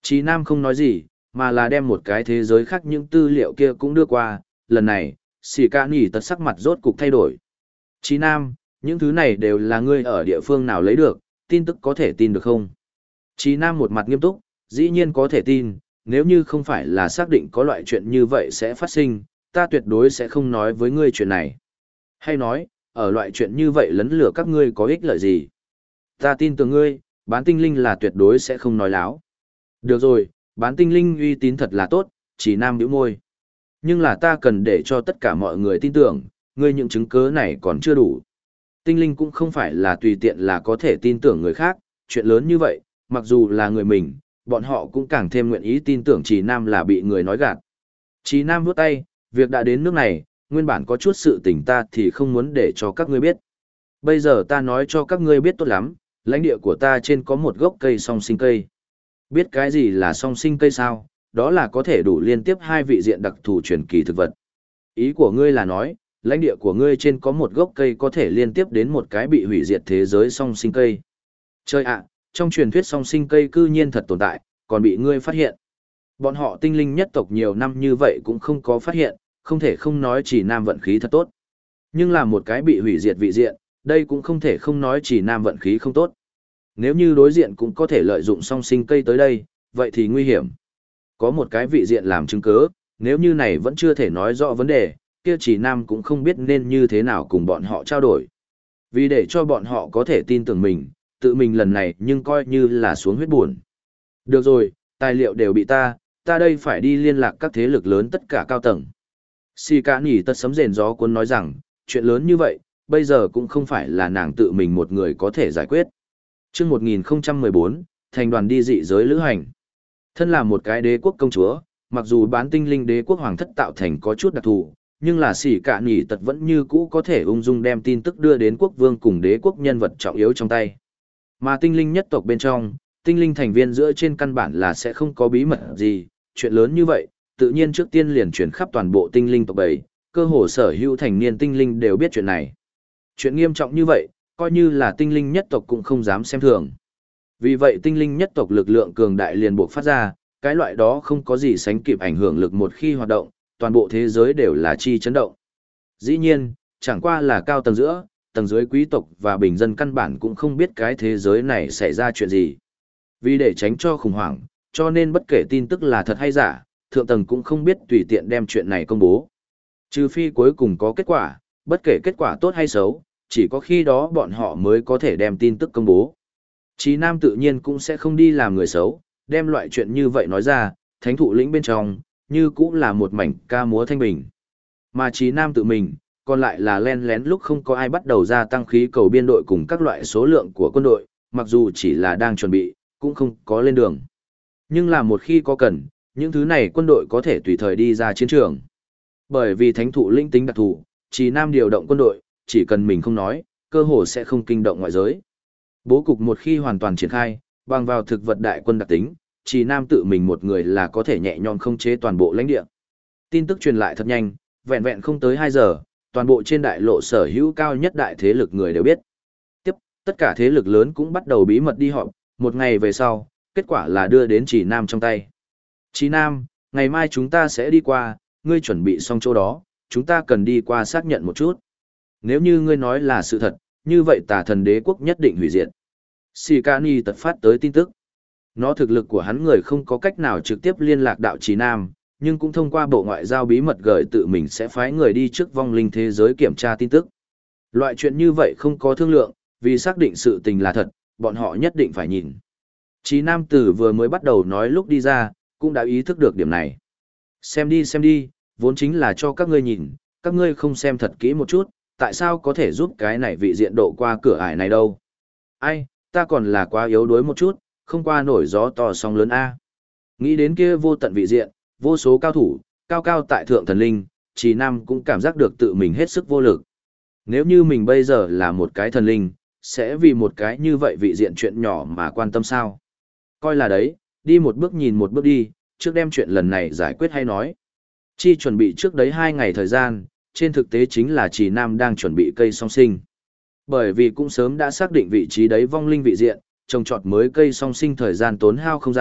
Chí Nam không nói gì, mà là đem một cái thế giới khác những tư liệu kia cũng đưa qua, lần này, xì ca nỉ tật sắc mặt rốt cục thay đổi. Chí Nam, những thứ này đều là ngươi ở địa phương nào lấy được, tin tức có thể tin được không? Chí Nam một mặt nghiêm túc, dĩ nhiên có thể tin, nếu như không phải là xác định có loại chuyện như vậy sẽ phát sinh, ta tuyệt đối sẽ không nói với ngươi chuyện này. Hay nói, ở loại chuyện như vậy lấn lửa các ngươi có ích lợi gì? Ta tin tưởng ngươi, bán tinh linh là tuyệt đối sẽ không nói láo. Được rồi, bán tinh linh uy tín thật là tốt, Chí Nam nhíu môi. Nhưng là ta cần để cho tất cả mọi người tin tưởng, ngươi những chứng cứ này còn chưa đủ. Tinh linh cũng không phải là tùy tiện là có thể tin tưởng người khác, chuyện lớn như vậy, mặc dù là người mình, bọn họ cũng càng thêm nguyện ý tin tưởng Chí Nam là bị người nói gạt. Chí Nam vuốt tay, việc đã đến nước này, nguyên bản có chút sự tình ta thì không muốn để cho các ngươi biết. Bây giờ ta nói cho các ngươi biết tốt lắm, lãnh địa của ta trên có một gốc cây song sinh cây. Biết cái gì là song sinh cây sao? Đó là có thể đủ liên tiếp hai vị diện đặc thù truyền kỳ thực vật. Ý của ngươi là nói, lãnh địa của ngươi trên có một gốc cây có thể liên tiếp đến một cái bị hủy diệt thế giới song sinh cây. Chơi ạ, trong truyền thuyết song sinh cây cư nhiên thật tồn tại, còn bị ngươi phát hiện. Bọn họ tinh linh nhất tộc nhiều năm như vậy cũng không có phát hiện, không thể không nói Chỉ Nam vận khí thật tốt. Nhưng là một cái bị hủy diệt vị diện, đây cũng không thể không nói Chỉ Nam vận khí không tốt. Nếu như đối diện cũng có thể lợi dụng song sinh cây tới đây, vậy thì nguy hiểm. Có một cái vị diện làm chứng cớ, nếu như này vẫn chưa thể nói rõ vấn đề, kia Chỉ Nam cũng không biết nên như thế nào cùng bọn họ trao đổi. Vì để cho bọn họ có thể tin tưởng mình, tự mình lần này nhưng coi như là xuống huyết buồn. Được rồi, tài liệu đều bị ta đây phải đi liên lạc các thế lực lớn tất cả cao tầng. Si Cả Nỉ Tật sấm rền gió cuốn nói rằng, chuyện lớn như vậy, bây giờ cũng không phải là nàng tự mình một người có thể giải quyết. Chương 1014, thành đoàn đi dị giới lữ hành. Thân là một cái đế quốc công chúa, mặc dù bán tinh linh đế quốc hoàng thất tạo thành có chút đặc thù, nhưng là Sĩ Cả Nỉ Tật vẫn như cũ có thể ung dung đem tin tức đưa đến quốc vương cùng đế quốc nhân vật trọng yếu trong tay. Mà tinh linh nhất tộc bên trong, tinh linh thành viên giữa trên căn bản là sẽ không có bí mật gì, chuyện lớn như vậy, tự nhiên trước tiên liền truyền khắp toàn bộ tinh linh tộc bầy, cơ hồ sở hữu thành niên tinh linh đều biết chuyện này. Chuyện nghiêm trọng như vậy, coi như là tinh linh nhất tộc cũng không dám xem thường. Vì vậy tinh linh nhất tộc lực lượng cường đại liền buộc phát ra, cái loại đó không có gì sánh kịp ảnh hưởng lực một khi hoạt động, toàn bộ thế giới đều là chi chấn động. Dĩ nhiên, chẳng qua là cao tầng giữa, tầng dưới quý tộc và bình dân căn bản cũng không biết cái thế giới này xảy ra chuyện gì. Vì để tránh cho khủng hoảng, cho nên bất kể tin tức là thật hay giả, thượng tầng cũng không biết tùy tiện đem chuyện này công bố. Trừ phi cuối cùng có kết quả, bất kể kết quả tốt hay xấu, chỉ có khi đó bọn họ mới có thể đem tin tức công bố. Chí Nam tự nhiên cũng sẽ không đi làm người xấu, đem loại chuyện như vậy nói ra, thánh thụ lĩnh bên trong, như cũng là một mảnh ca múa thanh bình. Mà Chí Nam tự mình, còn lại là len lén lúc không có ai bắt đầu ra tăng khí cầu biên đội cùng các loại số lượng của quân đội, mặc dù chỉ là đang chuẩn bị, cũng không có lên đường. Nhưng là một khi có cần, những thứ này quân đội có thể tùy thời đi ra chiến trường. Bởi vì thánh thụ lĩnh tính đặc thù, Chí Nam điều động quân đội, chỉ cần mình không nói, cơ hồ sẽ không kinh động ngoại giới. Bố cục một khi hoàn toàn triển khai, bằng vào thực vật đại quân đặc tính, Chí Nam tự mình một người là có thể nhẹ nhõm khống chế toàn bộ lãnh địa. Tin tức truyền lại thật nhanh, vẹn vẹn không tới 2 giờ, toàn bộ trên đại lộ sở hữu cao nhất đại thế lực người đều biết. Tiếp, tất cả thế lực lớn cũng bắt đầu bí mật đi họp, một ngày về sau, kết quả là đưa đến Chí Nam trong tay. Chí Nam, ngày mai chúng ta sẽ đi qua, ngươi chuẩn bị xong chỗ đó, chúng ta cần đi qua xác nhận một chút. Nếu như ngươi nói là sự thật, như vậy tà thần đế quốc nhất định hủy diệt. Sikani tật phát tới tin tức. Nó thực lực của hắn người không có cách nào trực tiếp liên lạc đạo Chí Nam, nhưng cũng thông qua bộ ngoại giao bí mật gửi tự mình sẽ phái người đi trước vong linh thế giới kiểm tra tin tức. Loại chuyện như vậy không có thương lượng, vì xác định sự tình là thật, bọn họ nhất định phải nhìn. Chí Nam Tử vừa mới bắt đầu nói lúc đi ra, cũng đã ý thức được điểm này. Xem đi, vốn chính là cho các ngươi nhìn, các ngươi không xem thật kỹ một chút, tại sao có thể giúp cái này vị diện độ qua cửa ải này đâu. Ai, ta còn là quá yếu đuối một chút, không qua nổi gió to sóng lớn A. Nghĩ đến kia vô tận vị diện, vô số cao thủ, cao cao tại thượng thần linh, Chí Nam cũng cảm giác được tự mình hết sức vô lực. Nếu như mình bây giờ là một cái thần linh, sẽ vì một cái như vậy vị diện chuyện nhỏ mà quan tâm sao? Coi là đấy, đi một bước nhìn một bước đi, trước đem chuyện lần này giải quyết hay nói. Chi chuẩn bị trước đấy 2 ngày thời gian, trên thực tế chính là Chí Nam đang chuẩn bị cây song sinh. Bởi vì cũng sớm đã xác định vị trí đấy vong linh vị diện, trồng trọt mới cây song sinh thời gian tốn hao không dài,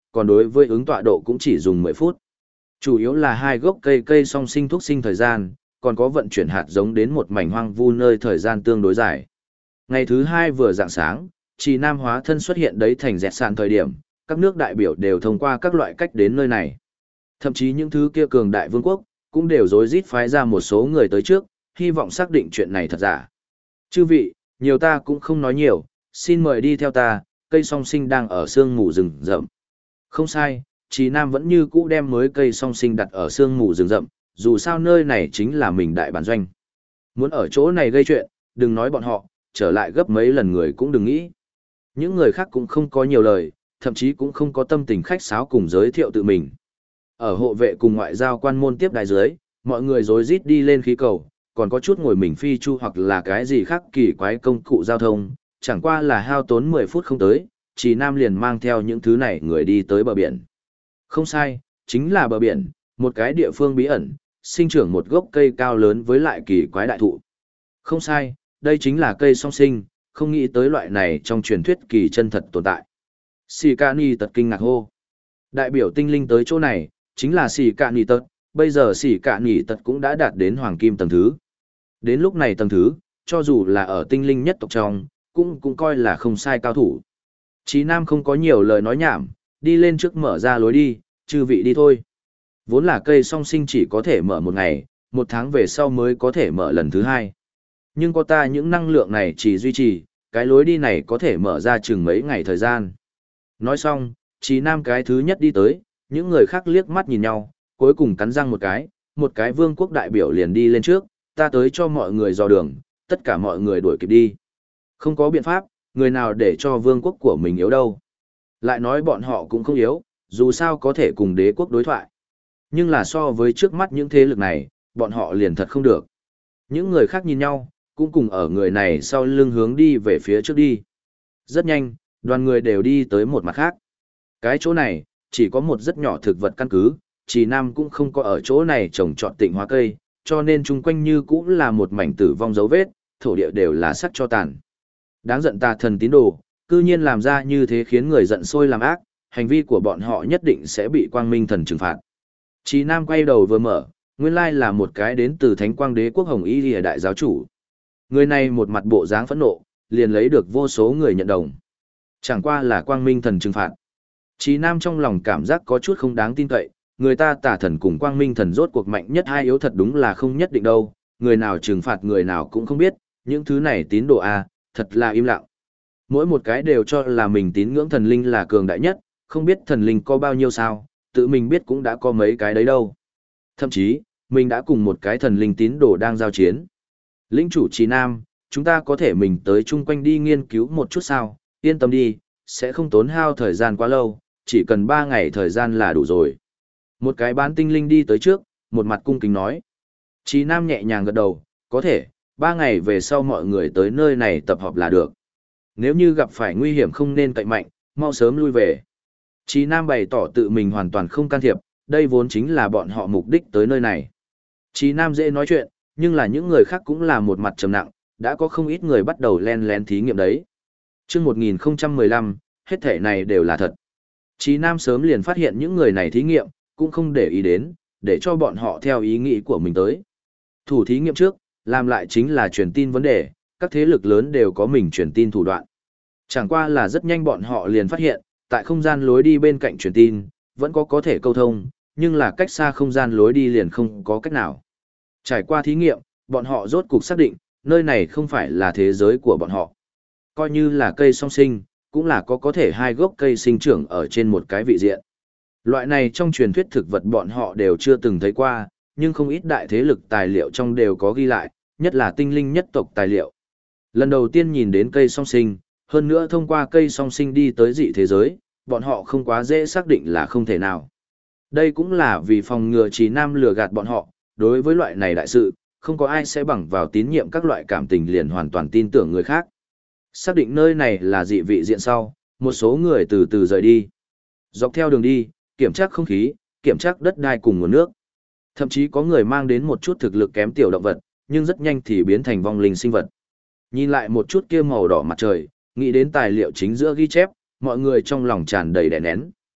còn đối với ứng tọa độ cũng chỉ dùng 10 phút. Chủ yếu là hai gốc cây song sinh thuốc sinh thời gian, còn có vận chuyển hạt giống đến một mảnh hoang vu nơi thời gian tương đối dài. Ngày thứ hai vừa rạng sáng, Trì Nam hóa thân xuất hiện đấy thành dẹt sàn thời điểm, các nước đại biểu đều thông qua các loại cách đến nơi này. Thậm chí những thứ kia cường đại vương quốc, cũng đều rối rít phái ra một số người tới trước, hy vọng xác định chuyện này thật giả. Chư vị, nhiều ta cũng không nói nhiều, xin mời đi theo ta, cây song sinh đang ở sương mù rừng rậm. Không sai, Trì Nam vẫn như cũ đem mới cây song sinh đặt ở sương mù rừng rậm, dù sao nơi này chính là mình đại bản doanh. Muốn ở chỗ này gây chuyện, đừng nói bọn họ, trở lại gấp mấy lần người cũng đừng nghĩ. Những người khác cũng không có nhiều lời, thậm chí cũng không có tâm tình khách sáo cùng giới thiệu tự mình. Ở hộ vệ cùng ngoại giao quan môn tiếp đài dưới, mọi người rối rít đi lên khí cầu, còn có chút ngồi mình phi chu hoặc là cái gì khác kỳ quái công cụ giao thông, chẳng qua là hao tốn 10 phút không tới, Trì Nam liền mang theo những thứ này người đi tới bờ biển. Không sai, chính là bờ biển, một cái địa phương bí ẩn, sinh trưởng một gốc cây cao lớn với lại kỳ quái đại thụ. Không sai, đây chính là cây song sinh, không nghĩ tới loại này trong truyền thuyết kỳ chân thật tồn tại. Sĩ Ca Ni tật kinh ngạc hô. Đại biểu tinh linh tới chỗ này, chính là Sĩ Ca Ni tật, bây giờ Sĩ Ca Ni tật cũng đã đạt đến hoàng kim tầng thứ. Đến lúc này tầng thứ, cho dù là ở tinh linh nhất tộc trong, cũng coi là không sai cao thủ. Chí Nam không có nhiều lời nói nhảm, đi lên trước mở ra lối đi, chư vị đi thôi. Vốn là cây song sinh chỉ có thể mở một ngày, một tháng về sau mới có thể mở lần thứ hai. Nhưng có ta những năng lượng này chỉ duy trì, cái lối đi này có thể mở ra chừng mấy ngày thời gian. Nói xong, Chí Nam cái thứ nhất đi tới, những người khác liếc mắt nhìn nhau, cuối cùng cắn răng một cái vương quốc đại biểu liền đi lên trước, ta tới cho mọi người dò đường, tất cả mọi người đuổi kịp đi. Không có biện pháp, người nào để cho vương quốc của mình yếu đâu. Lại nói bọn họ cũng không yếu, dù sao có thể cùng đế quốc đối thoại. Nhưng là so với trước mắt những thế lực này, bọn họ liền thật không được. Những người khác nhìn nhau, cũng cùng ở người này sau lưng hướng đi về phía trước đi. Rất nhanh, đoàn người đều đi tới một mặt khác. Cái chỗ này, chỉ có một rất nhỏ thực vật căn cứ, Trì Nam cũng không có ở chỗ này trồng trọt tịnh hóa cây, cho nên chung quanh như cũng là một mảnh tử vong dấu vết, thổ địa đều là sắt cho tàn. Đáng giận tà thần tín đồ, cư nhiên làm ra như thế khiến người giận sôi làm ác, hành vi của bọn họ nhất định sẽ bị quang minh thần trừng phạt. Trì Nam quay đầu vừa mở, nguyên lai là một cái đến từ Thánh Quang Đế quốc Hồng Y Lìa đại giáo chủ. Người này một mặt bộ dáng phẫn nộ, liền lấy được vô số người nhận đồng. Chẳng qua là quang minh thần trừng phạt. Trì Nam trong lòng cảm giác có chút không đáng tin cậy, người ta tà thần cùng quang minh thần rốt cuộc mạnh nhất hai yếu thật đúng là không nhất định đâu, người nào trừng phạt người nào cũng không biết, những thứ này tín đồ a, thật là im lặng. Mỗi một cái đều cho là mình tín ngưỡng thần linh là cường đại nhất, không biết thần linh có bao nhiêu sao, tự mình biết cũng đã có mấy cái đấy đâu. Thậm chí, mình đã cùng một cái thần linh tín đồ đang giao chiến. Lĩnh chủ Trì Nam, chúng ta có thể mình tới chung quanh đi nghiên cứu một chút sao, yên tâm đi, sẽ không tốn hao thời gian quá lâu, chỉ cần 3 ngày thời gian là đủ rồi. Một cái bán tinh linh đi tới trước, một mặt cung kính nói. Trì Nam nhẹ nhàng gật đầu, có thể, 3 ngày về sau mọi người tới nơi này tập hợp là được. Nếu như gặp phải nguy hiểm không nên cậy mạnh, mau sớm lui về. Trì Nam bày tỏ tự mình hoàn toàn không can thiệp, đây vốn chính là bọn họ mục đích tới nơi này. Trì Nam dễ nói chuyện, nhưng là những người khác cũng là một mặt trầm nặng, đã có không ít người bắt đầu len lén thí nghiệm đấy. Trước 1015, hết thể này đều là thật. Trì Nam sớm liền phát hiện những người này thí nghiệm, cũng không để ý đến, để cho bọn họ theo ý nghĩ của mình tới. Thủ thí nghiệm trước, làm lại chính là truyền tin vấn đề, các thế lực lớn đều có mình truyền tin thủ đoạn. Chẳng qua là rất nhanh bọn họ liền phát hiện, tại không gian lối đi bên cạnh truyền tin, vẫn có thể câu thông, nhưng là cách xa không gian lối đi liền không có cách nào. Trải qua thí nghiệm, bọn họ rốt cục xác định, nơi này không phải là thế giới của bọn họ. Coi như là cây song sinh, cũng là có thể hai gốc cây sinh trưởng ở trên một cái vị diện. Loại này trong truyền thuyết thực vật bọn họ đều chưa từng thấy qua, nhưng không ít đại thế lực tài liệu trong đều có ghi lại, nhất là tinh linh nhất tộc tài liệu. Lần đầu tiên nhìn đến cây song sinh, hơn nữa thông qua cây song sinh đi tới dị thế giới, bọn họ không quá dễ xác định là không thể nào. Đây cũng là vì phòng ngừa Trì Nam lừa gạt bọn họ, đối với loại này đại sự, không có ai sẽ bằng vào tín nhiệm các loại cảm tình liền hoàn toàn tin tưởng người khác. Xác định nơi này là dị vị diện sau, một số người từ từ rời đi. Dọc theo đường đi, kiểm tra không khí, kiểm tra đất đai cùng nguồn nước. Thậm chí có người mang đến một chút thực lực kém tiểu động vật, nhưng rất nhanh thì biến thành vong linh sinh vật. Nhìn lại một chút kia màu đỏ mặt trời, nghĩ đến tài liệu chính giữa ghi chép, mọi người trong lòng tràn đầy đè nén.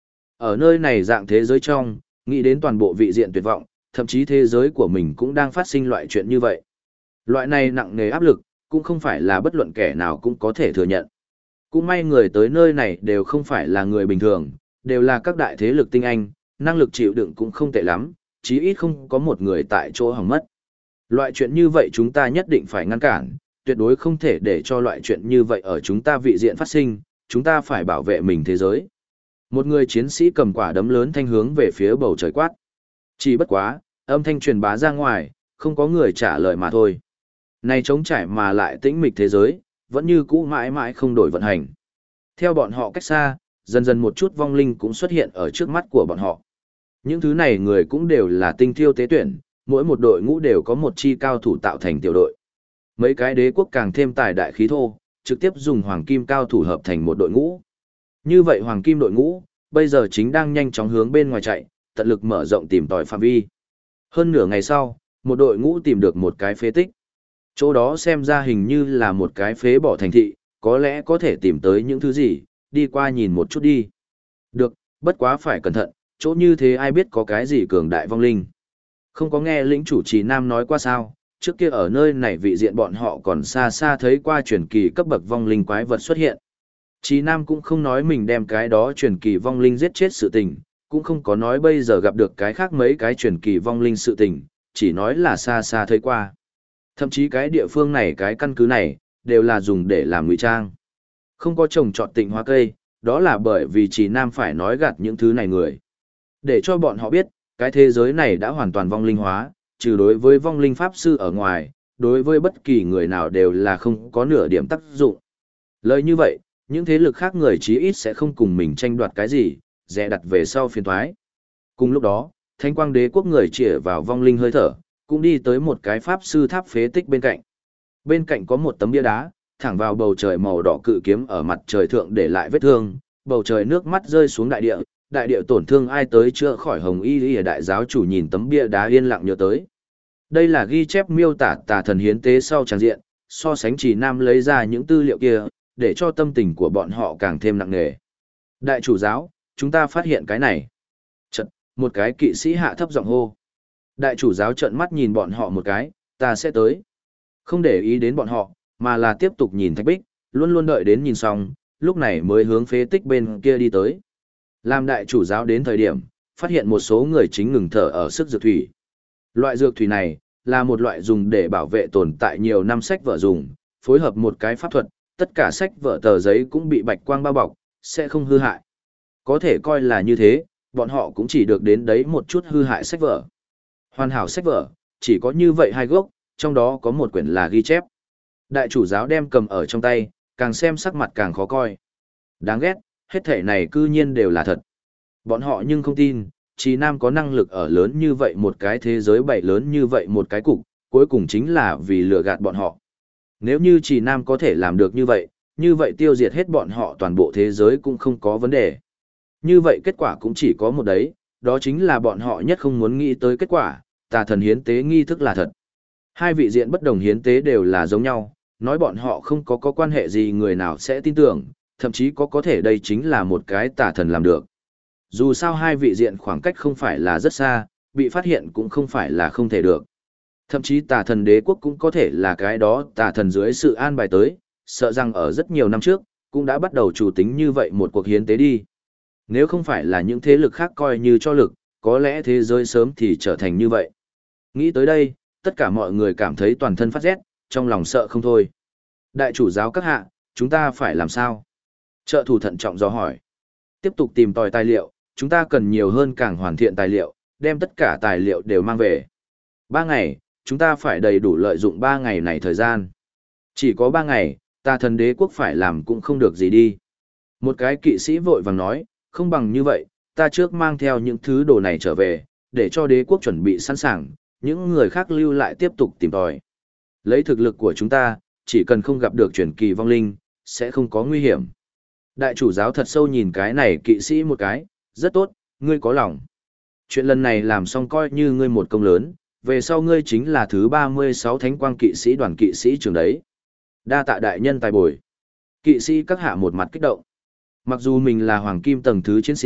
Ở nơi này dạng thế giới trong, nghĩ đến toàn bộ vị diện tuyệt vọng, thậm chí thế giới của mình cũng đang phát sinh loại chuyện như vậy. Loại này nặng nề áp lực, cũng không phải là bất luận kẻ nào cũng có thể thừa nhận. Cũng may người tới nơi này đều không phải là người bình thường, đều là các đại thế lực tinh anh, năng lực chịu đựng cũng không tệ lắm, chí ít không có một người tại chỗ hỏng mất. Loại chuyện như vậy chúng ta nhất định phải ngăn cản, tuyệt đối không thể để cho loại chuyện như vậy ở chúng ta vị diện phát sinh, chúng ta phải bảo vệ mình thế giới. Một người chiến sĩ cầm quả đấm lớn thanh hướng về phía bầu trời quát. Chỉ bất quá, âm thanh truyền bá ra ngoài, không có người trả lời mà thôi. Này trống trải mà lại tĩnh mịch thế giới, vẫn như cũ mãi mãi không đổi vận hành. Theo bọn họ cách xa, dần dần một chút vong linh cũng xuất hiện ở trước mắt của bọn họ. Những thứ này người cũng đều là tinh thiêu tế tuyển, mỗi một đội ngũ đều có một chi cao thủ tạo thành tiểu đội. Mấy cái đế quốc càng thêm tài đại khí thô, trực tiếp dùng hoàng kim cao thủ hợp thành một đội ngũ. Như vậy hoàng kim đội ngũ, bây giờ chính đang nhanh chóng hướng bên ngoài chạy, tận lực mở rộng tìm tòi phạm vi. Hơn nửa ngày sau, một đội ngũ tìm được một cái phế tích. Chỗ đó xem ra hình như là một cái phế bỏ thành thị, có lẽ có thể tìm tới những thứ gì, đi qua nhìn một chút đi. Được, bất quá phải cẩn thận, chỗ như thế ai biết có cái gì cường đại vong linh. Không có nghe lĩnh chủ trì nam nói qua sao, trước kia ở nơi này vị diện bọn họ còn xa xa thấy qua truyền kỳ cấp bậc vong linh quái vật xuất hiện. Trì nam cũng không nói mình đem cái đó truyền kỳ vong linh giết chết sự tình, cũng không có nói bây giờ gặp được cái khác mấy cái truyền kỳ vong linh sự tình, chỉ nói là xa xa thấy qua. Thậm chí cái địa phương này cái căn cứ này, đều là dùng để làm ngụy trang. Không có trồng trọt tịnh hóa cây, đó là bởi vì chỉ nam phải nói gạt những thứ này người. Để cho bọn họ biết, cái thế giới này đã hoàn toàn vong linh hóa, trừ đối với vong linh pháp sư ở ngoài, đối với bất kỳ người nào đều là không có nửa điểm tác dụng. Lời như vậy, những thế lực khác người chí ít sẽ không cùng mình tranh đoạt cái gì, dè đặt về sau phiền thoái. Cùng lúc đó, Thánh Quang Đế quốc người chĩa vào vong linh hơi thở, cũng đi tới một cái pháp sư tháp phế tích bên cạnh. Bên cạnh có một tấm bia đá, thẳng vào bầu trời màu đỏ cự kiếm ở mặt trời thượng để lại vết thương, bầu trời nước mắt rơi xuống đại địa tổn thương ai tới chữa khỏi hồng y đại giáo chủ nhìn tấm bia đá yên lặng nhớ tới. Đây là ghi chép miêu tả tà thần hiến tế sau tràng diện, so sánh chỉ nam lấy ra những tư liệu kia, để cho tâm tình của bọn họ càng thêm nặng nề. Đại chủ giáo, chúng ta phát hiện cái này. Chật, một cái kỵ sĩ hạ thấp giọng hô. Đại chủ giáo trợn mắt nhìn bọn họ một cái, ta sẽ tới. Không để ý đến bọn họ, mà là tiếp tục nhìn thạch bích, luôn luôn đợi đến nhìn xong, lúc này mới hướng phế tích bên kia đi tới. Làm đại chủ giáo đến thời điểm, phát hiện một số người chính ngừng thở ở sức dược thủy. Loại dược thủy này, là một loại dùng để bảo vệ tồn tại nhiều năm sách vở dùng, phối hợp một cái pháp thuật, tất cả sách vở tờ giấy cũng bị bạch quang bao bọc, sẽ không hư hại. Có thể coi là như thế, bọn họ cũng chỉ được đến đấy một chút hư hại sách vở. Hoàn hảo sách vở, chỉ có như vậy hai gốc, trong đó có một quyển là ghi chép. Đại chủ giáo đem cầm ở trong tay, càng xem sắc mặt càng khó coi. Đáng ghét, hết thể này cư nhiên đều là thật. Bọn họ nhưng không tin, Trì Nam có năng lực ở lớn như vậy một cái thế giới bảy lớn như vậy một cái cục, cuối cùng chính là vì lừa gạt bọn họ. Nếu như Trì Nam có thể làm được như vậy tiêu diệt hết bọn họ toàn bộ thế giới cũng không có vấn đề. Như vậy kết quả cũng chỉ có một đấy, đó chính là bọn họ nhất không muốn nghĩ tới kết quả, tà thần hiến tế nghi thức là thật. Hai vị diện bất đồng hiến tế đều là giống nhau, nói bọn họ không có quan hệ gì người nào sẽ tin tưởng, thậm chí có thể đây chính là một cái tà thần làm được. Dù sao hai vị diện khoảng cách không phải là rất xa, bị phát hiện cũng không phải là không thể được. Thậm chí tà thần đế quốc cũng có thể là cái đó tà thần dưới sự an bài tới, sợ rằng ở rất nhiều năm trước, cũng đã bắt đầu chủ tính như vậy một cuộc hiến tế đi. Nếu không phải là những thế lực khác coi như cho lực, có lẽ thế giới sớm thì trở thành như vậy. Nghĩ tới đây, tất cả mọi người cảm thấy toàn thân phát rét, trong lòng sợ không thôi. Đại chủ giáo các hạ, chúng ta phải làm sao? Trợ thủ thận trọng dò hỏi. Tiếp tục tìm tòi tài liệu, chúng ta cần nhiều hơn càng hoàn thiện tài liệu, đem tất cả tài liệu đều mang về. 3 ngày, chúng ta phải đầy đủ lợi dụng 3 ngày này thời gian. Chỉ có 3 ngày, tà thần đế quốc phải làm cũng không được gì đi. Một cái kỵ sĩ vội vàng nói, không bằng như vậy, ta trước mang theo những thứ đồ này trở về, để cho đế quốc chuẩn bị sẵn sàng, những người khác lưu lại tiếp tục tìm tòi. Lấy thực lực của chúng ta, chỉ cần không gặp được truyền kỳ vong linh, sẽ không có nguy hiểm. Đại chủ giáo thật sâu nhìn cái này kỵ sĩ một cái, rất tốt, ngươi có lòng. Chuyện lần này làm xong coi như ngươi một công lớn, về sau ngươi chính là thứ 36 thánh quang kỵ sĩ đoàn kỵ sĩ trường đấy. Đa tạ đại nhân tài bồi. Kỵ sĩ các hạ một mặt kích động. Mặc dù mình là hoàng kim tầng thứ chiến sĩ,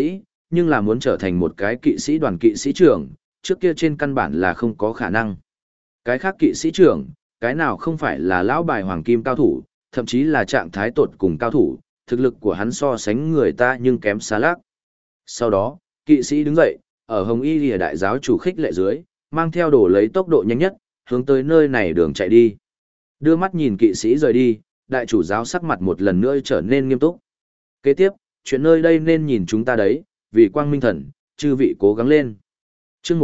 nhưng là muốn trở thành một cái kỵ sĩ đoàn kỵ sĩ trưởng, trước kia trên căn bản là không có khả năng. Cái khác kỵ sĩ trưởng, cái nào không phải là lão bài hoàng kim cao thủ, thậm chí là trạng thái tột cùng cao thủ, thực lực của hắn so sánh người ta nhưng kém xa lác. Sau đó, kỵ sĩ đứng dậy, ở Hồng Y Lìa đại giáo chủ khích lệ dưới, mang theo đồ lấy tốc độ nhanh nhất, hướng tới nơi này đường chạy đi. Đưa mắt nhìn kỵ sĩ rời đi, đại chủ giáo sắc mặt một lần nữa trở nên nghiêm túc. Kế tiếp, chuyện nơi đây nên nhìn chúng ta đấy, vì quang minh thần, chư vị cố gắng lên. Chương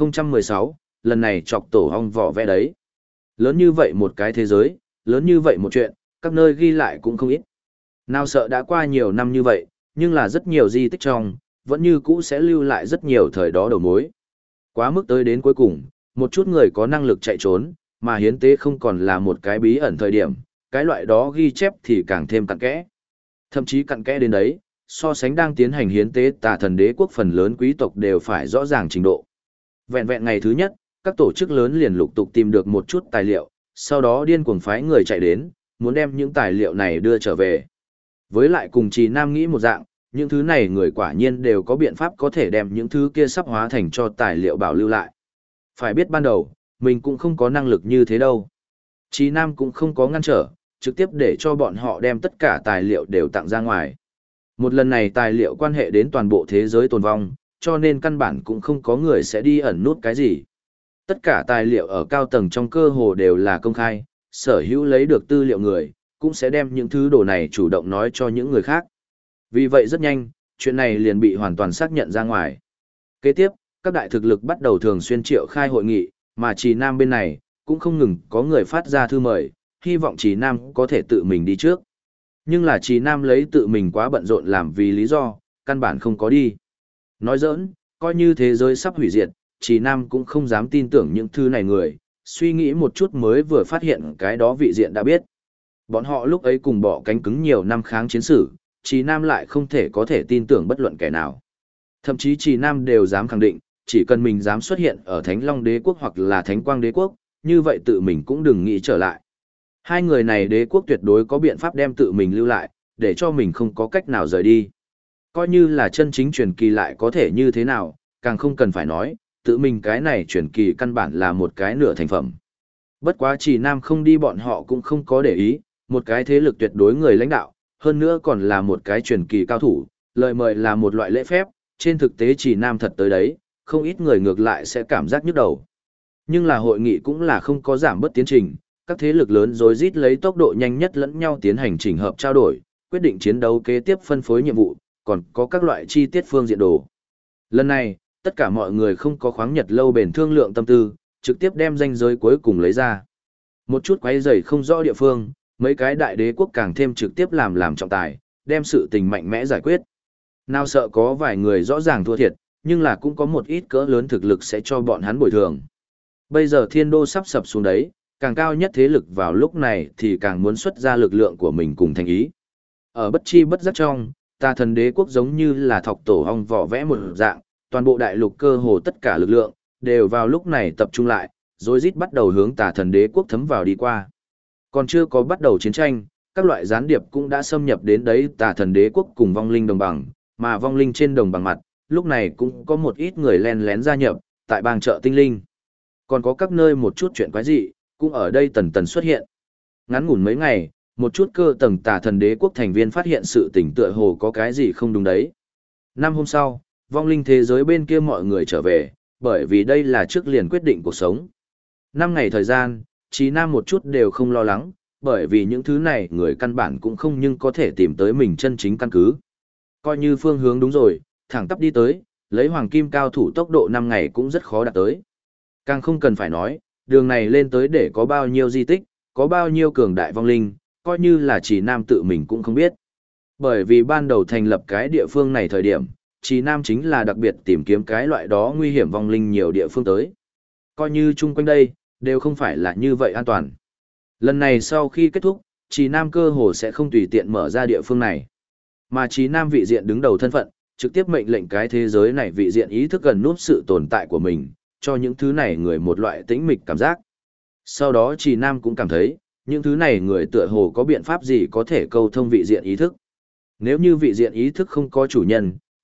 1016, lần này chọc tổ ong vỏ vẽ đấy. Lớn như vậy một cái thế giới, lớn như vậy một chuyện, các nơi ghi lại cũng không ít. Nào sợ đã qua nhiều năm như vậy, nhưng là rất nhiều di tích trong, vẫn như cũ sẽ lưu lại rất nhiều thời đó đầu mối. Quá mức tới đến cuối cùng, một chút người có năng lực chạy trốn, mà hiến tế không còn là một cái bí ẩn thời điểm, cái loại đó ghi chép thì càng thêm cặn kẽ. Thậm chí cặn kẽ đến đấy, so sánh đang tiến hành hiến tế Tà Thần Đế quốc phần lớn quý tộc đều phải rõ ràng trình độ. Vẹn vẹn ngày thứ nhất, các tổ chức lớn liền lục tục tìm được một chút tài liệu, sau đó điên cuồng phái người chạy đến, muốn đem những tài liệu này đưa trở về. Với lại cùng Trì Nam nghĩ một dạng, những thứ này người quả nhiên đều có biện pháp có thể đem những thứ kia sắp hóa thành cho tài liệu bảo lưu lại. Phải biết ban đầu, mình cũng không có năng lực như thế đâu. Trì Nam cũng không có ngăn trở, trực tiếp để cho bọn họ đem tất cả tài liệu đều tặng ra ngoài. Một lần này tài liệu quan hệ đến toàn bộ thế giới tồn vong, cho nên căn bản cũng không có người sẽ đi ẩn nút cái gì. Tất cả tài liệu ở cao tầng trong cơ hồ đều là công khai, sở hữu lấy được tư liệu người, cũng sẽ đem những thứ đồ này chủ động nói cho những người khác. Vì vậy rất nhanh, chuyện này liền bị hoàn toàn xác nhận ra ngoài. Kế tiếp, các đại thực lực bắt đầu thường xuyên triệu khai hội nghị, mà Trì Nam bên này, cũng không ngừng có người phát ra thư mời, hy vọng Trì Nam có thể tự mình đi trước. Nhưng là Trì Nam lấy tự mình quá bận rộn làm vì lý do, căn bản không có đi. Nói giỡn, coi như thế giới sắp hủy diệt, Trì Nam cũng không dám tin tưởng những thứ này người, suy nghĩ một chút mới vừa phát hiện cái đó vị diện đã biết. Bọn họ lúc ấy cùng bỏ cánh cứng nhiều năm kháng chiến sử, Trì Nam lại không thể có thể tin tưởng bất luận kẻ nào. Thậm chí Trì Nam đều dám khẳng định, chỉ cần mình dám xuất hiện ở Thánh Long Đế quốc hoặc là Thánh Quang Đế quốc, như vậy tự mình cũng đừng nghĩ trở lại. Hai người này đế quốc tuyệt đối có biện pháp đem tự mình lưu lại, để cho mình không có cách nào rời đi. Coi như là chân chính truyền kỳ lại có thể như thế nào, càng không cần phải nói, tự mình cái này truyền kỳ căn bản là một cái nửa thành phẩm. Bất quá Trì Nam không đi bọn họ cũng không có để ý, một cái thế lực tuyệt đối người lãnh đạo, hơn nữa còn là một cái truyền kỳ cao thủ, lời mời là một loại lễ phép, trên thực tế Trì Nam thật tới đấy, không ít người ngược lại sẽ cảm giác nhức đầu. Nhưng là hội nghị cũng là không có giảm bớt tiến trình, các thế lực lớn rối rít lấy tốc độ nhanh nhất lẫn nhau tiến hành chỉnh hợp trao đổi, quyết định chiến đấu kế tiếp phân phối nhiệm vụ, còn có các loại chi tiết phương diện đồ. Lần này, tất cả mọi người không có khoáng nhật lâu bền thương lượng tâm tư, trực tiếp đem ranh giới cuối cùng lấy ra. Một chút quấy rầy không rõ địa phương, mấy cái đại đế quốc càng thêm trực tiếp làm trọng tài, đem sự tình mạnh mẽ giải quyết. Nào sợ có vài người rõ ràng thua thiệt, nhưng là cũng có một ít cỡ lớn thực lực sẽ cho bọn hắn bồi thường. Bây giờ thiên đô sắp sập xuống đấy, càng cao nhất thế lực vào lúc này thì càng muốn xuất ra lực lượng của mình cùng thành ý. Ở bất chi bất giác trong, Tà Thần Đế quốc giống như là thọc tổ ong vỏ vẽ một dạng, toàn bộ đại lục cơ hồ tất cả lực lượng, đều vào lúc này tập trung lại, rồi rít bắt đầu hướng Tà Thần Đế quốc thấm vào đi qua. Còn chưa có bắt đầu chiến tranh, các loại gián điệp cũng đã xâm nhập đến đấy Tà Thần Đế quốc cùng vong linh đồng bằng, mà vong linh trên đồng bằng mặt, lúc này cũng có một ít người len lén gia nhập, tại bang chợ tinh linh. Còn có các nơi một chút chuyện quái dị, cũng ở đây tần tần xuất hiện. Ngắn ngủn mấy ngày, một chút cơ tầng Tà Thần Đế quốc thành viên phát hiện sự tình tựa hồ có cái gì không đúng đấy. Năm hôm sau, vong linh thế giới bên kia mọi người trở về, bởi vì đây là trước liền quyết định cuộc sống. 5 ngày thời gian, Chí Nam một chút đều không lo lắng, bởi vì những thứ này người căn bản cũng không nhưng có thể tìm tới mình chân chính căn cứ. Coi như phương hướng đúng rồi, thẳng tắp đi tới, lấy hoàng kim cao thủ tốc độ 5 ngày cũng rất khó đạt tới. Càng không cần phải nói, đường này lên tới để có bao nhiêu di tích, có bao nhiêu cường đại vong linh, coi như là Chí Nam tự mình cũng không biết. Bởi vì ban đầu thành lập cái địa phương này thời điểm, Chí Nam chính là đặc biệt tìm kiếm cái loại đó nguy hiểm vong linh nhiều địa phương tới. Coi như chung quanh đây, đều không phải là như vậy an toàn. Lần này sau khi kết thúc, Chí Nam cơ hồ sẽ không tùy tiện mở ra địa phương này. Mà Chí Nam vị diện đứng đầu thân phận, trực tiếp mệnh lệnh cái thế giới này vị diện ý thức gần nút sự tồn tại của mình, cho những thứ này người một loại tĩnh mịch cảm giác. Sau đó Chí Nam cũng cảm thấy, những thứ này người tựa hồ có biện pháp gì có thể câu thông vị diện ý thức. Nếu như vị diện ý thức không có chủ nhân,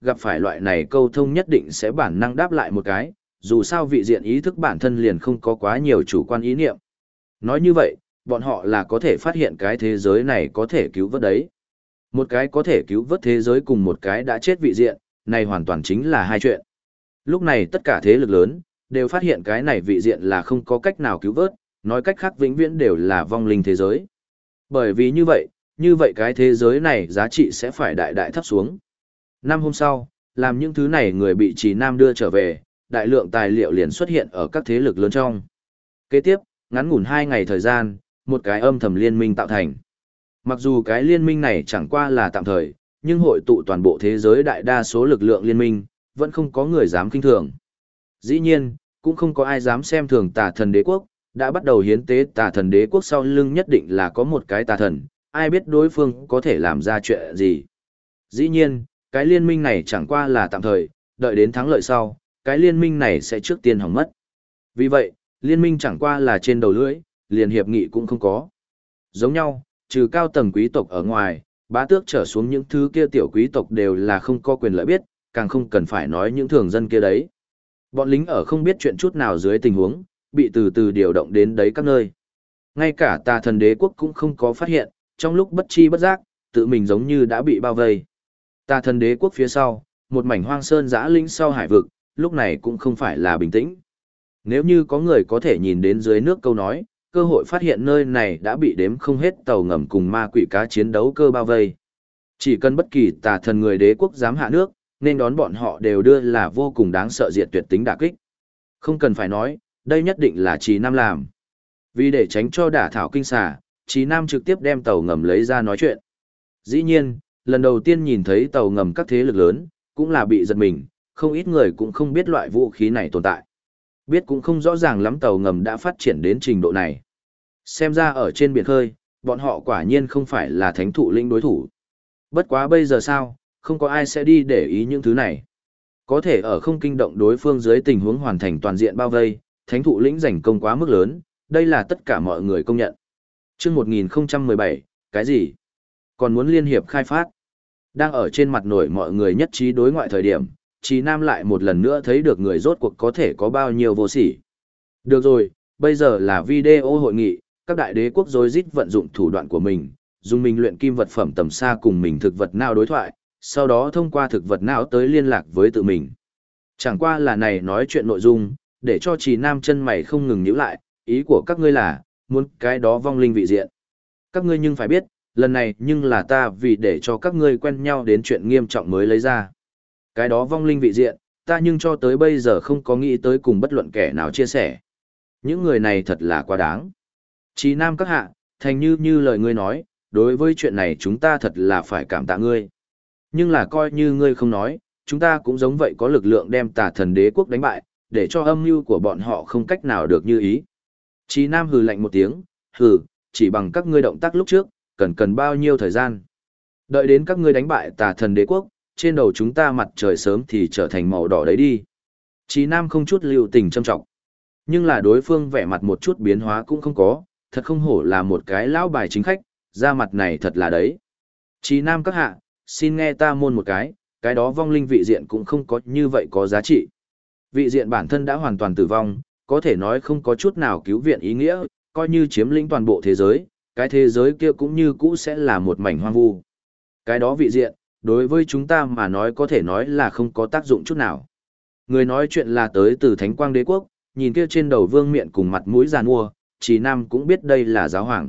gặp phải loại này câu thông nhất định sẽ bản năng đáp lại một cái, dù sao vị diện ý thức bản thân liền không có quá nhiều chủ quan ý niệm. Nói như vậy, bọn họ là có thể phát hiện cái thế giới này có thể cứu vớt đấy. Một cái có thể cứu vớt thế giới cùng một cái đã chết vị diện, này hoàn toàn chính là hai chuyện. Lúc này tất cả thế lực lớn, đều phát hiện cái này vị diện là không có cách nào cứu vớt, nói cách khác vĩnh viễn đều là vong linh thế giới. Bởi vì như vậy cái thế giới này giá trị sẽ phải đại đại thấp xuống. Năm hôm sau, làm những thứ này người bị Trì Nam đưa trở về, đại lượng tài liệu liền xuất hiện ở các thế lực lớn trong. Kế tiếp, ngắn ngủn 2 ngày thời gian, một cái âm thầm liên minh tạo thành. Mặc dù cái liên minh này chẳng qua là tạm thời, nhưng hội tụ toàn bộ thế giới đại đa số lực lượng liên minh, vẫn không có người dám kinh thường. Dĩ nhiên, cũng không có ai dám xem thường Tà Thần Đế quốc, đã bắt đầu hiến tế Tà Thần Đế quốc sau lưng nhất định là có một cái tà thần, ai biết đối phương có thể làm ra chuyện gì. Dĩ nhiên, cái liên minh này chẳng qua là tạm thời, đợi đến thắng lợi sau, cái liên minh này sẽ trước tiên hỏng mất. Vì vậy, liên minh chẳng qua là trên đầu lưỡi, liền hiệp nghị cũng không có. Giống nhau, trừ cao tầng quý tộc ở ngoài, bá tước trở xuống những thứ kia tiểu quý tộc đều là không có quyền lợi biết, càng không cần phải nói những thường dân kia đấy. Bọn lính ở không biết chuyện chút nào dưới tình huống, bị từ từ điều động đến đấy các nơi. Ngay cả Tà Thần Đế quốc cũng không có phát hiện, trong lúc bất chi bất giác, tự mình giống như đã bị bao vây. Tà Thần Đế quốc phía sau, một mảnh hoang sơn dã linh sau hải vực, lúc này cũng không phải là bình tĩnh. Nếu như có người có thể nhìn đến dưới nước câu nói, cơ hội phát hiện nơi này đã bị đếm không hết tàu ngầm cùng ma quỷ cá chiến đấu cơ bao vây. Chỉ cần bất kỳ tà thần người đế quốc dám hạ nước, nên đón bọn họ đều đưa là vô cùng đáng sợ diệt tuyệt tính đả kích. Không cần phải nói, đây nhất định là Trì Nam làm. Vì để tránh cho đả thảo kinh xà, Trì Nam trực tiếp đem tàu ngầm lấy ra nói chuyện. Dĩ nhiên, lần đầu tiên nhìn thấy tàu ngầm các thế lực lớn, cũng là bị giật mình, không ít người cũng không biết loại vũ khí này tồn tại. Biết cũng không rõ ràng lắm tàu ngầm đã phát triển đến trình độ này. Xem ra ở trên biển khơi, bọn họ quả nhiên không phải là thánh thụ lĩnh đối thủ. Bất quá bây giờ sao, không có ai sẽ đi để ý những thứ này. Có thể ở không kinh động đối phương dưới tình huống hoàn thành toàn diện bao vây, thánh thụ lĩnh giành công quá mức lớn, đây là tất cả mọi người công nhận. Chương 1017, cái gì? Còn muốn liên hiệp khai phát? Đang ở trên mặt nổi mọi người nhất trí đối ngoại thời điểm, Trì Nam lại một lần nữa thấy được người rốt cuộc có thể có bao nhiêu vô sỉ. Được rồi, bây giờ là video hội nghị, các đại đế quốc rối rít vận dụng thủ đoạn của mình, dùng mình luyện kim vật phẩm tầm xa cùng mình thực vật não đối thoại, sau đó thông qua thực vật não tới liên lạc với tự mình. Chẳng qua là này nói chuyện nội dung, để cho Trì Nam chân mày không ngừng nhíu lại, ý của các ngươi là, muốn cái đó vong linh vị diện. Các ngươi nhưng phải biết, lần này nhưng là ta vì để cho các ngươi quen nhau đến chuyện nghiêm trọng mới lấy ra. Cái đó vong linh vị diện, ta nhưng cho tới bây giờ không có nghĩ tới cùng bất luận kẻ nào chia sẻ. Những người này thật là quá đáng. Trì Nam các hạ, thành như lời ngươi nói, đối với chuyện này chúng ta thật là phải cảm tạ ngươi. Nhưng là coi như ngươi không nói, chúng ta cũng giống vậy có lực lượng đem Tà Thần Đế quốc đánh bại, để cho âm mưu của bọn họ không cách nào được như ý. Trì Nam hừ lạnh một tiếng, hừ, chỉ bằng các ngươi động tác lúc trước, cần bao nhiêu thời gian. Đợi đến các ngươi đánh bại Tà Thần Đế quốc, trên đầu chúng ta mặt trời sớm thì trở thành màu đỏ đấy đi. Trì Nam không chút lưu tình châm trọng. Nhưng là đối phương vẻ mặt một chút biến hóa cũng không có, thật không hổ là một cái lão bài chính khách, da mặt này thật là đấy. Trì Nam các hạ, xin nghe ta môn một cái đó vong linh vị diện cũng không có như vậy có giá trị. Vị diện bản thân đã hoàn toàn tử vong, có thể nói không có chút nào cứu viện ý nghĩa, coi như chiếm lĩnh toàn bộ thế giới, cái thế giới kia cũng như cũ sẽ là một mảnh hoang vu. Cái đó vị diện, đối với chúng ta mà nói có thể nói là không có tác dụng chút nào. Người nói chuyện là tới từ Thánh Quang Đế quốc, nhìn kia trên đầu vương miện cùng mặt mũi giàn mua, Trì Nam cũng biết đây là giáo hoàng.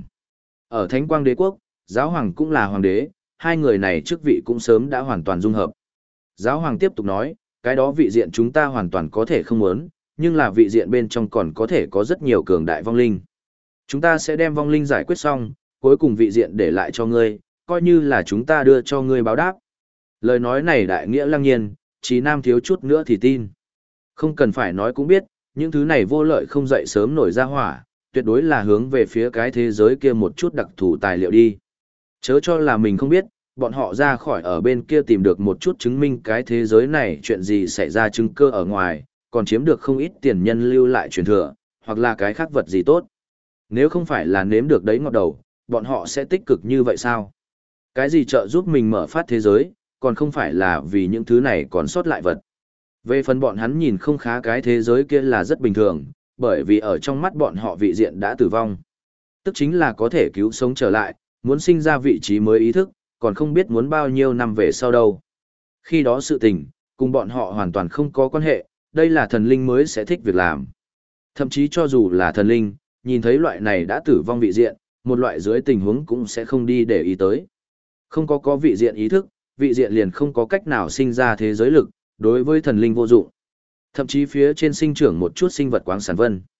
Ở Thánh Quang Đế quốc, giáo hoàng cũng là hoàng đế, hai người này chức vị cũng sớm đã hoàn toàn dung hợp. Giáo hoàng tiếp tục nói, cái đó vị diện chúng ta hoàn toàn có thể không muốn, nhưng là vị diện bên trong còn có thể có rất nhiều cường đại vong linh. Chúng ta sẽ đem vong linh giải quyết xong, cuối cùng vị diện để lại cho ngươi, coi như là chúng ta đưa cho ngươi báo đáp. Lời nói này đại nghĩa lăng nhiên, Trì Nam thiếu chút nữa thì tin. Không cần phải nói cũng biết, những thứ này vô lợi không dậy sớm nổi ra hỏa, tuyệt đối là hướng về phía cái thế giới kia một chút đặc thù tài liệu đi. Chớ cho là mình không biết, bọn họ ra khỏi ở bên kia tìm được một chút chứng minh cái thế giới này chuyện gì xảy ra chứng cơ ở ngoài, còn chiếm được không ít tiền nhân lưu lại truyền thừa, hoặc là cái khác vật gì tốt. Nếu không phải là nếm được đấy ngọt đầu, bọn họ sẽ tích cực như vậy sao? Cái gì trợ giúp mình mở phát thế giới, còn không phải là vì những thứ này còn sót lại vật. Về phần bọn hắn nhìn không khá cái thế giới kia là rất bình thường, bởi vì ở trong mắt bọn họ vị diện đã tử vong. Tức chính là có thể cứu sống trở lại, muốn sinh ra vị trí mới ý thức, còn không biết muốn bao nhiêu năm về sau đâu. Khi đó sự tình, cùng bọn họ hoàn toàn không có quan hệ, đây là thần linh mới sẽ thích việc làm. Thậm chí cho dù là thần linh, nhìn thấy loại này đã tử vong vị diện, một loại dưới tình huống cũng sẽ không đi để ý tới. Không có vị diện ý thức, vị diện liền không có cách nào sinh ra thế giới lực, đối với thần linh vô dụng. Thậm chí phía trên sinh trưởng một chút sinh vật quáng sản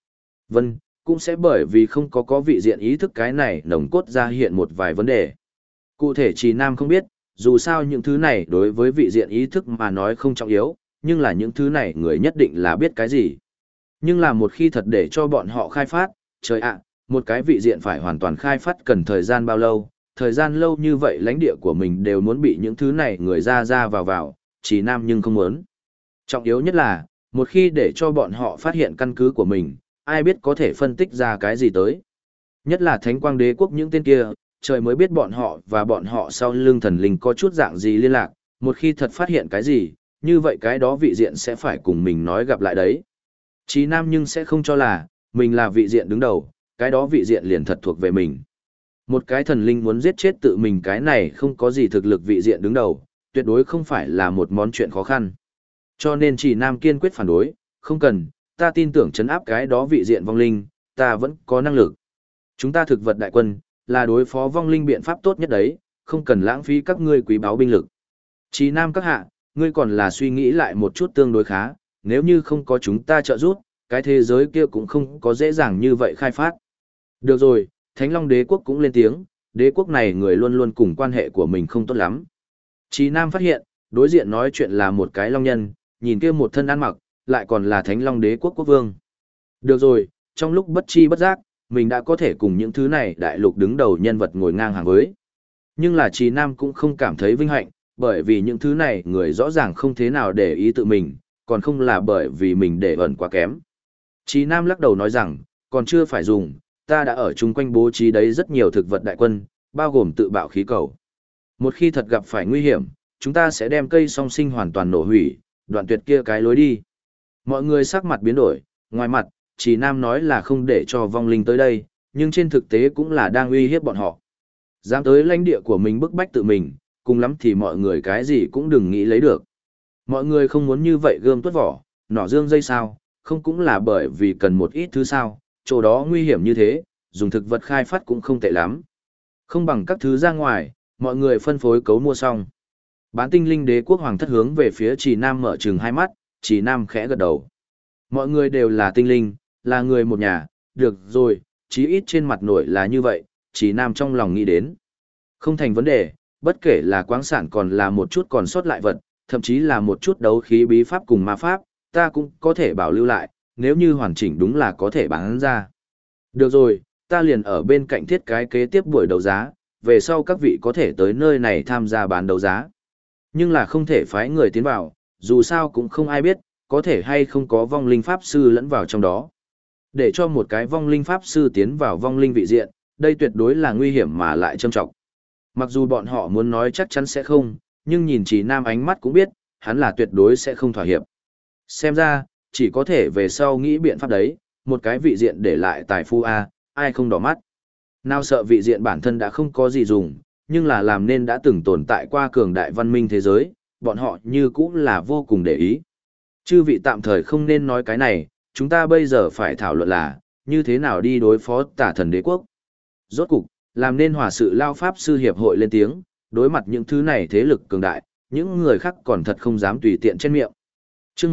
vân, cũng sẽ bởi vì không có vị diện ý thức cái này nồng cốt ra hiện một vài vấn đề. Cụ thể Trì Nam không biết, dù sao những thứ này đối với vị diện ý thức mà nói không trọng yếu, nhưng là những thứ này người nhất định là biết cái gì. Nhưng là một khi thật để cho bọn họ khai phát, trời ạ, một cái vị diện phải hoàn toàn khai phát cần thời gian bao lâu, thời gian lâu như vậy lãnh địa của mình đều muốn bị những thứ này người ra vào, Trì Nam nhưng không muốn. Trọng yếu nhất là, một khi để cho bọn họ phát hiện căn cứ của mình, ai biết có thể phân tích ra cái gì tới. Nhất là Thánh Quang Đế quốc những tên kia, trời mới biết bọn họ và bọn họ sau lưng thần linh có chút dạng gì liên lạc, một khi thật phát hiện cái gì, như vậy cái đó vị diện sẽ phải cùng mình nói gặp lại đấy. Chí Nam nhưng sẽ không cho là, mình là vị diện đứng đầu, cái đó vị diện liền thật thuộc về mình. Một cái thần linh muốn giết chết tự mình cái này không có gì thực lực vị diện đứng đầu, tuyệt đối không phải là một món chuyện khó khăn. Cho nên Chí Nam kiên quyết phản đối, không cần, ta tin tưởng trấn áp cái đó vị diện vong linh, ta vẫn có năng lực. Chúng ta thực vật đại quân, là đối phó vong linh biện pháp tốt nhất đấy, không cần lãng phí các ngươi quý báu binh lực. Chí Nam các hạ, ngươi còn là suy nghĩ lại một chút tương đối khá, nếu như không có chúng ta trợ giúp, cái thế giới kia cũng không có dễ dàng như vậy khai phát. Được rồi, Thánh Long đế quốc cũng lên tiếng, đế quốc này người luôn luôn cùng quan hệ của mình không tốt lắm. Chí Nam phát hiện, đối diện nói chuyện là một cái long nhân, nhìn kia một thân ăn mặc, lại còn là Thánh Long đế quốc quốc vương. Được rồi, trong lúc bất chi bất giác, mình đã có thể cùng những thứ này đại lục đứng đầu nhân vật ngồi ngang hàng với. Nhưng là Chí Nam cũng không cảm thấy vinh hạnh, bởi vì những thứ này người rõ ràng không thế nào để ý tự mình, còn không là bởi vì mình để ẩn quá kém. Chí Nam lắc đầu nói rằng, còn chưa phải dùng, ta đã ở chung quanh bố trí đấy rất nhiều thực vật đại quân, bao gồm tự bạo khí cầu. Một khi thật gặp phải nguy hiểm, chúng ta sẽ đem cây song sinh hoàn toàn nổ hủy, đoạn tuyệt kia cái lối đi. Mọi người sắc mặt biến đổi, ngoài mặt, Chí Nam nói là không để cho vong linh tới đây, nhưng trên thực tế cũng là đang uy hiếp bọn họ. Dám tới lãnh địa của mình bức bách tự mình, cùng lắm thì mọi người cái gì cũng đừng nghĩ lấy được. Mọi người không muốn như vậy gươm tuốt vỏ, nỏ dương dây sao, không cũng là bởi vì cần một ít thứ sao, chỗ đó nguy hiểm như thế, dùng thực vật khai phát cũng không tệ lắm. Không bằng các thứ ra ngoài, mọi người phân phối cấu mua xong. Bán tinh linh đế quốc hoàng thất hướng về phía Trì Nam mở trừng hai mắt, Trì Nam khẽ gật đầu. Mọi người đều là tinh linh, là người một nhà, được rồi, chí ít trên mặt nổi là như vậy, Trì Nam trong lòng nghĩ đến. Không thành vấn đề, bất kể là quáng sản còn là một chút còn sót lại vật, thậm chí là một chút đấu khí bí pháp cùng ma pháp, ta cũng có thể bảo lưu lại, nếu như hoàn chỉnh đúng là có thể bán ra. Được rồi, ta liền ở bên cạnh thiết cái kế tiếp buổi đấu giá, về sau các vị có thể tới nơi này tham gia bán đấu giá. Nhưng là không thể phái người tiến vào, dù sao cũng không ai biết, có thể hay không có vong linh pháp sư lẫn vào trong đó. Để cho một cái vong linh pháp sư tiến vào vong linh vị diện, đây tuyệt đối là nguy hiểm mà lại trầm trọng. Mặc dù bọn họ muốn nói chắc chắn sẽ không, nhưng nhìn Trì Nam ánh mắt cũng biết, hắn là tuyệt đối sẽ không thỏa hiệp. Xem ra, chỉ có thể về sau nghĩ biện pháp đấy, một cái vị diện để lại tài phu A, ai không đỏ mắt. Nào sợ vị diện bản thân đã không có gì dùng, nhưng là làm nên đã từng tồn tại qua cường đại văn minh thế giới, bọn họ như cũng là vô cùng để ý. Chư vị tạm thời không nên nói cái này, chúng ta bây giờ phải thảo luận là, như thế nào đi đối phó Tả Thần Đế quốc. Rốt cục, làm nên hòa sự lao pháp sư hiệp hội lên tiếng, đối mặt những thứ này thế lực cường đại, những người khác còn thật không dám tùy tiện trên miệng. Chương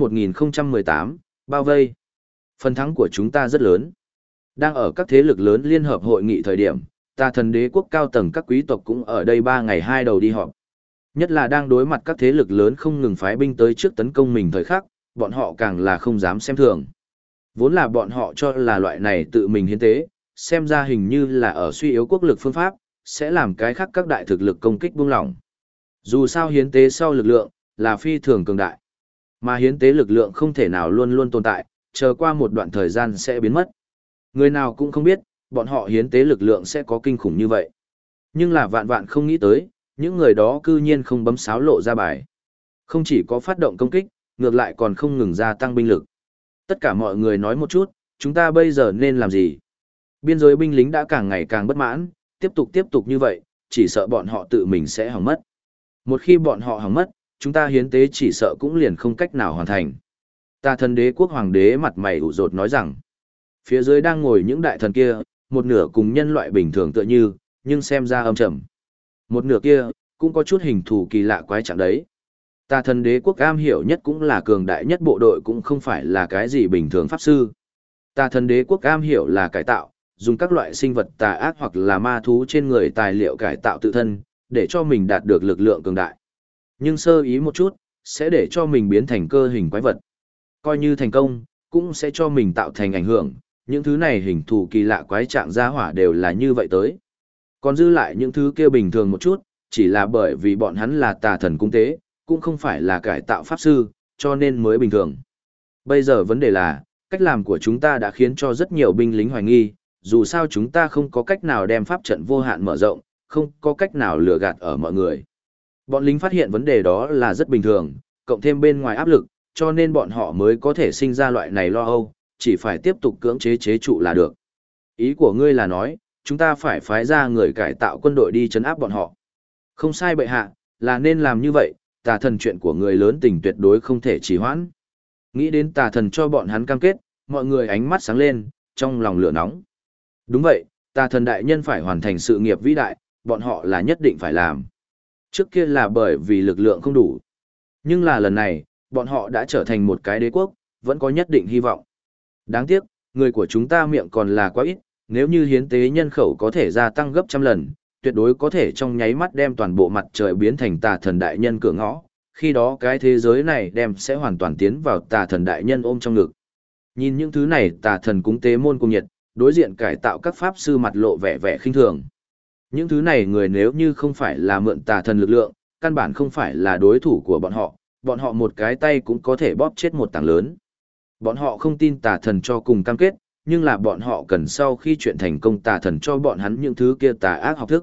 1018, bao vây. Phần thắng của chúng ta rất lớn. Đang ở các thế lực lớn liên hợp hội nghị thời điểm, Tà Thần Đế quốc cao tầng các quý tộc cũng ở đây 3 ngày 2 đầu đi họp. Nhất là đang đối mặt các thế lực lớn không ngừng phái binh tới trước tấn công mình thời khắc, bọn họ càng là không dám xem thường. Vốn là bọn họ cho là loại này tự mình hiến tế, xem ra hình như là ở suy yếu quốc lực phương pháp, sẽ làm cái khác các đại thực lực công kích buông lỏng. Dù sao hiến tế sau lực lượng, là phi thường cường đại. Mà hiến tế lực lượng không thể nào luôn luôn tồn tại, chờ qua một đoạn thời gian sẽ biến mất. Người nào cũng không biết, bọn họ hiến tế lực lượng sẽ có kinh khủng như vậy. Nhưng là vạn vạn không nghĩ tới, Những người đó cư nhiên không bấm sáo lộ ra bài. Không chỉ có phát động công kích, ngược lại còn không ngừng gia tăng binh lực. Tất cả mọi người nói một chút, chúng ta bây giờ nên làm gì? Biên giới binh lính đã càng ngày càng bất mãn, tiếp tục như vậy, chỉ sợ bọn họ tự mình sẽ hỏng mất. Một khi bọn họ hỏng mất, chúng ta hiến tế chỉ sợ cũng liền không cách nào hoàn thành. Tà thần đế quốc hoàng đế mặt mày ủ rột nói rằng, phía dưới đang ngồi những đại thần kia, một nửa cùng nhân loại bình thường tựa như, nhưng xem ra âm trầm. Một nửa kia, cũng có chút hình thù kỳ lạ quái trạng đấy. Tà thần đế quốc am hiểu nhất cũng là cường đại nhất bộ đội cũng không phải là cái gì bình thường pháp sư. Tà thần đế quốc am hiểu là cải tạo, dùng các loại sinh vật tà ác hoặc là ma thú trên người tài liệu cải tạo tự thân, để cho mình đạt được lực lượng cường đại. Nhưng sơ ý một chút, sẽ để cho mình biến thành cơ hình quái vật. Coi như thành công, cũng sẽ cho mình tạo thành ảnh hưởng, những thứ này hình thù kỳ lạ quái trạng gia hỏa đều là như vậy tới. Còn dư lại những thứ kia bình thường một chút, chỉ là bởi vì bọn hắn là tà thần cung tế, cũng không phải là cải tạo pháp sư, cho nên mới bình thường. Bây giờ vấn đề là, cách làm của chúng ta đã khiến cho rất nhiều binh lính hoài nghi, dù sao chúng ta không có cách nào đem pháp trận vô hạn mở rộng, không có cách nào lừa gạt ở mọi người. Bọn lính phát hiện vấn đề đó là rất bình thường, cộng thêm bên ngoài áp lực, cho nên bọn họ mới có thể sinh ra loại này lo âu, chỉ phải tiếp tục cưỡng chế chế trụ là được. Ý của ngươi là nói, chúng ta phải phái ra người cải tạo quân đội đi trấn áp bọn họ. Không sai bệ hạ, là nên làm như vậy, tà thần chuyện của người lớn tình tuyệt đối không thể trì hoãn. Nghĩ đến tà thần cho bọn hắn cam kết, mọi người ánh mắt sáng lên, trong lòng lửa nóng. Đúng vậy, tà thần đại nhân phải hoàn thành sự nghiệp vĩ đại, bọn họ là nhất định phải làm. Trước kia là bởi vì lực lượng không đủ. Nhưng là lần này, bọn họ đã trở thành một cái đế quốc, vẫn có nhất định hy vọng. Đáng tiếc, người của chúng ta miệng còn là quá ít, nếu như hiến tế nhân khẩu có thể gia tăng gấp trăm lần, tuyệt đối có thể trong nháy mắt đem toàn bộ mặt trời biến thành tà thần đại nhân cửa ngõ, khi đó cái thế giới này đem sẽ hoàn toàn tiến vào tà thần đại nhân ôm trong ngực. Nhìn những thứ này tà thần cúng tế môn cung nhiệt, đối diện cải tạo các pháp sư mặt lộ vẻ vẻ khinh thường. Những thứ này người nếu như không phải là mượn tà thần lực lượng, căn bản không phải là đối thủ của bọn họ một cái tay cũng có thể bóp chết một tảng lớn. Bọn họ không tin tà thần cho cùng cam kết, nhưng là bọn họ cần sau khi chuyện thành công tà thần cho bọn hắn những thứ kia tà ác học thức.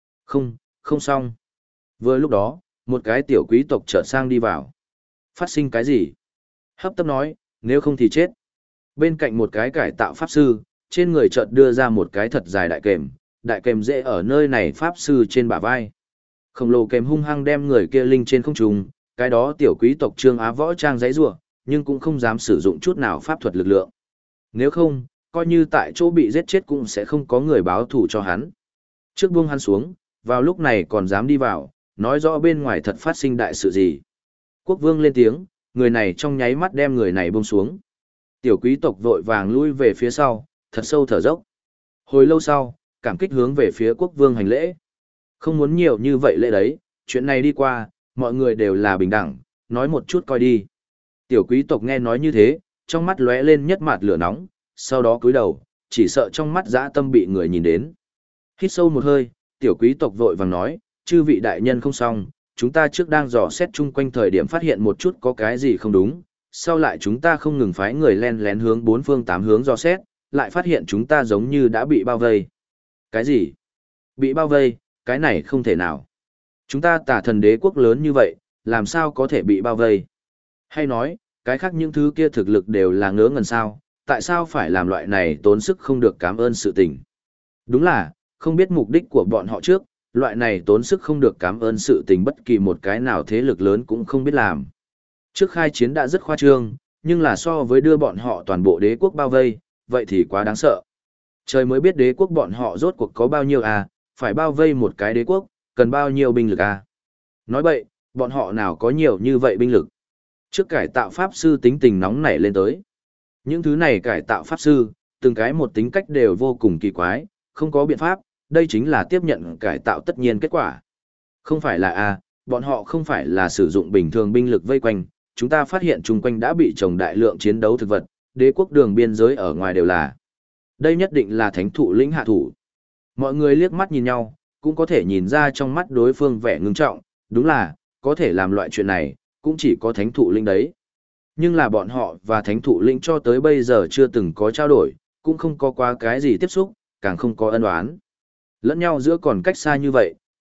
Không xong. Vừa lúc đó, một cái tiểu quý tộc chợt sang đi vào. Phát sinh cái gì? Hấp tấp nói, nếu không thì chết. Bên cạnh một cái cải tạo pháp sư, trên người chợt đưa ra một cái thật dài đại kềm dễ ở nơi này pháp sư trên bả vai. Khổng lồ kềm hung hăng đem người kia linh trên không trung, cái đó tiểu quý tộc Trương Á Võ trang giãy giụa, nhưng cũng không dám sử dụng chút nào pháp thuật lực lượng. Nếu không, coi như tại chỗ bị giết chết cũng sẽ không có người báo thù cho hắn. Trước buông hắn xuống, vào lúc này còn dám đi vào, nói rõ bên ngoài thật phát sinh đại sự gì. Quốc vương lên tiếng, người này trong nháy mắt đem người này buông xuống. Tiểu quý tộc vội vàng lui về phía sau, thật sâu thở dốc. Hồi lâu sau, cảm kích hướng về phía quốc vương hành lễ. Không muốn nhiều như vậy lễ đấy, chuyện này đi qua, mọi người đều là bình đẳng, nói một chút coi đi. Tiểu quý tộc nghe nói như thế, trong mắt lóe lên nhất mạt lửa nóng, sau đó cúi đầu, chỉ sợ trong mắt dã tâm bị người nhìn đến. Hít sâu một hơi, tiểu quý tộc vội vàng nói, chư vị đại nhân không xong, chúng ta trước đang dò xét chung quanh thời điểm phát hiện một chút có cái gì không đúng, sau lại chúng ta không ngừng phái người len lén hướng bốn phương tám hướng dò xét, lại phát hiện chúng ta giống như đã bị bao vây. Cái gì? Bị bao vây, cái này không thể nào. Chúng ta tà thần đế quốc lớn như vậy, làm sao có thể bị bao vây? Hay nói, cái khác những thứ kia thực lực đều là ngớ ngẩn sao, tại sao phải làm loại này tốn sức không được cảm ơn sự tình? Đúng là, không biết mục đích của bọn họ trước, loại này tốn sức không được cảm ơn sự tình bất kỳ một cái nào thế lực lớn cũng không biết làm. Trước khai chiến đã rất khoa trương, nhưng là so với đưa bọn họ toàn bộ đế quốc bao vây, vậy thì quá đáng sợ. Trời mới biết đế quốc bọn họ rốt cuộc có bao nhiêu à, phải bao vây một cái đế quốc, cần bao nhiêu binh lực à. Nói vậy, bọn họ nào có nhiều như vậy binh lực. Trước cải tạo pháp sư tính tình nóng nảy lên tới. Những thứ này cải tạo pháp sư, từng cái một tính cách đều vô cùng kỳ quái, không có biện pháp, đây chính là tiếp nhận cải tạo tất nhiên kết quả. Không phải là à, bọn họ không phải là sử dụng bình thường binh lực vây quanh, chúng ta phát hiện chung quanh đã bị trồng đại lượng chiến đấu thực vật, đế quốc đường biên giới ở ngoài đều là. Đây nhất định là thánh thụ lĩnh hạ thủ. Mọi người liếc mắt nhìn nhau, cũng có thể nhìn ra trong mắt đối phương vẻ ngưng trọng, đúng là, có thể làm loại chuyện này, cũng chỉ có thánh thụ lĩnh đấy. Nhưng là bọn họ và thánh thụ lĩnh cho tới bây giờ chưa từng có trao đổi, cũng không có qua cái gì tiếp xúc, càng không có ân oán. Lẫn nhau giữa còn cách xa như vậy,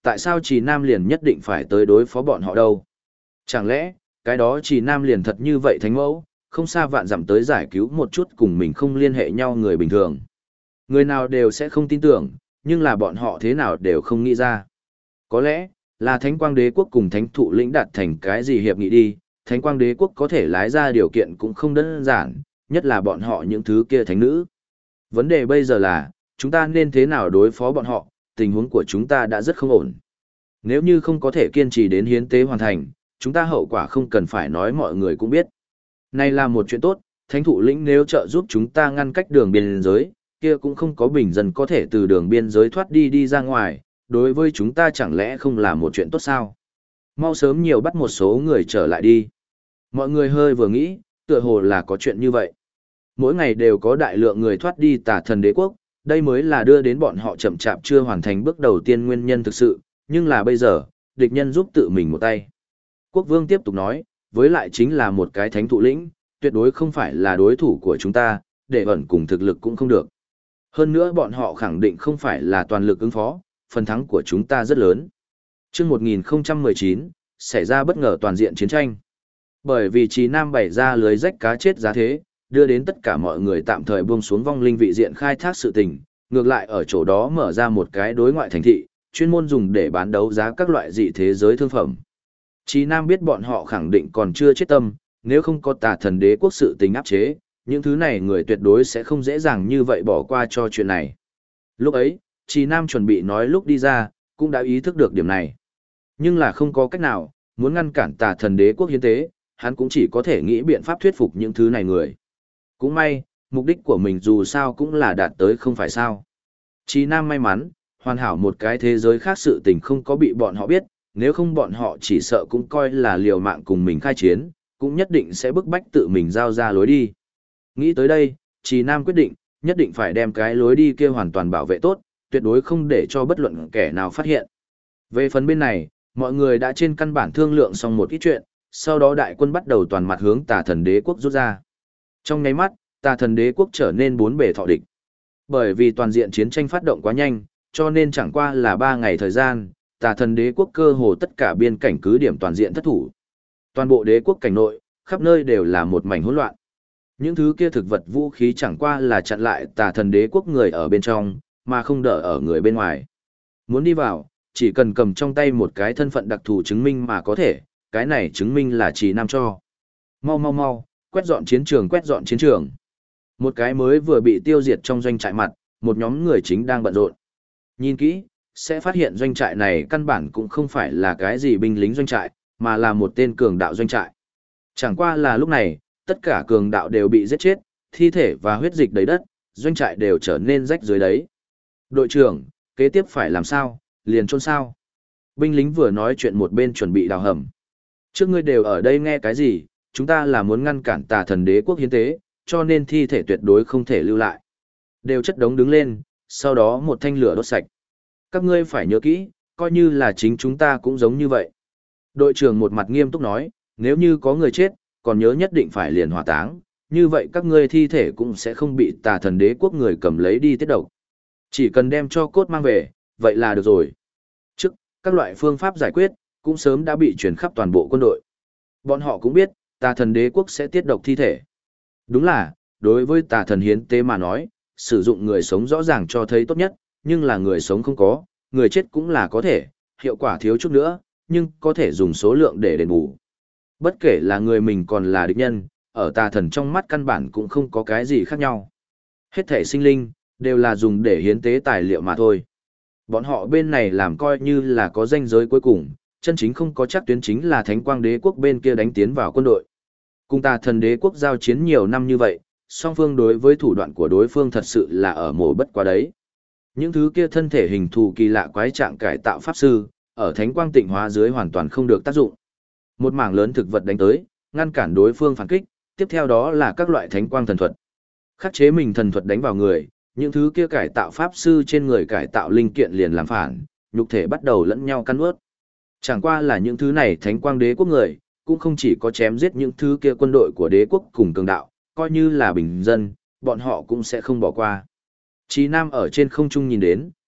tại sao Trì Nam liền nhất định phải tới đối phó bọn họ đâu? Chẳng lẽ, cái đó Trì Nam liền thật như vậy thánh mẫu, không xa vạn dặm tới giải cứu một chút cùng mình không liên hệ nhau người bình thường. Người nào đều sẽ không tin tưởng, nhưng là bọn họ thế nào đều không nghĩ ra. Có lẽ, là Thánh Quang Đế Quốc cùng Thánh Thụ Lĩnh đạt thành cái gì hiệp nghị đi, Thánh Quang Đế Quốc có thể lái ra điều kiện cũng không đơn giản, nhất là bọn họ những thứ kia thánh nữ. Vấn đề bây giờ là, chúng ta nên thế nào đối phó bọn họ, tình huống của chúng ta đã rất không ổn. Nếu như không có thể kiên trì đến hiến tế hoàn thành, chúng ta hậu quả không cần phải nói mọi người cũng biết. Này là một chuyện tốt, Thánh Thụ Lĩnh nếu trợ giúp chúng ta ngăn cách đường biên giới, kia cũng không có bình dân có thể từ đường biên giới thoát đi ra ngoài, đối với chúng ta chẳng lẽ không là một chuyện tốt sao? Mau sớm nhiều bắt một số người trở lại đi. Mọi người hơi vừa nghĩ, tựa hồ là có chuyện như vậy. Mỗi ngày đều có đại lượng người thoát đi Tà Thần Đế Quốc, đây mới là đưa đến bọn họ chậm chạp chưa hoàn thành bước đầu tiên nguyên nhân thực sự, nhưng là bây giờ, địch nhân giúp tự mình một tay. Quốc vương tiếp tục nói, với lại chính là một cái thánh thụ lĩnh, tuyệt đối không phải là đối thủ của chúng ta, để ẩn cùng thực lực cũng không được. Hơn nữa bọn họ khẳng định không phải là toàn lực ứng phó, phần thắng của chúng ta rất lớn. Trước 1019, xảy ra bất ngờ toàn diện chiến tranh. Bởi vì Trì Nam bày ra lưới rách cá chết giá thế, đưa đến tất cả mọi người tạm thời buông xuống vong linh vị diện khai thác sự tình, ngược lại ở chỗ đó mở ra một cái đối ngoại thành thị, chuyên môn dùng để bán đấu giá các loại dị thế giới thương phẩm. Trì Nam biết bọn họ khẳng định còn chưa chết tâm, nếu không có Tà Thần Đế Quốc sự tình áp chế, những thứ này người tuyệt đối sẽ không dễ dàng như vậy bỏ qua cho chuyện này. Lúc ấy, Trì Nam chuẩn bị nói lúc đi ra, cũng đã ý thức được điểm này. Nhưng là không có cách nào, muốn ngăn cản Tà Thần Đế Quốc hiến tế, hắn cũng chỉ có thể nghĩ biện pháp thuyết phục những thứ này người. Cũng may, mục đích của mình dù sao cũng là đạt tới không phải sao. Trì Nam may mắn, hoàn hảo một cái thế giới khác sự tình không có bị bọn họ biết, nếu không bọn họ chỉ sợ cũng coi là liều mạng cùng mình khai chiến, cũng nhất định sẽ bức bách tự mình giao ra lối đi. Nghĩ tới đây, Trì Nam quyết định, nhất định phải đem cái lối đi kia hoàn toàn bảo vệ tốt, tuyệt đối không để cho bất luận kẻ nào phát hiện. Về phần bên này, mọi người đã trên căn bản thương lượng xong một ít chuyện, sau đó đại quân bắt đầu toàn mặt hướng Tà Thần Đế Quốc rút ra. Trong nháy mắt, Tà Thần Đế Quốc trở nên bốn bề thọ địch. Bởi vì toàn diện chiến tranh phát động quá nhanh, cho nên chẳng qua là 3 ngày thời gian, Tà Thần Đế Quốc cơ hồ tất cả biên cảnh cứ điểm toàn diện thất thủ. Toàn bộ đế quốc cảnh nội, khắp nơi đều là một mảnh hỗn loạn. Những thứ kia thực vật vũ khí chẳng qua là chặn lại Tà Thần Đế Quốc người ở bên trong, mà không đỡ ở người bên ngoài. Muốn đi vào, chỉ cần cầm trong tay một cái thân phận đặc thù chứng minh mà có thể, cái này chứng minh là Trì Nam cho. Mau mau mau, quét dọn chiến trường, quét dọn chiến trường. Một cái mới vừa bị tiêu diệt trong doanh trại mặt, một nhóm người chính đang bận rộn. Nhìn kỹ, sẽ phát hiện doanh trại này căn bản cũng không phải là cái gì binh lính doanh trại, mà là một tên cường đạo doanh trại. Chẳng qua là lúc này, tất cả cường đạo đều bị giết chết, thi thể và huyết dịch đầy đất, doanh trại đều trở nên rách dưới đấy. Đội trưởng, kế tiếp phải làm sao, liền chôn sao? Binh lính vừa nói chuyện một bên chuẩn bị đào hầm. Trước ngươi đều ở đây nghe cái gì, chúng ta là muốn ngăn cản Tà Thần Đế Quốc hiến tế, cho nên thi thể tuyệt đối không thể lưu lại. Đều chất đống đứng lên, sau đó một thanh lửa đốt sạch. Các ngươi phải nhớ kỹ, coi như là chính chúng ta cũng giống như vậy. Đội trưởng một mặt nghiêm túc nói, nếu như có người chết, còn nhớ nhất định phải liền hỏa táng, như vậy các ngươi thi thể cũng sẽ không bị Tà Thần Đế Quốc người cầm lấy đi tiết độc. Chỉ cần đem cho cốt mang về, vậy là được rồi. Trước, các loại phương pháp giải quyết, cũng sớm đã bị truyền khắp toàn bộ quân đội. Bọn họ cũng biết, Tà Thần Đế Quốc sẽ tiết độc thi thể. Đúng là, đối với Tà Thần hiến tế mà nói, sử dụng người sống rõ ràng cho thấy tốt nhất, nhưng là người sống không có, người chết cũng là có thể, hiệu quả thiếu chút nữa, nhưng có thể dùng số lượng để đền bù. Bất kể là người mình còn là địch nhân, ở Tà Thần trong mắt căn bản cũng không có cái gì khác nhau. Hết thể sinh linh, đều là dùng để hiến tế tài liệu mà thôi. Bọn họ bên này làm coi như là có ranh giới cuối cùng, chân chính không có chắc tuyến chính là Thánh Quang Đế Quốc bên kia đánh tiến vào quân đội. Cùng Tà Thần Đế Quốc giao chiến nhiều năm như vậy, song phương đối với thủ đoạn của đối phương thật sự là ở mổ bất quá đấy. Những thứ kia thân thể hình thù kỳ lạ quái trạng cải tạo pháp sư, ở Thánh Quang Tịnh Hóa dưới hoàn toàn không được tác dụng. Một mảng lớn thực vật đánh tới, ngăn cản đối phương phản kích, tiếp theo đó là các loại Thánh Quang thần thuật. Khắc chế mình thần thuật đánh vào người, những thứ kia cải tạo pháp sư trên người cải tạo linh kiện liền làm phản, nhục thể bắt đầu lẫn nhau căn ướt. Chẳng qua là những thứ này Thánh Quang Đế Quốc người, cũng không chỉ có chém giết những thứ kia quân đội của đế quốc cùng cường đạo, coi như là bình dân, bọn họ cũng sẽ không bỏ qua. Chí Nam ở trên không trung nhìn đến,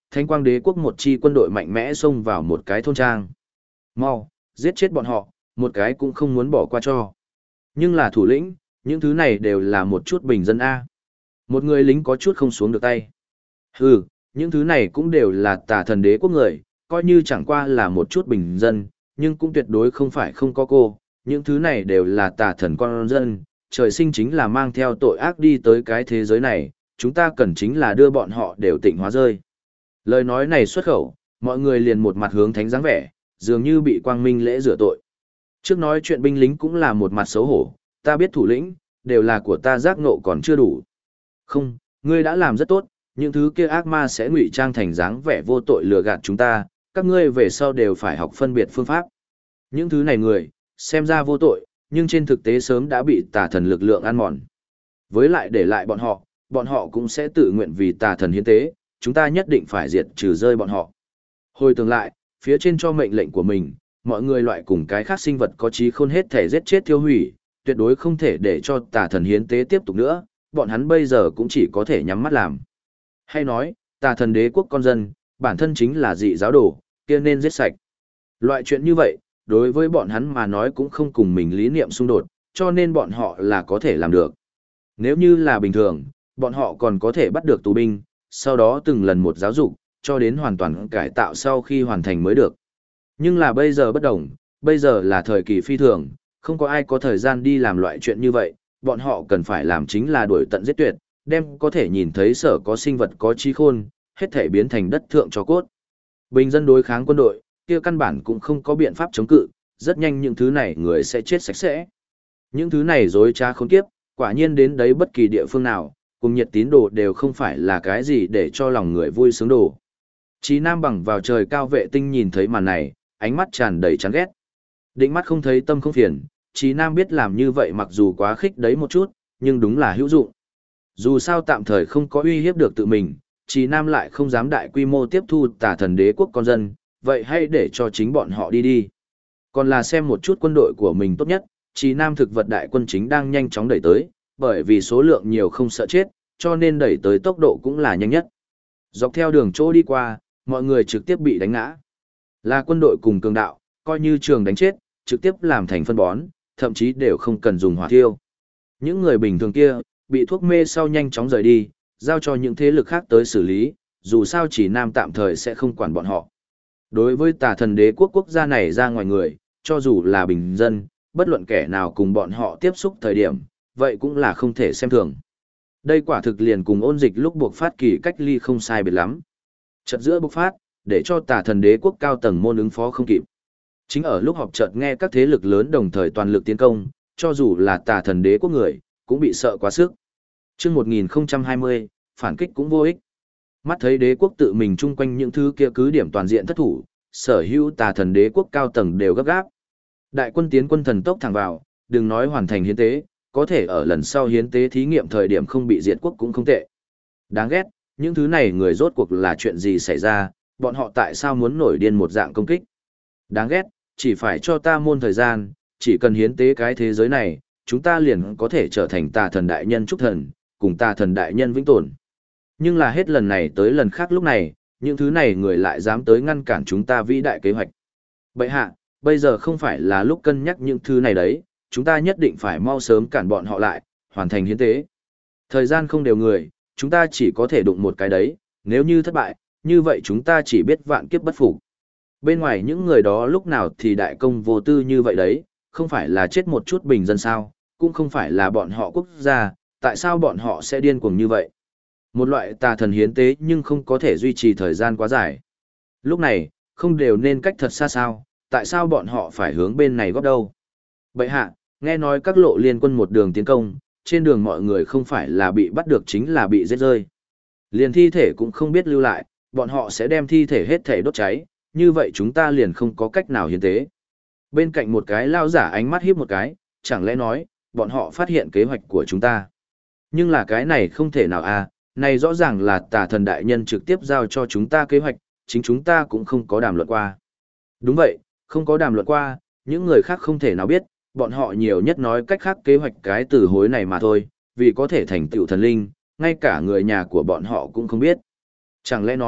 Thánh Quang Đế quốc một chi quân đội mạnh mẽ xông vào một cái thôn trang. Mau, giết chết bọn họ, một cái cũng không muốn bỏ qua cho. Nhưng là thủ lĩnh, những thứ này đều là một chút bình dân A. Một người lính có chút không xuống được tay. Hừ, những thứ này cũng đều là tà thần đế quốc người, coi như chẳng qua là một chút bình dân, nhưng cũng tuyệt đối không phải không có cô. Những thứ này đều là tà thần con dân, trời sinh chính là mang theo tội ác đi tới cái thế giới này, chúng ta cần chính là đưa bọn họ đều tịnh hóa rơi. Lời nói này xuất khẩu, mọi người liền một mặt hướng thánh dáng vẻ, dường như bị quang minh lễ rửa tội. Trước nói chuyện binh lính cũng là một mặt xấu hổ, ta biết thủ lĩnh, đều là của ta giác ngộ còn chưa đủ. Không, ngươi đã làm rất tốt, những thứ kia ác ma sẽ ngụy trang thành dáng vẻ vô tội lừa gạt chúng ta, các ngươi về sau đều phải học phân biệt phương pháp. Những thứ này người, xem ra vô tội, nhưng trên thực tế sớm đã bị tà thần lực lượng ăn mòn. Với lại để lại bọn họ cũng sẽ tự nguyện vì tà thần hiến tế, chúng ta nhất định phải diệt trừ rơi bọn họ. Hồi tưởng lại, phía trên cho mệnh lệnh của mình, mọi người loại cùng cái khác sinh vật có trí khôn hết thể giết chết tiêu hủy, tuyệt đối không thể để cho tà thần hiến tế tiếp tục nữa, bọn hắn bây giờ cũng chỉ có thể nhắm mắt làm. Hay nói, tà thần đế quốc con dân, bản thân chính là dị giáo đồ, kia nên giết sạch. Loại chuyện như vậy, đối với bọn hắn mà nói cũng không cùng mình lý niệm xung đột, cho nên bọn họ là có thể làm được. Nếu như là bình thường, bọn họ còn có thể bắt được tù binh, sau đó từng lần một giáo dục, cho đến hoàn toàn cải tạo sau khi hoàn thành mới được. Nhưng là bây giờ bất đồng, bây giờ là thời kỳ phi thường, không có ai có thời gian đi làm loại chuyện như vậy, bọn họ cần phải làm chính là đuổi tận giết tuyệt, đem có thể nhìn thấy sở có sinh vật có trí khôn, hết thể biến thành đất thượng cho cốt. Bình dân đối kháng quân đội, kia căn bản cũng không có biện pháp chống cự, rất nhanh những thứ này người sẽ chết sạch sẽ. Những thứ này dối trá khốn kiếp, quả nhiên đến đấy bất kỳ địa phương nào, cùng nhiệt tín đồ đều không phải là cái gì để cho lòng người vui sướng đồ. Chí Nam bằng vào trời cao vệ tinh nhìn thấy màn này, ánh mắt tràn đầy chán ghét. Định mắt không thấy tâm không phiền, Chí Nam biết làm như vậy mặc dù quá khích đấy một chút, nhưng đúng là hữu dụng. Dù sao tạm thời không có uy hiếp được tự mình, Chí Nam lại không dám đại quy mô tiếp thu tà thần đế quốc con dân, vậy hay để cho chính bọn họ đi đi. Còn là xem một chút quân đội của mình tốt nhất, Chí Nam thực vật đại quân chính đang nhanh chóng đẩy tới, bởi vì số lượng nhiều không sợ chết, cho nên đẩy tới tốc độ cũng là nhanh nhất. Dọc theo đường chỗ đi qua, mọi người trực tiếp bị đánh ngã. Là quân đội cùng cường đạo, coi như trường đánh chết, trực tiếp làm thành phân bón, thậm chí đều không cần dùng hỏa thiêu. Những người bình thường kia, bị thuốc mê sau nhanh chóng rời đi, giao cho những thế lực khác tới xử lý, dù sao chỉ Nam tạm thời sẽ không quản bọn họ. Đối với tà thần đế quốc quốc gia này ra ngoài người, cho dù là bình dân, bất luận kẻ nào cùng bọn họ tiếp xúc thời điểm, vậy cũng là không thể xem thường. Đây quả thực liền cùng ôn dịch lúc buộc phát kỳ cách ly không sai biệt lắm. Chợt giữa bộc phát, để cho tà thần đế quốc cao tầng môn ứng phó không kịp. Chính ở lúc họp chợt nghe các thế lực lớn đồng thời toàn lực tiến công, cho dù là tà thần đế quốc người, cũng bị sợ quá sức. Trước 1020, phản kích cũng vô ích. Mắt thấy đế quốc tự mình chung quanh những thứ kia cứ điểm toàn diện thất thủ, sở hữu tà thần đế quốc cao tầng đều gấp gáp. Đại quân tiến quân thần tốc thẳng vào, đừng nói hoàn thành hiến tế, có thể ở lần sau hiến tế thí nghiệm thời điểm không bị diệt quốc cũng không tệ. Đáng ghét, những thứ này người rốt cuộc là chuyện gì xảy ra, bọn họ tại sao muốn nổi điên một dạng công kích. Đáng ghét, chỉ phải cho ta môn thời gian, chỉ cần hiến tế cái thế giới này, chúng ta liền có thể trở thành tà thần đại nhân trúc thần, cùng tà thần đại nhân vĩnh tồn. Nhưng là hết lần này tới lần khác lúc này, những thứ này người lại dám tới ngăn cản chúng ta vĩ đại kế hoạch. Bậy hạ, bây giờ không phải là lúc cân nhắc những thứ này đấy, chúng ta nhất định phải mau sớm cản bọn họ lại, hoàn thành hiến tế. Thời gian không đều người, chúng ta chỉ có thể đụng một cái đấy, nếu như thất bại, như vậy chúng ta chỉ biết vạn kiếp bất phục. Bên ngoài những người đó lúc nào thì đại công vô tư như vậy đấy, không phải là chết một chút bình dân sao, cũng không phải là bọn họ quốc gia, tại sao bọn họ sẽ điên cuồng như vậy. Một loại tà thần hiến tế nhưng không có thể duy trì thời gian quá dài. Lúc này, không đều nên cách thật xa sao, tại sao bọn họ phải hướng bên này góp đâu. Bậy hạ, nghe nói các lộ liên quân một đường tiến công, trên đường mọi người không phải là bị bắt được chính là bị giết rơi. Liền thi thể cũng không biết lưu lại, bọn họ sẽ đem thi thể hết thể đốt cháy, như vậy chúng ta liền không có cách nào hiến tế. Bên cạnh một cái lao giả ánh mắt hiếp một cái, chẳng lẽ nói, bọn họ phát hiện kế hoạch của chúng ta. Nhưng là cái này không thể nào à, này rõ ràng là tà thần đại nhân trực tiếp giao cho chúng ta kế hoạch, chính chúng ta cũng không có đàm luận qua. Đúng vậy, không có đàm luận qua, những người khác không thể nào biết, bọn họ nhiều nhất nói cách khác kế hoạch cái từ hối này mà thôi, vì có thể thành tựu thần linh, ngay cả người nhà của bọn họ cũng không biết. Chẳng lẽ nói,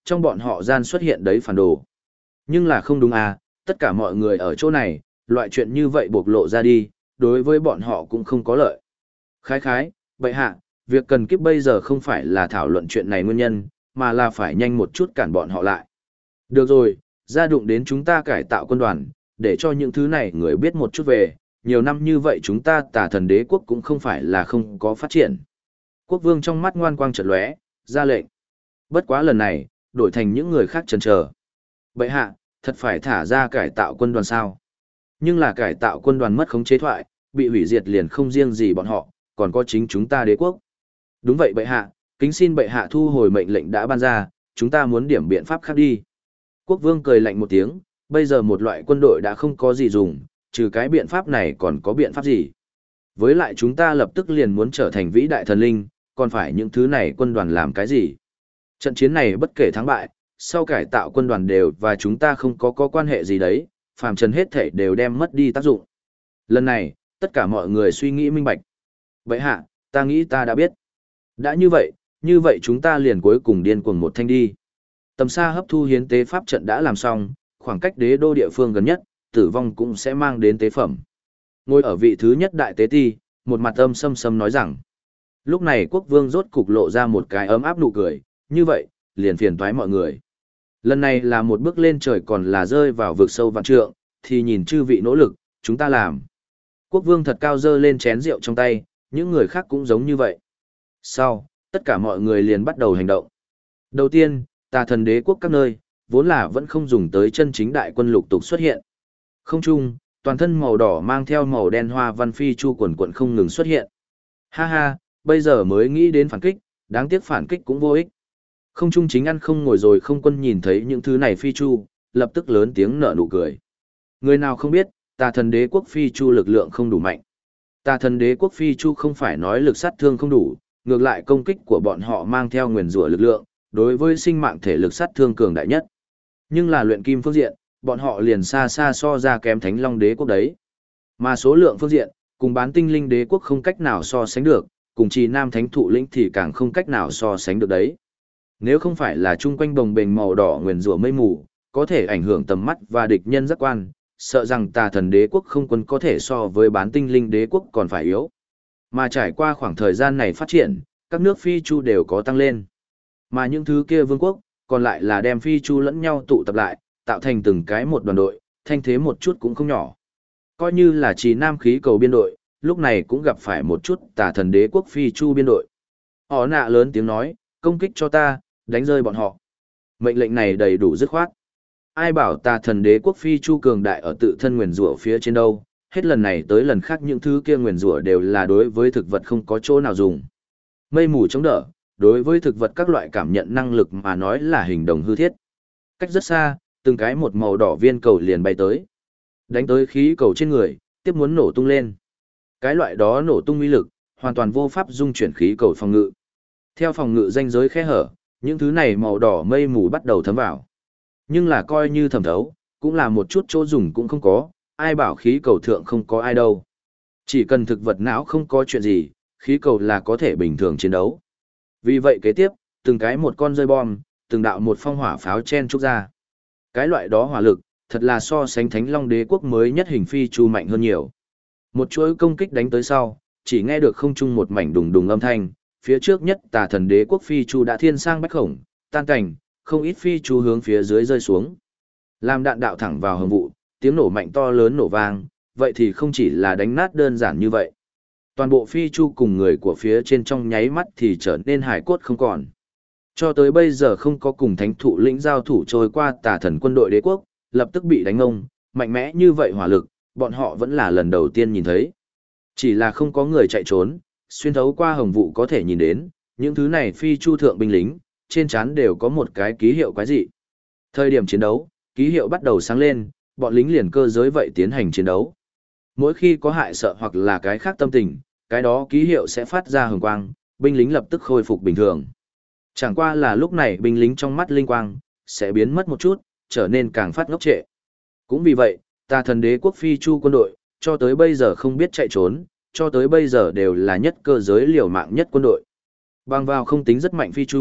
trong bọn họ gian xuất hiện đấy phản đồ. Nhưng là không đúng à, tất cả mọi người ở chỗ này, loại chuyện như vậy bộc lộ ra đi, đối với bọn họ cũng không có lợi. Khái, bệ hạ, việc cần kiếp bây giờ không phải là thảo luận chuyện này nguyên nhân, mà là phải nhanh một chút cản bọn họ lại. Được rồi, ra đụng đến chúng ta cải tạo quân đoàn, để cho những thứ này người biết một chút về, nhiều năm như vậy chúng ta Tà Thần Đế quốc cũng không phải là không có phát triển. Quốc vương trong mắt ngoan quang chợt lóe, ra lệnh. Bất quá lần này, đổi thành những người khác chần chờ. Bệ hạ, thật phải thả ra cải tạo quân đoàn sao? Nhưng là cải tạo quân đoàn mất khống chế thoại, bị hủy diệt liền không riêng gì bọn họ, còn có chính chúng ta đế quốc. Đúng vậy bệ hạ, kính xin bệ hạ thu hồi mệnh lệnh đã ban ra, chúng ta muốn điểm biện pháp khác đi. Quốc vương cười lạnh một tiếng, bây giờ một loại quân đội đã không có gì dùng, trừ cái biện pháp này còn có biện pháp gì. Với lại chúng ta lập tức liền muốn trở thành vĩ đại thần linh, còn phải những thứ này quân đoàn làm cái gì. Trận chiến này bất kể thắng bại, sau cải tạo quân đoàn đều và chúng ta không có quan hệ gì đấy, phàm trần hết thể đều đem mất đi tác dụng. Lần này, tất cả mọi người suy nghĩ minh bạch. Vậy hạ, ta nghĩ ta đã biết. Đã như vậy chúng ta liền cuối cùng điên cuồng một thanh đi. Tầm xa hấp thu hiến tế pháp trận đã làm xong, khoảng cách đế đô địa phương gần nhất, tử vong cũng sẽ mang đến tế phẩm. Ngồi ở vị thứ nhất đại tế ti, một mặt âm sâm sâm nói rằng. Lúc này quốc vương rốt cục lộ ra một cái ấm áp nụ cười, như vậy, liền phiền toái mọi người. Lần này là một bước lên trời còn là rơi vào vực sâu vạn trượng, thì nhìn chư vị nỗ lực, chúng ta làm. Quốc vương thật cao dơ lên chén rượu trong tay, những người khác cũng giống như vậy. Sau, tất cả mọi người liền bắt đầu hành động. Đầu tiên, Tà Thần Đế quốc các nơi, vốn là vẫn không dùng tới chân chính đại quân lục tục xuất hiện. Không chung, toàn thân màu đỏ mang theo màu đen hoa văn phi chu quần quần không ngừng xuất hiện. Ha ha, bây giờ mới nghĩ đến phản kích, đáng tiếc phản kích cũng vô ích. Không chung chính ăn không ngồi rồi không quân nhìn thấy những thứ này phi chu, lập tức lớn tiếng nở nụ cười. Người nào không biết, Tà Thần Đế quốc phi chu lực lượng không đủ mạnh. Tà Thần Đế quốc phi chu không phải nói lực sát thương không đủ, ngược lại công kích của bọn họ mang theo nguyền rủa lực lượng, đối với sinh mạng thể lực sát thương cường đại nhất. Nhưng là luyện kim phương diện, bọn họ liền xa xa so ra kém Thánh Long Đế quốc đấy. Mà số lượng phương diện, cùng Bán Tinh Linh Đế quốc không cách nào so sánh được, cùng Trì Nam Thánh Thụ Lĩnh thì càng không cách nào so sánh được đấy. Nếu không phải là chung quanh bồng bềnh màu đỏ nguyền rủa mây mù, có thể ảnh hưởng tầm mắt và địch nhân giác quan, sợ rằng Tà Thần Đế quốc không quân có thể so với Bán Tinh Linh Đế quốc còn phải yếu. Mà trải qua khoảng thời gian này phát triển, các nước phi chu đều có tăng lên. Mà những thứ kia vương quốc, còn lại là đem phi chu lẫn nhau tụ tập lại, tạo thành từng cái một đoàn đội, thanh thế một chút cũng không nhỏ. Coi như là Trì Nam khí cầu biên đội, lúc này cũng gặp phải một chút Tà Thần Đế quốc phi chu biên đội. Họ nạ lớn tiếng nói, công kích cho ta, đánh rơi bọn họ. Mệnh lệnh này đầy đủ dứt khoát. Ai bảo Tà Thần Đế quốc phi chu cường đại ở tự thân nguyền rủa phía trên đâu, hết lần này tới lần khác những thứ kia nguyền rủa đều là đối với thực vật không có chỗ nào dùng. Mây mù chống đỡ, đối với thực vật các loại cảm nhận năng lực mà nói là hình đồng hư thiết. Cách rất xa, từng cái một màu đỏ viên cầu liền bay tới. Đánh tới khí cầu trên người, tiếp muốn nổ tung lên. Cái loại đó nổ tung uy lực, hoàn toàn vô pháp dung chuyển khí cầu phòng ngự. Theo phòng ngự ranh giới khe hở, những thứ này màu đỏ mây mù bắt đầu thấm vào. Nhưng là coi như thẩm thấu, cũng là một chút chỗ dùng cũng không có, ai bảo khí cầu thượng không có ai đâu. Chỉ cần thực vật não không có chuyện gì, khí cầu là có thể bình thường chiến đấu. Vì vậy kế tiếp, từng cái một con rơi bom, từng đạo một phong hỏa pháo chen trúc ra. Cái loại đó hỏa lực, thật là so sánh Thánh Long Đế quốc mới nhất hình phi chu mạnh hơn nhiều. Một chuỗi công kích đánh tới sau, chỉ nghe được không trung một mảnh đùng đùng âm thanh, phía trước nhất Tà Thần Đế quốc phi chu đã thiên sang bách khổng, tan cảnh, không ít phi chu hướng phía dưới rơi xuống. Làm đạn đạo thẳng vào hồng vụ, tiếng nổ mạnh to lớn nổ vang, vậy thì không chỉ là đánh nát đơn giản như vậy. Toàn bộ phi chu cùng người của phía trên trong nháy mắt thì trở nên hải cốt không còn. Cho tới bây giờ không có cùng Thánh Thụ Lĩnh giao thủ trôi qua Tà Thần quân đội đế quốc, lập tức bị đánh ông, mạnh mẽ như vậy hỏa lực, bọn họ vẫn là lần đầu tiên nhìn thấy. Chỉ là không có người chạy trốn, xuyên thấu qua hồng vụ có thể nhìn đến, những thứ này phi chu thượng binh lính, trên trán đều có một cái ký hiệu quái dị. Thời điểm chiến đấu, ký hiệu bắt đầu sáng lên, bọn lính liền cơ giới vậy tiến hành chiến đấu. Mỗi khi có hại sợ hoặc là cái khác tâm tình, cái đó ký hiệu sẽ phát ra hồng quang, binh lính lập tức khôi phục bình thường. Chẳng qua là lúc này binh lính trong mắt linh quang, sẽ biến mất một chút, trở nên càng phát ngốc trệ. Cũng vì vậy, Tà Thần Đế quốc phi chu quân đội, cho tới bây giờ không biết chạy trốn, cho tới bây giờ đều là nhất cơ giới liều mạng nhất quân đội. Bằng vào không tính rất mạnh phi chu,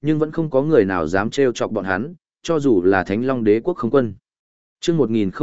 nhưng vẫn không có người nào dám trêu chọc bọn hắn, cho dù là Thánh Long Đế quốc không quân. Chương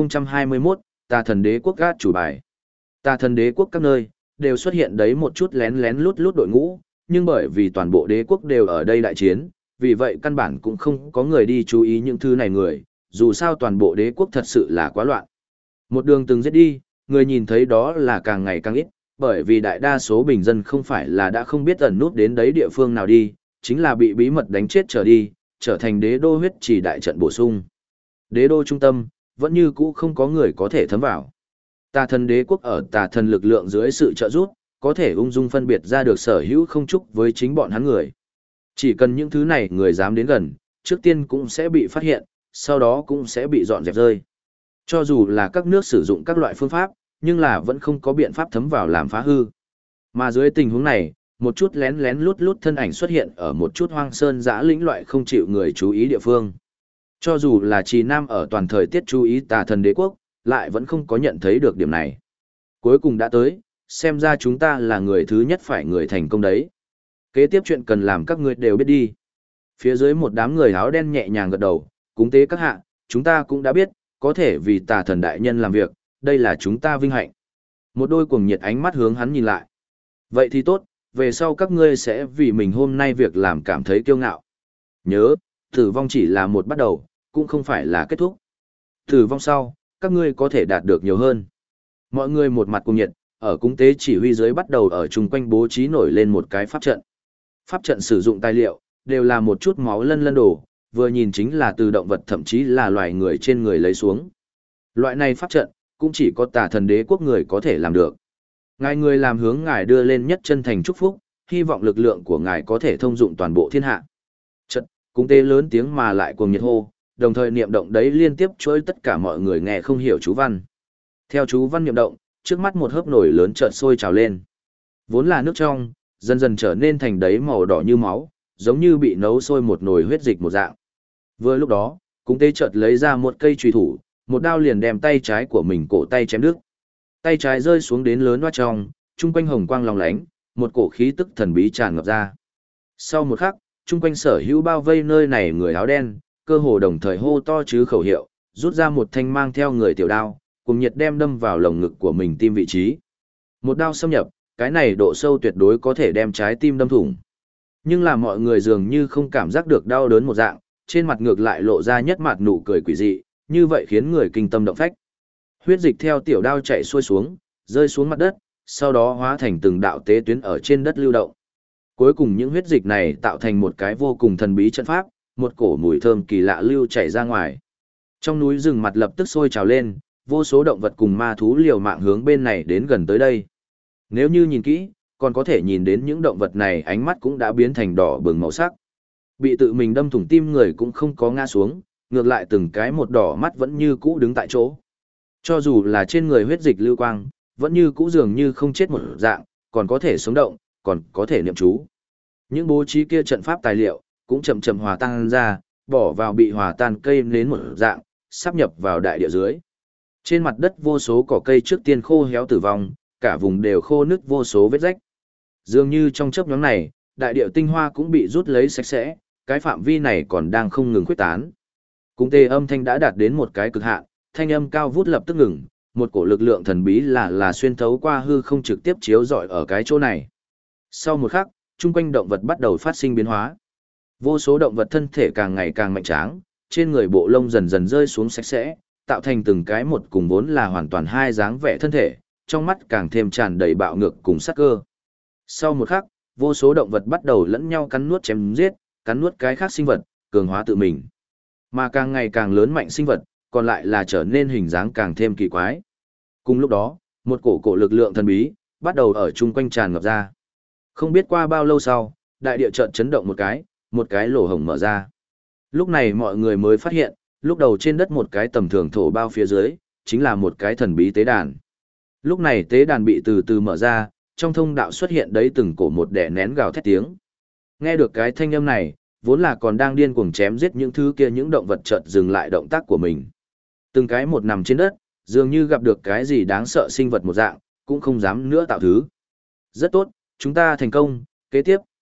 1021, Tà Thần Đế quốc gác chủ bài. Tà Thần Đế quốc các nơi đều xuất hiện đấy một chút lén lén lút lút đội ngũ, nhưng bởi vì toàn bộ đế quốc đều ở đây đại chiến, vì vậy căn bản cũng không có người đi chú ý những thứ này người, dù sao toàn bộ đế quốc thật sự là quá loạn. Một đường từng giết đi, người nhìn thấy đó là càng ngày càng ít, bởi vì đại đa số bình dân không phải là đã không biết ẩn nút đến đấy địa phương nào đi, chính là bị bí mật đánh chết trở đi, trở thành đế đô huyết trì đại trận bổ sung. Đế đô trung tâm, vẫn như cũ không có người có thể thấm vào. Tà thần đế quốc ở tà thần lực lượng dưới sự trợ giúp, có thể ung dung phân biệt ra được sở hữu không chúc với chính bọn hắn người. Chỉ cần những thứ này người dám đến gần, trước tiên cũng sẽ bị phát hiện, sau đó cũng sẽ bị dọn dẹp rơi. Cho dù là các nước sử dụng các loại phương pháp, nhưng là vẫn không có biện pháp thấm vào làm phá hư. Mà dưới tình huống này, một chút lén lén lút lút thân ảnh xuất hiện ở một chút hoang sơn dã lĩnh loại không chịu người chú ý địa phương. Cho dù là Trì Nam ở toàn thời tiết chú ý tà thần đế quốc, lại vẫn không có nhận thấy được điểm này. Cuối cùng đã tới, xem ra chúng ta là người thứ nhất phải người thành công đấy. Kế tiếp chuyện cần làm các ngươi đều biết đi. Phía dưới một đám người áo đen nhẹ nhàng gật đầu, cúng tế các hạ, chúng ta cũng đã biết, có thể vì tà thần đại nhân làm việc, đây là chúng ta vinh hạnh. Một đôi cuồng nhiệt ánh mắt hướng hắn nhìn lại. Vậy thì tốt, về sau các ngươi sẽ vì mình hôm nay việc làm cảm thấy kiêu ngạo. Nhớ, tử vong chỉ là một bắt đầu, cũng không phải là kết thúc. Tử vong sau, các ngươi có thể đạt được nhiều hơn. Mọi người một mặt cuồng nhiệt, ở cúng tế chỉ huy dưới bắt đầu ở chung quanh bố trí nổi lên một cái pháp trận. Pháp trận sử dụng tài liệu, đều là một chút máu lân lân đổ, vừa nhìn chính là từ động vật thậm chí là loài người trên người lấy xuống. Loại này pháp trận, cũng chỉ có tà thần đế quốc người có thể làm được. Ngài người làm hướng ngài đưa lên nhất chân thành chúc phúc, hy vọng lực lượng của ngài có thể thông dụng toàn bộ thiên hạ. Trận, cúng tế lớn tiếng mà lại cuồng nhiệt hô, đồng thời niệm động đấy liên tiếp chuỗi tất cả mọi người nghe không hiểu chú văn. Theo chú văn niệm động, trước mắt một hớp nổi lớn chợt sôi trào lên. Vốn là nước trong, dần dần trở nên thành đấy màu đỏ như máu, giống như bị nấu sôi một nồi huyết dịch một dạng. Vừa lúc đó, cúng tế chợt lấy ra một cây chùy thủ, một đao liền đem tay trái của mình cổ tay chém đứt. Tay trái rơi xuống đến lớn loa trong, trung quanh hồng quang long lánh, một cổ khí tức thần bí tràn ngập ra. Sau một khắc, trung quanh sở hữu bao vây nơi này người áo đen, cơ hồ đồng thời hô to chứ khẩu hiệu, rút ra một thanh mang theo người tiểu đao, cùng nhiệt đem đâm vào lồng ngực của mình tim vị trí. Một đao xâm nhập, cái này độ sâu tuyệt đối có thể đem trái tim đâm thủng. Nhưng là mọi người dường như không cảm giác được đau đớn một dạng, trên mặt ngược lại lộ ra nhất mặt nụ cười quỷ dị, như vậy khiến người kinh tâm động phách. Huyết dịch theo tiểu đao chạy xuôi xuống, rơi xuống mặt đất, sau đó hóa thành từng đạo tế tuyến ở trên đất lưu động. Cuối cùng những huyết dịch này tạo thành một cái vô cùng thần bí trận pháp, một cổ mùi thơm kỳ lạ lưu chảy ra ngoài. Trong núi rừng mặt lập tức sôi trào lên, vô số động vật cùng ma thú liều mạng hướng bên này đến gần tới đây. Nếu như nhìn kỹ, còn có thể nhìn đến những động vật này ánh mắt cũng đã biến thành đỏ bừng màu sắc. Bị tự mình đâm thủng tim người cũng không có ngã xuống, ngược lại từng cái một đỏ mắt vẫn như cũ đứng tại chỗ. Cho dù là trên người huyết dịch lưu quang, vẫn như cũ dường như không chết một dạng, còn có thể sống động, còn có thể niệm chú. Những bố trí kia trận pháp tài liệu, cũng chậm chậm hòa tan ra, bỏ vào bị hòa tan cây nến một dạng, sắp nhập vào đại địa dưới. Trên mặt đất vô số cỏ cây trước tiên khô héo tử vong, cả vùng đều khô nứt vô số vết rách. Dường như trong chớp nhoáng này, đại địa tinh hoa cũng bị rút lấy sạch sẽ, cái phạm vi này còn đang không ngừng khuếch tán. Cung tê âm thanh đã đạt đến một cái cực hạn, thanh âm cao vút lập tức ngừng, một cổ lực lượng thần bí là xuyên thấu qua hư không trực tiếp chiếu rọi ở cái chỗ này. Sau một khắc, chung quanh động vật bắt đầu phát sinh biến hóa. Vô số động vật thân thể càng ngày càng mạnh tráng, trên người bộ lông dần dần rơi xuống sạch sẽ, tạo thành từng cái một cùng vốn là hoàn toàn hai dáng vẻ thân thể, trong mắt càng thêm tràn đầy bạo ngược cùng sát cơ. Sau một khắc, vô số động vật bắt đầu lẫn nhau cắn nuốt chém giết, cắn nuốt cái khác sinh vật, cường hóa tự mình. Mà càng ngày càng lớn mạnh sinh vật, còn lại là trở nên hình dáng càng thêm kỳ quái. Cùng lúc đó, một cổ lực lượng thần bí bắt đầu ở chung quanh tràn ngập ra. Không biết qua bao lâu sau, đại địa chợt chấn động một cái lỗ hổng mở ra. Lúc này mọi người mới phát hiện, lúc đầu trên đất một cái tầm thường thổ bao phía dưới, chính là một cái thần bí tế đàn. Lúc này tế đàn bị từ từ mở ra, trong thông đạo xuất hiện đấy từng cổ một đẻ nén gào thét tiếng. Nghe được cái thanh âm này, vốn là còn đang điên cuồng chém giết những thứ kia những động vật chợt dừng lại động tác của mình. Từng cái một nằm trên đất, dường như gặp được cái gì đáng sợ sinh vật một dạng, cũng không dám nữa tạo thứ. Rất tốt, chúng ta thành công, kế tiếp,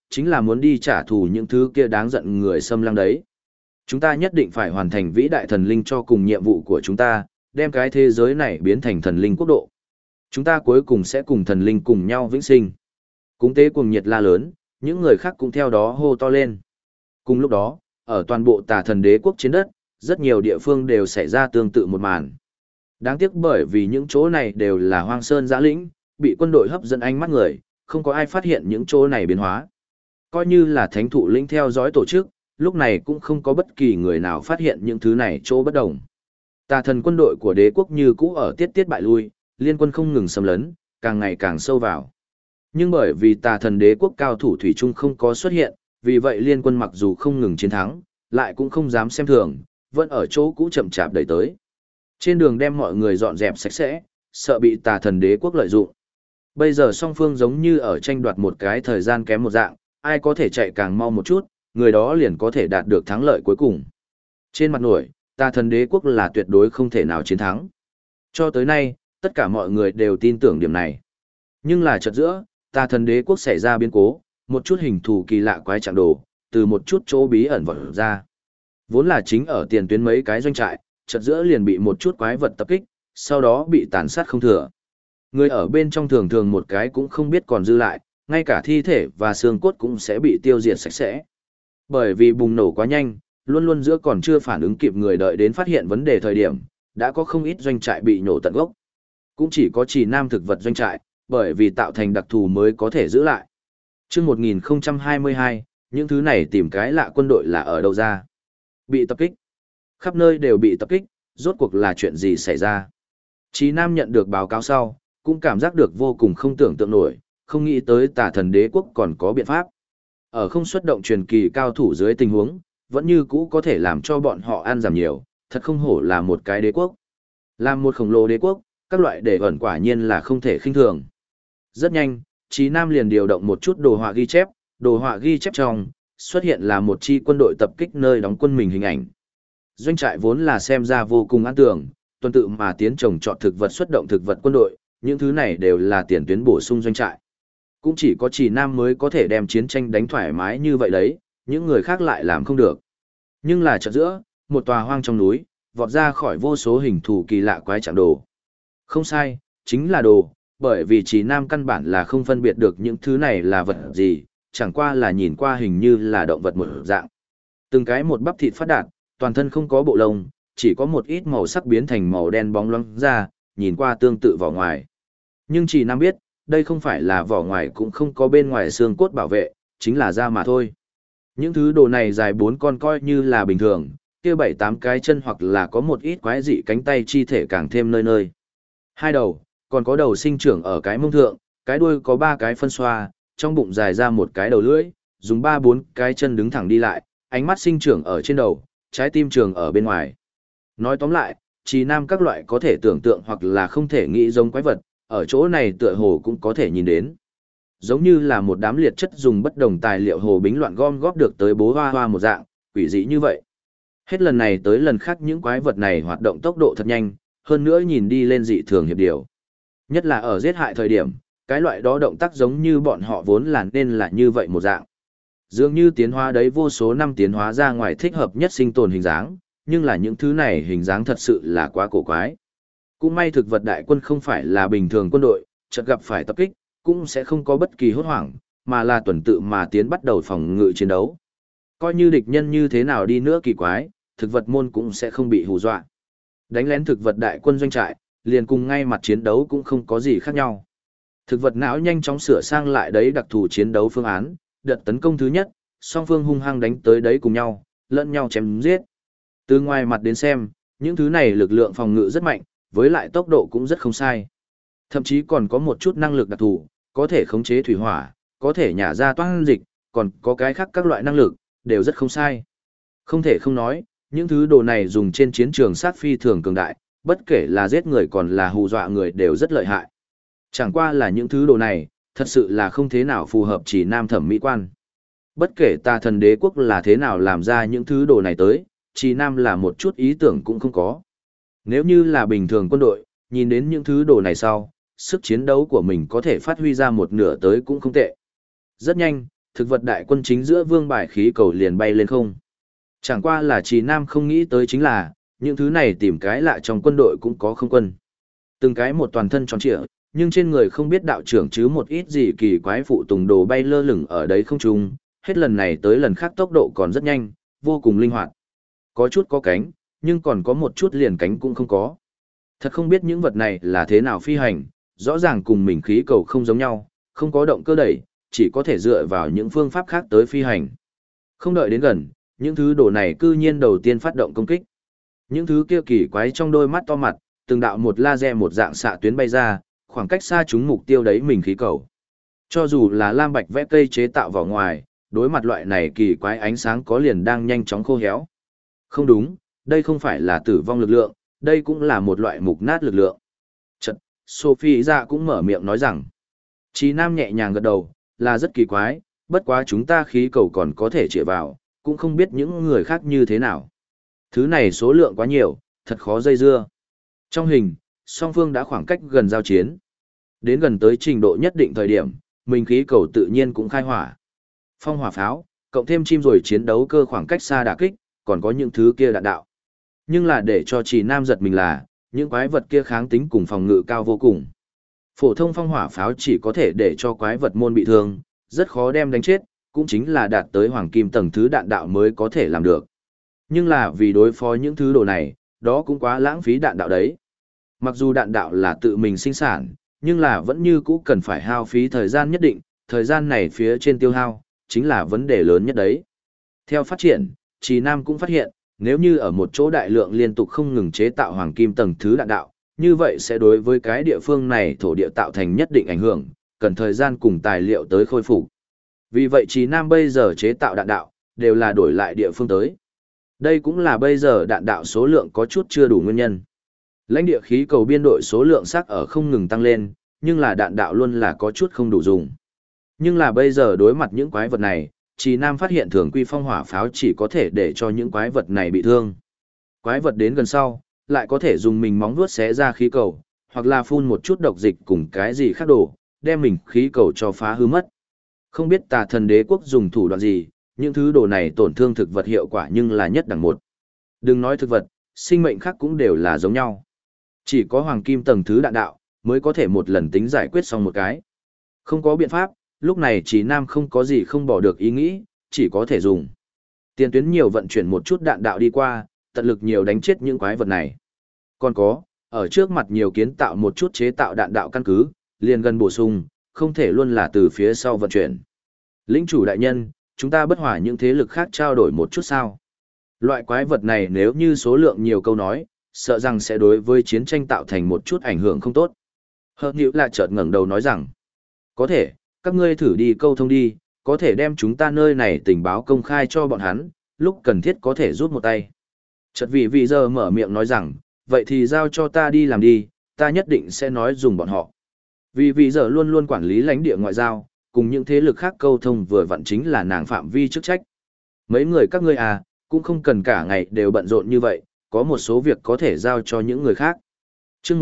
chính là muốn đi trả thù những thứ kia đáng giận người xâm lăng đấy. Chúng ta nhất định phải hoàn thành vĩ đại thần linh cho cùng nhiệm vụ của chúng ta, đem cái thế giới này biến thành thần linh quốc độ. Chúng ta cuối cùng sẽ cùng thần linh cùng nhau vĩnh sinh. Cúng tế cuồng nhiệt la lớn, những người khác cũng theo đó hô to lên. Cùng lúc đó, ở toàn bộ Tà Thần Đế quốc trên đất, rất nhiều địa phương đều xảy ra tương tự một màn. Đáng tiếc bởi vì những chỗ này đều là hoang sơn giã lĩnh, bị quân đội hấp dẫn ánh mắt người, không có ai phát hiện những chỗ này biến hóa. Coi như là thánh thụ lĩnh theo dõi tổ chức, lúc này cũng không có bất kỳ người nào phát hiện những thứ này chỗ bất đồng. Tà thần quân đội của đế quốc như cũ ở tiết tiết bại lui, liên quân không ngừng xâm lấn, càng ngày càng sâu vào. Nhưng bởi vì tà thần đế quốc cao thủ thủy chung không có xuất hiện, vì vậy liên quân mặc dù không ngừng chiến thắng, lại cũng không dám xem thường, vẫn ở chỗ cũ chậm chạp đẩy tới. Trên đường đem mọi người dọn dẹp sạch sẽ, sợ bị tà thần đế quốc lợi dụng. Bây giờ song phương giống như ở tranh đoạt một cái thời gian kém một dạng, ai có thể chạy càng mau một chút, người đó liền có thể đạt được thắng lợi cuối cùng. Trên mặt nổi, tà thần đế quốc là tuyệt đối không thể nào chiến thắng. Cho tới nay, tất cả mọi người đều tin tưởng điểm này. Nhưng là chợt giữa, tà thần đế quốc xảy ra biến cố, một chút hình thù kỳ lạ quái trạng đồ, từ một chút chỗ bí ẩn vọt ra. Vốn là chính ở tiền tuyến mấy cái doanh trại, chợt giữa liền bị một chút quái vật tập kích, sau đó bị tàn sát không thừa. Người ở bên trong thường thường một cái cũng không biết còn dư lại, ngay cả thi thể và xương cốt cũng sẽ bị tiêu diệt sạch sẽ. Bởi vì bùng nổ quá nhanh, luôn luôn giữa còn chưa phản ứng kịp người đợi đến phát hiện vấn đề thời điểm, đã có không ít doanh trại bị nổ tận gốc. Cũng chỉ có Trì Nam thực vật doanh trại, bởi vì tạo thành đặc thù mới có thể giữ lại. Trước 1022, những thứ này tìm cái lạ quân đội là ở đâu ra? Bị tập kích. Khắp nơi đều bị tập kích, rốt cuộc là chuyện gì xảy ra? Trì Nam nhận được báo cáo sau, cũng cảm giác được vô cùng không tưởng tượng nổi, không nghĩ tới tà thần đế quốc còn có biện pháp. Ở không xuất động truyền kỳ cao thủ dưới tình huống, vẫn như cũ có thể làm cho bọn họ ăn giảm nhiều, thật không hổ là một cái đế quốc. Làm một khổng lồ đế quốc, các loại để ẩn quả nhiên là không thể khinh thường. Rất nhanh, Chí Nam liền điều động một chút đồ họa ghi chép trong, xuất hiện là một chi quân đội tập kích nơi đóng quân mình hình ảnh. Doanh trại vốn là xem ra vô cùng an tưởng, tuần tự mà tiến trồng trọt thực vật xuất động thực vật quân đội, những thứ này đều là tiền tuyến bổ sung doanh trại. Cũng chỉ có Trì Nam mới có thể đem chiến tranh đánh thoải mái như vậy đấy, những người khác lại làm không được. Nhưng là chợt giữa, một tòa hoang trong núi, vọt ra khỏi vô số hình thù kỳ lạ quái trạng đồ. Không sai, chính là đồ, bởi vì Trì Nam căn bản là không phân biệt được những thứ này là vật gì, chẳng qua là nhìn qua hình như là động vật một dạng. Từng cái một bắp thịt phát đạt, toàn thân không có bộ lông, chỉ có một ít màu sắc biến thành màu đen bóng loáng ra, nhìn qua tương tự vỏ ngoài. Nhưng Trì Nam biết, đây không phải là vỏ ngoài cũng không có bên ngoài xương cốt bảo vệ, chính là da mà thôi. Những thứ đồ này dài 4 con coi như là bình thường, kia 7-8 cái chân hoặc là có một ít quái dị cánh tay chi thể càng thêm nơi nơi. 2 đầu, còn có đầu sinh trưởng ở cái mông thượng, cái đuôi có 3 cái phân xoa, trong bụng dài ra một cái đầu lưỡi, dùng 3-4 cái chân đứng thẳng đi lại, ánh mắt sinh trưởng ở trên đầu, trái tim trường ở bên ngoài. Nói tóm lại, Trì Nam các loại có thể tưởng tượng hoặc là không thể nghĩ giống quái vật, ở chỗ này tựa hồ cũng có thể nhìn đến. Giống như là một đám liệt chất dùng bất đồng tài liệu hồ bính loạn gom góp được tới bố hoa hoa một dạng, quỷ dị như vậy. Hết lần này tới lần khác những quái vật này hoạt động tốc độ thật nhanh, hơn nữa nhìn đi lên dị thường hiệp điều. Nhất là ở giết hại thời điểm, cái loại đó động tác giống như bọn họ vốn là nên là như vậy một dạng. Dường như tiến hóa đấy vô số năm tiến hóa ra ngoài thích hợp nhất sinh tồn hình dáng, nhưng là những thứ này hình dáng thật sự là quá cổ quái. Cũng may thực vật đại quân không phải là bình thường quân đội, chợt gặp phải tập kích, cũng sẽ không có bất kỳ hốt hoảng, mà là tuần tự mà tiến bắt đầu phòng ngự chiến đấu. Coi như địch nhân như thế nào đi nữa kỳ quái, thực vật môn cũng sẽ không bị hù dọa. Đánh lén thực vật đại quân doanh trại, liền cùng ngay mặt chiến đấu cũng không có gì khác nhau. Thực vật não nhanh chóng sửa sang lại đấy đặc thù chiến đấu phương án, đợt tấn công thứ nhất, song phương hung hăng đánh tới đấy cùng nhau, lẫn nhau chém giết. Từ ngoài mặt đến xem, những thứ này lực lượng phòng ngự rất mạnh, với lại tốc độ cũng rất không sai. Thậm chí còn có một chút năng lực đặc thù, có thể khống chế thủy hỏa, có thể nhả ra toan dịch, còn có cái khác các loại năng lực, đều rất không sai. Không thể không nói, những thứ đồ này dùng trên chiến trường sát phi thường cường đại, bất kể là giết người còn là hù dọa người đều rất lợi hại. Chẳng qua là những thứ đồ này, thật sự là không thế nào phù hợp Trì Nam thẩm mỹ quan. Bất kể tà thần đế quốc là thế nào làm ra những thứ đồ này tới, Trì Nam là một chút ý tưởng cũng không có. Nếu như là bình thường quân đội, nhìn đến những thứ đồ này sau, sức chiến đấu của mình có thể phát huy ra một nửa tới cũng không tệ. Rất nhanh, thực vật đại quân chính giữa vương bài khí cầu liền bay lên không. Chẳng qua là Trì Nam không nghĩ tới chính là, những thứ này tìm cái lạ trong quân đội cũng có không quân. Từng cái một toàn thân tròn trịa, nhưng trên người không biết đạo trưởng chứ một ít gì kỳ quái phụ tùng đồ bay lơ lửng ở đấy không trung, hết lần này tới lần khác tốc độ còn rất nhanh, vô cùng linh hoạt. Có chút có cánh, nhưng còn có một chút liền cánh cũng không có. Thật không biết những vật này là thế nào phi hành, rõ ràng cùng mình khí cầu không giống nhau, không có động cơ đẩy, chỉ có thể dựa vào những phương pháp khác tới phi hành. Không đợi đến gần, những thứ đồ này cư nhiên đầu tiên phát động công kích. Những thứ kia kỳ quái trong đôi mắt to mặt, từng đạo một laser một dạng xạ tuyến bay ra, khoảng cách xa chúng mục tiêu đấy mình khí cầu. Cho dù là lam bạch vẽ cây chế tạo vào ngoài, đối mặt loại này kỳ quái ánh sáng có liền đang nhanh chóng khô héo. Không đúng, đây không phải là tử vong lực lượng, đây cũng là một loại mục nát lực lượng. Chật, Sophie ra cũng mở miệng nói rằng, Chí Nam nhẹ nhàng gật đầu, là rất kỳ quái, bất quá chúng ta khí cầu còn có thể chĩa vào, cũng không biết những người khác như thế nào. Thứ này số lượng quá nhiều, thật khó dây dưa. Trong hình, song phương đã khoảng cách gần giao chiến. Đến gần tới trình độ nhất định thời điểm, mình khí cầu tự nhiên cũng khai hỏa. Phong hỏa pháo, cộng thêm chim rồi chiến đấu cơ khoảng cách xa đả kích, còn có những thứ kia đạn đạo. Nhưng là để cho Trì Nam giật mình là, những quái vật kia kháng tính cùng phòng ngự cao vô cùng. Phổ thông phong hỏa pháo chỉ có thể để cho quái vật môn bị thương, rất khó đem đánh chết, cũng chính là đạt tới hoàng kim tầng thứ đạn đạo mới có thể làm được. Nhưng là vì đối phó những thứ đồ này, đó cũng quá lãng phí đạn đạo đấy. Mặc dù đạn đạo là tự mình sinh sản, nhưng là vẫn như cũ cần phải hao phí thời gian nhất định, thời gian này phía trên tiêu hao, chính là vấn đề lớn nhất đấy. Theo phát triển, Trì Nam cũng phát hiện, nếu như ở một chỗ đại lượng liên tục không ngừng chế tạo hoàng kim tầng thứ đạn đạo, như vậy sẽ đối với cái địa phương này thổ địa tạo thành nhất định ảnh hưởng, cần thời gian cùng tài liệu tới khôi phục. Vì vậy Trì Nam bây giờ chế tạo đạn đạo, đều là đổi lại địa phương tới. Đây cũng là bây giờ đạn đạo số lượng có chút chưa đủ nguyên nhân. Lãnh địa khí cầu biên đội số lượng sắc ở không ngừng tăng lên, nhưng là đạn đạo luôn là có chút không đủ dùng. Nhưng là bây giờ đối mặt những quái vật này, Trì Nam phát hiện thường quy phong hỏa pháo chỉ có thể để cho những quái vật này bị thương. Quái vật đến gần sau, lại có thể dùng mình móng vuốt xé ra khí cầu, hoặc là phun một chút độc dịch cùng cái gì khác đổ, đem mình khí cầu cho phá hư mất. Không biết Tà Thần Đế quốc dùng thủ đoạn gì, những thứ đồ này tổn thương thực vật hiệu quả nhưng là nhất đẳng một. Đừng nói thực vật, sinh mệnh khác cũng đều là giống nhau. Chỉ có hoàng kim tầng thứ đạn đạo, mới có thể một lần tính giải quyết xong một cái. Không có biện pháp, lúc này Trì Nam không có gì không bỏ được ý nghĩ, chỉ có thể dùng. Tiền tuyến nhiều vận chuyển một chút đạn đạo đi qua, tận lực nhiều đánh chết những quái vật này. Còn có, ở trước mặt nhiều kiến tạo một chút chế tạo đạn đạo căn cứ, liền gần bổ sung, không thể luôn là từ phía sau vận chuyển. Lĩnh chủ đại nhân, chúng ta bất hòa những thế lực khác trao đổi một chút sao. Loại quái vật này nếu như số lượng nhiều câu nói, sợ rằng sẽ đối với chiến tranh tạo thành một chút ảnh hưởng không tốt. Hợp Nhiễu là chợt ngẩng đầu nói rằng, có thể, các ngươi thử đi câu thông đi, có thể đem chúng ta nơi này tình báo công khai cho bọn hắn, lúc cần thiết có thể rút một tay. Chợt vì giờ mở miệng nói rằng, vậy thì giao cho ta đi làm đi, ta nhất định sẽ nói dùng bọn họ. Vì giờ luôn luôn quản lý lãnh địa ngoại giao, cùng những thế lực khác câu thông vừa vặn chính là nàng phạm vi chức trách. Mấy người các ngươi à, cũng không cần cả ngày đều bận rộn như vậy, có một số việc có thể giao cho những người khác. Chương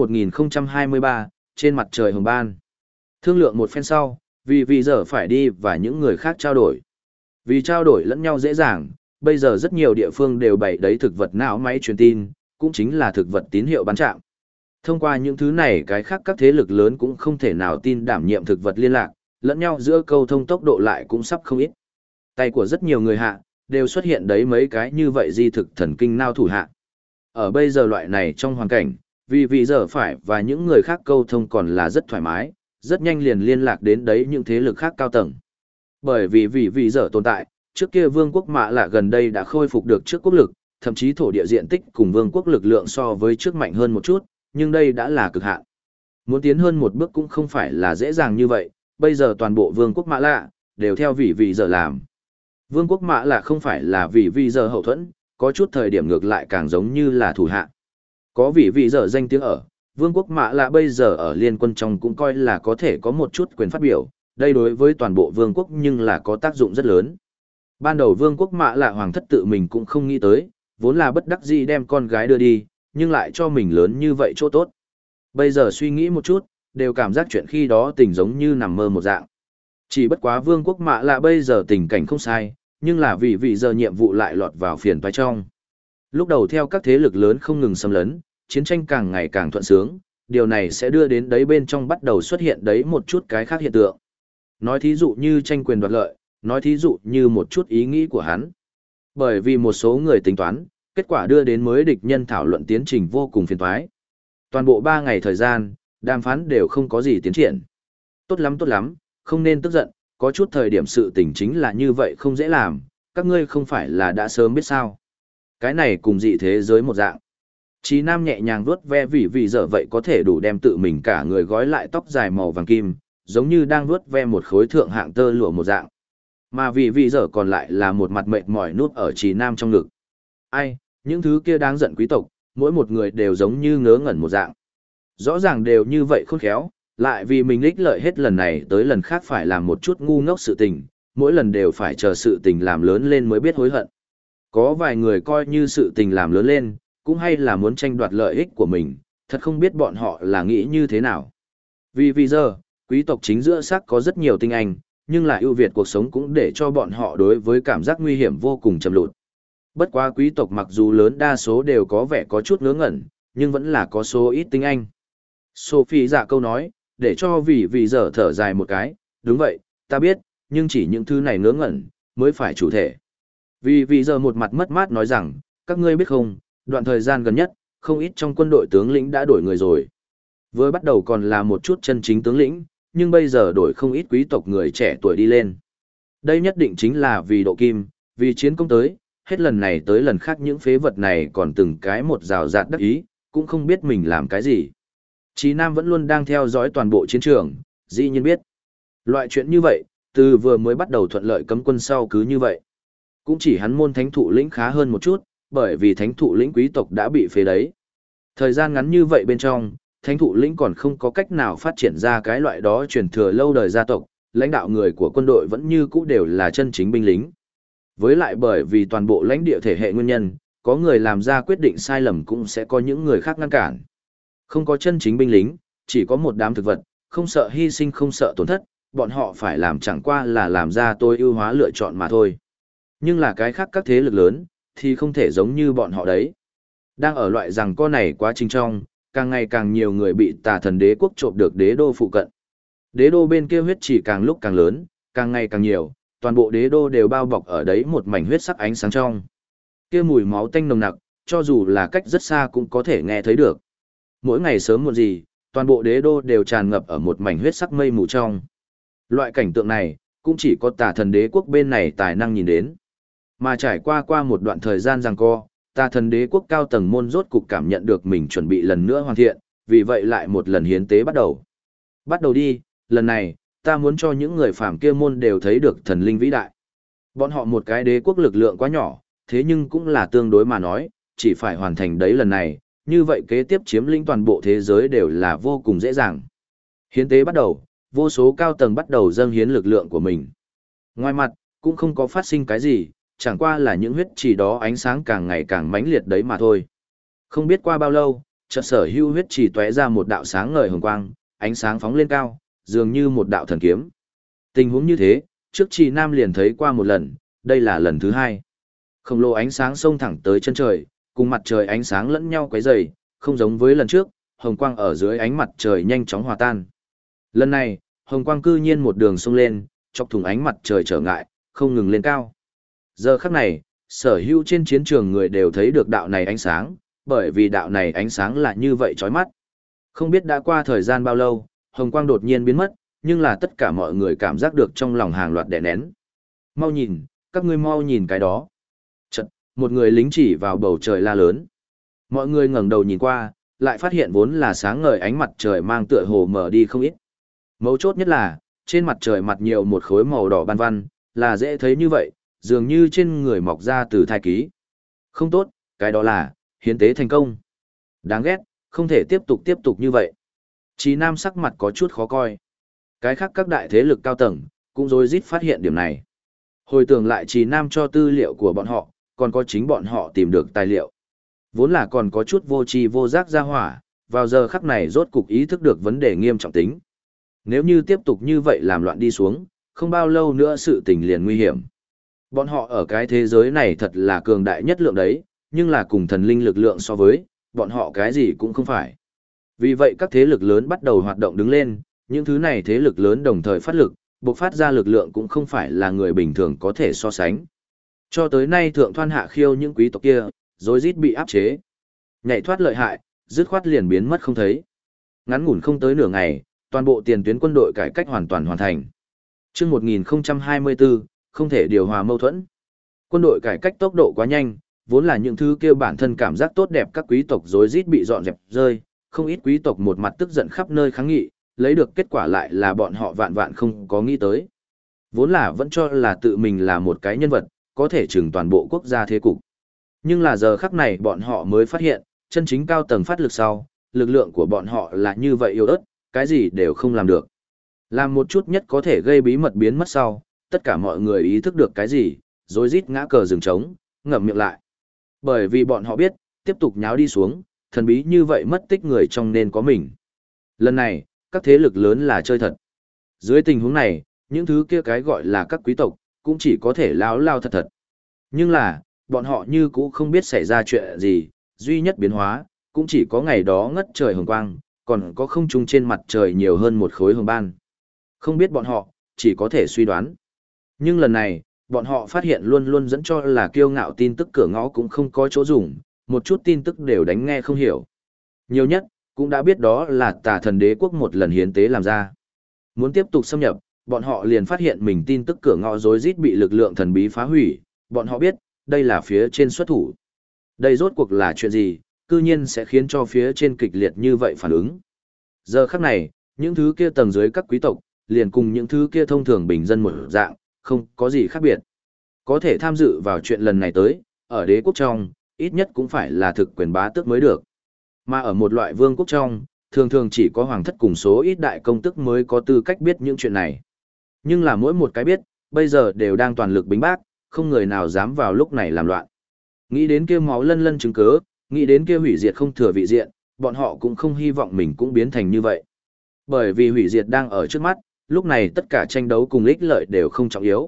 1023, trên mặt trời hồng ban. Thương lượng một phen sau, vì giờ phải đi và những người khác trao đổi. Vì trao đổi lẫn nhau dễ dàng, bây giờ rất nhiều địa phương đều bày đấy thực vật não máy truyền tin, cũng chính là thực vật tín hiệu bán trạm. Thông qua những thứ này cái khác các thế lực lớn cũng không thể nào tin đảm nhiệm thực vật liên lạc, lẫn nhau giữa câu thông tốc độ lại cũng sắp không ít. Tay của rất nhiều người hạ, đều xuất hiện đấy mấy cái như vậy di thực thần kinh nao thủ hạ. Ở bây giờ loại này trong hoàn cảnh, vì giờ phải và những người khác câu thông còn là rất thoải mái, rất nhanh liền liên lạc đến đấy những thế lực khác cao tầng. Bởi vì giờ tồn tại, trước kia vương quốc Mạ Lạ gần đây đã khôi phục được trước quốc lực, thậm chí thổ địa diện tích cùng vương quốc lực lượng so với trước mạnh hơn một chút, nhưng đây đã là cực hạn. Muốn tiến hơn một bước cũng không phải là dễ dàng như vậy, bây giờ toàn bộ vương quốc Mạ Lạ đều theo vì giờ làm. Vương quốc Mạ Lạ không phải là vì giờ hậu thuẫn, có chút thời điểm ngược lại càng giống như là thủ hạ. Có vì giờ danh tiếng ở, vương quốc Mạ Lạ bây giờ ở liên quân trong cũng coi là có thể có một chút quyền phát biểu, đây đối với toàn bộ vương quốc nhưng là có tác dụng rất lớn. Ban đầu vương quốc Mạ Lạ hoàng thất tự mình cũng không nghĩ tới, vốn là bất đắc dĩ đem con gái đưa đi, nhưng lại cho mình lớn như vậy chỗ tốt. Bây giờ suy nghĩ một chút, đều cảm giác chuyện khi đó tình giống như nằm mơ một dạng. Chỉ bất quá vương quốc mạ lạ bây giờ tình cảnh không sai, nhưng là vì giờ nhiệm vụ lại lọt vào phiền toái trong. Lúc đầu theo các thế lực lớn không ngừng xâm lấn, chiến tranh càng ngày càng thuận sướng, điều này sẽ đưa đến đấy bên trong bắt đầu xuất hiện đấy một chút cái khác hiện tượng. Nói thí dụ như tranh quyền đoạt lợi, nói thí dụ như một chút ý nghĩ của hắn. Bởi vì một số người tính toán, kết quả đưa đến mới địch nhân thảo luận tiến trình vô cùng phiền toái. Toàn bộ 3 ngày thời gian, đàm phán đều không có gì tiến triển. Tốt lắm, không nên tức giận, có chút thời điểm sự tình chính là như vậy không dễ làm, các ngươi không phải là đã sớm biết sao. Cái này cùng dị thế giới một dạng. Chí Nam nhẹ nhàng vuốt ve vì giờ vậy có thể đủ đem tự mình cả người gói lại tóc dài màu vàng kim, giống như đang vuốt ve một khối thượng hạng tơ lụa một dạng. Mà vì giờ còn lại là một mặt mệt mỏi nuốt ở Chí Nam trong ngực. Ai, những thứ kia đáng giận quý tộc, mỗi một người đều giống như ngớ ngẩn một dạng. Rõ ràng đều như vậy khôn khéo, lại vì mình ích lợi hết lần này tới lần khác phải làm một chút ngu ngốc sự tình, mỗi lần đều phải chờ sự tình làm lớn lên mới biết hối hận. Có vài người coi như sự tình làm lớn lên, cũng hay là muốn tranh đoạt lợi ích của mình, thật không biết bọn họ là nghĩ như thế nào. Vì giờ, quý tộc chính giữa xác có rất nhiều tinh anh, nhưng là ưu việt cuộc sống cũng để cho bọn họ đối với cảm giác nguy hiểm vô cùng chậm lụt. Bất quá quý tộc mặc dù lớn đa số đều có vẻ có chút ngớ ngẩn, nhưng vẫn là có số ít tinh anh. Sophie dạ câu nói, để cho vì giờ thở dài một cái, đúng vậy, ta biết, nhưng chỉ những thứ này ngớ ngẩn, mới phải chủ thể. Vì giờ một mặt mất mát nói rằng, các ngươi biết không, đoạn thời gian gần nhất, không ít trong quân đội tướng lĩnh đã đổi người rồi. Vừa bắt đầu còn là một chút chân chính tướng lĩnh, nhưng bây giờ đổi không ít quý tộc người trẻ tuổi đi lên. Đây nhất định chính là vì độ kim, vì chiến công tới, hết lần này tới lần khác những phế vật này còn từng cái một rào rạt đắc ý, cũng không biết mình làm cái gì. Chí Nam vẫn luôn đang theo dõi toàn bộ chiến trường, dĩ nhiên biết. Loại chuyện như vậy, từ vừa mới bắt đầu thuận lợi cấm quân sau cứ như vậy. Cũng chỉ hắn môn thánh thụ lĩnh khá hơn một chút, bởi vì thánh thụ lĩnh quý tộc đã bị phế đấy. Thời gian ngắn như vậy bên trong, thánh thụ lĩnh còn không có cách nào phát triển ra cái loại đó truyền thừa lâu đời gia tộc, lãnh đạo người của quân đội vẫn như cũ đều là chân chính binh lính. Với lại bởi vì toàn bộ lãnh địa thể hệ nguyên nhân, có người làm ra quyết định sai lầm cũng sẽ có những người khác ngăn cản. Không có chân chính binh lính, chỉ có một đám thực vật, không sợ hy sinh không sợ tổn thất, bọn họ phải làm chẳng qua là làm ra tối ưu hóa lựa chọn mà thôi. Nhưng là cái khác các thế lực lớn, thì không thể giống như bọn họ đấy. Đang ở loại rằng con này quá trình trong, càng ngày càng nhiều người bị tà thần đế quốc trộm được đế đô phụ cận. Đế đô bên kia huyết chỉ càng lúc càng lớn, càng ngày càng nhiều, toàn bộ đế đô đều bao bọc ở đấy một mảnh huyết sắc ánh sáng trong. Kia mùi máu tanh nồng nặc, cho dù là cách rất xa cũng có thể nghe thấy được. Mỗi ngày sớm muộn gì, toàn bộ đế đô đều tràn ngập ở một mảnh huyết sắc mây mù trong. Loại cảnh tượng này, cũng chỉ có tà thần đế quốc bên này tài năng nhìn đến. Mà trải qua một đoạn thời gian giằng co, tà thần đế quốc cao tầng môn rốt cục cảm nhận được mình chuẩn bị lần nữa hoàn thiện, vì vậy lại một lần hiến tế bắt đầu. Bắt đầu đi, lần này, ta muốn cho những người phàm kia môn đều thấy được thần linh vĩ đại. Bọn họ một cái đế quốc lực lượng quá nhỏ, thế nhưng cũng là tương đối mà nói, chỉ phải hoàn thành đấy lần này, như vậy kế tiếp chiếm lĩnh toàn bộ thế giới đều là vô cùng dễ dàng. Hiến tế bắt đầu, vô số cao tầng bắt đầu dâng hiến lực lượng của mình. Ngoài mặt, cũng không có phát sinh cái gì, chẳng qua là những huyết chỉ đó ánh sáng càng ngày càng mãnh liệt đấy mà thôi. Không biết qua bao lâu, chợt sở hữu huyết chỉ tóe ra một đạo sáng ngời hồng quang, ánh sáng phóng lên cao, dường như một đạo thần kiếm. Tình huống như thế, trước Trì Nam liền thấy qua một lần, đây là lần thứ hai. Khổng lồ ánh sáng xông thẳng tới chân trời, cùng mặt trời ánh sáng lẫn nhau quấy rầy, không giống với lần trước, hồng quang ở dưới ánh mặt trời nhanh chóng hòa tan. Lần này, hồng quang cư nhiên một đường xông lên, chọc thủng ánh mặt trời trở ngại, không ngừng lên cao. Giờ khắc này, sở hữu trên chiến trường người đều thấy được đạo này ánh sáng, bởi vì đạo này ánh sáng là như vậy chói mắt. Không biết đã qua thời gian bao lâu, hồng quang đột nhiên biến mất, nhưng là tất cả mọi người cảm giác được trong lòng hàng loạt đè nén. Mau nhìn, các ngươi mau nhìn cái đó. Chợt, một người lính chỉ vào bầu trời la lớn. Mọi người ngẩng đầu nhìn qua, lại phát hiện vốn là sáng ngời ánh mặt trời mang tựa hồ mở đi không ít. Mấu chốt nhất là, trên mặt trời mặt nhiều một khối màu đỏ ban văn, là dễ thấy như vậy, dường như trên người mọc ra từ thai ký. Không tốt, cái đó là, hiến tế thành công. Đáng ghét, không thể tiếp tục như vậy. Chí Nam sắc mặt có chút khó coi. Cái khác các đại thế lực cao tầng, cũng rối rít phát hiện điểm này. Hồi tưởng lại Chí Nam cho tư liệu của bọn họ, còn có chính bọn họ tìm được tài liệu. Vốn là còn có chút vô tri vô giác ra hỏa, vào giờ khắc này rốt cục ý thức được vấn đề nghiêm trọng tính. Nếu như tiếp tục như vậy làm loạn đi xuống, không bao lâu nữa sự tình liền nguy hiểm. Bọn họ ở cái thế giới này thật là cường đại nhất lượng đấy, nhưng là cùng thần linh lực lượng so với, bọn họ cái gì cũng không phải. Vì vậy các thế lực lớn bắt đầu hoạt động đứng lên, những thứ này thế lực lớn đồng thời phát lực, bộc phát ra lực lượng cũng không phải là người bình thường có thể so sánh. Cho tới nay thượng thoan hạ khiêu những quý tộc kia, rối rít bị áp chế. Nhảy thoát lợi hại, dứt khoát liền biến mất không thấy. Ngắn ngủn không tới nửa ngày, toàn bộ tiền tuyến quân đội cải cách hoàn toàn hoàn thành. Chương 1024, không thể điều hòa mâu thuẫn. Quân đội cải cách tốc độ quá nhanh, vốn là những thứ kia bản thân cảm giác tốt đẹp các quý tộc rối rít bị dọn dẹp rơi, không ít quý tộc một mặt tức giận khắp nơi kháng nghị, lấy được kết quả lại là bọn họ vạn vạn không có nghĩ tới. Vốn là vẫn cho là tự mình là một cái nhân vật, có thể trừng toàn bộ quốc gia thế cục. Nhưng là giờ khắc này bọn họ mới phát hiện, chân chính cao tầng phát lực sau, lực lượng của bọn họ là như vậy yếu ớt, cái gì đều không làm được. Làm một chút nhất có thể gây bí mật biến mất sau, tất cả mọi người ý thức được cái gì, rối rít ngã cờ rừng trống, ngậm miệng lại. Bởi vì bọn họ biết, tiếp tục nháo đi xuống, thần bí như vậy mất tích người trong nên có mình. Lần này, các thế lực lớn là chơi thật. Dưới tình huống này, những thứ kia cái gọi là các quý tộc, cũng chỉ có thể lao lao thật thật. Nhưng là, bọn họ như cũ không biết xảy ra chuyện gì, duy nhất biến hóa, cũng chỉ có ngày đó ngất trời hồng quang, còn có không trung trên mặt trời nhiều hơn một khối hồng ban. Không biết bọn họ, chỉ có thể suy đoán. Nhưng lần này, bọn họ phát hiện luôn luôn dẫn cho là kiêu ngạo tin tức cửa ngõ cũng không có chỗ dùng, một chút tin tức đều đánh nghe không hiểu. Nhiều nhất, cũng đã biết đó là Tà Thần Đế quốc một lần hiến tế làm ra. Muốn tiếp tục xâm nhập, bọn họ liền phát hiện mình tin tức cửa ngõ rối rít bị lực lượng thần bí phá hủy, bọn họ biết, đây là phía trên xuất thủ. Đây rốt cuộc là chuyện gì, cư nhiên sẽ khiến cho phía trên kịch liệt như vậy phản ứng. Giờ khắc này, những thứ kia tầng dưới các quý tộc, liền cùng những thứ kia thông thường bình dân một dạng, không có gì khác biệt. Có thể tham dự vào chuyện lần này tới, ở đế quốc trong, ít nhất cũng phải là thực quyền bá tước mới được. Mà ở một loại vương quốc trong, thường thường chỉ có hoàng thất cùng số ít đại công tước mới có tư cách biết những chuyện này. Nhưng là mỗi một cái biết, bây giờ đều đang toàn lực bính bác, không người nào dám vào lúc này làm loạn. Nghĩ đến kia máu lân lân chứng cớ, nghĩ đến kia hủy diệt không thừa vị diện, bọn họ cũng không hy vọng mình cũng biến thành như vậy. Bởi vì hủy diệt đang ở trước mắt, lúc này tất cả tranh đấu cùng ích lợi đều không trọng yếu.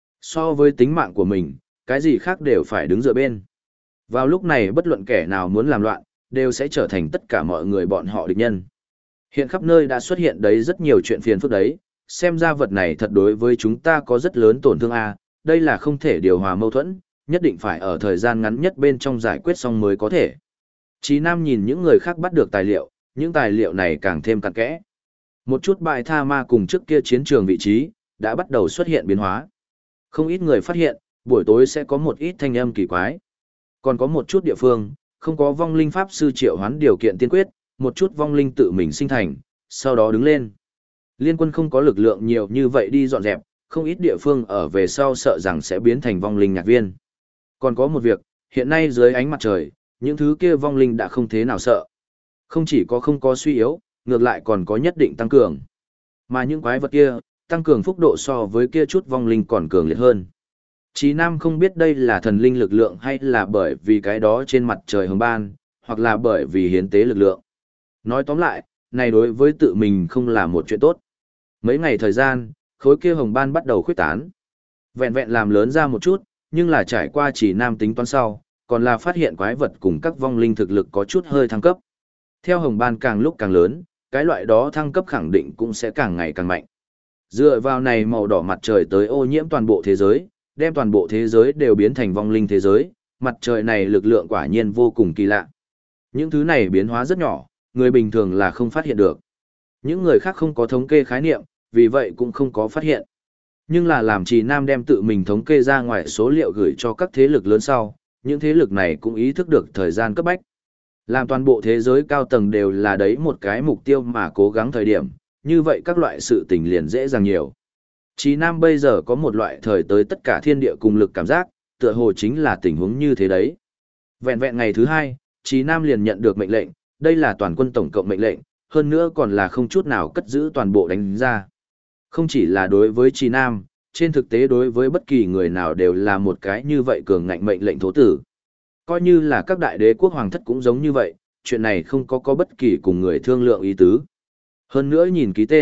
So với tính mạng của mình, cái gì khác đều phải đứng dựa bên. Vào lúc này bất luận kẻ nào muốn làm loạn, đều sẽ trở thành tất cả mọi người bọn họ địch nhân. Hiện khắp nơi đã xuất hiện đấy rất nhiều chuyện phiền phức đấy, xem ra vật này thật đối với chúng ta có rất lớn tổn thương a, đây là không thể điều hòa mâu thuẫn, nhất định phải ở thời gian ngắn nhất bên trong giải quyết xong mới có thể. Chí Nam nhìn những người khác bắt được tài liệu, những tài liệu này càng thêm cặn kẽ. Một chút bại tha ma cùng trước kia chiến trường vị trí, đã bắt đầu xuất hiện biến hóa. Không ít người phát hiện, buổi tối sẽ có một ít thanh âm kỳ quái. Còn có một chút địa phương, không có vong linh pháp sư triệu hoán điều kiện tiên quyết, một chút vong linh tự mình sinh thành, sau đó đứng lên. Liên quân không có lực lượng nhiều như vậy đi dọn dẹp, không ít địa phương ở về sau sợ rằng sẽ biến thành vong linh nhạc viên. Còn có một việc, hiện nay dưới ánh mặt trời, những thứ kia vong linh đã không thế nào sợ. Không chỉ có không có suy yếu, ngược lại còn có nhất định tăng cường. Mà những quái vật kia, tăng cường phúc độ so với kia chút vong linh còn cường liệt hơn. Chí Nam không biết đây là thần linh lực lượng hay là bởi vì cái đó trên mặt trời hồng ban, hoặc là bởi vì hiến tế lực lượng. Nói tóm lại, này đối với tự mình không là một chuyện tốt. Mấy ngày thời gian, khối kia hồng ban bắt đầu khuyết tán. Vẹn vẹn làm lớn ra một chút, nhưng là trải qua Chí Nam tính toán sau, còn là phát hiện quái vật cùng các vong linh thực lực có chút hơi thăng cấp. Theo hồng ban càng lúc càng lớn, cái loại đó thăng cấp khẳng định cũng sẽ càng ngày càng mạnh. Dựa vào này màu đỏ mặt trời tới ô nhiễm toàn bộ thế giới, đem toàn bộ thế giới đều biến thành vong linh thế giới, mặt trời này lực lượng quả nhiên vô cùng kỳ lạ. Những thứ này biến hóa rất nhỏ, người bình thường là không phát hiện được. Những người khác không có thống kê khái niệm, vì vậy cũng không có phát hiện. Nhưng là làm Trì Nam đem tự mình thống kê ra ngoài số liệu gửi cho các thế lực lớn sau, những thế lực này cũng ý thức được thời gian cấp bách. Làm toàn bộ thế giới cao tầng đều là đấy một cái mục tiêu mà cố gắng thời điểm, như vậy các loại sự tình liền dễ dàng nhiều. Chí Nam bây giờ có một loại thời tới tất cả thiên địa cùng lực cảm giác, tựa hồ chính là tình huống như thế đấy. Vẹn vẹn ngày thứ hai, Chí Nam liền nhận được mệnh lệnh, đây là toàn quân tổng cộng mệnh lệnh, hơn nữa còn là không chút nào cất giữ toàn bộ đánh ra. Không chỉ là đối với Chí Nam, trên thực tế đối với bất kỳ người nào đều là một cái như vậy cường ngạnh mệnh lệnh thố tử. Coi như là các đại đế quốc hoàng thất cũng giống như vậy, chuyện này không có bất kỳ cùng người thương lượng ý tứ. Hơn nữa nhìn ký tên,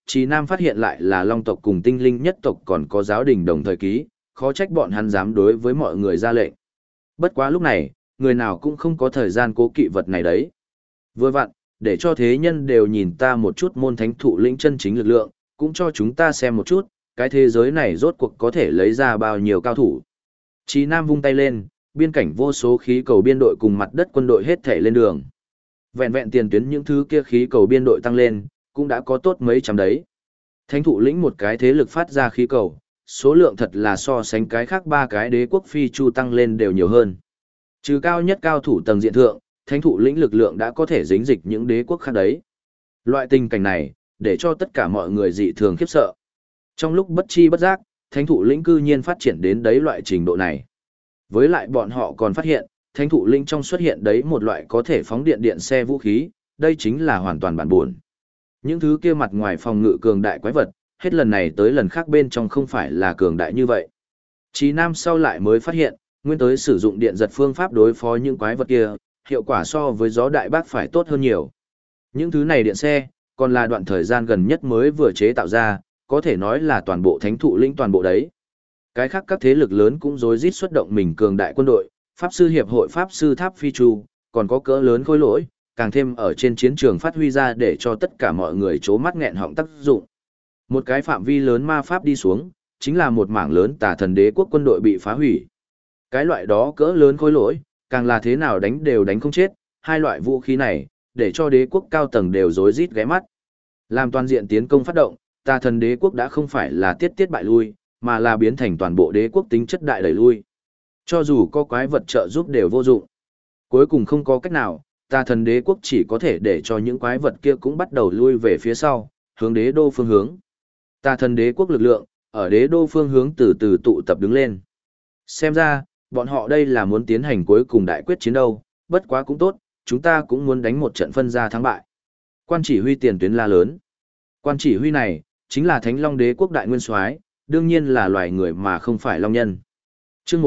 Trì Nam phát hiện lại là Long tộc cùng Tinh Linh nhất tộc còn có giáo đình đồng thời ký, khó trách bọn hắn dám đối với mọi người ra lệnh. Bất quá lúc này, người nào cũng không có thời gian cố kỵ vật này đấy. Vừa vặn, để cho thế nhân đều nhìn ta một chút môn thánh thụ lĩnh chân chính lực lượng, cũng cho chúng ta xem một chút, cái thế giới này rốt cuộc có thể lấy ra bao nhiêu cao thủ. Trì Nam vung tay lên, biên cảnh vô số khí cầu biên đội cùng mặt đất quân đội hết thể lên đường. Vẹn vẹn tiền tuyến những thứ kia khí cầu biên đội tăng lên, cũng đã có tốt mấy trăm đấy. Thánh thụ lĩnh một cái thế lực phát ra khí cầu, số lượng thật là so sánh cái khác ba cái đế quốc phi chu tăng lên đều nhiều hơn. Trừ cao nhất cao thủ tầng diện thượng, thánh thụ lĩnh lực lượng đã có thể dính dịch những đế quốc khác đấy. Loại tình cảnh này, để cho tất cả mọi người dị thường khiếp sợ. Trong lúc bất chi bất giác, thánh thụ lĩnh cư nhiên phát triển đến đấy loại trình độ này. Với lại bọn họ còn phát hiện, thánh thụ lĩnh trong xuất hiện đấy một loại có thể phóng điện xe vũ khí, đây chính là hoàn toàn bản buồn. Những thứ kia mặt ngoài phòng ngự cường đại quái vật, hết lần này tới lần khác bên trong không phải là cường đại như vậy. Chí Nam sau lại mới phát hiện, nguyên tới sử dụng điện giật phương pháp đối phó những quái vật kia, hiệu quả so với gió đại bác phải tốt hơn nhiều. Những thứ này điện xe, còn là đoạn thời gian gần nhất mới vừa chế tạo ra, có thể nói là toàn bộ thánh thụ lĩnh toàn bộ đấy. Cái khác các thế lực lớn cũng rối rít xuất động mình cường đại quân đội, Pháp sư hiệp hội Pháp sư Tháp Phi Chu, còn có cỡ lớn khối lỗi, càng thêm ở trên chiến trường phát huy ra để cho tất cả mọi người chố mắt nghẹn họng tác dụng. Một cái phạm vi lớn ma pháp đi xuống, chính là một mảng lớn tà thần đế quốc quân đội bị phá hủy. Cái loại đó cỡ lớn khối lỗi, càng là thế nào đánh đều đánh không chết, hai loại vũ khí này, để cho đế quốc cao tầng đều rối rít ghé mắt. Làm toàn diện tiến công phát động, tà thần đế quốc đã không phải là tiết bại lui, mà là biến thành toàn bộ đế quốc tính chất đại đẩy lui. Cho dù có quái vật trợ giúp đều vô dụng. Cuối cùng không có cách nào, tà thần đế quốc chỉ có thể để cho những quái vật kia cũng bắt đầu lui về phía sau, hướng đế đô phương hướng. Tà thần đế quốc lực lượng, ở đế đô phương hướng từ từ tụ tập đứng lên. Xem ra, bọn họ đây là muốn tiến hành cuối cùng đại quyết chiến đâu, bất quá cũng tốt, chúng ta cũng muốn đánh một trận phân ra thắng bại. Quan chỉ huy tiền tuyến la lớn. Quan chỉ huy này, chính là Thánh Long đế quốc đại nguyên soái, đương nhiên là loài người mà không phải long nhân. Chương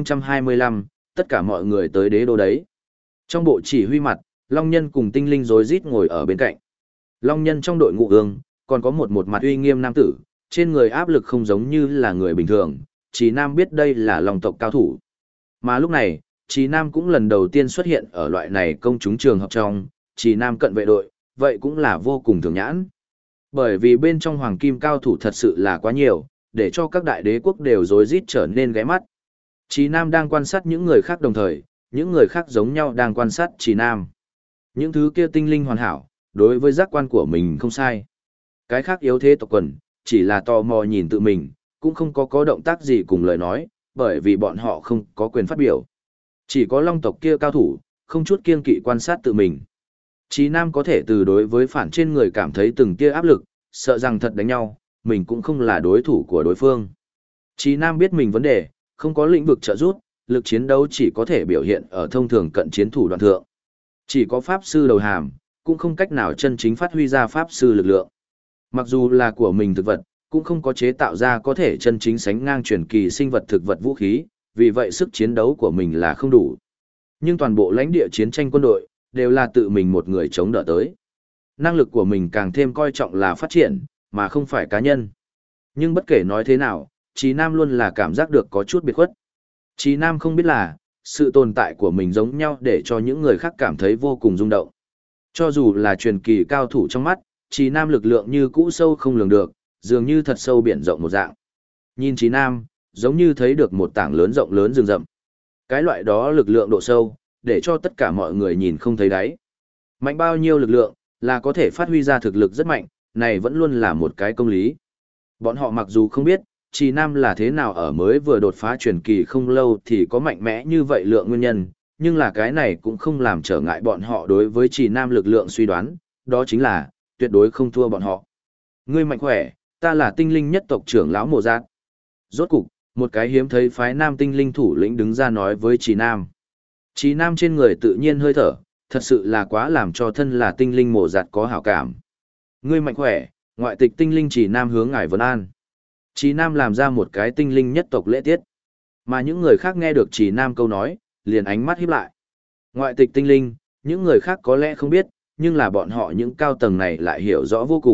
1025, tất cả mọi người tới đế đô đấy. Trong bộ chỉ huy mặt, long nhân cùng tinh linh rối rít ngồi ở bên cạnh. Long nhân trong đội ngũ ương, còn có một mặt uy nghiêm nam tử, trên người áp lực không giống như là người bình thường, Chí Nam biết đây là long tộc cao thủ. Mà lúc này, Chí Nam cũng lần đầu tiên xuất hiện ở loại này công chúng trường hợp trong, Chí Nam cận vệ đội, vậy cũng là vô cùng thường nhãn. Bởi vì bên trong hoàng kim cao thủ thật sự là quá nhiều, để cho các đại đế quốc đều rối rít trở nên ghé mắt. Chí Nam đang quan sát những người khác đồng thời, những người khác giống nhau đang quan sát Chí Nam. Những thứ kia tinh linh hoàn hảo, đối với giác quan của mình không sai. Cái khác yếu thế tộc quần, chỉ là tò mò nhìn tự mình, cũng không có động tác gì cùng lời nói, bởi vì bọn họ không có quyền phát biểu. Chỉ có long tộc kia cao thủ, không chút kiêng kỵ quan sát tự mình. Chí Nam có thể từ đối với phản trên người cảm thấy từng tia áp lực, sợ rằng thật đánh nhau, mình cũng không là đối thủ của đối phương. Chí Nam biết mình vấn đề, không có lĩnh vực trợ giúp, lực chiến đấu chỉ có thể biểu hiện ở thông thường cận chiến thủ đoạn thượng. Chỉ có pháp sư đầu hàm, cũng không cách nào chân chính phát huy ra pháp sư lực lượng. Mặc dù là của mình thực vật, cũng không có chế tạo ra có thể chân chính sánh ngang truyền kỳ sinh vật thực vật vũ khí, vì vậy sức chiến đấu của mình là không đủ. Nhưng toàn bộ lãnh địa chiến tranh quân đội, đều là tự mình một người chống đỡ tới. Năng lực của mình càng thêm coi trọng là phát triển, mà không phải cá nhân. Nhưng bất kể nói thế nào, Chí Nam luôn là cảm giác được có chút biệt khuất. Chí Nam không biết là, sự tồn tại của mình giống nhau để cho những người khác cảm thấy vô cùng rung động. Cho dù là truyền kỳ cao thủ trong mắt, Chí Nam lực lượng như cũ sâu không lường được, dường như thật sâu biển rộng một dạng. Nhìn Chí Nam, giống như thấy được một tảng lớn rộng lớn rừng rậm. Cái loại đó lực lượng độ sâu, để cho tất cả mọi người nhìn không thấy đáy. Mạnh bao nhiêu lực lượng, là có thể phát huy ra thực lực rất mạnh, này vẫn luôn là một cái công lý. Bọn họ mặc dù không biết, Chí Nam là thế nào ở mới vừa đột phá truyền kỳ không lâu thì có mạnh mẽ như vậy lượng nguyên nhân, nhưng là cái này cũng không làm trở ngại bọn họ đối với Chí Nam lực lượng suy đoán, đó chính là, tuyệt đối không thua bọn họ. Ngươi mạnh khỏe, ta là tinh linh nhất tộc trưởng lão Mộ Giác. Rốt cục, một cái hiếm thấy phái nam tinh linh thủ lĩnh đứng ra nói với Chí Nam. Chí Nam trên người tự nhiên hơi thở, thật sự là quá làm cho thân là tinh linh Mộ Giác có hảo cảm. Ngươi mạnh khỏe, ngoại tịch tinh linh Chí Nam hướng ngài vấn an. Chí Nam làm ra một cái tinh linh nhất tộc lễ tiết. Mà những người khác nghe được Chí Nam câu nói, liền ánh mắt híp lại. Ngoại tịch tinh linh, những người khác có lẽ không biết, nhưng là bọn họ những cao tầng này lại hiểu rõ vô cùng,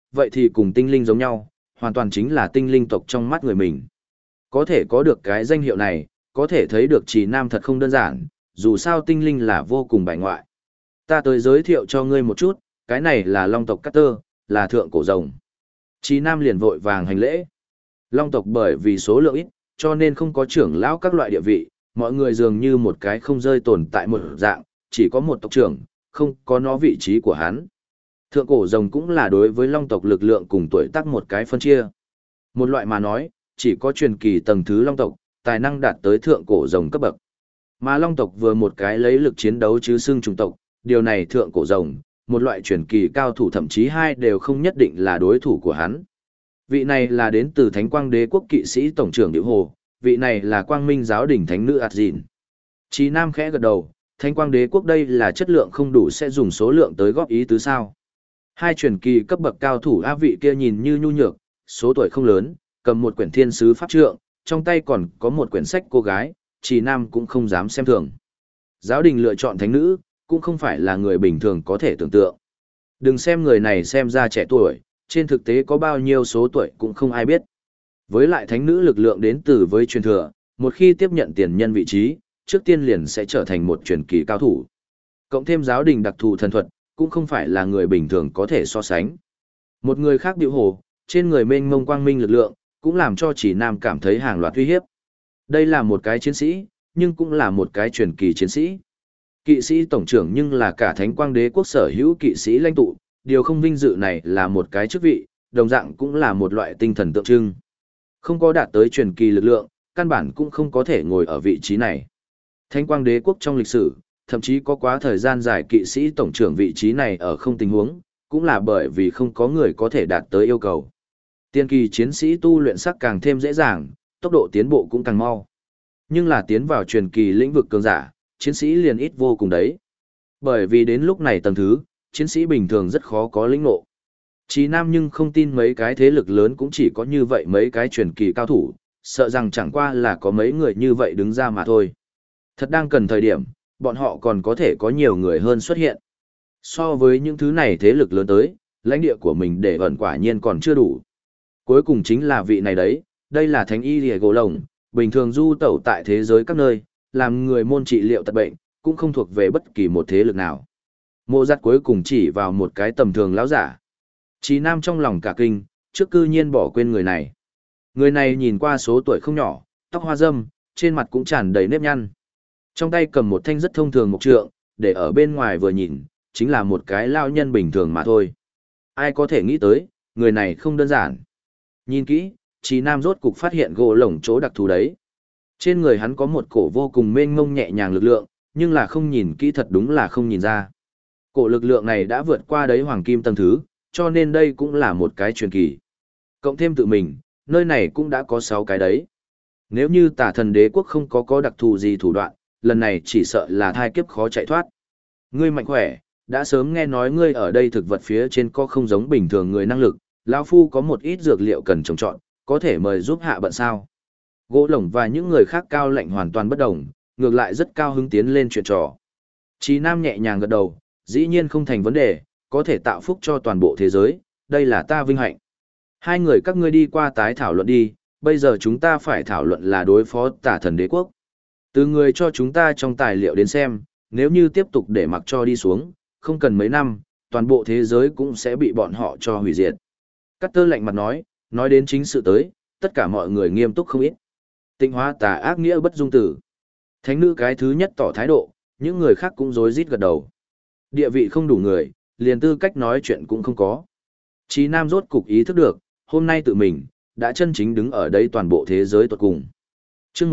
vậy thì cùng tinh linh giống nhau, hoàn toàn chính là tinh linh tộc trong mắt người mình. Có thể có được cái danh hiệu này, có thể thấy được Trì Nam thật không đơn giản, dù sao tinh linh là vô cùng bài ngoại. Ta tới giới thiệu cho ngươi một chút, cái này là Long tộc Carter, là thượng cổ rồng. Trì Nam liền vội vàng hành lễ. Long tộc bởi vì số lượng ít, cho nên không có trưởng lão các loại địa vị, mọi người dường như một cái không rơi tồn tại một dạng, chỉ có một tộc trưởng, không có nó vị trí của hắn. Thượng cổ rồng cũng là đối với Long tộc lực lượng cùng tuổi tác một cái phân chia. Một loại mà nói, chỉ có truyền kỳ tầng thứ Long tộc, tài năng đạt tới thượng cổ rồng cấp bậc. Mà Long tộc vừa một cái lấy lực chiến đấu chứ xưng chủng tộc, điều này thượng cổ rồng, một loại truyền kỳ cao thủ thậm chí hai đều không nhất định là đối thủ của hắn. Vị này là đến từ Thánh Quang Đế quốc kỵ sĩ tổng trưởng Diệu Hồ, vị này là Quang Minh giáo đình thánh nữ Adjin. Chí Nam khẽ gật đầu, Thánh Quang Đế quốc đây là chất lượng không đủ sẽ dùng số lượng tới góp ý tứ sao? Hai truyền kỳ cấp bậc cao thủ a vị kia nhìn như nhu nhược, số tuổi không lớn, cầm một quyển thiên sứ pháp trượng, trong tay còn có một quyển sách cô gái, Chí Nam cũng không dám xem thường. Giáo đình lựa chọn thánh nữ, cũng không phải là người bình thường có thể tưởng tượng. Đừng xem người này xem ra trẻ tuổi, trên thực tế có bao nhiêu số tuổi cũng không ai biết. Với lại thánh nữ lực lượng đến từ với truyền thừa, một khi tiếp nhận tiền nhân vị trí, trước tiên liền sẽ trở thành một truyền kỳ cao thủ. Cộng thêm giáo đình đặc thù thần thuật, cũng không phải là người bình thường có thể so sánh. Một người khác Diệu Hồ, trên người mênh mông quang minh lực lượng, cũng làm cho Chỉ Nam cảm thấy hàng loạt uy hiếp. Đây là một cái chiến sĩ, nhưng cũng là một cái truyền kỳ chiến sĩ. Kỵ sĩ tổng trưởng nhưng là cả Thánh Quang Đế quốc sở hữu kỵ sĩ lãnh tụ, điều không vinh dự này là một cái chức vị, đồng dạng cũng là một loại tinh thần tượng trưng. Không có đạt tới truyền kỳ lực lượng, căn bản cũng không có thể ngồi ở vị trí này. Thánh Quang Đế quốc trong lịch sử, thậm chí có quá thời gian dài kỵ sĩ tổng trưởng vị trí này ở không tình huống, cũng là bởi vì không có người có thể đạt tới yêu cầu. Tiên kỳ chiến sĩ tu luyện sắc càng thêm dễ dàng, tốc độ tiến bộ cũng càng mau. Nhưng là tiến vào truyền kỳ lĩnh vực cường giả, chiến sĩ liền ít vô cùng đấy. Bởi vì đến lúc này tầng thứ, chiến sĩ bình thường rất khó có lĩnh ngộ. Chí Nam nhưng không tin mấy cái thế lực lớn cũng chỉ có như vậy mấy cái truyền kỳ cao thủ, sợ rằng chẳng qua là có mấy người như vậy đứng ra mà thôi. Thật đang cần thời điểm, bọn họ còn có thể có nhiều người hơn xuất hiện. So với những thứ này thế lực lớn tới, lãnh địa của mình để ẩn quả nhiên còn chưa đủ. Cuối cùng chính là vị này đấy, đây là Thánh Y Lìa Gỗ Lồng, bình thường du tẩu tại thế giới các nơi, làm người môn trị liệu tật bệnh, cũng không thuộc về bất kỳ một thế lực nào. Mộ Giặt cuối cùng chỉ vào một cái tầm thường lão giả. Chí Nam trong lòng cả kinh, trước cư nhiên bỏ quên người này. Người này nhìn qua số tuổi không nhỏ, tóc hoa râm, trên mặt cũng tràn đầy nếp nhăn. Trong tay cầm một thanh rất thông thường mộc trượng, để ở bên ngoài vừa nhìn, chính là một cái lao nhân bình thường mà thôi. Ai có thể nghĩ tới, người này không đơn giản. Nhìn kỹ, Chí Nam rốt cục phát hiện gỗ lổng chỗ đặc thù đấy. Trên người hắn có một cổ vô cùng mênh mông nhẹ nhàng lực lượng, nhưng là không nhìn kỹ thật đúng là không nhìn ra. Cổ lực lượng này đã vượt qua đấy hoàng kim tầng thứ, cho nên đây cũng là một cái truyền kỳ. Cộng thêm tự mình, nơi này cũng đã có 6 cái đấy. Nếu như Tả Thần Đế quốc không có đặc thù gì thủ đoạn, lần này chỉ sợ là thai kiếp khó chạy thoát. Ngươi mạnh khỏe, đã sớm nghe nói ngươi ở đây thực vật phía trên có không giống bình thường người năng lực, lão phu có một ít dược liệu cần trồng trọt, có thể mời giúp hạ bận sao? Gỗ Lổng và những người khác cao lạnh hoàn toàn bất đồng, ngược lại rất cao hứng tiến lên chuyện trò. Chí Nam nhẹ nhàng gật đầu, dĩ nhiên không thành vấn đề, có thể tạo phúc cho toàn bộ thế giới, đây là ta vinh hạnh. Hai người các ngươi đi qua tái thảo luận đi, bây giờ chúng ta phải thảo luận là đối phó Tả Thần Đế quốc. Từ người cho chúng ta trong tài liệu đến xem, nếu như tiếp tục để mặc cho đi xuống, không cần mấy năm, toàn bộ thế giới cũng sẽ bị bọn họ cho hủy diệt. Cát Tơ lạnh mặt nói đến chính sự tới, tất cả mọi người nghiêm túc không ít. Tịnh hóa tà ác nghĩa bất dung tử. Thánh nữ cái thứ nhất tỏ thái độ, những người khác cũng rối rít gật đầu. Địa vị không đủ người, liền tư cách nói chuyện cũng không có. Chí Nam rốt cục ý thức được, hôm nay tự mình, đã chân chính đứng ở đây toàn bộ thế giới tuột cùng. Chương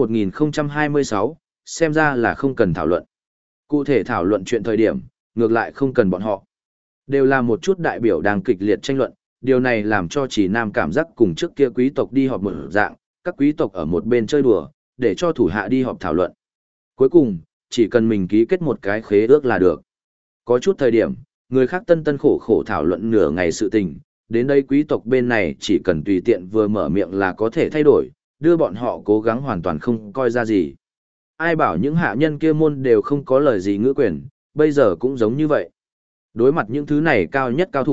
1026, xem ra là không cần thảo luận. Cụ thể thảo luận chuyện thời điểm, ngược lại không cần bọn họ. Đều là một chút đại biểu đang kịch liệt tranh luận, điều này làm cho Chí Nam cảm giác cùng trước kia quý tộc đi họp một dạng, các quý tộc ở một bên chơi đùa, để cho thủ hạ đi họp thảo luận. Cuối cùng, chỉ cần mình ký kết một cái khế ước là được. Có chút thời điểm, người khác tân tân khổ khổ thảo luận nửa ngày sự tình, đến đây quý tộc bên này chỉ cần tùy tiện vừa mở miệng là có thể thay đổi, đưa bọn họ cố gắng hoàn toàn không coi ra gì. Ai bảo những hạ nhân kia môn đều không có lời gì ngữ quyền, bây giờ cũng giống như vậy. Đối mặt những thứ này cao nhất cao thủ,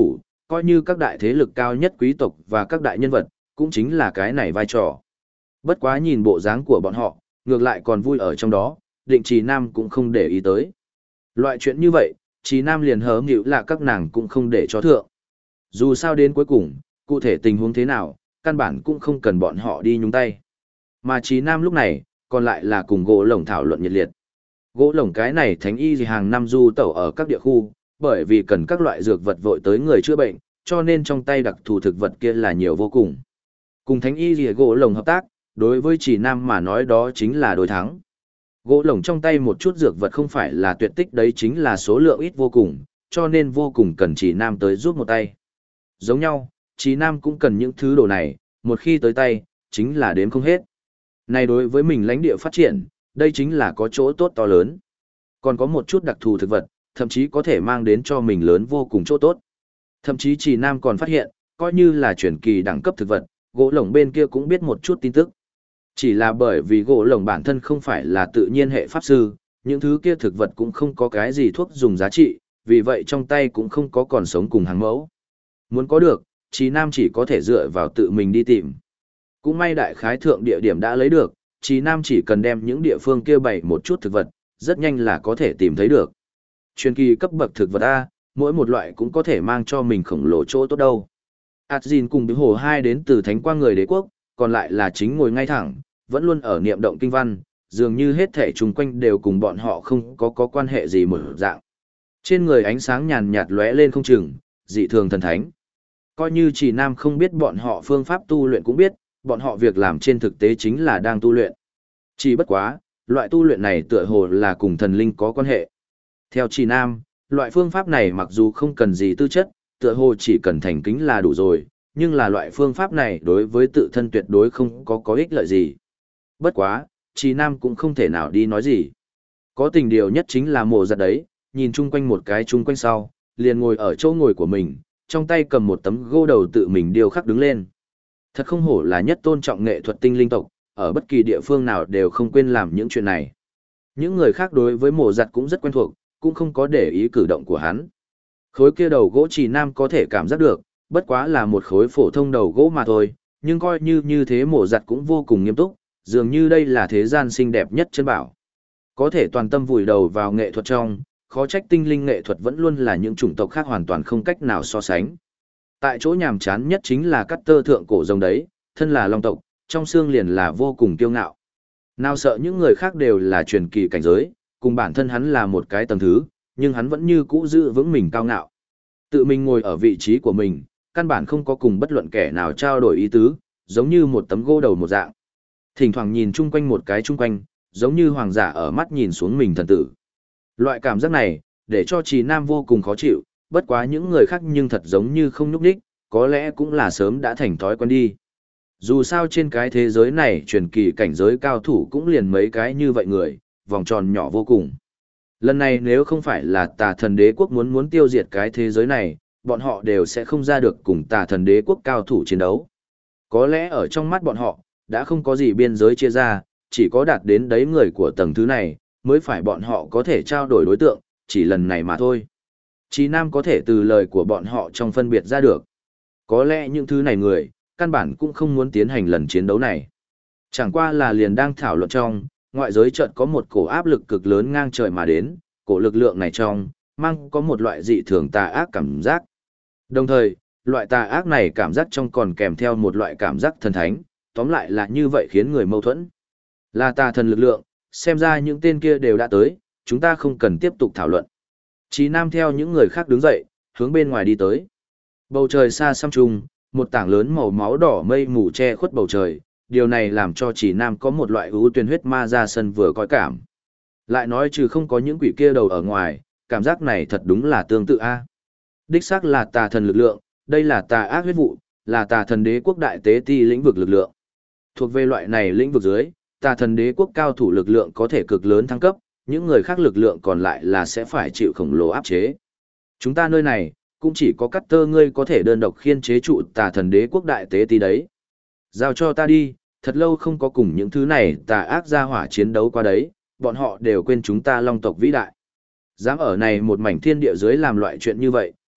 coi như các đại thế lực cao nhất quý tộc và các đại nhân vật, cũng chính là cái này vai trò. Bất quá nhìn bộ dáng của bọn họ, ngược lại còn vui ở trong đó, Định Trì Nam cũng không để ý tới. Loại chuyện như vậy, Trì Nam liền hớm hiểu là các nàng cũng không để cho thượng. Dù sao đến cuối cùng, cụ thể tình huống thế nào, căn bản cũng không cần bọn họ đi nhúng tay. Mà Trì Nam lúc này, còn lại là cùng gỗ lồng thảo luận nhiệt liệt. Gỗ lồng cái này thánh y gì hàng năm du tẩu ở các địa khu, bởi vì cần các loại dược vật vội tới người chữa bệnh, cho nên trong tay đặc thù thực vật kia là nhiều vô cùng. Cùng thánh y gì gỗ lồng hợp tác, đối với Trì Nam mà nói đó chính là đối thắng. Gỗ lồng trong tay một chút dược vật không phải là tuyệt tích đấy chính là số lượng ít vô cùng, cho nên vô cùng cần Trì Nam tới giúp một tay. Giống nhau, Trì Nam cũng cần những thứ đồ này, một khi tới tay, chính là đếm không hết. Này đối với mình lãnh địa phát triển, đây chính là có chỗ tốt to lớn. Còn có một chút đặc thù thực vật, thậm chí có thể mang đến cho mình lớn vô cùng chỗ tốt. Thậm chí Trì Nam còn phát hiện, coi như là chuyển kỳ đẳng cấp thực vật, gỗ lồng bên kia cũng biết một chút tin tức. Chỉ là bởi vì gỗ lồng bản thân không phải là tự nhiên hệ pháp sư, những thứ kia thực vật cũng không có cái gì thuốc dùng giá trị, vì vậy trong tay cũng không có còn sống cùng hàng mẫu. Muốn có được, Trì Nam chỉ có thể dựa vào tự mình đi tìm. Cũng may đại khái thượng địa điểm đã lấy được, Trì Nam chỉ cần đem những địa phương kia bày một chút thực vật, rất nhanh là có thể tìm thấy được. Truyền kỳ cấp bậc thực vật A, mỗi một loại cũng có thể mang cho mình khổng lồ chỗ tốt đâu. Adzin cùng Bí Hồ hai đến từ Thánh Quang người đế quốc, còn lại là chính ngồi ngay thẳng, vẫn luôn ở niệm động kinh văn, dường như hết thể chung quanh đều cùng bọn họ không có quan hệ gì một dạng. Trên người ánh sáng nhàn nhạt lóe lên không chừng, dị thường thần thánh. Coi như Trì Nam không biết bọn họ phương pháp tu luyện cũng biết, bọn họ việc làm trên thực tế chính là đang tu luyện. Chỉ bất quá, loại tu luyện này tựa hồ là cùng thần linh có quan hệ. Theo Trì Nam, loại phương pháp này mặc dù không cần gì tư chất, tựa hồ chỉ cần thành kính là đủ rồi, nhưng là loại phương pháp này đối với tự thân tuyệt đối không có ích lợi gì. Bất quá, Trì Nam cũng không thể nào đi nói gì. Có tình điều nhất chính là mồ giật đấy, nhìn chung quanh một cái chung quanh sau, liền ngồi ở chỗ ngồi của mình, trong tay cầm một tấm gô đầu tự mình điêu khắc đứng lên. Thật không hổ là nhất tôn trọng nghệ thuật tinh linh tộc, ở bất kỳ địa phương nào đều không quên làm những chuyện này. Những người khác đối với mồ giật cũng rất quen thuộc, cũng không có để ý cử động của hắn. Khối kia đầu gỗ Trì Nam có thể cảm giác được, bất quá là một khối phổ thông đầu gỗ mà thôi, nhưng coi như thế mồ giật cũng vô cùng nghiêm túc, dường như đây là thế gian xinh đẹp nhất chân bảo. Có thể toàn tâm vùi đầu vào nghệ thuật trong, khó trách tinh linh nghệ thuật vẫn luôn là những chủng tộc khác hoàn toàn không cách nào so sánh. Tại chỗ nhàm chán nhất chính là cắt tơ thượng cổ rồng đấy, thân là long tộc, trong xương liền là vô cùng kiêu ngạo. Nào sợ những người khác đều là truyền kỳ cảnh giới, cùng bản thân hắn là một cái tầng thứ, nhưng hắn vẫn như cũ giữ vững mình cao ngạo. Tự mình ngồi ở vị trí của mình, căn bản không có cùng bất luận kẻ nào trao đổi ý tứ, giống như một tấm gỗ đầu một dạng. Thỉnh thoảng nhìn chung quanh một cái chung quanh, giống như hoàng giả ở mắt nhìn xuống mình thần tử. Loại cảm giác này, để cho Trì Nam vô cùng khó chịu, bất quá những người khác nhưng thật giống như không nhúc nhích, có lẽ cũng là sớm đã thành thói quen đi. Dù sao trên cái thế giới này truyền kỳ cảnh giới cao thủ cũng liền mấy cái như vậy người, vòng tròn nhỏ vô cùng. Lần này nếu không phải là Tà Thần Đế quốc muốn tiêu diệt cái thế giới này, bọn họ đều sẽ không ra được cùng Tà Thần Đế quốc cao thủ chiến đấu. Có lẽ ở trong mắt bọn họ, đã không có gì biên giới chia ra, chỉ có đạt đến đấy người của tầng thứ này, mới phải bọn họ có thể trao đổi đối tượng, chỉ lần này mà thôi. Chí Nam có thể từ lời của bọn họ trong phân biệt ra được. Có lẽ những thứ này người, căn bản cũng không muốn tiến hành lần chiến đấu này. Chẳng qua là liền đang thảo luận trong, ngoại giới chợt có một cổ áp lực cực lớn ngang trời mà đến, cổ lực lượng này trong, mang có một loại dị thường tà ác cảm giác. Đồng thời, loại tà ác này cảm giác trong còn kèm theo một loại cảm giác thần thánh, tóm lại là như vậy khiến người mâu thuẫn. Là tà thần lực lượng, xem ra những tên kia đều đã tới, chúng ta không cần tiếp tục thảo luận. Chí Nam theo những người khác đứng dậy, hướng bên ngoài đi tới. Bầu trời xa xăm trùng, một tảng lớn màu máu đỏ mây mù che khuất bầu trời, điều này làm cho Chí Nam có một loại ưu tuyển huyết ma ra sân vừa coi cảm. Lại nói trừ không có những quỷ kia đầu ở ngoài, cảm giác này thật đúng là tương tự a. Đích xác là tà thần lực lượng, đây là tà ác huyết vụ, là tà thần đế quốc đại tế ti lĩnh vực lực lượng. Thuộc về loại này lĩnh vực dưới, tà thần đế quốc cao thủ lực lượng có thể cực lớn thăng cấp, những người khác lực lượng còn lại là sẽ phải chịu khổng lồ áp chế. Chúng ta nơi này, cũng chỉ có cắt tơ ngươi có thể đơn độc khiên chế trụ tà thần đế quốc đại tế ti đấy. Giao cho ta đi, thật lâu không có cùng những thứ này tà ác gia hỏa chiến đấu qua đấy, bọn họ đều quên chúng ta long tộc vĩ đại. Dám ở này một mảnh thiên địa dưới làm loại chuyện như vậy,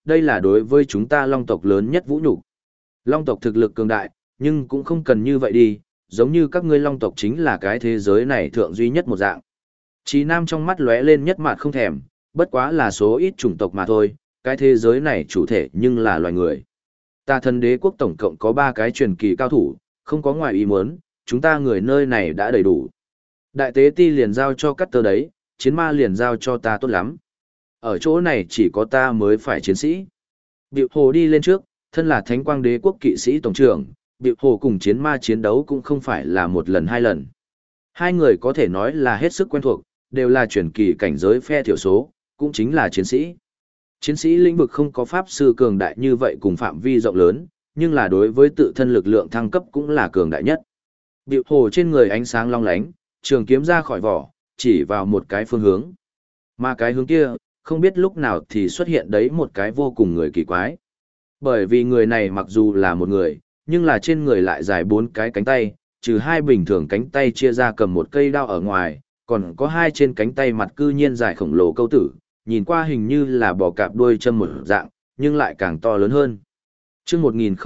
đây là đối với chúng ta long tộc lớn nhất vũ nhục. Long tộc thực lực cường đại, nhưng cũng không cần như vậy đi, giống như các ngươi long tộc chính là cái thế giới này thượng duy nhất một dạng. Chí Nam trong mắt lóe lên nhất mạt không thèm, bất quá là số ít chủng tộc mà thôi, cái thế giới này chủ thể nhưng là loài người. Tà thần đế quốc tổng cộng có 3 cái truyền kỳ cao thủ, không có ngoài ý muốn, chúng ta người nơi này đã đầy đủ. Đại tế ti liền giao cho cắt tơ đấy, chiến ma liền giao cho ta tốt lắm. Ở chỗ này chỉ có ta mới phải chiến sĩ. Điệu hồ đi lên trước, thân là thánh quang đế quốc kỵ sĩ tổng trưởng, Điệu hồ cùng chiến ma chiến đấu cũng không phải là một lần hai lần. Hai người có thể nói là hết sức quen thuộc, đều là truyền kỳ cảnh giới phe thiểu số, cũng chính là chiến sĩ. Chiến sĩ lĩnh vực không có pháp sư cường đại như vậy cùng phạm vi rộng lớn, nhưng là đối với tự thân lực lượng thăng cấp cũng là cường đại nhất. Điệu hồ trên người ánh sáng long lánh, trường kiếm ra khỏi vỏ, chỉ vào một cái phương hướng. Mà cái hướng kia, không biết lúc nào thì xuất hiện đấy một cái vô cùng người kỳ quái. Bởi vì người này mặc dù là một người, nhưng là trên người lại dài 4 cái cánh tay, trừ 2 bình thường cánh tay chia ra cầm một cây đao ở ngoài, còn có 2 trên cánh tay mặt cư nhiên dài khổng lồ câu tử, nhìn qua hình như là bò cạp đuôi châm một dạng, nhưng lại càng to lớn hơn. Trước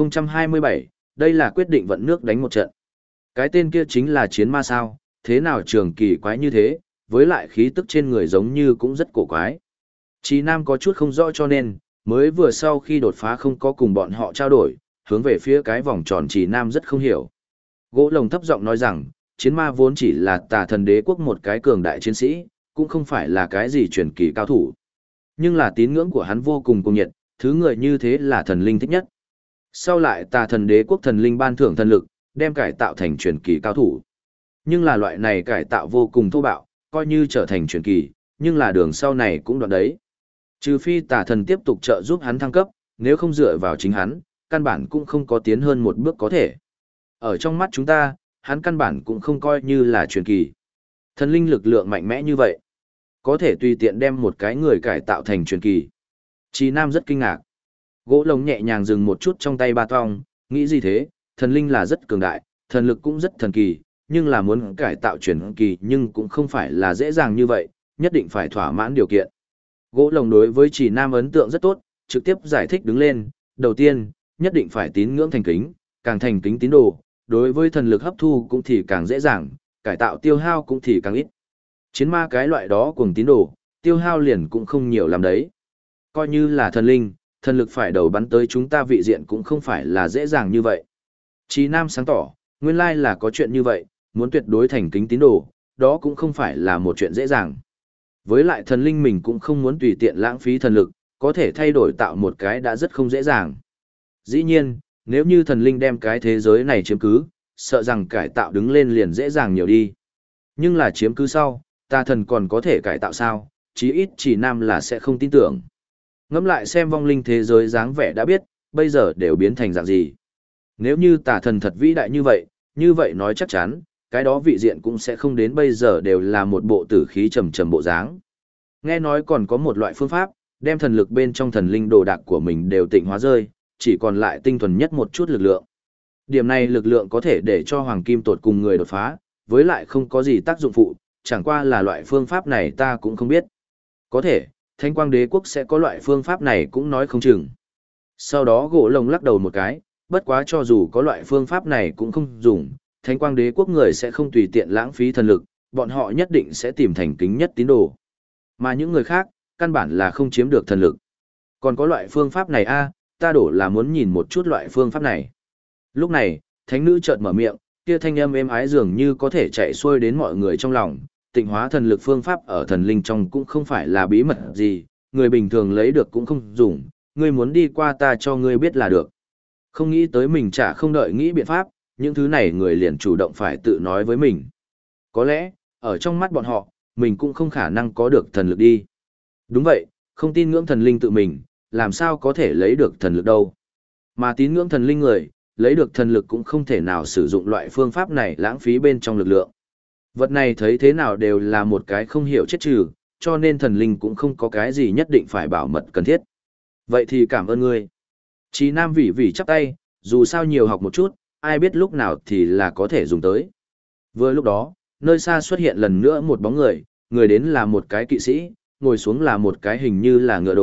1027, đây là quyết định vận nước đánh một trận. Cái tên kia chính là chiến ma sao, thế nào trường kỳ quái như thế, với lại khí tức trên người giống như cũng rất cổ quái. Chí Nam có chút không rõ cho nên, mới vừa sau khi đột phá không có cùng bọn họ trao đổi, hướng về phía cái vòng tròn Chí Nam rất không hiểu. Gỗ Lồng thấp giọng nói rằng, chiến ma vốn chỉ là tà thần đế quốc một cái cường đại chiến sĩ, cũng không phải là cái gì truyền kỳ cao thủ. Nhưng là tín ngưỡng của hắn vô cùng cuồng nhiệt, thứ người như thế là thần linh thích nhất. Sau lại tà thần đế quốc thần linh ban thưởng thần lực, đem cải tạo thành truyền kỳ cao thủ. Nhưng là loại này cải tạo vô cùng thô bạo, coi như trở thành truyền kỳ, nhưng là đường sau này cũng đoạn đấy. Trừ phi tà thần tiếp tục trợ giúp hắn thăng cấp, nếu không dựa vào chính hắn, căn bản cũng không có tiến hơn một bước có thể. Ở trong mắt chúng ta, hắn căn bản cũng không coi như là truyền kỳ. Thần linh lực lượng mạnh mẽ như vậy, có thể tùy tiện đem một cái người cải tạo thành truyền kỳ. Chí Nam rất kinh ngạc. Gỗ Lồng nhẹ nhàng dừng một chút trong tay ba tong, nghĩ gì thế, thần linh là rất cường đại, thần lực cũng rất thần kỳ, nhưng là muốn cải tạo truyền kỳ nhưng cũng không phải là dễ dàng như vậy, nhất định phải thỏa mãn điều kiện. Gỗ Lồng đối với Chí Nam ấn tượng rất tốt, trực tiếp giải thích đứng lên, đầu tiên, nhất định phải tín ngưỡng thành kính, càng thành kính tín đồ, đối với thần lực hấp thu cũng thì càng dễ dàng, cải tạo tiêu hao cũng thì càng ít. Chiến ma cái loại đó cùng tín đồ, tiêu hao liền cũng không nhiều làm đấy. Coi như là thần linh, thần lực phải đầu bắn tới chúng ta vị diện cũng không phải là dễ dàng như vậy. Chí Nam sáng tỏ, nguyên lai là có chuyện như vậy, muốn tuyệt đối thành kính tín đồ, đó cũng không phải là một chuyện dễ dàng. Với lại thần linh mình cũng không muốn tùy tiện lãng phí thần lực, có thể thay đổi tạo một cái đã rất không dễ dàng. Dĩ nhiên, nếu như thần linh đem cái thế giới này chiếm cứ, sợ rằng cải tạo đứng lên liền dễ dàng nhiều đi. Nhưng là chiếm cứ sau, ta thần còn có thể cải tạo sao, chí ít Chỉ Nam là sẽ không tin tưởng. Ngẫm lại xem vong linh thế giới dáng vẻ đã biết, bây giờ đều biến thành dạng gì. Nếu như tà thần thật vĩ đại như vậy nói chắc chắn, cái đó vị diện cũng sẽ không đến bây giờ đều là một bộ tử khí trầm trầm bộ dáng. Nghe nói còn có một loại phương pháp, đem thần lực bên trong thần linh đồ đạc của mình đều tịnh hóa rơi, chỉ còn lại tinh thuần nhất một chút lực lượng. Điểm này lực lượng có thể để cho hoàng kim tột cùng người đột phá, với lại không có gì tác dụng phụ, chẳng qua là loại phương pháp này ta cũng không biết. Có thể, Thánh Quang Đế quốc sẽ có loại phương pháp này cũng nói không chừng. Sau đó Gỗ Lồng lắc đầu một cái, bất quá cho dù có loại phương pháp này cũng không dùng, Thánh Quang Đế quốc người sẽ không tùy tiện lãng phí thần lực, bọn họ nhất định sẽ tìm thành kính nhất tín đồ. Mà những người khác, căn bản là không chiếm được thần lực. Còn có loại phương pháp này ta đổ là muốn nhìn một chút loại phương pháp này. Lúc này, thánh nữ chợt mở miệng, kia thanh âm êm ái dường như có thể chạy xuôi đến mọi người trong lòng, tịnh hóa thần lực phương pháp ở thần linh trong cũng không phải là bí mật gì, người bình thường lấy được cũng không dùng, ngươi muốn đi qua ta cho ngươi biết là được. Không nghĩ tới mình chả không đợi nghĩ biện pháp, những thứ này người liền chủ động phải tự nói với mình. Có lẽ, ở trong mắt bọn họ, mình cũng không khả năng có được thần lực đi. Đúng vậy, không tin ngưỡng thần linh tự mình, làm sao có thể lấy được thần lực đâu. Mà tín ngưỡng thần linh người, lấy được thần lực cũng không thể nào sử dụng loại phương pháp này lãng phí bên trong lực lượng. Vật này thấy thế nào đều là một cái không hiểu chết trừ, cho nên thần linh cũng không có cái gì nhất định phải bảo mật cần thiết. Vậy thì cảm ơn ngươi. Chí Nam vỉ chắp tay, dù sao nhiều học một chút, ai biết lúc nào thì là có thể dùng tới. Vừa lúc đó, nơi xa xuất hiện lần nữa một bóng người, người đến là một cái kỵ sĩ, ngồi xuống là một cái hình như là ngựa đồ,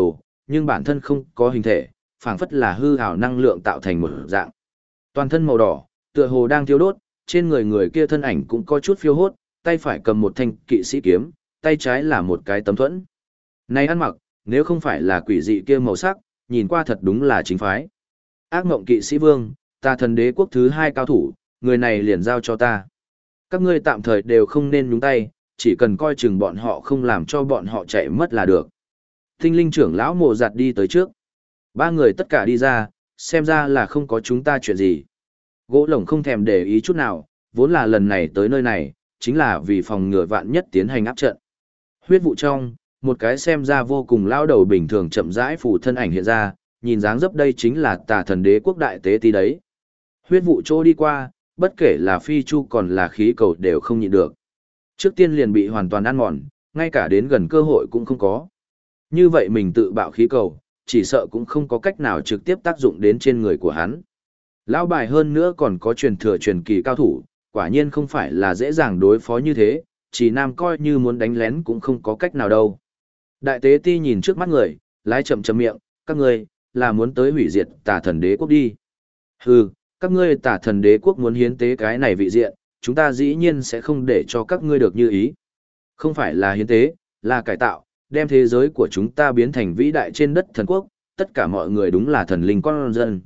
nhưng bản thân không có hình thể, phảng phất là hư ảo năng lượng tạo thành một dạng. Toàn thân màu đỏ, tựa hồ đang thiêu đốt, trên người người kia thân ảnh cũng có chút phiêu hốt, tay phải cầm một thanh kỵ sĩ kiếm, tay trái là một cái tấm thuẫn. Này ăn mặc, nếu không phải là quỷ dị kia màu sắc, nhìn qua thật đúng là chính phái. Ác mộng kỵ sĩ vương, Tà Thần Đế quốc thứ 2 cao thủ, người này liền giao cho ta. Các ngươi tạm thời đều không nên nhúng tay, chỉ cần coi chừng bọn họ không làm cho bọn họ chạy mất là được. Tinh linh trưởng lão Mộ Giặt đi tới trước. 3 người tất cả đi ra, xem ra là không có chúng ta chuyện gì. Gỗ lổng không thèm để ý chút nào, vốn là lần này tới nơi này, chính là vì phòng ngừa vạn nhất tiến hành áp trận. Huyết vụ trong, một cái xem ra vô cùng lao đầu bình thường chậm rãi phủ thân ảnh hiện ra, nhìn dáng dấp đây chính là Tà Thần Đế quốc đại tế tí đấy. Huyết vụ trô đi qua, bất kể là phi chu còn là khí cầu đều không nhịn được. Trước tiên liền bị hoàn toàn ăn mòn, ngay cả đến gần cơ hội cũng không có. Như vậy mình tự bạo khí cầu, chỉ sợ cũng không có cách nào trực tiếp tác dụng đến trên người của hắn. Lão bài hơn nữa còn có truyền thừa truyền kỳ cao thủ, quả nhiên không phải là dễ dàng đối phó như thế, chỉ nam coi như muốn đánh lén cũng không có cách nào đâu. Đại tế ti nhìn trước mắt người, lái chậm chậm miệng, các ngươi là muốn tới hủy diệt Tà Thần Đế quốc đi. Hừ, các ngươi Tà Thần Đế quốc muốn hiến tế cái này vị diện, chúng ta dĩ nhiên sẽ không để cho các ngươi được như ý. Không phải là hiến tế, là cải tạo, đem thế giới của chúng ta biến thành vĩ đại trên đất thần quốc, tất cả mọi người đúng là thần linh con dân.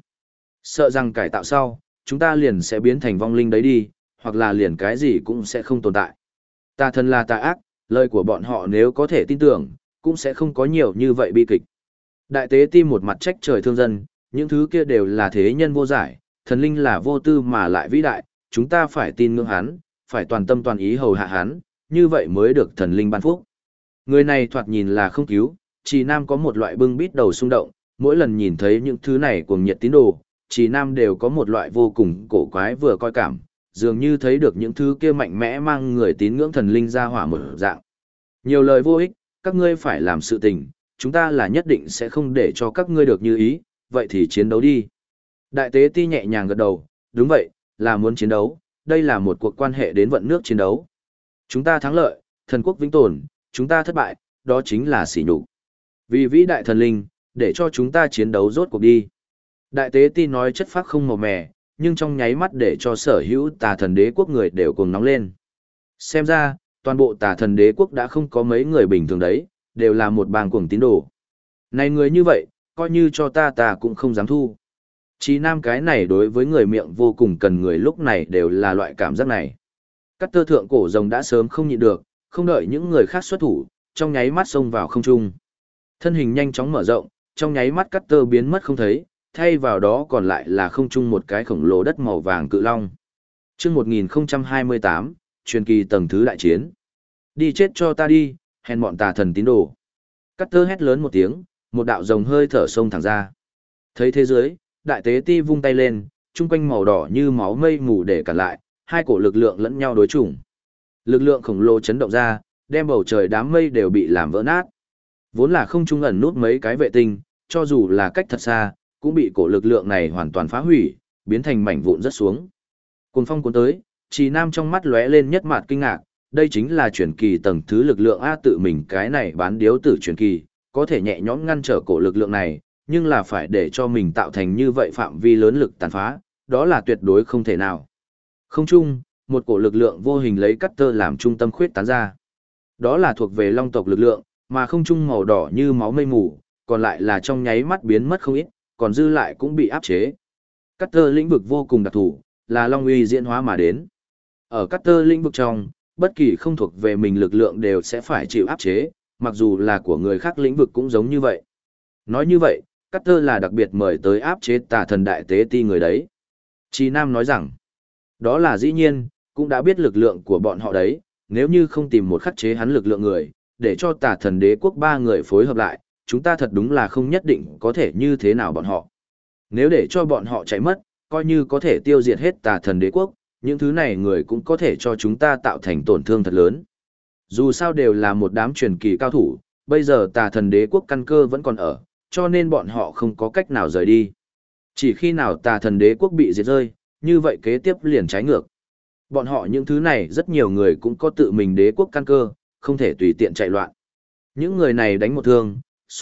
Sợ rằng cải tạo sau, chúng ta liền sẽ biến thành vong linh đấy đi, hoặc là liền cái gì cũng sẽ không tồn tại. Tà thần là tà ác, lời của bọn họ nếu có thể tin tưởng, cũng sẽ không có nhiều như vậy bi kịch. Đại tế tim một mặt trách trời thương dân, những thứ kia đều là thế nhân vô giải, thần linh là vô tư mà lại vĩ đại, chúng ta phải tin ngưỡng hắn, phải toàn tâm toàn ý hầu hạ hắn, như vậy mới được thần linh ban phúc. Người này thoạt nhìn là không cứu, Trì Nam có một loại bưng bít đầu xung động, mỗi lần nhìn thấy những thứ này cuồng nhiệt tín đồ, Trì Nam đều có một loại vô cùng cổ quái vừa coi cảm, dường như thấy được những thứ kia mạnh mẽ mang người tín ngưỡng thần linh ra hỏa mở dạng. Nhiều lời vô ích, các ngươi phải làm sự tình, chúng ta là nhất định sẽ không để cho các ngươi được như ý, vậy thì chiến đấu đi. Đại tế ti nhẹ nhàng gật đầu, đúng vậy, là muốn chiến đấu, đây là một cuộc quan hệ đến vận nước chiến đấu. Chúng ta thắng lợi, thần quốc vĩnh tồn, chúng ta thất bại, đó chính là sỉ nhục. Vì vĩ đại thần linh, để cho chúng ta chiến đấu rốt cuộc đi. Đại tế ti nói chất phác không màu mè, nhưng trong nháy mắt để cho sở hữu Tà Thần Đế quốc người đều cùng nóng lên. Xem ra, toàn bộ Tà Thần Đế quốc đã không có mấy người bình thường đấy, đều là một bang cuồng tín đồ. Này người như vậy, coi như cho ta cũng không dám thu. Chí Nam cái này đối với người miệng vô cùng cần người lúc này đều là loại cảm giác này. Cắt tơ thượng cổ rồng đã sớm không nhịn được, không đợi những người khác xuất thủ, trong nháy mắt xông vào không trung. Thân hình nhanh chóng mở rộng, trong nháy mắt cắt tơ biến mất không thấy, thay vào đó còn lại là không trung một cái khổng lồ đất màu vàng cự long. Chương 1028, truyền kỳ tầng thứ đại chiến. Đi chết cho ta đi, hèn bọn Tà Thần tín đồ. Cắt tơ hét lớn một tiếng, một đạo rồng hơi thở xông thẳng ra. Thấy thế giới, đại tế ti vung tay lên, trung quanh màu đỏ như máu mây mù để cản lại, hai cổ lực lượng lẫn nhau đối chủng. Lực lượng khổng lồ chấn động ra, đem bầu trời đám mây đều bị làm vỡ nát. Vốn là không trung ẩn nút mấy cái vệ tinh, cho dù là cách thật xa, cũng bị cổ lực lượng này hoàn toàn phá hủy, biến thành mảnh vụn rất xuống. Cuồng phong cuốn tới, Trì Nam trong mắt lóe lên nhất mạt kinh ngạc, đây chính là truyền kỳ tầng thứ lực lượng A, tự mình cái này bán điếu tử truyền kỳ, có thể nhẹ nhõm ngăn trở cổ lực lượng này, nhưng là phải để cho mình tạo thành như vậy phạm vi lớn lực tàn phá, đó là tuyệt đối không thể nào. Không chung, một cổ lực lượng vô hình lấy cắt tơ làm trung tâm khuyết tán ra. Đó là thuộc về long tộc lực lượng, mà không chung màu đỏ như máu mây mù, còn lại là trong nháy mắt biến mất không ít, còn dư lại cũng bị áp chế. Cắt tơ lĩnh vực vô cùng đặc thù, là long uy diễn hóa mà đến. Ở cắt tơ lĩnh vực trong, bất kỳ không thuộc về mình lực lượng đều sẽ phải chịu áp chế, mặc dù là của người khác lĩnh vực cũng giống như vậy. Nói như vậy, cắt tơ là đặc biệt mời tới áp chế Tà Thần đại tế ti người đấy. Chí Nam nói rằng, đó là dĩ nhiên, cũng đã biết lực lượng của bọn họ đấy, nếu như không tìm một khắc chế hắn lực lượng người, để cho Tà Thần đế quốc 3 người phối hợp lại, chúng ta thật đúng là không nhất định có thể như thế nào bọn họ. Nếu để cho bọn họ chạy mất, coi như có thể tiêu diệt hết Tà Thần đế quốc, những thứ này người cũng có thể cho chúng ta tạo thành tổn thương thật lớn. Dù sao đều là một đám truyền kỳ cao thủ, bây giờ Tà Thần đế quốc căn cơ vẫn còn ở, cho nên bọn họ không có cách nào rời đi. Chỉ khi nào Tà Thần đế quốc bị diệt rơi, như vậy kế tiếp liền trái ngược. Bọn họ những thứ này rất nhiều người cũng có tự mình đế quốc căn cơ, không thể tùy tiện chạy loạn. Những người này đánh một thương, súng,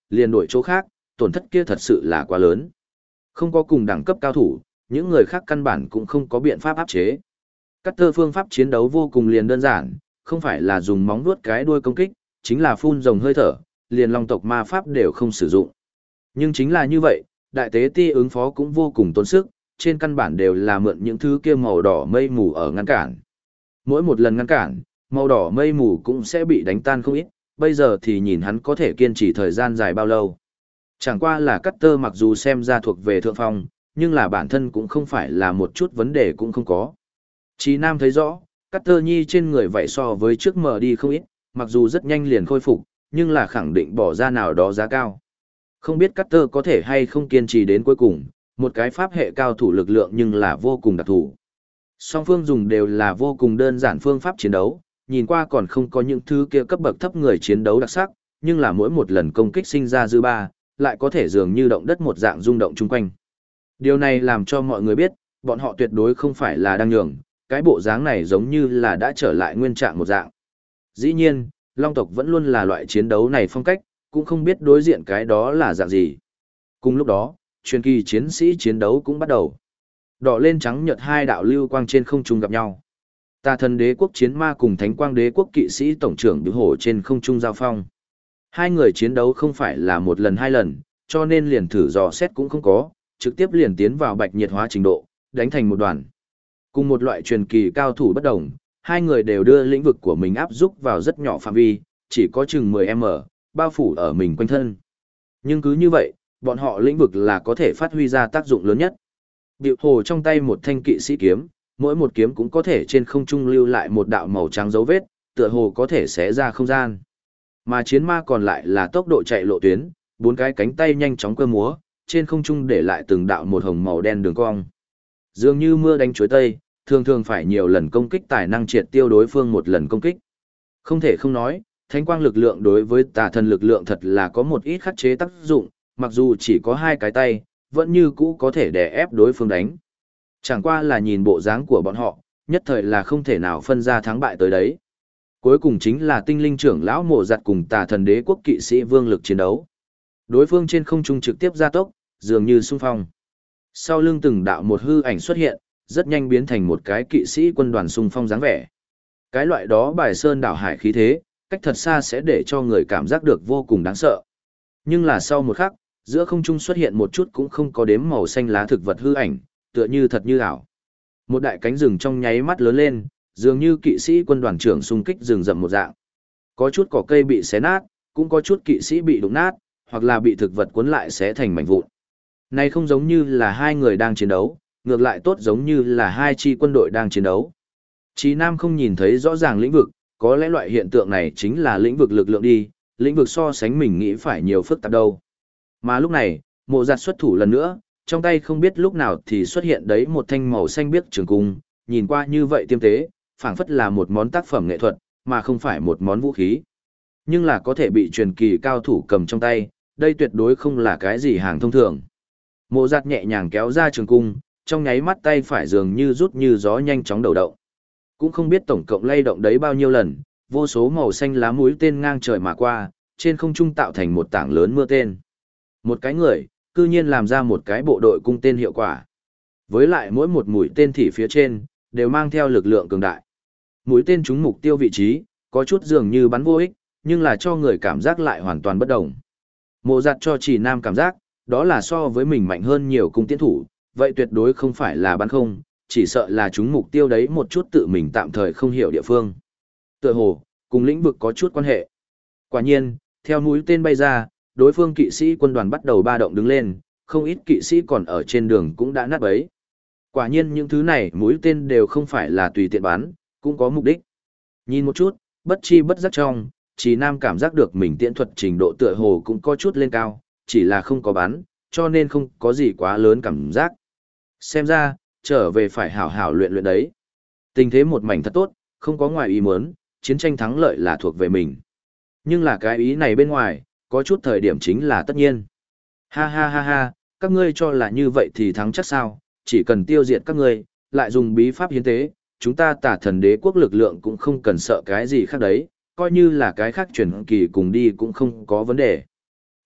liền đổi chỗ khác, tổn thất kia thật sự là quá lớn. Không có cùng đẳng cấp cao thủ, những người khác căn bản cũng không có biện pháp áp chế. Cutter phương pháp chiến đấu vô cùng liền đơn giản, không phải là dùng móng vuốt cái đuôi công kích, chính là phun rồng hơi thở, liền long tộc ma pháp đều không sử dụng. Nhưng chính là như vậy, đại tế ti ứng phó cũng vô cùng tốn sức, trên căn bản đều là mượn những thứ kia màu đỏ mây mù ở ngăn cản. Mỗi một lần ngăn cản, màu đỏ mây mù cũng sẽ bị đánh tan không ít, bây giờ thì nhìn hắn có thể kiên trì thời gian dài bao lâu. Chẳng qua là Cutter mặc dù xem ra thuộc về thượng phong, nhưng là bản thân cũng không phải là một chút vấn đề cũng không có. Chí Nam thấy rõ, Cutter nhi trên người vậy so với trước mờ đi không ít, mặc dù rất nhanh liền khôi phục, nhưng là khẳng định bỏ ra nào đó giá cao. Không biết Cutter có thể hay không kiên trì đến cuối cùng, một cái pháp hệ cao thủ lực lượng nhưng là vô cùng đặc thù. Song phương dùng đều là vô cùng đơn giản phương pháp chiến đấu, nhìn qua còn không có những thứ kia cấp bậc thấp người chiến đấu đặc sắc, nhưng là mỗi một lần công kích sinh ra dư ba, lại có thể dường như động đất một dạng rung động chung quanh. Điều này làm cho mọi người biết, bọn họ tuyệt đối không phải là đang nhường, cái bộ dáng này giống như là đã trở lại nguyên trạng một dạng. Dĩ nhiên, Long tộc vẫn luôn là loại chiến đấu này phong cách, cũng không biết đối diện cái đó là dạng gì. Cùng lúc đó, truyền kỳ chiến sĩ chiến đấu cũng bắt đầu. Đỏ lên trắng nhợt hai đạo lưu quang trên không trung gặp nhau. Tà thần đế quốc chiến ma cùng thánh quang đế quốc kỵ sĩ tổng trưởng biểu hổ trên không trung giao phong. Hai người chiến đấu không phải là một lần hai lần, cho nên liền thử dò xét cũng không có, trực tiếp liền tiến vào bạch nhiệt hóa trình độ, đánh thành một đoàn. Cùng một loại truyền kỳ cao thủ bất đồng, hai người đều đưa lĩnh vực của mình áp dụng vào rất nhỏ phạm vi, chỉ có chừng 10m, bao phủ ở mình quanh thân. Nhưng cứ như vậy, bọn họ lĩnh vực là có thể phát huy ra tác dụng lớn nhất. Biểu hồ trong tay một thanh kỵ sĩ kiếm, mỗi một kiếm cũng có thể trên không trung lưu lại một đạo màu trắng dấu vết, tựa hồ có thể xé ra không gian. Mà chiến ma còn lại là tốc độ chạy lộ tuyến, bốn cái cánh tay nhanh chóng cơ múa, trên không trung để lại từng đạo một hồng màu đen đường cong. Dường như mưa đánh chuối tây, thường thường phải nhiều lần công kích tài năng triệt tiêu đối phương một lần công kích. Không thể không nói, thánh quang lực lượng đối với tà thần lực lượng thật là có một ít khắc chế tác dụng, mặc dù chỉ có hai cái tay, vẫn như cũ có thể đè ép đối phương đánh. Chẳng qua là nhìn bộ dáng của bọn họ, nhất thời là không thể nào phân ra thắng bại tới đấy. Cuối cùng chính là tinh linh trưởng lão mộ giặt cùng tà thần đế quốc kỵ sĩ vương lực chiến đấu. Đối phương trên không trung trực tiếp gia tốc, dường như xung phong. Sau lưng từng đạo một hư ảnh xuất hiện, rất nhanh biến thành một cái kỵ sĩ quân đoàn xung phong dáng vẻ. Cái loại đó bài sơn đảo hải khí thế, cách thật xa sẽ để cho người cảm giác được vô cùng đáng sợ. Nhưng là sau một khắc, giữa không trung xuất hiện một chút cũng không có đếm màu xanh lá thực vật hư ảnh, tựa như thật như ảo. Một đại cánh rừng trong nháy mắt lớn lên, dường như kỵ sĩ quân đoàn trưởng xung kích rừng rậm một dạng. Có chút cỏ cây bị xé nát, cũng có chút kỵ sĩ bị đụng nát, hoặc là bị thực vật cuốn lại xé thành mảnh vụn. Này không giống như là hai người đang chiến đấu, ngược lại tốt giống như là hai chi quân đội đang chiến đấu. Chí Nam không nhìn thấy rõ ràng lĩnh vực, có lẽ loại hiện tượng này chính là lĩnh vực lực lượng đi, lĩnh vực so sánh mình nghĩ phải nhiều phức tạp đâu. Mà lúc này, mộ giặt xuất thủ lần nữa, trong tay không biết lúc nào thì xuất hiện đấy một thanh màu xanh biếc trường cung, nhìn qua như vậy tiêm tế, phảng phất là một món tác phẩm nghệ thuật, mà không phải một món vũ khí. Nhưng là có thể bị truyền kỳ cao thủ cầm trong tay, đây tuyệt đối không là cái gì hàng thông thường. Mộ giặt nhẹ nhàng kéo ra trường cung, trong nháy mắt tay phải dường như rút như gió nhanh chóng đầu động. Cũng không biết tổng cộng lay động đấy bao nhiêu lần, vô số màu xanh lá mũi tên ngang trời mà qua, trên không trung tạo thành một tảng lớn mưa tên. Một cái người, cư nhiên làm ra một cái bộ đội cung tên hiệu quả. Với lại mỗi một mũi tên thị phía trên, đều mang theo lực lượng cường đại. Mũi tên trúng mục tiêu vị trí, có chút dường như bắn vô ích, nhưng là cho người cảm giác lại hoàn toàn bất đồng. Mộ giặt cho Chỉ Nam cảm giác, đó là so với mình mạnh hơn nhiều cung tiến thủ, vậy tuyệt đối không phải là bắn không, chỉ sợ là trúng mục tiêu đấy một chút tự mình tạm thời không hiểu địa phương. Tựa hồ, cùng lĩnh vực có chút quan hệ. Quả nhiên, theo mũi tên bay ra, đối phương kỵ sĩ quân đoàn bắt đầu ba động đứng lên, không ít kỵ sĩ còn ở trên đường cũng đã nát bấy. Quả nhiên những thứ này mũi tên đều không phải là tùy tiện bắn, cũng có mục đích. Nhìn một chút, bất chi bất giác trong, Chỉ Nam cảm giác được mình tiễn thuật trình độ tựa hồ cũng có chút lên cao, chỉ là không có bắn, cho nên không có gì quá lớn cảm giác. Xem ra, trở về phải hảo hảo luyện luyện đấy. Tình thế một mảnh thật tốt, không có ngoài ý muốn, chiến tranh thắng lợi là thuộc về mình. Nhưng là cái ý này bên ngoài, có chút thời điểm chính là tất nhiên. Ha ha ha ha, các ngươi cho là như vậy thì thắng chắc sao, chỉ cần tiêu diệt các ngươi, lại dùng bí pháp hiến tế, chúng ta Tả Thần Đế quốc lực lượng cũng không cần sợ cái gì khác đấy, coi như là cái khác chuyển kỳ cùng đi cũng không có vấn đề.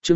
Chương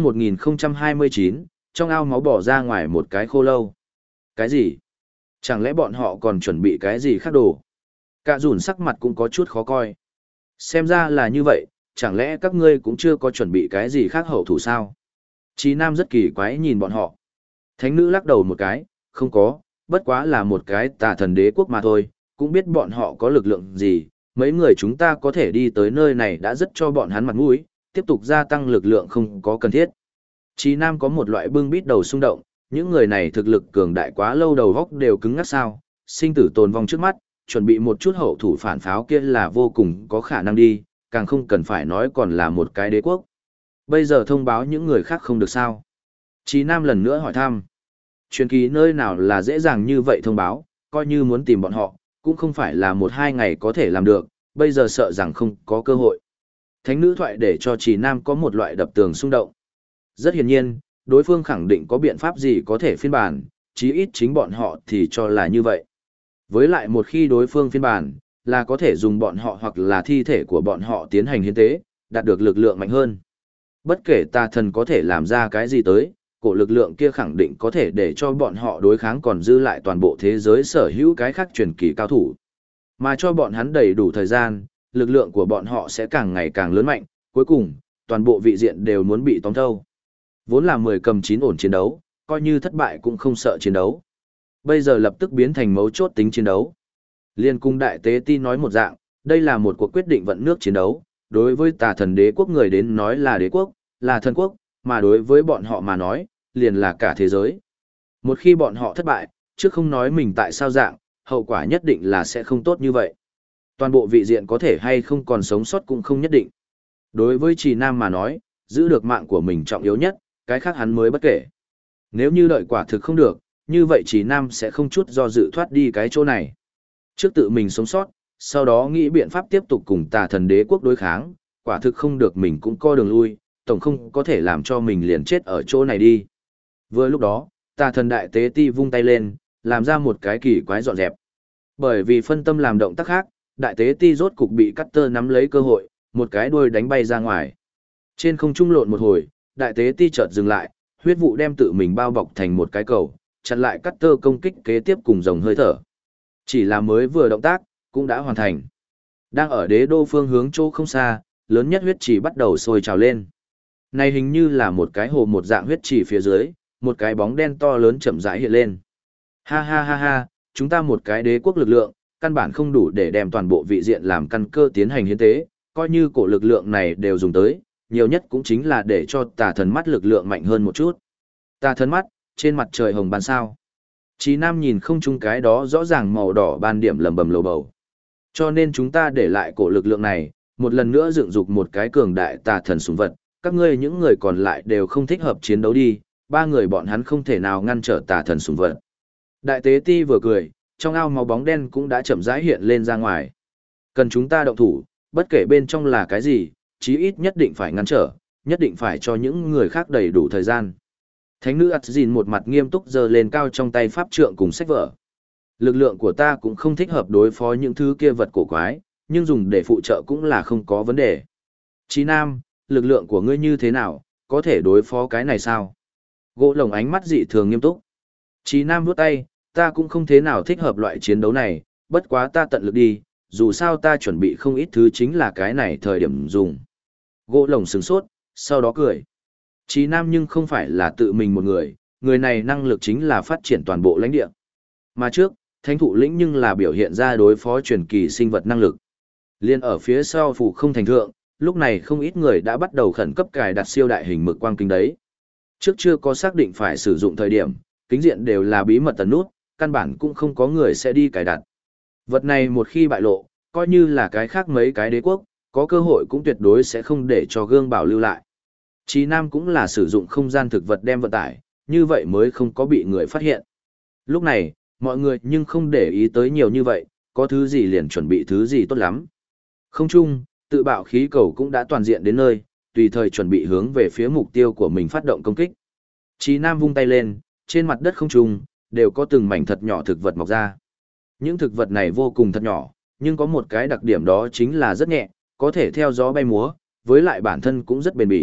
1029, trong ao máu bỏ ra ngoài một cái khô lâu. Cái gì? Chẳng lẽ bọn họ còn chuẩn bị cái gì khác đồ? Cả dùn sắc mặt cũng có chút khó coi. Xem ra là như vậy, chẳng lẽ các ngươi cũng chưa có chuẩn bị cái gì khác hậu thủ sao? Chí Nam rất kỳ quái nhìn bọn họ. Thánh nữ lắc đầu một cái, không có, bất quá là một cái tà thần đế quốc mà thôi, cũng biết bọn họ có lực lượng gì, mấy người chúng ta có thể đi tới nơi này đã rất cho bọn hắn mặt mũi, tiếp tục gia tăng lực lượng không có cần thiết. Chí Nam có một loại bưng bít đầu xung động, những người này thực lực cường đại quá lâu đầu góc đều cứng ngắc sao, sinh tử tồn vong trước mắt, chuẩn bị một chút hậu thủ phản pháo kia là vô cùng có khả năng đi, càng không cần phải nói còn là một cái đế quốc. Bây giờ thông báo những người khác không được sao. Chí Nam lần nữa hỏi thăm. Truyền kỳ nơi nào là dễ dàng như vậy thông báo, coi như muốn tìm bọn họ, cũng không phải là một hai ngày có thể làm được, bây giờ sợ rằng không có cơ hội. Thánh nữ thoại để cho Chí Nam có một loại đập tường xung động. Rất hiển nhiên, đối phương khẳng định có biện pháp gì có thể phiên bản, chí ít chính bọn họ thì cho là như vậy. Với lại một khi đối phương phiên bản, là có thể dùng bọn họ hoặc là thi thể của bọn họ tiến hành hiến tế, đạt được lực lượng mạnh hơn. Bất kể tà thần có thể làm ra cái gì tới, cổ lực lượng kia khẳng định có thể để cho bọn họ đối kháng còn dư lại toàn bộ thế giới sở hữu cái khác truyền kỳ cao thủ. Mà cho bọn hắn đầy đủ thời gian, lực lượng của bọn họ sẽ càng ngày càng lớn mạnh, cuối cùng, toàn bộ vị diện đều muốn bị tóm thâu. Vốn là 10 cầm 9 ổn chiến đấu, coi như thất bại cũng không sợ chiến đấu. Bây giờ lập tức biến thành mấu chốt tính chiến đấu. Liên cung đại tế ti nói một dạng, đây là một cuộc quyết định vận nước chiến đấu, đối với tà thần đế quốc người đến nói là đế quốc, là thần quốc, mà đối với bọn họ mà nói, liền là cả thế giới. Một khi bọn họ thất bại, trước không nói mình tại sao dạng, hậu quả nhất định là sẽ không tốt như vậy. Toàn bộ vị diện có thể hay không còn sống sót cũng không nhất định. Đối với Trì Nam mà nói, giữ được mạng của mình trọng yếu nhất, cái khác hắn mới bất kể. Nếu như đợi quả thực không được, như vậy Trì Nam sẽ không chút do dự thoát đi cái chỗ này. Trước tự mình sống sót, sau đó nghĩ biện pháp tiếp tục cùng tà thần đế quốc đối kháng, quả thực không được mình cũng co đường lui, tổng không có thể làm cho mình liền chết ở chỗ này đi. Vừa lúc đó, tà thần đại tế ti vung tay lên, làm ra một cái kỳ quái dọn dẹp. Bởi vì phân tâm làm động tác khác, đại tế ti rốt cục bị Cutter nắm lấy cơ hội, một cái đuôi đánh bay ra ngoài. Trên không trung lộn một hồi, đại tế ti chợt dừng lại, huyết vụ đem tự mình bao bọc thành một cái cầu, chặn lại Cutter công kích kế tiếp cùng dòng hơi thở. Chỉ là mới vừa động tác, cũng đã hoàn thành. Đang ở đế đô phương hướng chỗ không xa, lớn nhất huyết trì bắt đầu sôi trào lên. Này hình như là một cái hồ một dạng huyết trì phía dưới, một cái bóng đen to lớn chậm rãi hiện lên. Ha ha ha ha, chúng ta một cái đế quốc lực lượng, căn bản không đủ để đem toàn bộ vị diện làm căn cơ tiến hành hiến tế, coi như cổ lực lượng này đều dùng tới, nhiều nhất cũng chính là để cho tà thần mắt lực lượng mạnh hơn một chút. Tà thần mắt, trên mặt trời hồng ban sao. Chí Nam nhìn không chung cái đó rõ ràng màu đỏ ban điểm lầm bầm lầu bầu. Cho nên chúng ta để lại cổ lực lượng này, một lần nữa dựng dục một cái cường đại tà thần sủng vật, các ngươi những người còn lại đều không thích hợp chiến đấu đi, ba người bọn hắn không thể nào ngăn trở tà thần sủng vật. Đại tế ti vừa cười, trong ao máu bóng đen cũng đã chậm rãi hiện lên ra ngoài. Cần chúng ta động thủ, bất kể bên trong là cái gì, chí ít nhất định phải ngăn trở, nhất định phải cho những người khác đầy đủ thời gian. Thánh nữ Atzin một mặt nghiêm túc giơ lên cao trong tay pháp trượng cùng sách vở. Lực lượng của ta cũng không thích hợp đối phó những thứ kia vật cổ quái, nhưng dùng để phụ trợ cũng là không có vấn đề. Chí Nam, lực lượng của ngươi như thế nào, có thể đối phó cái này sao? Gỗ lồng ánh mắt dị thường nghiêm túc. Chí Nam vuốt tay, ta cũng không thế nào thích hợp loại chiến đấu này, bất quá ta tận lực đi, dù sao ta chuẩn bị không ít thứ chính là cái này thời điểm dùng. Gỗ lồng sửng sốt, sau đó cười. Chí Nam nhưng không phải là tự mình một người, người này năng lực chính là phát triển toàn bộ lãnh địa. Mà trước, thánh thụ lĩnh nhưng là biểu hiện ra đối phó truyền kỳ sinh vật năng lực. Liên ở phía sau phủ không thành thượng, lúc này không ít người đã bắt đầu khẩn cấp cài đặt siêu đại hình mực quang kính đấy. Trước chưa có xác định phải sử dụng thời điểm, kính diện đều là bí mật tần nút, căn bản cũng không có người sẽ đi cài đặt. Vật này một khi bại lộ, coi như là cái khác mấy cái đế quốc, có cơ hội cũng tuyệt đối sẽ không để cho gương bảo lưu lại. Chí Nam cũng là sử dụng không gian thực vật đem vận tải, như vậy mới không có bị người phát hiện. Lúc này, mọi người nhưng không để ý tới nhiều như vậy, có thứ gì liền chuẩn bị thứ gì tốt lắm. Không chung, tự bạo khí cầu cũng đã toàn diện đến nơi, tùy thời chuẩn bị hướng về phía mục tiêu của mình phát động công kích. Chí Nam vung tay lên, trên mặt đất không trung, đều có từng mảnh thật nhỏ thực vật mọc ra. Những thực vật này vô cùng thật nhỏ, nhưng có một cái đặc điểm đó chính là rất nhẹ, có thể theo gió bay múa, với lại bản thân cũng rất bền bỉ,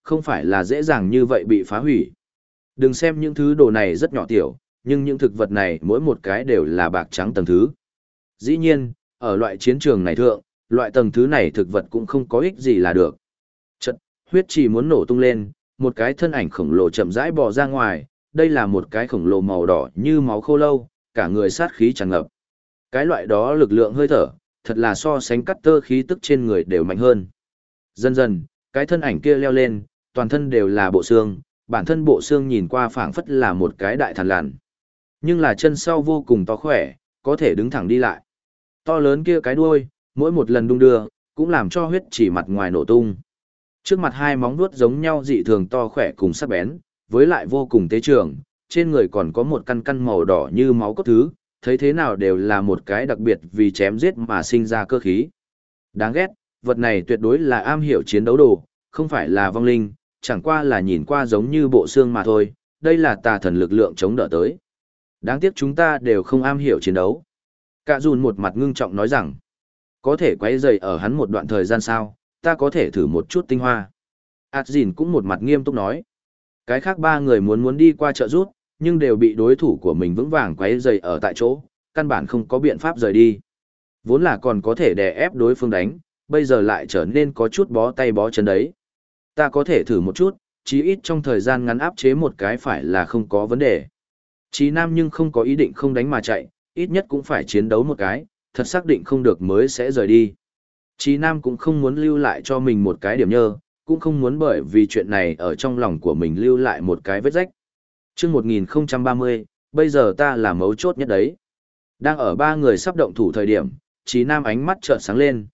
không phải là dễ dàng như vậy bị phá hủy. Đừng xem những thứ đồ này rất nhỏ tiểu, nhưng những thực vật này mỗi một cái đều là bạc trắng tầng thứ. Dĩ nhiên, ở loại chiến trường này thượng, loại tầng thứ này thực vật cũng không có ích gì là được. Chật, huyết trì muốn nổ tung lên, một cái thân ảnh khổng lồ chậm rãi bò ra ngoài, đây là một cái khổng lồ màu đỏ như máu khô lâu, cả người sát khí tràn ngập. Cái loại đó lực lượng hơi thở, thật là so sánh cắt tơ khí tức trên người đều mạnh hơn. Dần dần, cái thân ảnh kia leo lên, toàn thân đều là bộ xương, bản thân bộ xương nhìn qua phảng phất là một cái đại thằn lằn. Nhưng là chân sau vô cùng to khỏe, có thể đứng thẳng đi lại. To lớn kia cái đuôi, mỗi một lần đung đưa, cũng làm cho huyết chỉ mặt ngoài nổ tung. Trước mặt hai móng vuốt giống nhau dị thường to khỏe cùng sắc bén, với lại vô cùng tế trường, trên người còn có một căn căn màu đỏ như máu cốt thứ, thấy thế nào đều là một cái đặc biệt vì chém giết mà sinh ra cơ khí. Đáng ghét, vật này tuyệt đối là am hiểu chiến đấu đồ, không phải là vong linh, chẳng qua là nhìn qua giống như bộ xương mà thôi, đây là tà thần lực lượng chống đỡ tới. Đáng tiếc chúng ta đều không am hiểu chiến đấu. Cả dùn một mặt ngưng trọng nói rằng, có thể quấy rầy ở hắn một đoạn thời gian sao, ta có thể thử một chút tinh hoa. Adzin cũng một mặt nghiêm túc nói, cái khác ba người muốn đi qua trợ rút, nhưng đều bị đối thủ của mình vững vàng quấy rầy ở tại chỗ, căn bản không có biện pháp rời đi. Vốn là còn có thể đè ép đối phương đánh, bây giờ lại trở nên có chút bó tay bó chân đấy. Ta có thể thử một chút, chí ít trong thời gian ngắn áp chế một cái phải là không có vấn đề. Chí Nam nhưng không có ý định không đánh mà chạy, ít nhất cũng phải chiến đấu một cái, thật xác định không được mới sẽ rời đi. Chí Nam cũng không muốn lưu lại cho mình một cái điểm nhơ, cũng không muốn bởi vì chuyện này ở trong lòng của mình lưu lại một cái vết rách. Trước 1030, bây giờ ta là mấu chốt nhất đấy. Đang ở ba người sắp động thủ thời điểm, Chí Nam ánh mắt chợt sáng lên,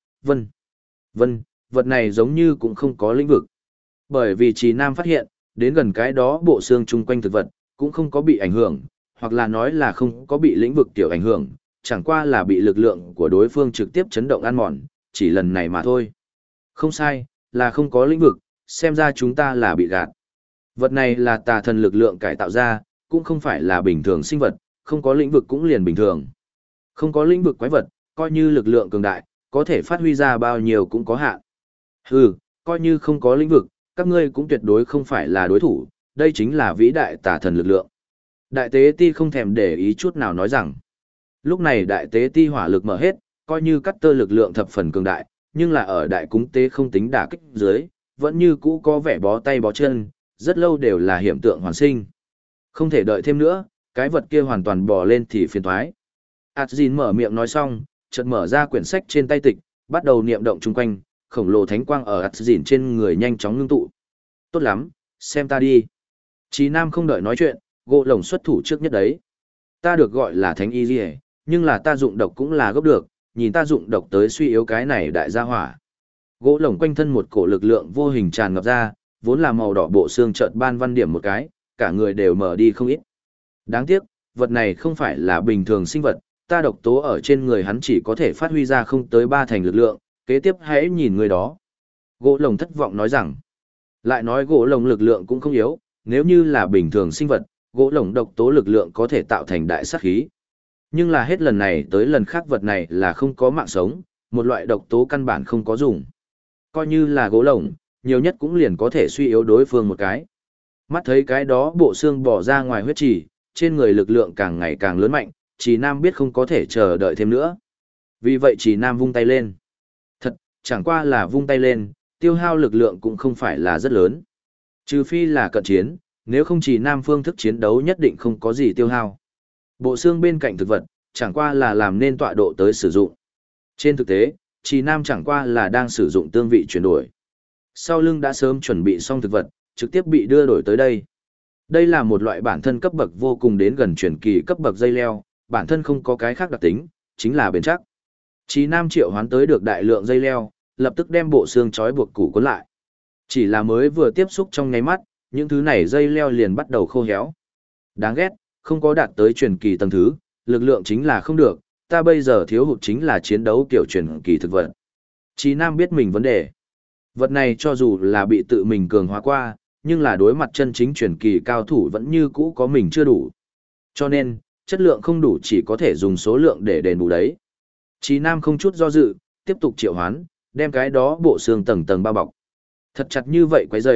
Vân, vật này giống như cũng không có lĩnh vực. Bởi vì Chí Nam phát hiện, đến gần cái đó bộ xương chung quanh thực vật, cũng không có bị ảnh hưởng, hoặc là nói là không có bị lĩnh vực tiểu ảnh hưởng, chẳng qua là bị lực lượng của đối phương trực tiếp chấn động ăn mòn, chỉ lần này mà thôi. Không sai, là không có lĩnh vực, xem ra chúng ta là bị gạt. Vật này là tà thần lực lượng cải tạo ra, cũng không phải là bình thường sinh vật, không có lĩnh vực cũng liền bình thường. Không có lĩnh vực quái vật, coi như lực lượng cường đại, có thể phát huy ra bao nhiêu cũng có hạn. Hừ, coi như không có lĩnh vực, các ngươi cũng tuyệt đối không phải là đối thủ, đây chính là vĩ đại tà thần lực lượng. Đại tế ti không thèm để ý chút nào nói rằng, lúc này đại tế ti hỏa lực mở hết, coi như cắt tơ lực lượng thập phần cường đại, nhưng là ở đại cúng tế không tính đả kích dưới, vẫn như cũ có vẻ bó tay bó chân, rất lâu đều là hiện tượng hoàn sinh. Không thể đợi thêm nữa, cái vật kia hoàn toàn bò lên thì phiền thoái. Adzin mở miệng nói xong, chợt mở ra quyển sách trên tay tịch, bắt đầu niệm động chung quanh, khổng lồ thánh quang ở Adzin trên người nhanh chóng ngưng tụ. Tốt lắm, xem ta đi. Chí Nam không đợi nói chuyện, gỗ lồng xuất thủ trước nhất đấy. Ta được gọi là thánh y liề, nhưng là ta dụng độc cũng là gốc được, nhìn ta dụng độc tới suy yếu cái này đại gia hỏa. Gỗ lồng quanh thân một cổ lực lượng vô hình tràn ngập ra, vốn là màu đỏ bộ xương chợt ban văn điểm một cái, cả người đều mở đi không ít. Đáng tiếc, vật này không phải là bình thường sinh vật, ta độc tố ở trên người hắn chỉ có thể phát huy ra không tới 3 thành lực lượng, kế tiếp hãy nhìn người đó. Gỗ lồng thất vọng nói rằng, lại nói gỗ lồng lực lượng cũng không yếu, nếu như là bình thường sinh vật, gỗ lồng độc tố lực lượng có thể tạo thành đại sát khí. Nhưng là hết lần này tới lần khác vật này là không có mạng sống, một loại độc tố căn bản không có dùng. Coi như là gỗ lồng, nhiều nhất cũng liền có thể suy yếu đối phương một cái. Mắt thấy cái đó bộ xương bỏ ra ngoài huyết trì, trên người lực lượng càng ngày càng lớn mạnh, Trì Nam biết không có thể chờ đợi thêm nữa. Vì vậy Trì Nam vung tay lên. Thật, chẳng qua là vung tay lên, tiêu hao lực lượng cũng không phải là rất lớn. Trừ phi là cận chiến, nếu không Trì Nam phương thức chiến đấu nhất định không có gì tiêu hao. Bộ xương bên cạnh thực vật, chẳng qua là làm nên tọa độ tới sử dụng. Trên thực tế, Trì Nam chẳng qua là đang sử dụng tương vị chuyển đổi. Sau lưng đã sớm chuẩn bị xong thực vật, trực tiếp bị đưa đổi tới đây. Đây là một loại bản thân cấp bậc vô cùng đến gần truyền kỳ cấp bậc dây leo, bản thân không có cái khác đặc tính, chính là bền chắc. Trì Nam triệu hoán tới được đại lượng dây leo, lập tức đem bộ xương trói buộc củ cuốn lại. Chỉ là mới vừa tiếp xúc trong nháy mắt, những thứ này dây leo liền bắt đầu khô héo. Đáng ghét, không có đạt tới truyền kỳ tầng thứ, lực lượng chính là không được, ta bây giờ thiếu hụt chính là chiến đấu kiểu truyền kỳ thực vật. Trì Nam biết mình vấn đề. Vật này cho dù là bị tự mình cường hóa qua, nhưng là đối mặt chân chính truyền kỳ cao thủ vẫn như cũ có mình chưa đủ. Cho nên, chất lượng không đủ chỉ có thể dùng số lượng để đền bù đấy. Trì Nam không chút do dự, tiếp tục triệu hoán, đem cái đó bộ xương tầng tầng bao bọc. Thật chặt như vậy quấy rầy,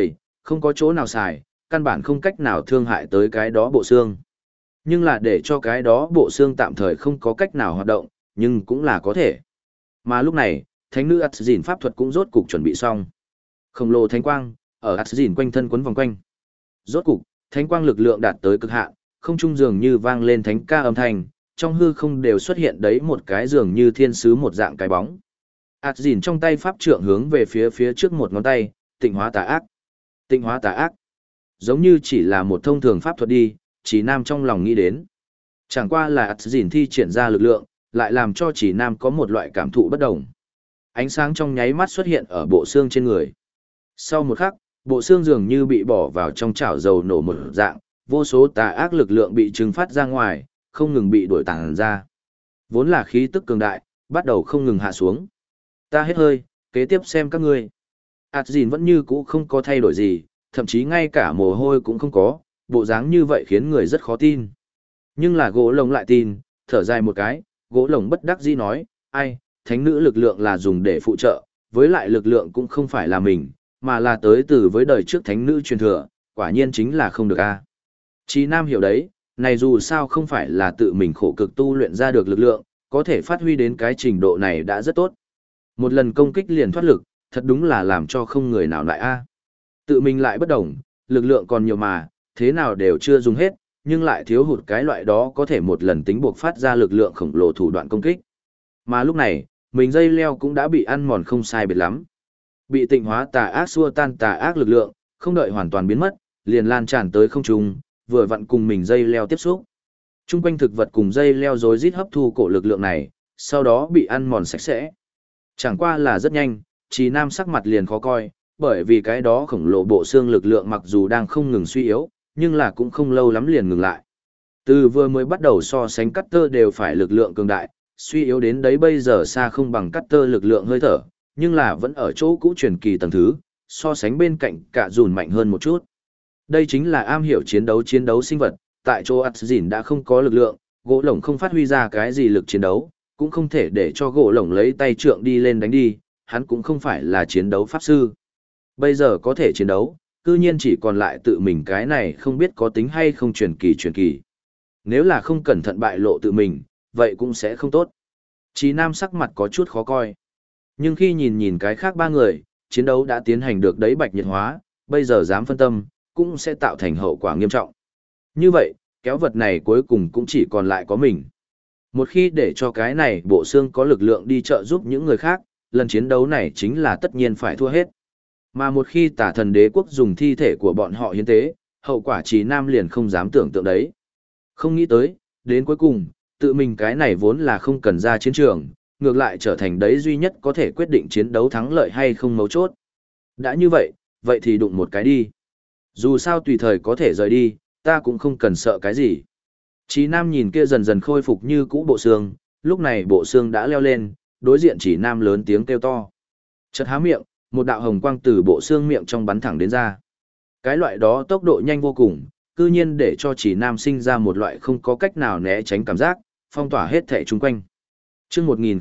không có chỗ nào xài, căn bản không cách nào thương hại tới cái đó bộ xương. Nhưng là để cho cái đó bộ xương tạm thời không có cách nào hoạt động, nhưng cũng là có thể. Mà lúc này, thánh nữ Asgin pháp thuật cũng rốt cục chuẩn bị xong. Khổng lồ thánh quang ở Asgin quanh thân quấn vòng quanh. Rốt cục, thánh quang lực lượng đạt tới cực hạn, không trung dường như vang lên thánh ca âm thanh, trong hư không đều xuất hiện đấy một cái dường như thiên sứ một dạng cái bóng. Asgin trong tay pháp trượng hướng về phía trước một ngón tay, tịnh hóa tà ác. Tịnh hóa tà ác. Giống như chỉ là một thông thường pháp thuật đi, Chỉ Nam trong lòng nghĩ đến. Chẳng qua là Asgin thi triển ra lực lượng, lại làm cho Chỉ Nam có một loại cảm thụ bất đồng. Ánh sáng trong nháy mắt xuất hiện ở bộ xương trên người. Sau một khắc, bộ xương dường như bị bỏ vào trong chảo dầu nổ một dạng, vô số tà ác lực lượng bị trừng phát ra ngoài, không ngừng bị đuổi tàng ra. Vốn là khí tức cường đại, bắt đầu không ngừng hạ xuống. Ta hết hơi, kế tiếp xem các ngươi. Asgin vẫn như cũ không có thay đổi gì, thậm chí ngay cả mồ hôi cũng không có, bộ dáng như vậy khiến người rất khó tin. Nhưng là gỗ lồng lại tin, thở dài một cái, gỗ lồng bất đắc dĩ nói, ai, thánh nữ lực lượng là dùng để phụ trợ, với lại lực lượng cũng không phải là mình, mà là tới từ với đời trước thánh nữ truyền thừa, quả nhiên chính là không được a. Chí Nam hiểu đấy, này dù sao không phải là tự mình khổ cực tu luyện ra được lực lượng, có thể phát huy đến cái trình độ này đã rất tốt. Một lần công kích liền thoát lực, thật đúng là làm cho không người nào lại a. Tự mình lại bất đồng, lực lượng còn nhiều mà, thế nào đều chưa dùng hết, nhưng lại thiếu hụt cái loại đó có thể một lần tính buộc phát ra lực lượng khổng lồ thủ đoạn công kích. Mà lúc này, mình dây leo cũng đã bị ăn mòn không sai biệt lắm. Bị tịnh hóa tà ác xua tan tà ác lực lượng, không đợi hoàn toàn biến mất, liền lan tràn tới không trung, vừa vặn cùng mình dây leo tiếp xúc. Trung quanh thực vật cùng dây leo rối rít hấp thu cổ lực lượng này, sau đó bị ăn mòn sạch sẽ. Chẳng qua là rất nhanh, Chí Nam sắc mặt liền khó coi, bởi vì cái đó khổng lồ bộ xương lực lượng mặc dù đang không ngừng suy yếu, nhưng là cũng không lâu lắm liền ngừng lại. Từ vừa mới bắt đầu so sánh Cutter đều phải lực lượng cường đại, suy yếu đến đấy bây giờ xa không bằng Cutter lực lượng hơi thở, nhưng là vẫn ở chỗ cũ truyền kỳ tầng thứ, so sánh bên cạnh cả dùn mạnh hơn một chút. Đây chính là am hiểu chiến đấu sinh vật, tại chỗ Asgin đã không có lực lượng, gỗ lổng không phát huy ra cái gì lực chiến đấu, cũng không thể để cho gỗ lổng lấy tay trượng đi lên đánh đi, hắn cũng không phải là chiến đấu pháp sư. Bây giờ có thể chiến đấu, cư nhiên chỉ còn lại tự mình cái này không biết có tính hay không truyền kỳ. Nếu là không cẩn thận bại lộ tự mình, vậy cũng sẽ không tốt. Chí Nam sắc mặt có chút khó coi. Nhưng khi nhìn cái khác ba người, chiến đấu đã tiến hành được đấy bạch nhiệt hóa, bây giờ dám phân tâm, cũng sẽ tạo thành hậu quả nghiêm trọng. Như vậy, kéo vật này cuối cùng cũng chỉ còn lại có mình. Một khi để cho cái này bộ xương có lực lượng đi trợ giúp những người khác, lần chiến đấu này chính là tất nhiên phải thua hết. Mà một khi Tả Thần Đế quốc dùng thi thể của bọn họ hiến tế, hậu quả Chí Nam liền không dám tưởng tượng đấy. Không nghĩ tới, đến cuối cùng, tự mình cái này vốn là không cần ra chiến trường, ngược lại trở thành đấy duy nhất có thể quyết định chiến đấu thắng lợi hay không mấu chốt. Đã như vậy, vậy thì đụng một cái đi. Dù sao tùy thời có thể rời đi, ta cũng không cần sợ cái gì. Chí Nam nhìn kia dần dần khôi phục như cũ bộ xương, lúc này bộ xương đã leo lên, đối diện Chí Nam lớn tiếng kêu to. Chợt há miệng, một đạo hồng quang từ bộ xương miệng trong bắn thẳng đến ra. Cái loại đó tốc độ nhanh vô cùng, cư nhiên để cho Chí Nam sinh ra một loại không có cách nào né tránh cảm giác, phong tỏa hết thảy chung quanh. Chương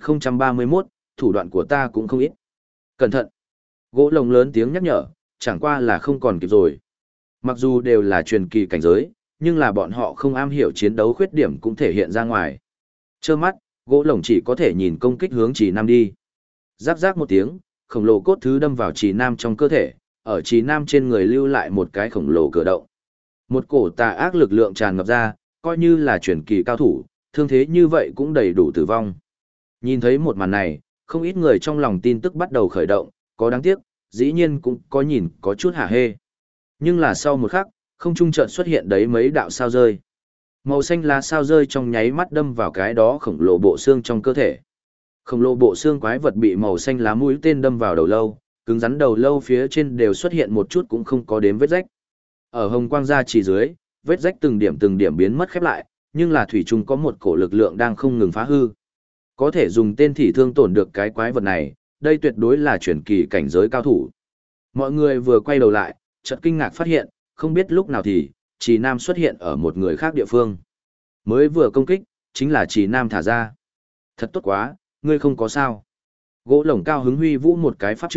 1031, thủ đoạn của ta cũng không ít. Cẩn thận. Gỗ lồng lớn tiếng nhắc nhở, chẳng qua là không còn kịp rồi. Mặc dù đều là truyền kỳ cảnh giới, nhưng là bọn họ không am hiểu chiến đấu khuyết điểm cũng thể hiện ra ngoài. Trơ mắt, gỗ lồng chỉ có thể nhìn công kích hướng Chí Nam đi. Rắc rắc một tiếng, khổng lồ cốt thứ đâm vào Chí Nam trong cơ thể, ở Chí Nam trên người lưu lại một cái khổng lồ cửa động. Một cổ tà ác lực lượng tràn ngập ra, coi như là truyền kỳ cao thủ, thương thế như vậy cũng đầy đủ tử vong. Nhìn thấy một màn này, không ít người trong lòng tin tức bắt đầu khởi động, có đáng tiếc, dĩ nhiên cũng có nhìn có chút hả hê. Nhưng là sau một khắc, không trung chợt xuất hiện đấy mấy đạo sao rơi. Màu xanh lá sao rơi trong nháy mắt đâm vào cái đó khổng lồ bộ xương trong cơ thể. Khổng lồ bộ xương quái vật bị màu xanh lá mũi tên đâm vào đầu lâu, cứng rắn đầu lâu phía trên đều xuất hiện một chút cũng không có đếm vết rách. Ở hồng quang ra chỉ dưới, vết rách từng điểm biến mất khép lại, nhưng là thủy chung có một cổ lực lượng đang không ngừng phá hư. Có thể dùng tên thị thương tổn được cái quái vật này, đây tuyệt đối là truyền kỳ cảnh giới cao thủ. Mọi người vừa quay đầu lại, chợt kinh ngạc phát hiện, không biết lúc nào thì, Chí Nam xuất hiện ở một người khác địa phương. Mới vừa công kích, chính là Chí Nam thả ra. Thật tốt quá, ngươi không có sao. Gỗ lổng cao hứng huy vũ một cái pháp trượng,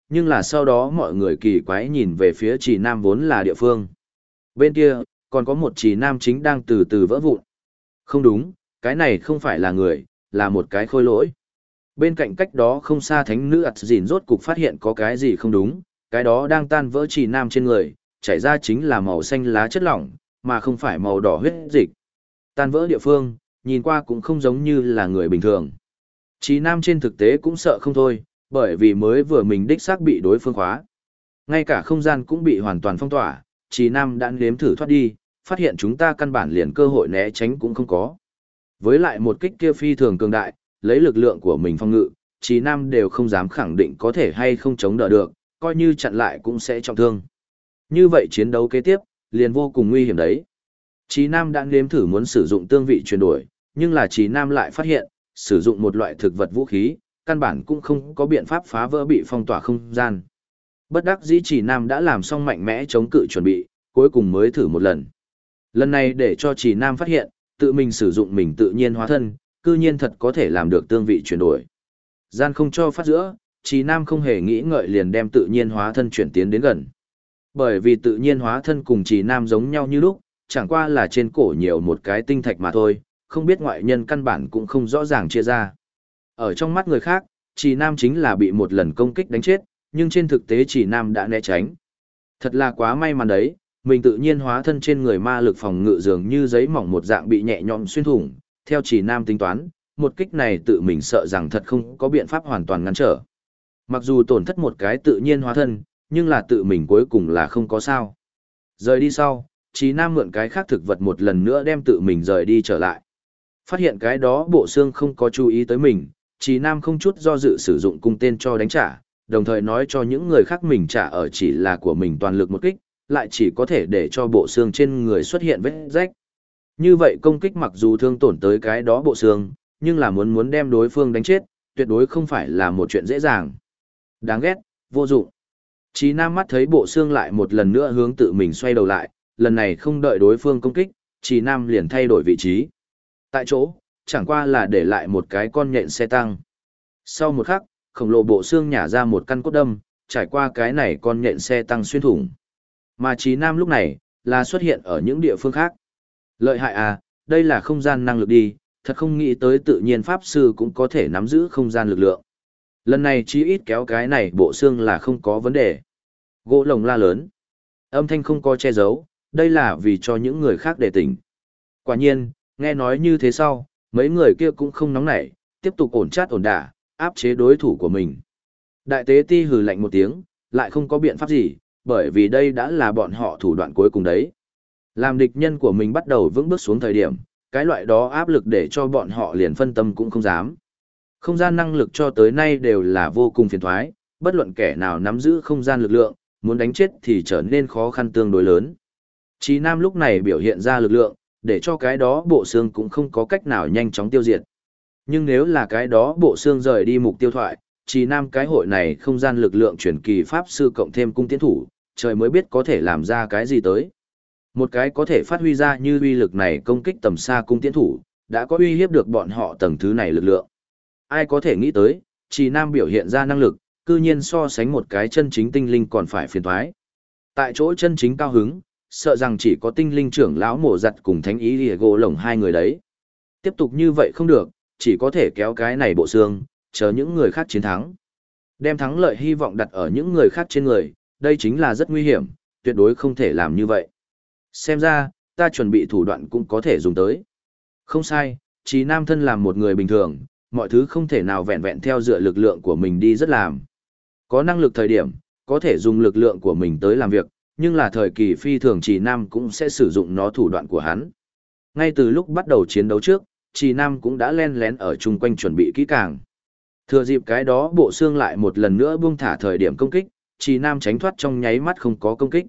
nhưng là sau đó mọi người kỳ quái nhìn về phía Trì Nam vốn là địa phương. Bên kia, còn có một Trì Nam chính đang từ từ vỡ vụn. Không đúng, cái này không phải là người, là một cái khôi lỗi. Bên cạnh cách đó không xa thánh nữ ặt dìn rốt cục phát hiện có cái gì không đúng, cái đó đang tan vỡ Trì Nam trên người, chảy ra chính là màu xanh lá chất lỏng, mà không phải màu đỏ huyết dịch. Tan vỡ địa phương, nhìn qua cũng không giống như là người bình thường. Trì Nam trên thực tế cũng sợ không thôi, bởi vì mới vừa mình đích xác bị đối phương khóa. Ngay cả không gian cũng bị hoàn toàn phong tỏa, Trì Nam đã nếm thử thoát đi, phát hiện chúng ta căn bản liền cơ hội né tránh cũng không có. Với lại một kích kia phi thường cường đại, lấy lực lượng của mình phong ngự, Trì Nam đều không dám khẳng định có thể hay không chống đỡ được, coi như chặn lại cũng sẽ trọng thương. Như vậy chiến đấu kế tiếp, liền vô cùng nguy hiểm đấy. Trì Nam đã nếm thử muốn sử dụng tương vị chuyển đổi, nhưng là Trì Nam lại phát hiện, sử dụng một loại thực vật vũ khí, căn bản cũng không có biện pháp phá vỡ bị phong tỏa không gian. Bất đắc dĩ Trì Nam đã làm xong mạnh mẽ chống cự chuẩn bị, cuối cùng mới thử một lần. Lần này để cho Trì Nam phát hiện, tự mình sử dụng mình tự nhiên hóa thân, cư nhiên thật có thể làm được tương vị chuyển đổi. Gian không cho phát giữa, Trì Nam không hề nghĩ ngợi liền đem tự nhiên hóa thân chuyển tiến đến gần. Bởi vì tự nhiên hóa thân cùng Trì Nam giống nhau như lúc, chẳng qua là trên cổ nhiều một cái tinh thạch mà thôi, không biết ngoại nhân căn bản cũng không rõ ràng chia ra. Ở trong mắt người khác, Trì Nam chính là bị một lần công kích đánh chết, nhưng trên thực tế Trì Nam đã né tránh. Thật là quá may mắn đấy, mình tự nhiên hóa thân trên người ma lực phòng ngự dường như giấy mỏng một dạng bị nhẹ nhõm xuyên thủng, theo Trì Nam tính toán, một kích này tự mình sợ rằng thật không có biện pháp hoàn toàn ngăn trở. Mặc dù tổn thất một cái tự nhiên hóa thân, nhưng là tự mình cuối cùng là không có sao. Rời đi sau, Trì Nam mượn cái khác thực vật một lần nữa đem tự mình rời đi trở lại. Phát hiện cái đó bộ xương không có chú ý tới mình, Trì Nam không chút do dự sử dụng cung tên cho đánh trả, đồng thời nói cho những người khác mình trả ở chỉ là của mình toàn lực một kích, lại chỉ có thể để cho bộ xương trên người xuất hiện vết rách. Như vậy công kích mặc dù thương tổn tới cái đó bộ xương, nhưng là muốn đem đối phương đánh chết, tuyệt đối không phải là một chuyện dễ dàng. Đáng ghét, vô dụng. Trì Nam mắt thấy bộ xương lại một lần nữa hướng tự mình xoay đầu lại, lần này không đợi đối phương công kích, Trì Nam liền thay đổi vị trí. Tại chỗ, chẳng qua là để lại một cái con nhện xe tăng. Sau một khắc, khổng lồ bộ xương nhả ra một căn cốt đâm, trải qua cái này con nhện xe tăng xuyên thủng. Mà Trì Nam lúc này, là xuất hiện ở những địa phương khác. Lợi hại à, đây là không gian năng lực đi, thật không nghĩ tới tự nhiên pháp sư cũng có thể nắm giữ không gian lực lượng. Lần này chí ít kéo cái này bộ xương là không có vấn đề. Gỗ lồng la lớn. Âm thanh không có che giấu, đây là vì cho những người khác để tỉnh. Quả nhiên, nghe nói như thế sau, mấy người kia cũng không nóng nảy, tiếp tục ổn chát ổn đả, áp chế đối thủ của mình. Đại tế ti hừ lạnh một tiếng, lại không có biện pháp gì, bởi vì đây đã là bọn họ thủ đoạn cuối cùng đấy. Làm địch nhân của mình bắt đầu vững bước xuống thời điểm, cái loại đó áp lực để cho bọn họ liền phân tâm cũng không dám. Không gian năng lực cho tới nay đều là vô cùng phiền thoái, bất luận kẻ nào nắm giữ không gian lực lượng, muốn đánh chết thì trở nên khó khăn tương đối lớn. Chí Nam lúc này biểu hiện ra lực lượng, để cho cái đó bộ xương cũng không có cách nào nhanh chóng tiêu diệt. Nhưng nếu là cái đó bộ xương rời đi mục tiêu thoại, Chí Nam cái hội này không gian lực lượng chuyển kỳ pháp sư cộng thêm cung tiến thủ, trời mới biết có thể làm ra cái gì tới. Một cái có thể phát huy ra như uy lực này công kích tầm xa cung tiến thủ, đã có uy hiếp được bọn họ tầng thứ này lực lượng. Ai có thể nghĩ tới, Chí Nam biểu hiện ra năng lực, cư nhiên so sánh một cái chân chính tinh linh còn phải phiền toái. Tại chỗ chân chính cao hứng, sợ rằng chỉ có tinh linh trưởng lão mổ giặt cùng thánh ý lìa gỗ lồng hai người đấy. Tiếp tục như vậy không được, chỉ có thể kéo cái này bộ xương, chờ những người khác chiến thắng. Đem thắng lợi hy vọng đặt ở những người khác trên người, đây chính là rất nguy hiểm, tuyệt đối không thể làm như vậy. Xem ra, ta chuẩn bị thủ đoạn cũng có thể dùng tới. Không sai, Chí Nam thân làm một người bình thường, mọi thứ không thể nào vẹn vẹn theo dựa lực lượng của mình đi rất làm. Có năng lực thời điểm, có thể dùng lực lượng của mình tới làm việc, nhưng là thời kỳ phi thường Chí Nam cũng sẽ sử dụng nó thủ đoạn của hắn. Ngay từ lúc bắt đầu chiến đấu trước, Chí Nam cũng đã len lén ở chung quanh chuẩn bị kỹ càng. Thừa dịp cái đó bộ xương lại một lần nữa buông thả thời điểm công kích, Chí Nam tránh thoát trong nháy mắt không có công kích.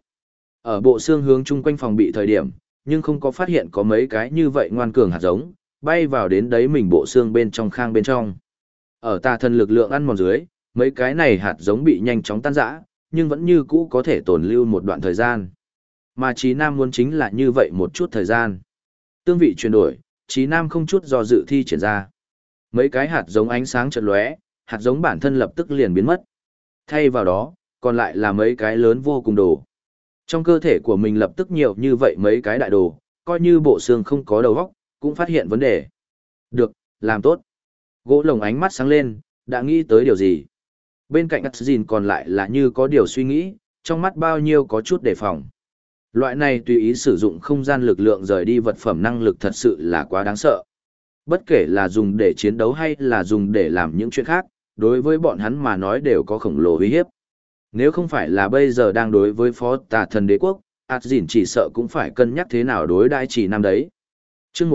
Ở bộ xương hướng chung quanh phòng bị thời điểm, nhưng không có phát hiện có mấy cái như vậy ngoan cường hạt giống, bay vào đến đấy mình bộ xương bên trong khang bên trong. Ở tà thần lực lượng ăn mòn dưới, mấy cái này hạt giống bị nhanh chóng tan rã, nhưng vẫn như cũ có thể tồn lưu một đoạn thời gian. Mà Chí Nam muốn chính là như vậy một chút thời gian. Tương vị chuyển đổi, Chí Nam không chút do dự thi triển ra. Mấy cái hạt giống ánh sáng chợt lóe, hạt giống bản thân lập tức liền biến mất. Thay vào đó, còn lại là mấy cái lớn vô cùng đồ. Trong cơ thể của mình lập tức nhiều như vậy mấy cái đại đồ, coi như bộ xương không có đầu óc, cũng phát hiện vấn đề. Được, làm tốt. Gỗ lồng ánh mắt sáng lên, đã nghĩ tới điều gì. Bên cạnh Asgin còn lại là như có điều suy nghĩ, trong mắt bao nhiêu có chút đề phòng. Loại này tùy ý sử dụng không gian lực lượng rời đi vật phẩm năng lực thật sự là quá đáng sợ. Bất kể là dùng để chiến đấu hay là dùng để làm những chuyện khác, đối với bọn hắn mà nói đều có khổng lồ uy hiếp. Nếu không phải là bây giờ đang đối với phó tà thần đế quốc, Asgin chỉ sợ cũng phải cân nhắc thế nào đối đãi chỉ nam đấy. Chương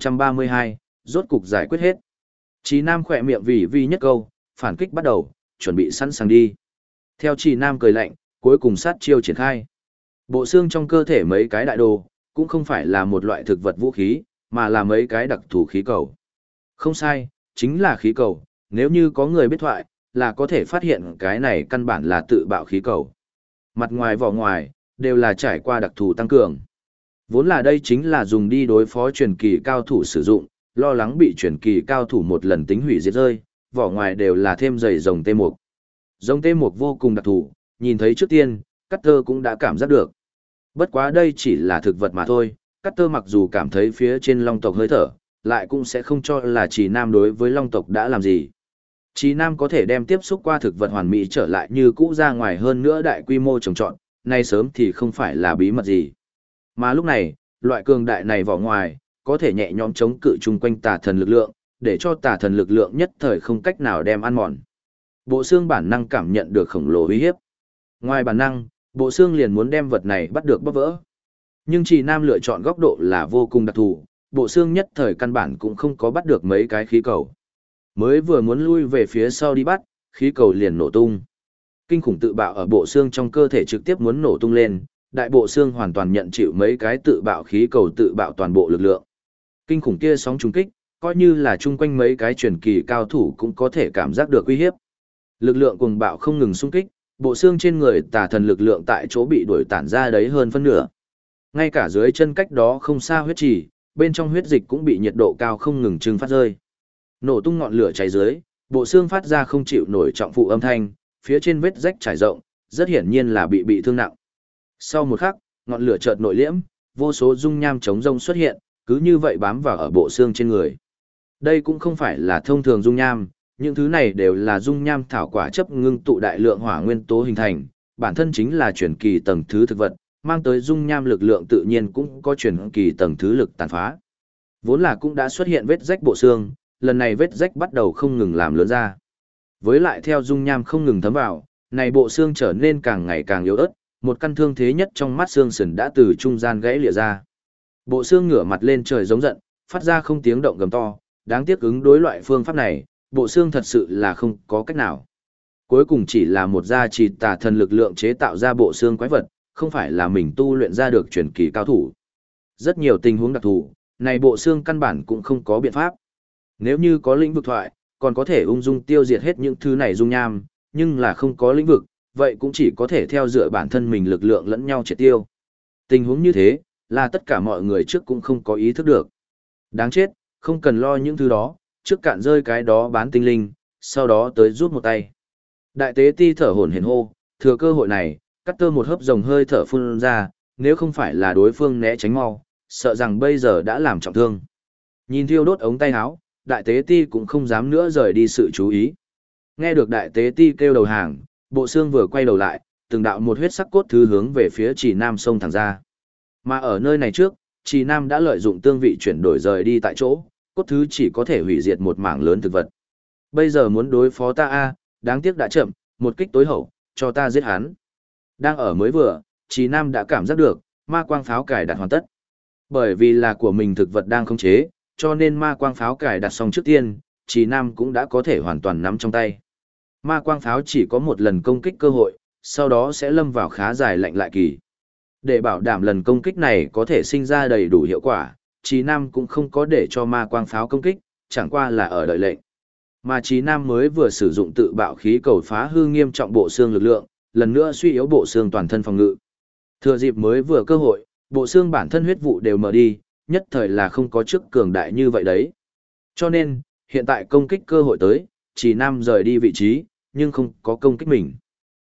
1032, rốt cục giải quyết hết. Chí Nam khỏe miệng vì nhất câu, phản kích bắt đầu, chuẩn bị sẵn sàng đi. Theo Chí Nam cười lạnh, cuối cùng sát chiêu triển khai. Bộ xương trong cơ thể mấy cái đại đồ, cũng không phải là một loại thực vật vũ khí, mà là mấy cái đặc thù khí cầu. Không sai, chính là khí cầu, nếu như có người biết thoại, là có thể phát hiện cái này căn bản là tự bạo khí cầu. Mặt ngoài vỏ ngoài, đều là trải qua đặc thù tăng cường. Vốn là đây chính là dùng đi đối phó truyền kỳ cao thủ sử dụng, lo lắng bị truyền kỳ cao thủ một lần tính hủy diệt rơi, vỏ ngoài đều là thêm dày rồng tê mục. Rồng tê mục vô cùng đặc thù, nhìn thấy trước tiên, Cutter cũng đã cảm giác được. Bất quá đây chỉ là thực vật mà thôi, Cutter mặc dù cảm thấy phía trên long tộc hơi thở, lại cũng sẽ không cho là Trì Nam đối với long tộc đã làm gì. Trì Nam có thể đem tiếp xúc qua thực vật hoàn mỹ trở lại như cũ ra ngoài hơn nữa đại quy mô trồng trọt, nay sớm thì không phải là bí mật gì. Mà lúc này, loại cường đại này vỏ ngoài, có thể nhẹ nhõm chống cự chung quanh tà thần lực lượng, để cho tà thần lực lượng nhất thời không cách nào đem ăn mòn. Bộ xương bản năng cảm nhận được khổng lồ uy hiếp. Ngoài bản năng, bộ xương liền muốn đem vật này bắt được bóp vỡ. Nhưng Trì Nam lựa chọn góc độ là vô cùng đặc thù, bộ xương nhất thời căn bản cũng không có bắt được mấy cái khí cầu. Mới vừa muốn lui về phía sau đi bắt, khí cầu liền nổ tung. Kinh khủng tự bạo ở bộ xương trong cơ thể trực tiếp muốn nổ tung lên, đại bộ xương hoàn toàn nhận chịu mấy cái tự bạo khí cầu tự bạo toàn bộ lực lượng. Kinh khủng kia sóng trùng kích, coi như là chung quanh mấy cái truyền kỳ cao thủ cũng có thể cảm giác được uy hiếp. Lực lượng cuồng bạo không ngừng xung kích, bộ xương trên người tà thần lực lượng tại chỗ bị đuổi tản ra đấy hơn phân nửa. Ngay cả dưới chân cách đó không xa huyết trì, bên trong huyết dịch cũng bị nhiệt độ cao không ngừng trừng phát rơi. Nổ tung ngọn lửa cháy dưới, bộ xương phát ra không chịu nổi trọng phụ âm thanh, phía trên vết rách trải rộng, rất hiển nhiên là bị thương nặng. Sau một khắc, ngọn lửa chợt nội liễm, vô số dung nham chống rông xuất hiện, cứ như vậy bám vào ở bộ xương trên người. Đây cũng không phải là thông thường dung nham, những thứ này đều là dung nham thảo quả chấp ngưng tụ đại lượng hỏa nguyên tố hình thành, bản thân chính là chuyển kỳ tầng thứ thực vật, mang tới dung nham lực lượng tự nhiên cũng có chuyển kỳ tầng thứ lực tàn phá. Vốn là cũng đã xuất hiện vết rách bộ xương, lần này vết rách bắt đầu không ngừng làm lớn ra. Với lại theo dung nham không ngừng thấm vào, này bộ xương trở nên càng ngày càng yếu ớt, một căn thương thế nhất trong mắt xương sườn đã từ trung gian gãy lìa ra. Bộ xương ngửa mặt lên trời giống giận, phát ra không tiếng động gầm to, đáng tiếc ứng đối loại phương pháp này, bộ xương thật sự là không có cách nào. Cuối cùng chỉ là một gia trì tà thần lực lượng chế tạo ra bộ xương quái vật, không phải là mình tu luyện ra được truyền kỳ cao thủ. Rất nhiều tình huống đặc thù, này bộ xương căn bản cũng không có biện pháp. Nếu như có lĩnh vực thoại, còn có thể ung dung tiêu diệt hết những thứ này dung nham, nhưng là không có lĩnh vực, vậy cũng chỉ có thể theo dựa bản thân mình lực lượng lẫn nhau triệt tiêu. Tình huống như thế, là tất cả mọi người trước cũng không có ý thức được. Đáng chết, không cần lo những thứ đó, trước cạn rơi cái đó bán tinh linh, sau đó tới rút một tay. Đại tế ti thở hổn hển hô, thừa cơ hội này, cắt tơ một hớp rồng hơi thở phun ra, nếu không phải là đối phương né tránh mau, sợ rằng bây giờ đã làm trọng thương. Nhìn thiêu đốt ống tay áo, đại tế ti cũng không dám nữa rời đi sự chú ý. Nghe được đại tế ti kêu đầu hàng, bộ xương vừa quay đầu lại, từng đạo một huyết sắc cốt thứ hướng về phía Trì Nam sông thẳng ra. Mà ở nơi này trước, Trì Nam đã lợi dụng tương vị chuyển đổi rời đi tại chỗ, cốt thứ chỉ có thể hủy diệt một mảng lớn thực vật. Bây giờ muốn đối phó ta đáng tiếc đã chậm, một kích tối hậu, cho ta giết hắn. Đang ở mới vừa, Trì Nam đã cảm giác được, ma quang pháo cài đặt hoàn tất. Bởi vì là của mình thực vật đang khống chế, cho nên ma quang pháo cài đặt xong trước tiên, Trì Nam cũng đã có thể hoàn toàn nắm trong tay. Ma quang pháo chỉ có một lần công kích cơ hội, sau đó sẽ lâm vào khá dài lạnh lại kỳ. Để bảo đảm lần công kích này có thể sinh ra đầy đủ hiệu quả, Trì Nam cũng không có để cho ma quang pháo công kích, chẳng qua là ở đợi lệnh. Mà Trì Nam mới vừa sử dụng tự bạo khí cầu phá hư nghiêm trọng bộ xương lực lượng, lần nữa suy yếu bộ xương toàn thân phòng ngự. Thừa dịp mới vừa cơ hội, bộ xương bản thân huyết vụ đều mở đi, nhất thời là không có chức cường đại như vậy đấy. Cho nên, hiện tại công kích cơ hội tới, Trì Nam rời đi vị trí, nhưng không có công kích mình.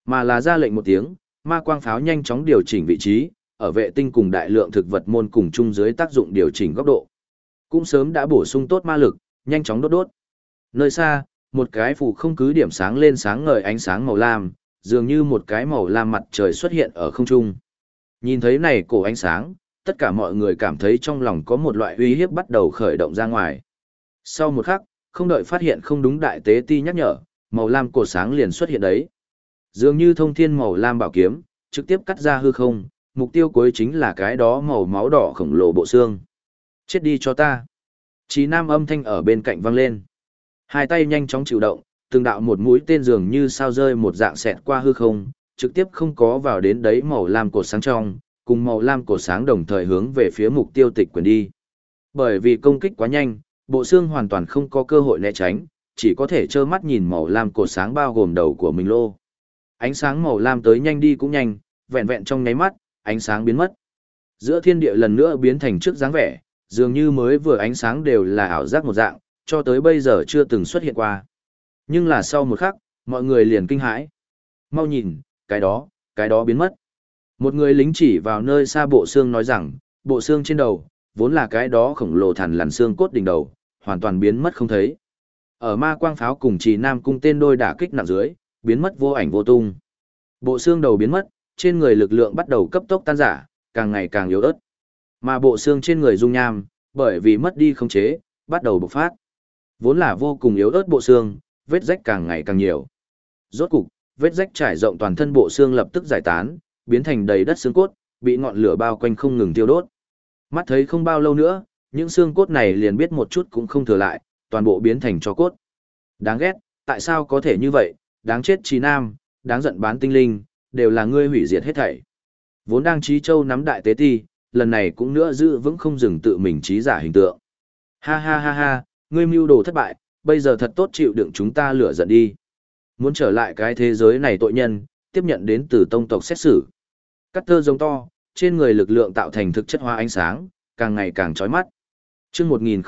mà là ra lệnh một tiếng, ma quang pháo nhanh chóng điều chỉnh vị trí, ở vệ tinh cùng đại lượng thực vật môn cùng chung dưới tác dụng điều chỉnh góc độ. Cũng sớm đã bổ sung tốt ma lực, nhanh chóng đốt đốt. Nơi xa, một cái phù không cứ điểm sáng lên sáng ngời ánh sáng màu lam, dường như một cái màu lam mặt trời xuất hiện ở không trung. Nhìn thấy này cổ ánh sáng, tất cả mọi người cảm thấy trong lòng có một loại uy hiếp bắt đầu khởi động ra ngoài. Sau một khắc, không đợi phát hiện không đúng đại tế ti nhắc nhở, màu lam cổ sáng liền xuất hiện đấy. Dường như thông thiên màu lam bảo kiếm, trực tiếp cắt ra hư không, mục tiêu cuối chính là cái đó màu máu đỏ khổng lồ bộ xương. Chết đi cho ta. Chí Nam âm thanh ở bên cạnh vang lên. Hai tay nhanh chóng chịu động, từng đạo một mũi tên dường như sao rơi một dạng xẹt qua hư không, trực tiếp không có vào đến đấy màu lam cột sáng trong, cùng màu lam cột sáng đồng thời hướng về phía mục tiêu tịch quyền đi. Bởi vì công kích quá nhanh, bộ xương hoàn toàn không có cơ hội né tránh, chỉ có thể trơ mắt nhìn màu lam cột sáng bao gồm đầu của mình lô. Ánh sáng màu lam tới nhanh đi cũng nhanh, vẹn vẹn trong nháy mắt, ánh sáng biến mất. Giữa thiên địa lần nữa biến thành trước dáng vẻ, dường như mới vừa ánh sáng đều là ảo giác một dạng, cho tới bây giờ chưa từng xuất hiện qua. Nhưng là sau một khắc, mọi người liền kinh hãi. Mau nhìn, cái đó biến mất. Một người lính chỉ vào nơi xa bộ xương nói rằng, bộ xương trên đầu, vốn là cái đó khổng lồ thằn lằn xương cốt đỉnh đầu, hoàn toàn biến mất không thấy. Ở ma quang pháo cùng Trì Nam cung tên đôi đả kích nặng dưới, biến mất vô ảnh vô tung. Bộ xương đầu biến mất, trên người lực lượng bắt đầu cấp tốc tan rã, càng ngày càng yếu ớt. Mà bộ xương trên người dung nham, bởi vì mất đi khống chế, bắt đầu bộc phát. Vốn là vô cùng yếu ớt bộ xương, vết rách càng ngày càng nhiều. Rốt cục, vết rách trải rộng toàn thân bộ xương lập tức giải tán, biến thành đầy đất xương cốt, bị ngọn lửa bao quanh không ngừng tiêu đốt. Mắt thấy không bao lâu nữa, những xương cốt này liền biết một chút cũng không thừa lại, toàn bộ biến thành tro cốt. Đáng ghét, tại sao có thể như vậy, đáng chết Chí Nam, đáng giận bán tinh linh, đều là ngươi hủy diệt hết thảy. Vốn đang Chí Châu nắm đại tế ti, lần này cũng nữa giữ vững không dừng tự mình trí giả hình tượng. Ha ha ha ha, ngươi mưu đồ thất bại, bây giờ thật tốt chịu đựng chúng ta lửa giận đi. Muốn trở lại cái thế giới này tội nhân, tiếp nhận đến từ tông tộc xét xử. Cắt tơ giống to, trên người lực lượng tạo thành thực chất hóa ánh sáng, càng ngày càng chói mắt. Chương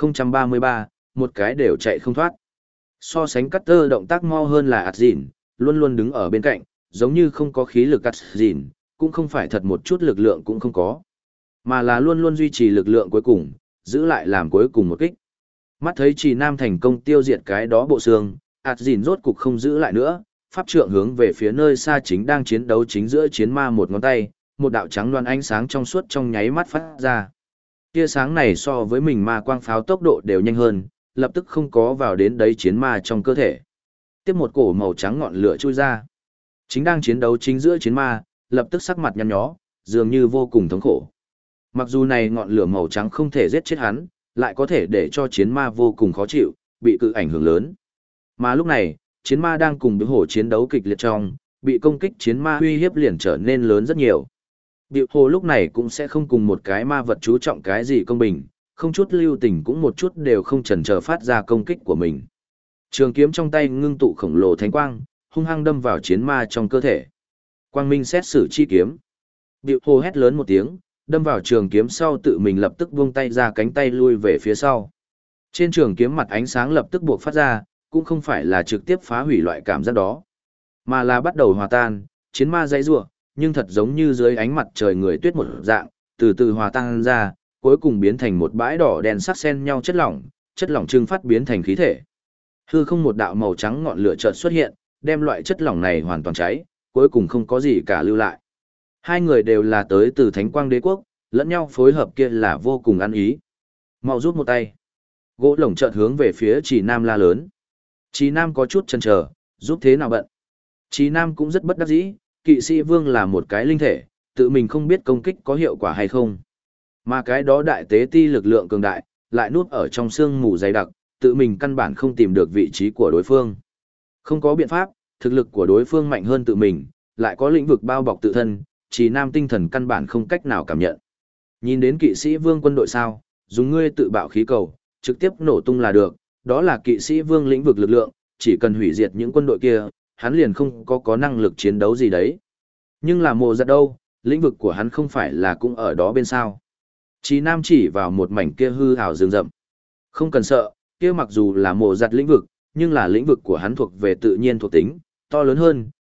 1033, một cái đều chạy không thoát. So sánh cắt tơ động tác mau hơn là Asgin, luôn luôn đứng ở bên cạnh, giống như không có khí lực Asgin, cũng không phải thật một chút lực lượng cũng không có, mà là luôn luôn duy trì lực lượng cuối cùng, giữ lại làm cuối cùng một kích. Mắt thấy Trì Nam thành công tiêu diệt cái đó bộ xương, Asgin rốt cục không giữ lại nữa, pháp trượng hướng về phía nơi xa chính đang chiến đấu chính giữa chiến ma một ngón tay, một đạo trắng loan ánh sáng trong suốt trong nháy mắt phát ra. Tia sáng này so với mình ma quang pháo tốc độ đều nhanh hơn, lập tức không có vào đến đấy chiến ma trong cơ thể. Tiếp một cổ màu trắng ngọn lửa chui ra. Chính đang chiến đấu chính giữa chiến ma, lập tức sắc mặt nhăn nhó, dường như vô cùng thống khổ. Mặc dù này ngọn lửa màu trắng không thể giết chết hắn, lại có thể để cho chiến ma vô cùng khó chịu, bị cự ảnh hưởng lớn. Mà lúc này, chiến ma đang cùng bíu hổ chiến đấu kịch liệt trong, bị công kích chiến ma uy hiếp liền trở nên lớn rất nhiều. Bíu hổ lúc này cũng sẽ không cùng một cái ma vật chú trọng cái gì công bình, không chút lưu tình cũng một chút đều không chần chờ phát ra công kích của mình. Trường kiếm trong tay ngưng tụ khổng lồ thánh quang, hung hăng đâm vào chiến ma trong cơ thể. Quang minh xét xử chi kiếm. Bíu hổ hét lớn một tiếng, đâm vào trường kiếm sau tự mình lập tức buông tay ra cánh tay lui về phía sau. Trên trường kiếm mặt ánh sáng lập tức buộc phát ra, cũng không phải là trực tiếp phá hủy loại cảm giác đó, mà là bắt đầu hòa tan, chiến ma dãy rủa, nhưng thật giống như dưới ánh mặt trời người tuyết một dạng, từ từ hòa tan ra, cuối cùng biến thành một bãi đỏ đen sắc xen nhau chất lỏng trưng phát biến thành khí thể. Hư không một đạo màu trắng ngọn lửa chợt xuất hiện, đem loại chất lỏng này hoàn toàn cháy, cuối cùng không có gì cả lưu lại. Hai người đều là tới từ Thánh Quang Đế quốc, lẫn nhau phối hợp kia là vô cùng ăn ý. Mau rút một tay. Gỗ lổng chợt hướng về phía Trì Nam la lớn. Trì Nam có chút chần chờ, giúp thế nào bận. Trì Nam cũng rất bất đắc dĩ, kỵ sĩ vương là một cái linh thể, tự mình không biết công kích có hiệu quả hay không. Mà cái đó đại tế ti lực lượng cường đại, lại nuốt ở trong sương mù dày đặc, tự mình căn bản không tìm được vị trí của đối phương. Không có biện pháp, thực lực của đối phương mạnh hơn tự mình, lại có lĩnh vực bao bọc tự thân, Trì Nam tinh thần căn bản không cách nào cảm nhận. Nhìn đến kỵ sĩ vương quân đội sao, dùng ngươi tự bạo khí cầu, trực tiếp nổ tung là được, đó là kỵ sĩ vương lĩnh vực lực lượng, chỉ cần hủy diệt những quân đội kia, hắn liền không có năng lực chiến đấu gì đấy. Nhưng là mộ giật đâu, lĩnh vực của hắn không phải là cũng ở đó bên sao. Trì Nam chỉ vào một mảnh kia hư hào rừng rậm. Không cần sợ, kia mặc dù là mộ giật lĩnh vực, nhưng là lĩnh vực của hắn thuộc về tự nhiên thuộc tính, to lớn hơn,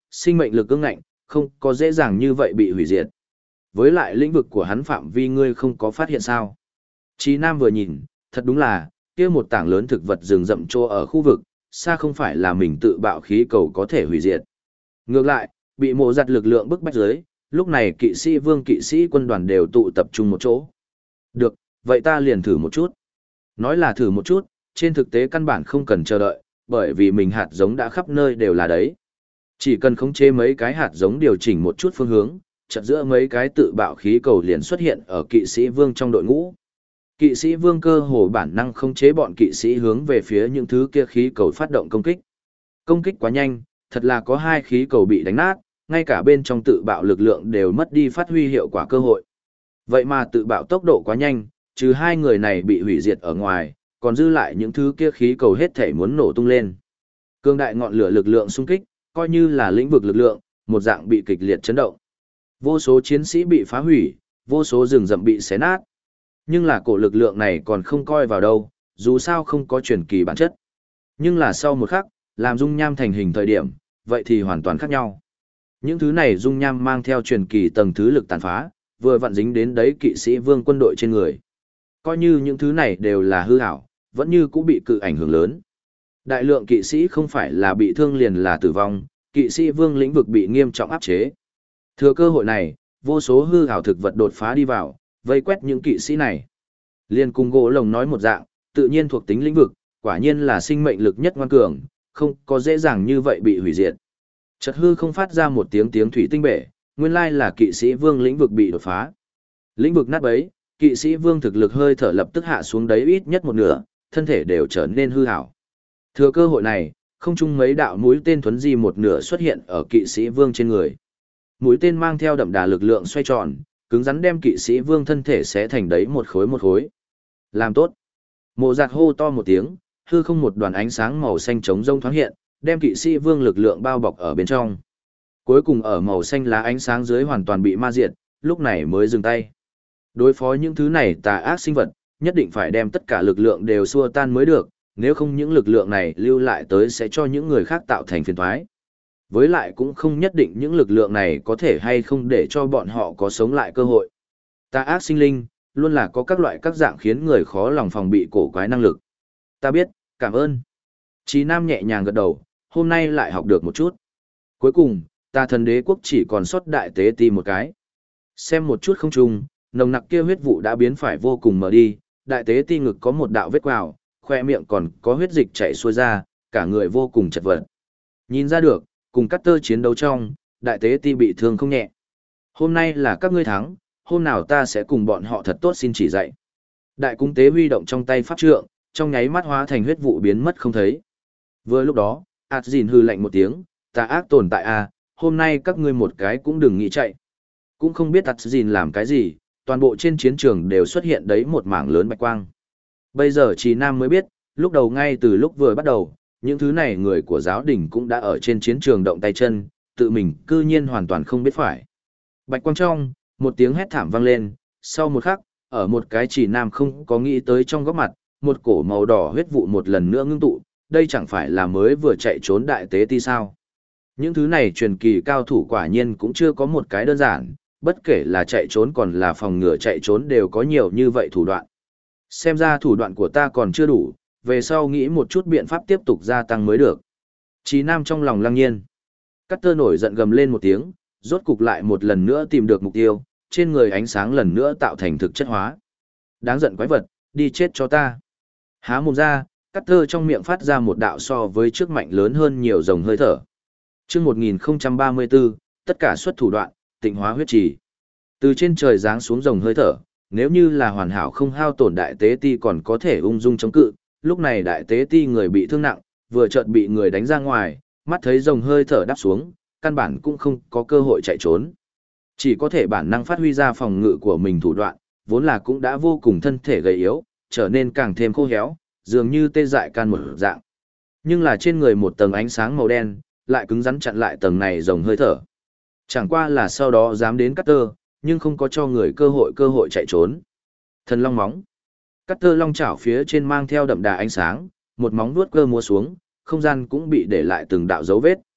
sinh mệnh lực ương ngạnh, không có dễ dàng như vậy bị hủy diệt. Với lại lĩnh vực của hắn phạm vi ngươi không có phát hiện sao. Chí Nam vừa nhìn, thật đúng là, kia một tảng lớn thực vật rừng rậm trô ở khu vực, xa không phải là mình tự bạo khí cầu có thể hủy diệt. Ngược lại, bị mộ giặt lực lượng bức bách dưới, lúc này kỵ sĩ vương kỵ sĩ quân đoàn đều tụ tập trung một chỗ. Được, vậy ta liền thử một chút. Nói là thử một chút, trên thực tế căn bản không cần chờ đợi, bởi vì mình hạt giống đã khắp nơi đều là đấy. Chỉ cần khống chế mấy cái hạt giống điều chỉnh một chút phương hướng, chợt giữa mấy cái tự bạo khí cầu liền xuất hiện ở kỵ sĩ vương trong đội ngũ. Kỵ sĩ vương cơ hồ bản năng khống chế bọn kỵ sĩ hướng về phía những thứ kia khí cầu phát động công kích. Công kích quá nhanh, thật là có hai khí cầu bị đánh nát, ngay cả bên trong tự bạo lực lượng đều mất đi phát huy hiệu quả cơ hội. Vậy mà tự bạo tốc độ quá nhanh, trừ hai người này bị hủy diệt ở ngoài, còn dư lại những thứ kia khí cầu hết thể muốn nổ tung lên. Cương đại ngọn lửa lực lượng xung kích, coi như là lĩnh vực lực lượng, một dạng bị kịch liệt chấn động. Vô số chiến sĩ bị phá hủy, vô số rừng rậm bị xé nát. Nhưng là cổ lực lượng này còn không coi vào đâu, dù sao không có truyền kỳ bản chất. Nhưng là sau một khắc, làm dung nham thành hình thời điểm, vậy thì hoàn toàn khác nhau. Những thứ này dung nham mang theo truyền kỳ tầng thứ lực tàn phá, vừa vặn dính đến đấy kỵ sĩ vương quân đội trên người. Coi như những thứ này đều là hư ảo, vẫn như cũng bị cự ảnh hưởng lớn. Đại lượng kỵ sĩ không phải là bị thương liền là tử vong, kỵ sĩ vương lĩnh vực bị nghiêm trọng áp chế. Thừa cơ hội này, vô số hư ảo thực vật đột phá đi vào, vây quét những kỵ sĩ này. Liên cùng gỗ lồng nói một dạng, tự nhiên thuộc tính lĩnh vực, quả nhiên là sinh mệnh lực nhất ngoan cường, không có dễ dàng như vậy bị hủy diệt. Chợt hư không phát ra một tiếng tiếng thủy tinh bể, nguyên lai là kỵ sĩ vương lĩnh vực bị đột phá. Lĩnh vực nát bấy, kỵ sĩ vương thực lực hơi thở lập tức hạ xuống đấy ít nhất một nửa, thân thể đều trở nên hư ảo. Thừa cơ hội này, không chung mấy đạo mũi tên thuấn di một nửa xuất hiện ở kỵ sĩ vương trên người. Mũi tên mang theo đậm đà lực lượng xoay tròn, cứng rắn đem kỵ sĩ vương thân thể xé thành đấy một khối một khối. Làm tốt. Mộ giặt hô to một tiếng, hư không một đoàn ánh sáng màu xanh trống rông thoáng hiện, đem kỵ sĩ vương lực lượng bao bọc ở bên trong. Cuối cùng ở màu xanh lá ánh sáng dưới hoàn toàn bị ma diệt, lúc này mới dừng tay. Đối phó những thứ này tà ác sinh vật, nhất định phải đem tất cả lực lượng đều xua tan mới được, nếu không những lực lượng này lưu lại tới sẽ cho những người khác tạo thành phiền toái. Với lại cũng không nhất định những lực lượng này có thể hay không để cho bọn họ có sống lại cơ hội. Tà ác sinh linh, luôn là có các loại các dạng khiến người khó lòng phòng bị cổ quái năng lực. Ta biết, cảm ơn. Chí Nam nhẹ nhàng gật đầu, hôm nay lại học được một chút. Cuối cùng, tà thần đế quốc chỉ còn sót đại tế ti một cái. Xem một chút không trùng, nồng nặc kia huyết vụ đã biến phải vô cùng mờ đi, đại tế ti ngực có một đạo vết quào, khoe miệng còn có huyết dịch chảy xuôi ra, cả người vô cùng chật vật. Nhìn ra được, cùng cắt tơ chiến đấu trong, đại tế ti bị thương không nhẹ. Hôm nay là các ngươi thắng, hôm nào ta sẽ cùng bọn họ thật tốt xin chỉ dạy. Đại cung tế huy động trong tay pháp trượng, trong nháy mắt hóa thành huyết vụ biến mất không thấy. Vừa lúc đó, Asgin hư lạnh một tiếng, tà ác tồn tại à, hôm nay các ngươi một cái cũng đừng nghĩ chạy. Cũng không biết Asgin làm cái gì, toàn bộ trên chiến trường đều xuất hiện đấy một mảng lớn bạch quang. Bây giờ Trì Nam mới biết, lúc đầu ngay từ lúc vừa bắt đầu, những thứ này người của giáo đình cũng đã ở trên chiến trường động tay chân, tự mình cư nhiên hoàn toàn không biết phải. Bạch quang trong, một tiếng hét thảm vang lên, sau một khắc, ở một cái Trì Nam không có nghĩ tới trong góc mặt, một cổ màu đỏ huyết vụ một lần nữa ngưng tụ, đây chẳng phải là mới vừa chạy trốn đại tế ti sao. Những thứ này truyền kỳ cao thủ quả nhiên cũng chưa có một cái đơn giản, bất kể là chạy trốn còn là phòng ngừa chạy trốn đều có nhiều như vậy thủ đoạn. Xem ra thủ đoạn của ta còn chưa đủ, về sau nghĩ một chút biện pháp tiếp tục gia tăng mới được. Chí Nam trong lòng lăng nhiên. Cắt tơ nổi giận gầm lên một tiếng, rốt cục lại một lần nữa tìm được mục tiêu, trên người ánh sáng lần nữa tạo thành thực chất hóa. Đáng giận quái vật, đi chết cho ta. Há mồm ra, cắt tơ trong miệng phát ra một đạo so với trước mạnh lớn hơn nhiều dòng hơi thở. Trước 1034, tất cả xuất thủ đoạn, tịnh hóa huyết trì. Từ trên trời giáng xuống dòng hơi thở, nếu như là hoàn hảo không hao tổn đại tế ti còn có thể ung dung chống cự, lúc này đại tế ti người bị thương nặng, vừa chợt bị người đánh ra ngoài, mắt thấy dòng hơi thở đáp xuống, căn bản cũng không có cơ hội chạy trốn. Chỉ có thể bản năng phát huy ra phòng ngự của mình thủ đoạn, vốn là cũng đã vô cùng thân thể gầy yếu, trở nên càng thêm khô héo, dường như tê dại can một dạng. Nhưng là trên người một tầng ánh sáng màu đen, lại cứng rắn chặn lại tầng này dòng hơi thở. Chẳng qua là sau đó dám đến cắt tơ, nhưng không có cho người cơ hội chạy trốn. Thần long móng. Cắt tơ long chảo phía trên mang theo đậm đà ánh sáng, một móng vuốt cơ múa xuống, không gian cũng bị để lại từng đạo dấu vết.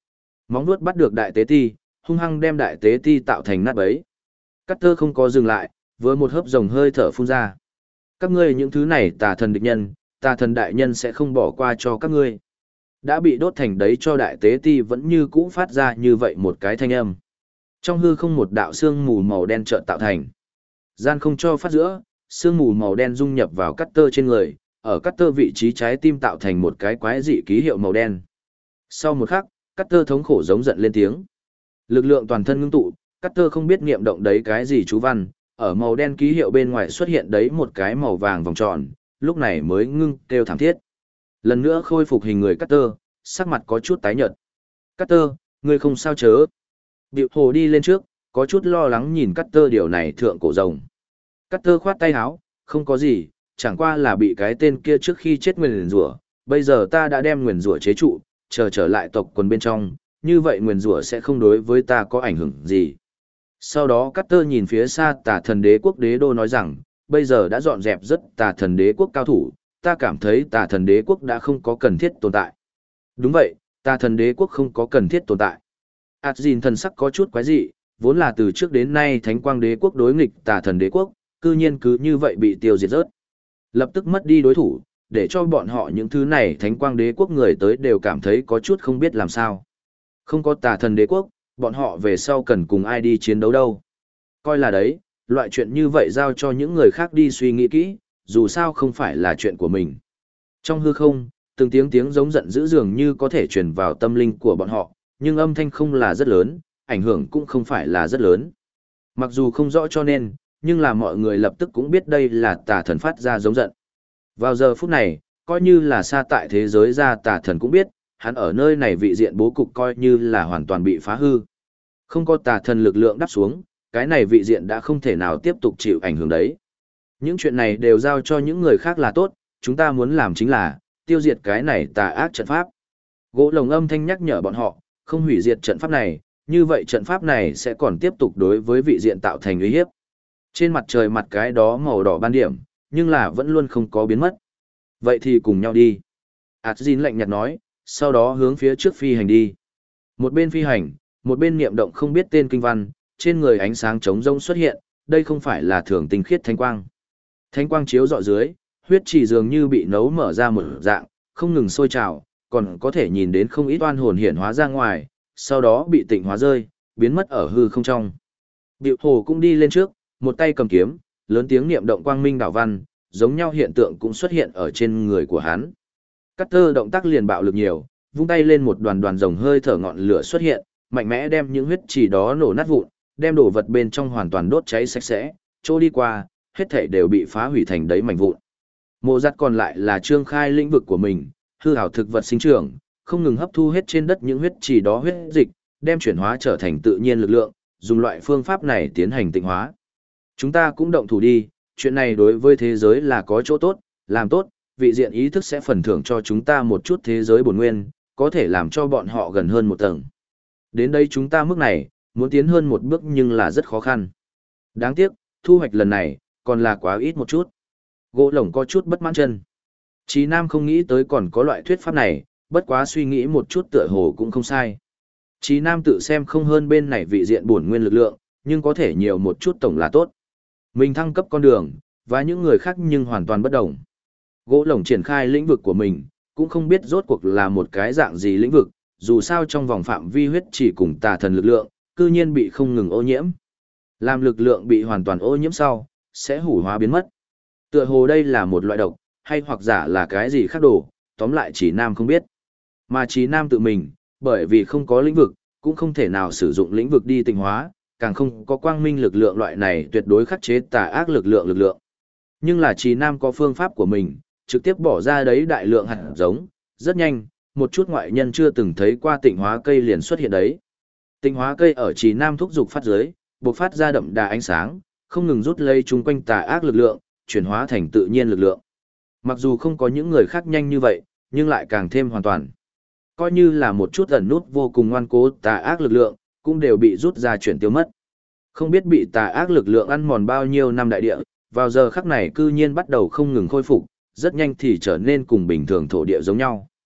Móng vuốt bắt được đại tế ti, hung hăng đem đại tế ti tạo thành nát bấy. Cutter không có dừng lại, vừa một hớp rồng hơi thở phun ra. Các ngươi những thứ này tà thần địch nhân, tà thần đại nhân sẽ không bỏ qua cho các ngươi. Đã bị đốt thành đấy cho đại tế ti vẫn như cũ phát ra như vậy một cái thanh âm. Trong hư không một đạo sương mù màu đen chợt tạo thành. Gian không cho phát giữa, sương mù màu đen dung nhập vào Cutter trên người, ở Cutter vị trí trái tim tạo thành một cái quái dị ký hiệu màu đen. Sau một khắc, Cutter thống khổ giống giận lên tiếng. Lực lượng toàn thân ngưng tụ, Cutter không biết niệm động đấy cái gì chú văn, ở màu đen ký hiệu bên ngoài xuất hiện đấy một cái màu vàng vòng tròn, lúc này mới ngưng kêu thảm thiết. Lần nữa khôi phục hình người Cutter, sắc mặt có chút tái nhợt. Cutter, ngươi không sao chớ. Diệu Hồ đi lên trước, có chút lo lắng nhìn Cutter điều này thượng cổ rồng. Cutter khoát tay áo, không có gì, chẳng qua là bị cái tên kia trước khi chết nguyền rủa, bây giờ ta đã đem nguyền rủa chế trụ, trở lại tộc quần bên trong, như vậy nguyền rủa sẽ không đối với ta có ảnh hưởng gì. Sau đó Cutter nhìn phía xa Tà Thần Đế quốc đế đô nói rằng, bây giờ đã dọn dẹp rất Tà Thần Đế quốc cao thủ, ta cảm thấy Tà Thần Đế quốc đã không có cần thiết tồn tại. Đúng vậy, Tà Thần Đế quốc không có cần thiết tồn tại. Asgin thần sắc có chút quái dị, vốn là từ trước đến nay Thánh Quang Đế quốc đối nghịch Tà Thần Đế quốc, cư nhiên cứ như vậy bị tiêu diệt rớt. Lập tức mất đi đối thủ, để cho bọn họ những thứ này Thánh Quang Đế quốc người tới đều cảm thấy có chút không biết làm sao. Không có Tà Thần Đế quốc, bọn họ về sau cần cùng ai đi chiến đấu đâu. Coi là đấy, loại chuyện như vậy giao cho những người khác đi suy nghĩ kỹ, dù sao không phải là chuyện của mình. Trong hư không, từng tiếng giống giận dữ dường như có thể truyền vào tâm linh của bọn họ, nhưng âm thanh không là rất lớn, ảnh hưởng cũng không phải là rất lớn. Mặc dù không rõ cho nên, nhưng là mọi người lập tức cũng biết đây là Tà Thần phát ra giống giận. Vào giờ phút này, coi như là xa tại thế giới ra Tà Thần cũng biết, hắn ở nơi này vị diện bố cục coi như là hoàn toàn bị phá hư. Không có Tà Thần lực lượng đắp xuống, cái này vị diện đã không thể nào tiếp tục chịu ảnh hưởng đấy. Những chuyện này đều giao cho những người khác là tốt, chúng ta muốn làm chính là tiêu diệt cái này tà ác trận pháp. Gỗ lồng âm thanh nhắc nhở bọn họ, không hủy diệt trận pháp này, như vậy trận pháp này sẽ còn tiếp tục đối với vị diện tạo thành uy hiếp. Trên mặt trời mặt cái đó màu đỏ ban điểm, nhưng là vẫn luôn không có biến mất. Vậy thì cùng nhau đi. Asgin lạnh nhạt nói, sau đó hướng phía trước phi hành đi. Một bên phi hành, một bên niệm động không biết tên kinh văn, trên người ánh sáng trống rông xuất hiện, đây không phải là thường tinh khiết thánh quang. Thánh quang chiếu rọi dưới, huyết chỉ dường như bị nấu mở ra một dạng, không ngừng sôi trào, còn có thể nhìn đến không ít oan hồn hiển hóa ra ngoài, sau đó bị tịnh hóa rơi, biến mất ở hư không trong. Diệu Hồ cũng đi lên trước, một tay cầm kiếm, lớn tiếng niệm động quang minh đảo văn, giống nhau hiện tượng cũng xuất hiện ở trên người của hắn. Cutter động tác liền bạo lực nhiều, vung tay lên một đoàn rồng hơi thở ngọn lửa xuất hiện, mạnh mẽ đem những huyết chỉ đó nổ nát vụn, đem đồ vật bên trong hoàn toàn đốt cháy sạch sẽ, chỗ đi qua, hết thảy đều bị phá hủy thành đấy mảnh vụn. Mộ Dắt còn lại là trương khai lĩnh vực của mình, hư ảo thực vật sinh trưởng, không ngừng hấp thu hết trên đất những huyết chỉ đó huyết dịch, đem chuyển hóa trở thành tự nhiên lực lượng, dùng loại phương pháp này tiến hành tịnh hóa. Chúng ta cũng động thủ đi, chuyện này đối với thế giới là có chỗ tốt, làm tốt, vị diện ý thức sẽ phần thưởng cho chúng ta một chút thế giới bổn nguyên, có thể làm cho bọn họ gần hơn một tầng. Đến đây chúng ta mức này, muốn tiến hơn một bước nhưng là rất khó khăn. Đáng tiếc, thu hoạch lần này, còn là quá ít một chút. Gỗ lổng có chút bất mãn chân. Chí Nam không nghĩ tới còn có loại thuyết pháp này, bất quá suy nghĩ một chút tựa hồ cũng không sai. Chí Nam tự xem không hơn bên này vị diện bổn nguyên lực lượng, nhưng có thể nhiều một chút tổng là tốt. Mình thăng cấp con đường, và những người khác nhưng hoàn toàn bất đồng. Gỗ lổng triển khai lĩnh vực của mình, cũng không biết rốt cuộc là một cái dạng gì lĩnh vực, dù sao trong vòng phạm vi huyết chỉ cùng tà thần lực lượng, cư nhiên bị không ngừng ô nhiễm. Làm lực lượng bị hoàn toàn ô nhiễm sau, sẽ hủ hóa biến mất. Tựa hồ đây là một loại độc, hay hoặc giả là cái gì khác đồ, tóm lại Chí Nam không biết. Mà Chí Nam tự mình, bởi vì không có lĩnh vực, cũng không thể nào sử dụng lĩnh vực đi tịnh hóa, càng không có quang minh lực lượng loại này tuyệt đối khắc chế tà ác lực lượng. Nhưng là Chí Nam có phương pháp của mình, trực tiếp bỏ ra đấy đại lượng hạt giống, rất nhanh, một chút ngoại nhân chưa từng thấy qua tịnh hóa cây liền xuất hiện đấy. Tịnh hóa cây ở Chí Nam thúc dục phát dưới, bộc phát ra đậm đà ánh sáng, không ngừng rút lấy chung quanh tà ác lực lượng, chuyển hóa thành tự nhiên lực lượng. Mặc dù không có những người khác nhanh như vậy, nhưng lại càng thêm hoàn toàn. Coi như là một chút ẩn nút vô cùng ngoan cố tà ác lực lượng, cũng đều bị rút ra chuyển tiêu mất. Không biết bị tà ác lực lượng ăn mòn bao nhiêu năm đại địa, vào giờ khắc này cư nhiên bắt đầu không ngừng khôi phục, rất nhanh thì trở nên cùng bình thường thổ địa giống nhau.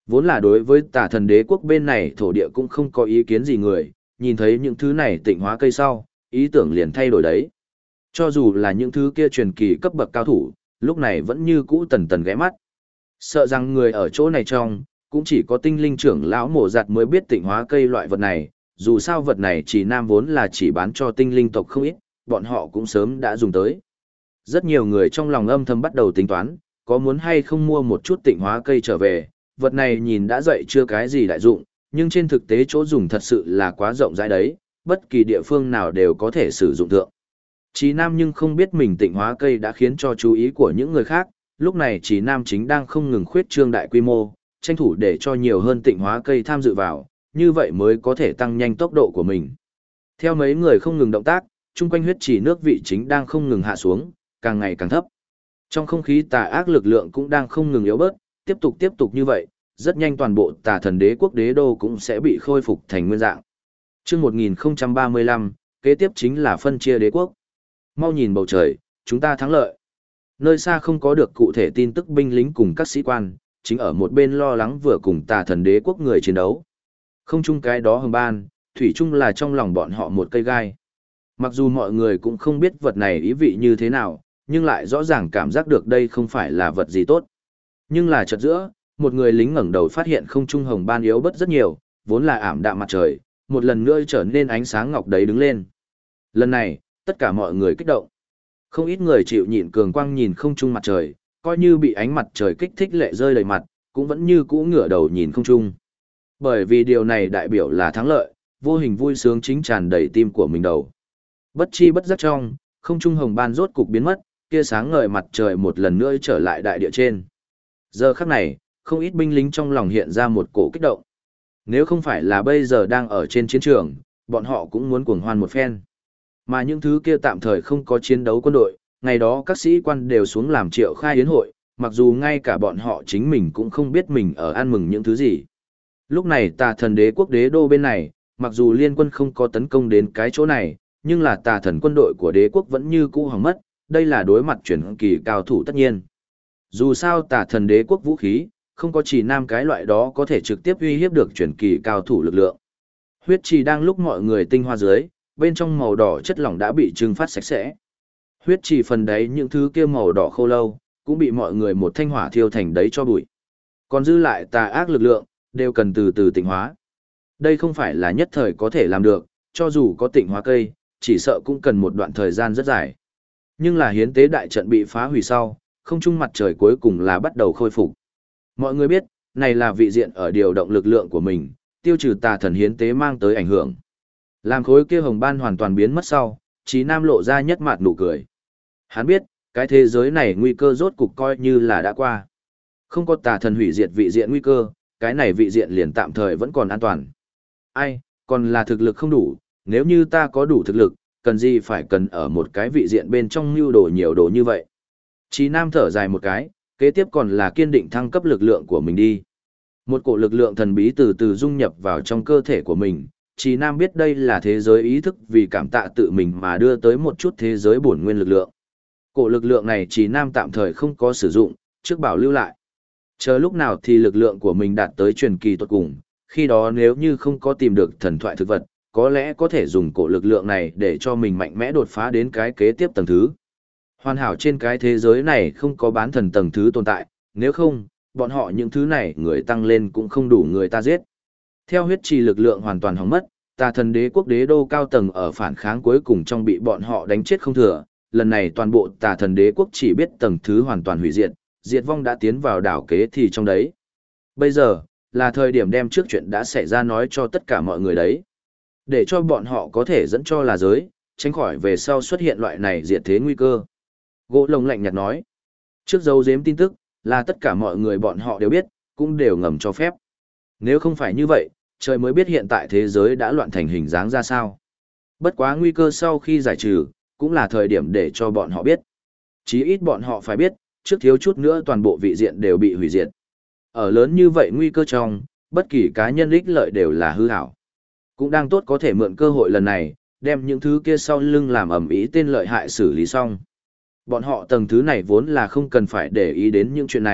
Vốn là đối với tà thần đế quốc bên này thổ địa cũng không có ý kiến gì người, nhìn thấy những thứ này tịnh hóa cây sau, ý tưởng liền thay đổi đấy. Cho dù là những thứ kia truyền kỳ cấp bậc cao thủ, lúc này vẫn như cũ tần tần ghé mắt. Sợ rằng người ở chỗ này trong, cũng chỉ có tinh linh trưởng lão mổ giặt mới biết tịnh hóa cây loại vật này, dù sao vật này chỉ nam vốn là chỉ bán cho tinh linh tộc không ít, bọn họ cũng sớm đã dùng tới. Rất nhiều người trong lòng âm thầm bắt đầu tính toán, có muốn hay không mua một chút tịnh hóa cây trở về, vật này nhìn đã dậy chưa cái gì đại dụng, nhưng trên thực tế chỗ dùng thật sự là quá rộng rãi đấy, bất kỳ địa phương nào đều có thể sử dụng thượng. Chí Nam nhưng không biết mình tịnh hóa cây đã khiến cho chú ý của những người khác, lúc này Chí Nam chính đang không ngừng khuyết trương đại quy mô, tranh thủ để cho nhiều hơn tịnh hóa cây tham dự vào, như vậy mới có thể tăng nhanh tốc độ của mình. Theo mấy người không ngừng động tác, chung quanh huyết chỉ nước vị chính đang không ngừng hạ xuống, càng ngày càng thấp. Trong không khí tà ác lực lượng cũng đang không ngừng yếu bớt, tiếp tục như vậy, rất nhanh toàn bộ tà thần đế quốc đế đô cũng sẽ bị khôi phục thành nguyên dạng. Chương 1035, kế tiếp chính là phân chia đế quốc. Mau nhìn bầu trời, chúng ta thắng lợi. Nơi xa không có được cụ thể tin tức binh lính cùng các sĩ quan, chính ở một bên lo lắng vừa cùng tà thần đế quốc người chiến đấu. Không chung cái đó hồng ban, thủy chung là trong lòng bọn họ một cây gai. Mặc dù mọi người cũng không biết vật này ý vị như thế nào, nhưng lại rõ ràng cảm giác được đây không phải là vật gì tốt. Nhưng là chợt giữa, một người lính ngẩng đầu phát hiện không trung hồng ban yếu bớt rất nhiều, vốn là ảm đạm mặt trời, một lần nữa trở nên ánh sáng ngọc đấy đứng lên. Lần này, tất cả mọi người kích động. Không ít người chịu nhịn cường quang nhìn không trung mặt trời, coi như bị ánh mặt trời kích thích lệ rơi đầy mặt, cũng vẫn như cũ ngửa đầu nhìn không trung. Bởi vì điều này đại biểu là thắng lợi, vô hình vui sướng chính tràn đầy tim của mình đầu. Bất chi bất giác trong, không trung hồng ban rốt cục biến mất, kia sáng ngời mặt trời một lần nữa trở lại đại địa trên. Giờ khắc này, không ít binh lính trong lòng hiện ra một cổ kích động. Nếu không phải là bây giờ đang ở trên chiến trường, bọn họ cũng muốn cuồng hoan một phen. Mà những thứ kia tạm thời không có chiến đấu quân đội, ngày đó các sĩ quan đều xuống làm triệu khai yến hội, mặc dù ngay cả bọn họ chính mình cũng không biết mình ở ăn mừng những thứ gì. Lúc này tà thần đế quốc đế đô bên này, mặc dù liên quân không có tấn công đến cái chỗ này, nhưng là tà thần quân đội của đế quốc vẫn như cũ hỏng mất, đây là đối mặt chuyển kỳ cao thủ tất nhiên. Dù sao tà thần đế quốc vũ khí, không có chỉ nam cái loại đó có thể trực tiếp uy hiếp được chuyển kỳ cao thủ lực lượng. Huyết trì đang lúc mọi người tinh hoa dưới, bên trong màu đỏ chất lỏng đã bị trưng phát sạch sẽ. Huyết trì phần đấy những thứ kia màu đỏ khô lâu, cũng bị mọi người một thanh hỏa thiêu thành đấy cho bụi. Còn dư lại tà ác lực lượng, đều cần từ từ tịnh hóa. Đây không phải là nhất thời có thể làm được, cho dù có tịnh hóa cây, chỉ sợ cũng cần một đoạn thời gian rất dài. Nhưng là hiến tế đại trận bị phá hủy sau, không trung mặt trời cuối cùng là bắt đầu khôi phục. Mọi người biết, này là vị diện ở điều động lực lượng của mình, tiêu trừ tà thần hiến tế mang tới ảnh hưởng. Làm khối kia hồng ban hoàn toàn biến mất sau, Chí Nam lộ ra nhất mặt nụ cười. Hắn biết, cái thế giới này nguy cơ rốt cục coi như là đã qua. Không có tà thần hủy diệt vị diện nguy cơ, cái này vị diện liền tạm thời vẫn còn an toàn. Ai, còn là thực lực không đủ, nếu như ta có đủ thực lực, cần gì phải cần ở một cái vị diện bên trong mưu đồ nhiều đồ như vậy. Chí Nam thở dài một cái, kế tiếp còn là kiên định thăng cấp lực lượng của mình đi. Một cổ lực lượng thần bí từ từ dung nhập vào trong cơ thể của mình, Chí Nam biết đây là thế giới ý thức vì cảm tạ tự mình mà đưa tới một chút thế giới bổn nguyên lực lượng. Cổ lực lượng này Chí Nam tạm thời không có sử dụng, trước bảo lưu lại. Chờ lúc nào thì lực lượng của mình đạt tới truyền kỳ tuyệt cùng, khi đó nếu như không có tìm được thần thoại thực vật, có lẽ có thể dùng cổ lực lượng này để cho mình mạnh mẽ đột phá đến cái kế tiếp tầng thứ. Hoàn hảo trên cái thế giới này không có bán thần tầng thứ tồn tại, nếu không, bọn họ những thứ này người tăng lên cũng không đủ người ta giết. Theo huyết trì lực lượng hoàn toàn hỏng mất, tà thần đế quốc đế đô cao tầng ở phản kháng cuối cùng trong bị bọn họ đánh chết không thừa, lần này toàn bộ tà thần đế quốc chỉ biết tầng thứ hoàn toàn hủy diệt, diệt vong đã tiến vào đảo kế thì trong đấy. Bây giờ, là thời điểm đem trước chuyện đã xảy ra nói cho tất cả mọi người đấy. Để cho bọn họ có thể dẫn cho là giới, tránh khỏi về sau xuất hiện loại này diệt thế nguy cơ. Gỗ lồng lạnh nhạt nói. Trước dấu giếm tin tức, là tất cả mọi người bọn họ đều biết, cũng đều ngầm cho phép. Nếu không phải như vậy, trời mới biết hiện tại thế giới đã loạn thành hình dáng ra sao. Bất quá nguy cơ sau khi giải trừ, cũng là thời điểm để cho bọn họ biết. Chí ít bọn họ phải biết, trước thiếu chút nữa toàn bộ vị diện đều bị hủy diệt. Ở lớn như vậy nguy cơ trong, bất kỳ cá nhân ích lợi đều là hư hảo. Cũng đang tốt có thể mượn cơ hội lần này, đem những thứ kia sau lưng làm ầm ĩ tên lợi hại xử lý xong. Bọn họ tầng thứ này vốn là không cần phải để ý đến những chuyện này,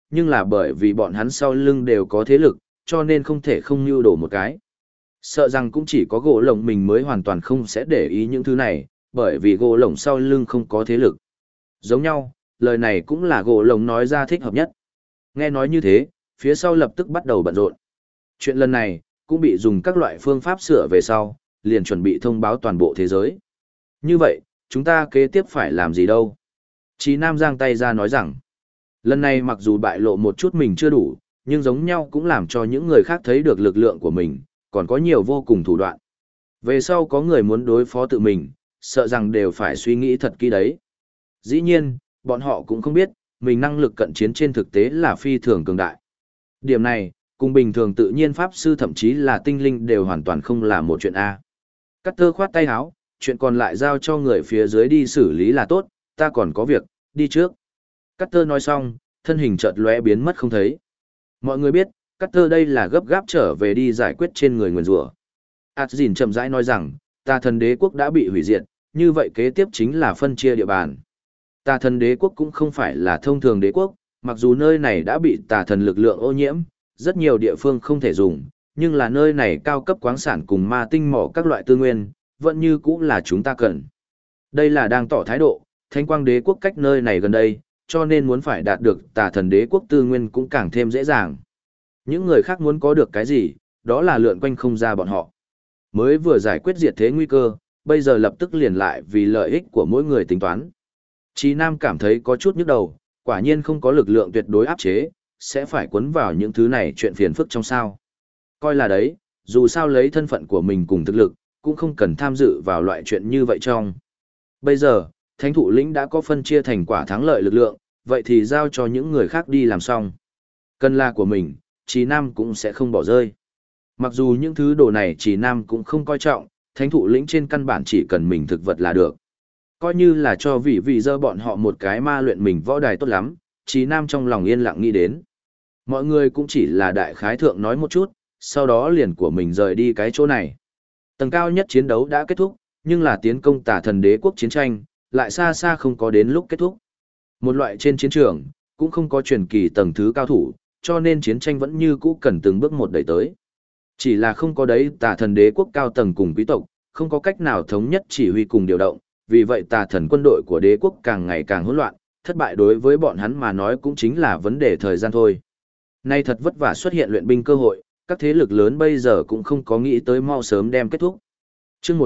nhưng là bởi vì bọn hắn sau lưng đều có thế lực, cho nên không thể không mưu đồ một cái. Sợ rằng cũng chỉ có gỗ lồng mình mới hoàn toàn không sẽ để ý những thứ này, bởi vì gỗ lồng sau lưng không có thế lực. Giống nhau, lời này cũng là gỗ lồng nói ra thích hợp nhất. Nghe nói như thế, phía sau lập tức bắt đầu bận rộn. Chuyện lần này, cũng bị dùng các loại phương pháp sửa về sau, liền chuẩn bị thông báo toàn bộ thế giới. Như vậy, chúng ta kế tiếp phải làm gì đâu? Chí Nam giang tay ra nói rằng, lần này mặc dù bại lộ một chút mình chưa đủ, nhưng giống nhau cũng làm cho những người khác thấy được lực lượng của mình, còn có nhiều vô cùng thủ đoạn. Về sau có người muốn đối phó tự mình, sợ rằng đều phải suy nghĩ thật kỹ đấy. Dĩ nhiên, bọn họ cũng không biết, mình năng lực cận chiến trên thực tế là phi thường cường đại. Điểm này, cùng bình thường tự nhiên pháp sư thậm chí là tinh linh đều hoàn toàn không là một chuyện A. Cắt tơ khoát tay áo, chuyện còn lại giao cho người phía dưới đi xử lý là tốt, ta còn có việc, đi trước. Cắt tơ nói xong, thân hình chợt lóe biến mất không thấy. Mọi người biết, Cắt tơ đây là gấp gáp trở về đi giải quyết trên người nguyền rủa. Asgin chậm rãi nói rằng, Tà Thần Đế quốc đã bị hủy diệt, như vậy kế tiếp chính là phân chia địa bàn. Tà Thần Đế quốc cũng không phải là thông thường đế quốc, mặc dù nơi này đã bị tà thần lực lượng ô nhiễm, rất nhiều địa phương không thể dùng, nhưng là nơi này cao cấp khoáng sản cùng ma tinh mỏ các loại tư nguyên, vẫn như cũng là chúng ta cần. Đây là đang tỏ thái độ, Thánh Quang Đế quốc cách nơi này gần đây, cho nên muốn phải đạt được Tà Thần Đế quốc tư nguyên cũng càng thêm dễ dàng. Những người khác muốn có được cái gì, đó là lượn quanh không ra bọn họ. Mới vừa giải quyết diệt thế nguy cơ, bây giờ lập tức liền lại vì lợi ích của mỗi người tính toán. Chí Nam cảm thấy có chút nhức đầu, quả nhiên không có lực lượng tuyệt đối áp chế, sẽ phải cuốn vào những thứ này chuyện phiền phức trong sao. Coi là đấy, dù sao lấy thân phận của mình cùng thực lực, cũng không cần tham dự vào loại chuyện như vậy trong. Bây giờ, Thánh thủ lĩnh đã có phân chia thành quả thắng lợi lực lượng, vậy thì giao cho những người khác đi làm xong. Cần là của mình, Chí Nam cũng sẽ không bỏ rơi. Mặc dù những thứ đồ này Chí Nam cũng không coi trọng, Thánh thủ lĩnh trên căn bản chỉ cần mình thực vật là được. Coi như là cho vị dơ bọn họ một cái ma luyện mình võ đài tốt lắm, Chí Nam trong lòng yên lặng nghĩ đến. Mọi người cũng chỉ là đại khái thượng nói một chút, sau đó liền của mình rời đi cái chỗ này. Tầng cao nhất chiến đấu đã kết thúc, nhưng là tiến công Tà Thần Đế quốc chiến tranh, lại xa xa không có đến lúc kết thúc. Một loại trên chiến trường, cũng không có truyền kỳ tầng thứ cao thủ, cho nên chiến tranh vẫn như cũ cần từng bước một đẩy tới. Chỉ là không có đấy Tà Thần Đế quốc cao tầng cùng quý tộc, không có cách nào thống nhất chỉ huy cùng điều động, vì vậy Tà Thần quân đội của đế quốc càng ngày càng hỗn loạn, thất bại đối với bọn hắn mà nói cũng chính là vấn đề thời gian thôi. Nay thật vất vả xuất hiện luyện binh cơ hội, các thế lực lớn bây giờ cũng không có nghĩ tới mau sớm đem kết thúc. Chương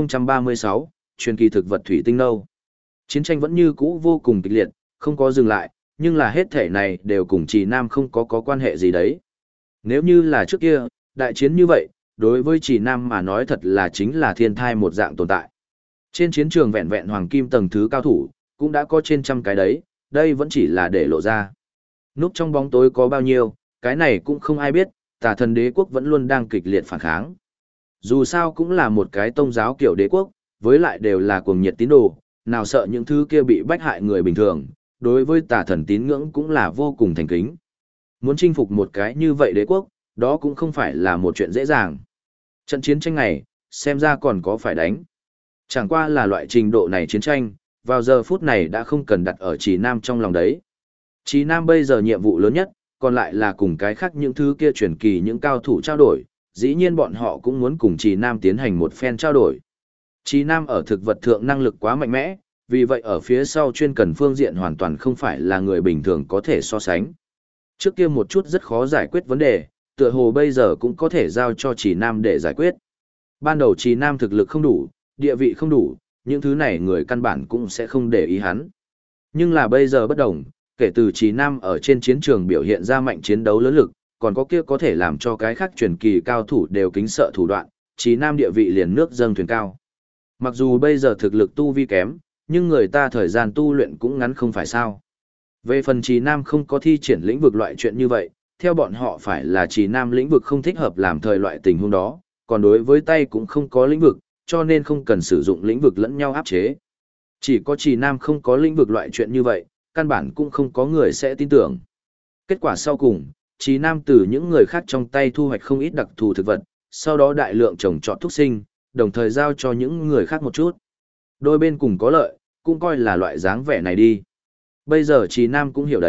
1036, truyền kỳ thực vật thủy tinh nâu. Chiến tranh vẫn như cũ vô cùng kịch liệt, không có dừng lại, nhưng là hết thể này đều cùng Trì Nam không có quan hệ gì đấy. Nếu như là trước kia, đại chiến như vậy, đối với Trì Nam mà nói thật là chính là thiên thai một dạng tồn tại. Trên chiến trường vẹn vẹn hoàng kim tầng thứ cao thủ, cũng đã có trên trăm cái đấy, đây vẫn chỉ là để lộ ra. Núp trong bóng tối có bao nhiêu, cái này cũng không ai biết, Tà Thần Đế quốc vẫn luôn đang kịch liệt phản kháng. Dù sao cũng là một cái tông giáo kiểu đế quốc, với lại đều là cuồng nhiệt tín đồ, nào sợ những thứ kia bị bách hại người bình thường, đối với Tà Thần tín ngưỡng cũng là vô cùng thành kính. Muốn chinh phục một cái như vậy đế quốc, đó cũng không phải là một chuyện dễ dàng. Trận chiến tranh này, xem ra còn có phải đánh. Chẳng qua là loại trình độ này chiến tranh, vào giờ phút này đã không cần đặt ở Trì Nam trong lòng đấy. Trì Nam bây giờ nhiệm vụ lớn nhất, còn lại là cùng cái khác những thứ kia truyền kỳ những cao thủ trao đổi, dĩ nhiên bọn họ cũng muốn cùng Trì Nam tiến hành một phen trao đổi. Trì Nam ở thực vật thượng năng lực quá mạnh mẽ, vì vậy ở phía sau chuyên cần phương diện hoàn toàn không phải là người bình thường có thể so sánh. Trước kia một chút rất khó giải quyết vấn đề, tựa hồ bây giờ cũng có thể giao cho Trì Nam để giải quyết. Ban đầu Trì Nam thực lực không đủ, địa vị không đủ, những thứ này người căn bản cũng sẽ không để ý hắn. Nhưng là bây giờ bất đồng, kể từ Trì Nam ở trên chiến trường biểu hiện ra mạnh chiến đấu lớn lực, còn có kia có thể làm cho cái khác truyền kỳ cao thủ đều kính sợ thủ đoạn, Trì Nam địa vị liền nước dâng thuyền cao. Mặc dù bây giờ thực lực tu vi kém, nhưng người ta thời gian tu luyện cũng ngắn không phải sao. Về phần Trì Nam không có thi triển lĩnh vực loại chuyện như vậy, theo bọn họ phải là Trì Nam lĩnh vực không thích hợp làm thời loại tình huống đó, còn đối với tay cũng không có lĩnh vực, cho nên không cần sử dụng lĩnh vực lẫn nhau áp chế. Chỉ có Trì Nam không có lĩnh vực loại chuyện như vậy, căn bản cũng không có người sẽ tin tưởng. Kết quả sau cùng, Trì Nam từ những người khác trong tay thu hoạch không ít đặc thù thực vật, sau đó đại lượng trồng trọt thúc sinh, đồng thời giao cho những người khác một chút. Đôi bên cùng có lợi, cũng coi là loại dáng vẻ này đi. Bây giờ Trì Nam cũng hiểu đấy,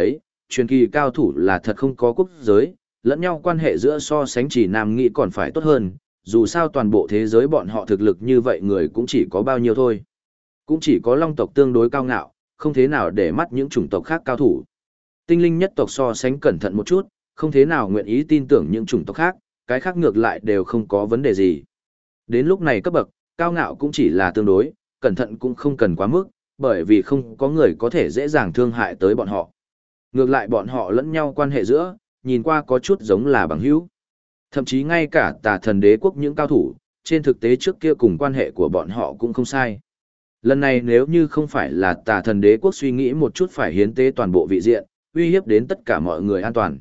truyền kỳ cao thủ là thật không có quốc giới, lẫn nhau quan hệ giữa so sánh chỉ nam nghĩ còn phải tốt hơn, dù sao toàn bộ thế giới bọn họ thực lực như vậy người cũng chỉ có bao nhiêu thôi. Cũng chỉ có long tộc tương đối cao ngạo, không thế nào để mắt những chủng tộc khác cao thủ. Tinh linh nhất tộc so sánh cẩn thận một chút, không thế nào nguyện ý tin tưởng những chủng tộc khác, cái khác ngược lại đều không có vấn đề gì. Đến lúc này cấp bậc, cao ngạo cũng chỉ là tương đối, cẩn thận cũng không cần quá mức, bởi vì không có người có thể dễ dàng thương hại tới bọn họ. Ngược lại bọn họ lẫn nhau quan hệ giữa, nhìn qua có chút giống là bằng hữu. Thậm chí ngay cả Tà Thần Đế quốc những cao thủ, trên thực tế trước kia cùng quan hệ của bọn họ cũng không sai. Lần này nếu như không phải là Tà Thần Đế quốc suy nghĩ một chút phải hiến tế toàn bộ vị diện, uy hiếp đến tất cả mọi người an toàn.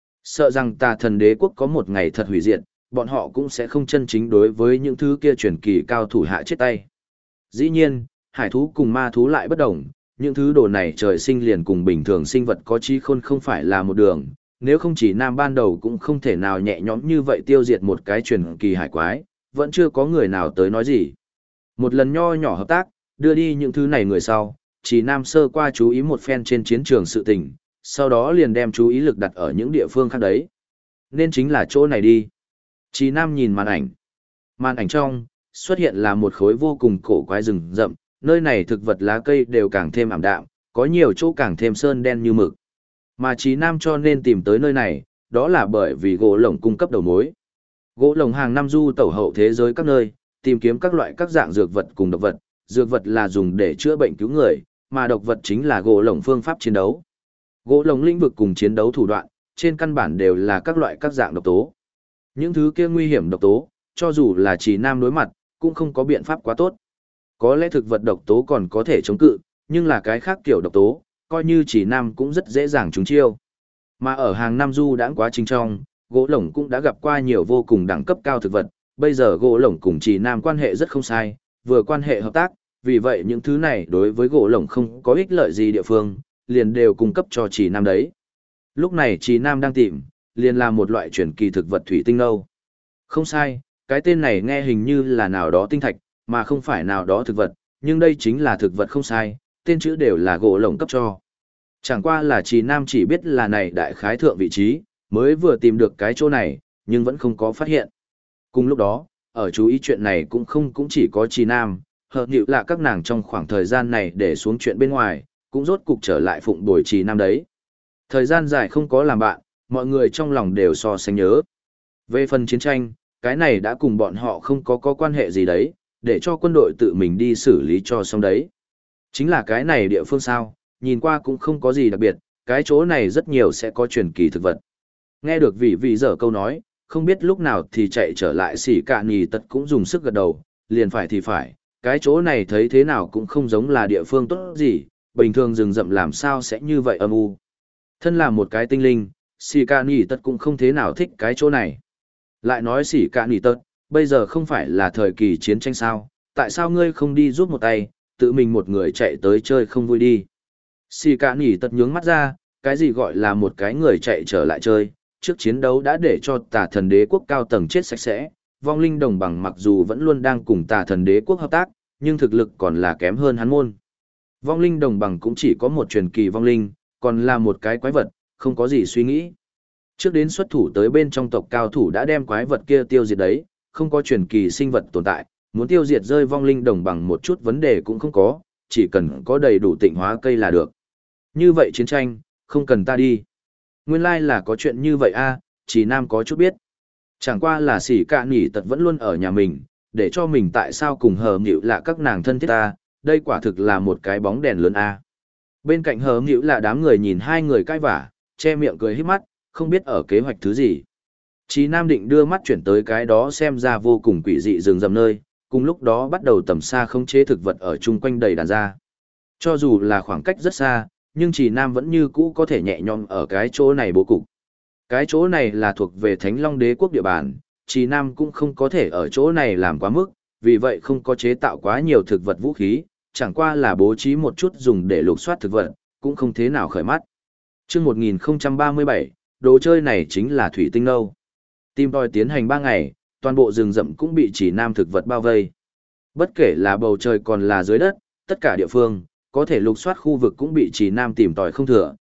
Sợ rằng Tà Thần Đế quốc có một ngày thật hủy diệt, bọn họ cũng sẽ không chân chính đối với những thứ kia truyền kỳ cao thủ hạ chết tay. Dĩ nhiên, hải thú cùng ma thú lại bất đồng, những thứ đồ này trời sinh liền cùng bình thường sinh vật có trí khôn không phải là một đường, nếu không chỉ nam ban đầu cũng không thể nào nhẹ nhõm như vậy tiêu diệt một cái truyền kỳ hải quái, vẫn chưa có người nào tới nói gì. Một lần nho nhỏ hợp tác, đưa đi những thứ này người sau, chỉ nam sơ qua chú ý một phen trên chiến trường sự tình, sau đó liền đem chú ý lực đặt ở những địa phương khác đấy. Nên chính là chỗ này đi. Chỉ nam nhìn màn ảnh. Màn ảnh trong, xuất hiện là một khối vô cùng cổ quái rừng rậm, nơi này thực vật lá cây đều càng thêm ảm đạm, có nhiều chỗ càng thêm sơn đen như mực. Mà Chí Nam cho nên tìm tới nơi này, đó là bởi vì gỗ lồng cung cấp đầu mối. Gỗ lồng hàng năm du tẩu hậu thế giới các nơi, tìm kiếm các loại các dạng dược vật cùng độc vật, dược vật là dùng để chữa bệnh cứu người, mà độc vật chính là gỗ lồng phương pháp chiến đấu. Gỗ lồng lĩnh vực cùng chiến đấu thủ đoạn, trên căn bản đều là các loại các dạng độc tố. Những thứ kia nguy hiểm độc tố, cho dù là Chí Nam đối mặt, cũng không có biện pháp quá tốt. Có lẽ thực vật độc tố còn có thể chống cự, nhưng là cái khác kiểu độc tố, coi như Chỉ Nam cũng rất dễ dàng trúng chiêu. Mà ở hàng năm du đãng quá trình trong, gỗ lổng cũng đã gặp qua nhiều vô cùng đẳng cấp cao thực vật, bây giờ gỗ lổng cùng Chỉ Nam quan hệ rất không sai, vừa quan hệ hợp tác, vì vậy những thứ này đối với gỗ lổng không có ích lợi gì địa phương, liền đều cung cấp cho Chỉ Nam đấy. Lúc này Chỉ Nam đang tìm, liền là một loại chuyển kỳ thực vật thủy tinh nâu. Không sai, cái tên này nghe hình như là nào đó tinh thạch, mà không phải nào đó thực vật, nhưng đây chính là thực vật không sai, tên chữ đều là gỗ lồng cấp cho. Chẳng qua là Trì Nam chỉ biết là này đại khái thượng vị trí, mới vừa tìm được cái chỗ này, nhưng vẫn không có phát hiện. Cùng lúc đó, ở chú ý chuyện này cũng chỉ có Trì Nam, hợp nhịu là các nàng trong khoảng thời gian này để xuống chuyện bên ngoài, cũng rốt cục trở lại phụng bồi Trì Nam đấy. Thời gian dài không có làm bạn, mọi người trong lòng đều so sánh nhớ. Về phần chiến tranh, cái này đã cùng bọn họ không có quan hệ gì đấy, để cho quân đội tự mình đi xử lý cho xong đấy. Chính là cái này địa phương sao, nhìn qua cũng không có gì đặc biệt, cái chỗ này rất nhiều sẽ có truyền kỳ thực vật. Nghe được vị dở câu nói, không biết lúc nào thì chạy trở lại xỉ cả nhì tật cũng dùng sức gật đầu, liền phải thì phải, cái chỗ này thấy thế nào cũng không giống là địa phương tốt gì, bình thường rừng rậm làm sao sẽ như vậy âm u. Thân là một cái tinh linh, xỉ cả nhì tật cũng không thế nào thích cái chỗ này. Lại nói xỉ cả nhì tật, bây giờ không phải là thời kỳ chiến tranh sao, tại sao ngươi không đi giúp một tay, tự mình một người chạy tới chơi không vui đi. Xì cả nỉ tật nhướng mắt ra, cái gì gọi là một cái người chạy trở lại chơi, trước chiến đấu đã để cho Tà Thần Đế quốc cao tầng chết sạch sẽ, vong linh đồng bằng mặc dù vẫn luôn đang cùng Tà Thần Đế quốc hợp tác, nhưng thực lực còn là kém hơn hắn môn. Vong linh đồng bằng cũng chỉ có một truyền kỳ vong linh, còn là một cái quái vật, không có gì suy nghĩ. Trước đến xuất thủ tới bên trong tộc cao thủ đã đem quái vật kia tiêu diệt đấy, không có truyền kỳ sinh vật tồn tại, muốn tiêu diệt rơi vong linh đồng bằng một chút vấn đề cũng không có, chỉ cần có đầy đủ tịnh hóa cây là được. Như vậy chiến tranh, không cần ta đi. Nguyên lai là có chuyện như vậy a, chỉ Nam có chút biết. Chẳng qua là xỉ cả nỉ tật vẫn luôn ở nhà mình, để cho mình tại sao cùng hờ nghịu là các nàng thân thiết ta, đây quả thực là một cái bóng đèn lớn a. Bên cạnh hờ nghịu là đám người nhìn hai người cãi vả, che miệng cười híp mắt, không biết ở kế hoạch thứ gì. Chí Nam định đưa mắt chuyển tới cái đó xem ra vô cùng quỷ dị rừng rậm nơi, cùng lúc đó bắt đầu tầm xa khống chế thực vật ở chung quanh đầy đàn ra. Cho dù là khoảng cách rất xa, nhưng Chí Nam vẫn như cũ có thể nhẹ nhõm ở cái chỗ này bố cục. Cái chỗ này là thuộc về Thánh Long Đế quốc địa bàn, Chí Nam cũng không có thể ở chỗ này làm quá mức, vì vậy không có chế tạo quá nhiều thực vật vũ khí, chẳng qua là bố trí một chút dùng để lục soát thực vật, cũng không thế nào khởi mắt. Chương 1037, đồ chơi này chính là thủy tinh nâu. Tìm tòi tiến hành 3 ngày, toàn bộ rừng rậm cũng bị Chỉ Nam thực vật bao vây. Bất kể là bầu trời còn là dưới đất, tất cả địa phương, có thể lục soát khu vực cũng bị Chỉ Nam tìm tòi không thừa,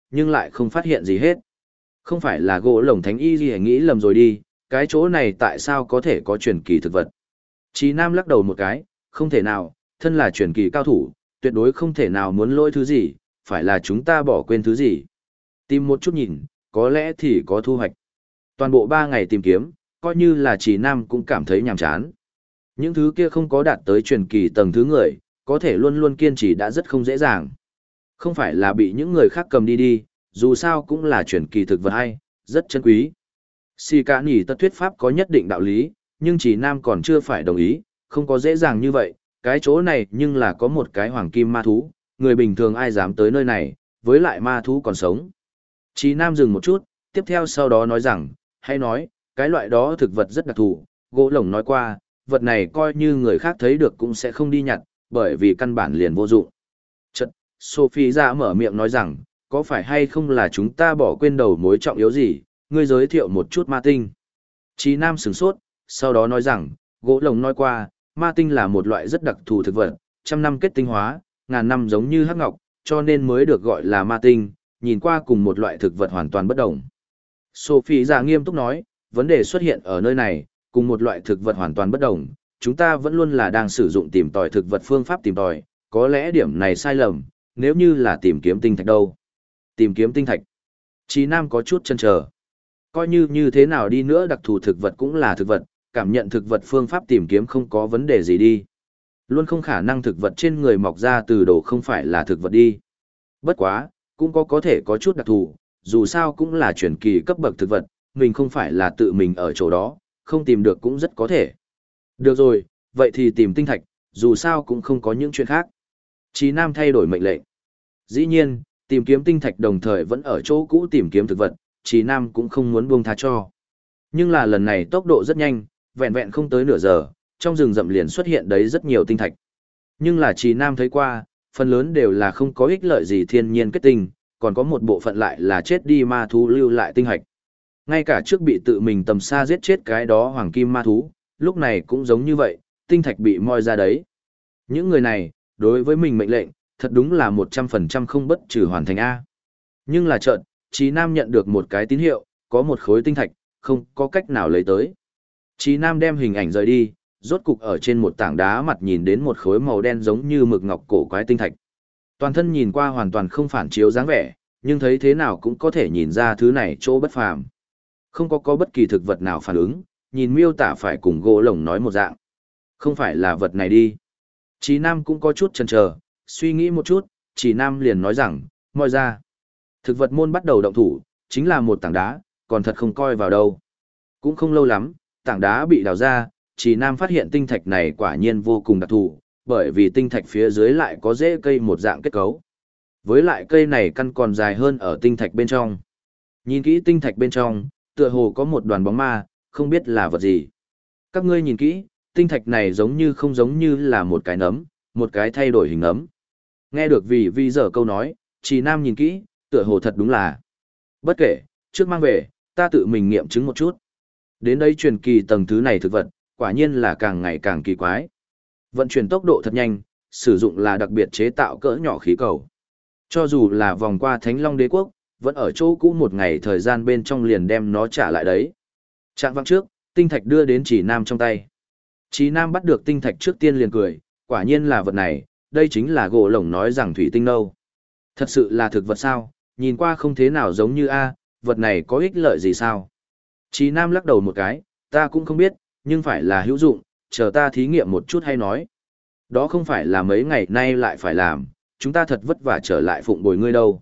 nhưng lại không phát hiện gì hết. Không phải là gỗ lồng thánh y gì nghĩ lầm rồi đi, cái chỗ này tại sao có thể có truyền kỳ thực vật. Chí Nam lắc đầu một cái, không thể nào, thân là truyền kỳ cao thủ, tuyệt đối không thể nào muốn lỗi thứ gì, phải là chúng ta bỏ quên thứ gì. Tìm một chút nhìn, có lẽ thì có thu hoạch. Toàn bộ 3 ngày tìm kiếm, coi như là Chí Nam cũng cảm thấy nhàm chán. Những thứ kia không có đạt tới truyền kỳ tầng thứ người, có thể luôn luôn kiên trì đã rất không dễ dàng. Không phải là bị những người khác cầm đi, dù sao cũng là truyền kỳ thực vật hay, rất chân quý. Xì cả nỉ tất thuyết pháp có nhất định đạo lý, nhưng Chí Nam còn chưa phải đồng ý, không có dễ dàng như vậy, cái chỗ này nhưng là có một cái hoàng kim ma thú, người bình thường ai dám tới nơi này, với lại ma thú còn sống. Chí Nam dừng một chút, tiếp theo sau đó nói rằng, hay nói, cái loại đó thực vật rất đặc thù, gỗ lồng nói qua, vật này coi như người khác thấy được cũng sẽ không đi nhặt, bởi vì căn bản liền vô dụng. Chật, Sophie ra mở miệng nói rằng, có phải hay không là chúng ta bỏ quên đầu mối trọng yếu gì, ngươi giới thiệu một chút ma tinh. Chí Nam sửng sốt, sau đó nói rằng, gỗ lồng nói qua, ma tinh là một loại rất đặc thù thực vật, trăm năm kết tinh hóa, ngàn năm giống như hắc ngọc, cho nên mới được gọi là ma tinh, nhìn qua cùng một loại thực vật hoàn toàn bất đồng. Sophie ra nghiêm túc nói, vấn đề xuất hiện ở nơi này, cùng một loại thực vật hoàn toàn bất đồng, chúng ta vẫn luôn là đang sử dụng tìm tòi thực vật phương pháp tìm tòi, có lẽ điểm này sai lầm, nếu như là tìm kiếm tinh thạch đâu. Tìm kiếm tinh thạch. Chí Nam có chút chần chờ. Coi như thế nào đi nữa đặc thù thực vật cũng là thực vật, cảm nhận thực vật phương pháp tìm kiếm không có vấn đề gì đi. Luôn không khả năng thực vật trên người mọc ra từ đồ không phải là thực vật đi. Bất quá, cũng có thể có chút đặc thù, dù sao cũng là truyền kỳ cấp bậc thực vật, mình không phải là tự mình ở chỗ đó, không tìm được cũng rất có thể. Được rồi, vậy thì tìm tinh thạch, dù sao cũng không có những chuyện khác. Chí Nam thay đổi mệnh lệnh. Dĩ nhiên, tìm kiếm tinh thạch đồng thời vẫn ở chỗ cũ tìm kiếm thực vật, Chí Nam cũng không muốn buông tha cho. Nhưng là lần này tốc độ rất nhanh, vẹn vẹn không tới nửa giờ, trong rừng rậm liền xuất hiện đấy rất nhiều tinh thạch. Nhưng là Chí Nam thấy qua, phần lớn đều là không có ích lợi gì thiên nhiên kết tinh, còn có một bộ phận lại là chết đi ma thú lưu lại tinh hạch. Ngay cả trước bị tự mình tầm xa giết chết cái đó hoàng kim ma thú, lúc này cũng giống như vậy, tinh thạch bị moi ra đấy. Những người này, đối với mình mệnh lệnh, thật đúng là 100% không bất trừ hoàn thành A. Nhưng là chợt, Chí Nam nhận được một cái tín hiệu, có một khối tinh thạch, không có cách nào lấy tới. Chí Nam đem hình ảnh rời đi, rốt cục ở trên một tảng đá mặt nhìn đến một khối màu đen giống như mực ngọc cổ quái tinh thạch. Toàn thân nhìn qua hoàn toàn không phản chiếu dáng vẻ, nhưng thấy thế nào cũng có thể nhìn ra thứ này chỗ bất phàm. Không có bất kỳ thực vật nào phản ứng, nhìn miêu tả phải cùng gỗ lồng nói một dạng. Không phải là vật này đi. Chí Nam cũng có chút chần chờ, suy nghĩ một chút, Chí Nam liền nói rằng, moi ra. Thực vật môn bắt đầu động thủ, chính là một tảng đá, còn thật không coi vào đâu. Cũng không lâu lắm, tảng đá bị đào ra, Chí Nam phát hiện tinh thạch này quả nhiên vô cùng đặc thù, bởi vì tinh thạch phía dưới lại có rễ cây một dạng kết cấu. Với lại cây này căn còn dài hơn ở tinh thạch bên trong. Nhìn kỹ tinh thạch bên trong, tựa hồ có một đoàn bóng ma, không biết là vật gì. Các ngươi nhìn kỹ, tinh thạch này giống như không giống như là một cái nấm, một cái thay đổi hình nấm. Nghe được vì giờ câu nói, Chí Nam nhìn kỹ, tựa hồ thật đúng là. Bất kể, trước mang về, ta tự mình nghiệm chứng một chút. Đến đây truyền kỳ tầng thứ này thực vật, quả nhiên là càng ngày càng kỳ quái. Vận chuyển tốc độ thật nhanh, sử dụng là đặc biệt chế tạo cỡ nhỏ khí cầu. Cho dù là vòng qua Thánh Long Đế Quốc, vẫn ở chỗ cũ một ngày thời gian bên trong liền đem nó trả lại đấy. Trạng vạng trước, tinh thạch đưa đến Chí Nam trong tay. Chí Nam bắt được tinh thạch trước tiên liền cười, quả nhiên là vật này, đây chính là gỗ lồng nói rằng thủy tinh nâu. Thật sự là thực vật sao, nhìn qua không thế nào giống như A, vật này có ích lợi gì sao? Chí Nam lắc đầu một cái, ta cũng không biết, nhưng phải là hữu dụng, chờ ta thí nghiệm một chút hay nói. Đó không phải là mấy ngày nay lại phải làm, chúng ta thật vất vả trở lại phụng bồi ngươi đâu.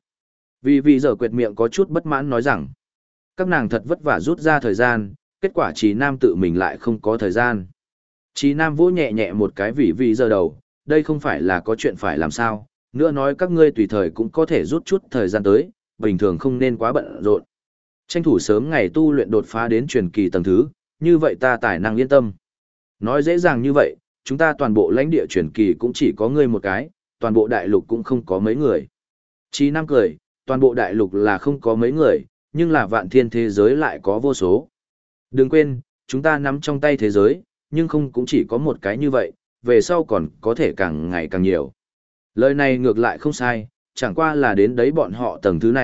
Vì giờ quệt miệng có chút bất mãn nói rằng, các nàng thật vất vả rút ra thời gian, kết quả Chí Nam tự mình lại không có thời gian. Chí Nam vỗ nhẹ nhẹ một cái vì giờ đầu, đây không phải là có chuyện phải làm sao, nữa nói các ngươi tùy thời cũng có thể rút chút thời gian tới, bình thường không nên quá bận rộn. Tranh thủ sớm ngày tu luyện đột phá đến truyền kỳ tầng thứ, như vậy ta tài năng yên tâm. Nói dễ dàng như vậy, chúng ta toàn bộ lãnh địa truyền kỳ cũng chỉ có ngươi một cái, toàn bộ đại lục cũng không có mấy người. Chí Nam cười, toàn bộ đại lục là không có mấy người, nhưng là vạn thiên thế giới lại có vô số. Đừng quên, chúng ta nắm trong tay thế giới, nhưng không cũng chỉ có một cái như vậy, về sau còn có thể càng ngày càng nhiều. Lời này ngược lại không sai, chẳng qua là đến đấy bọn họ tầng thứ này,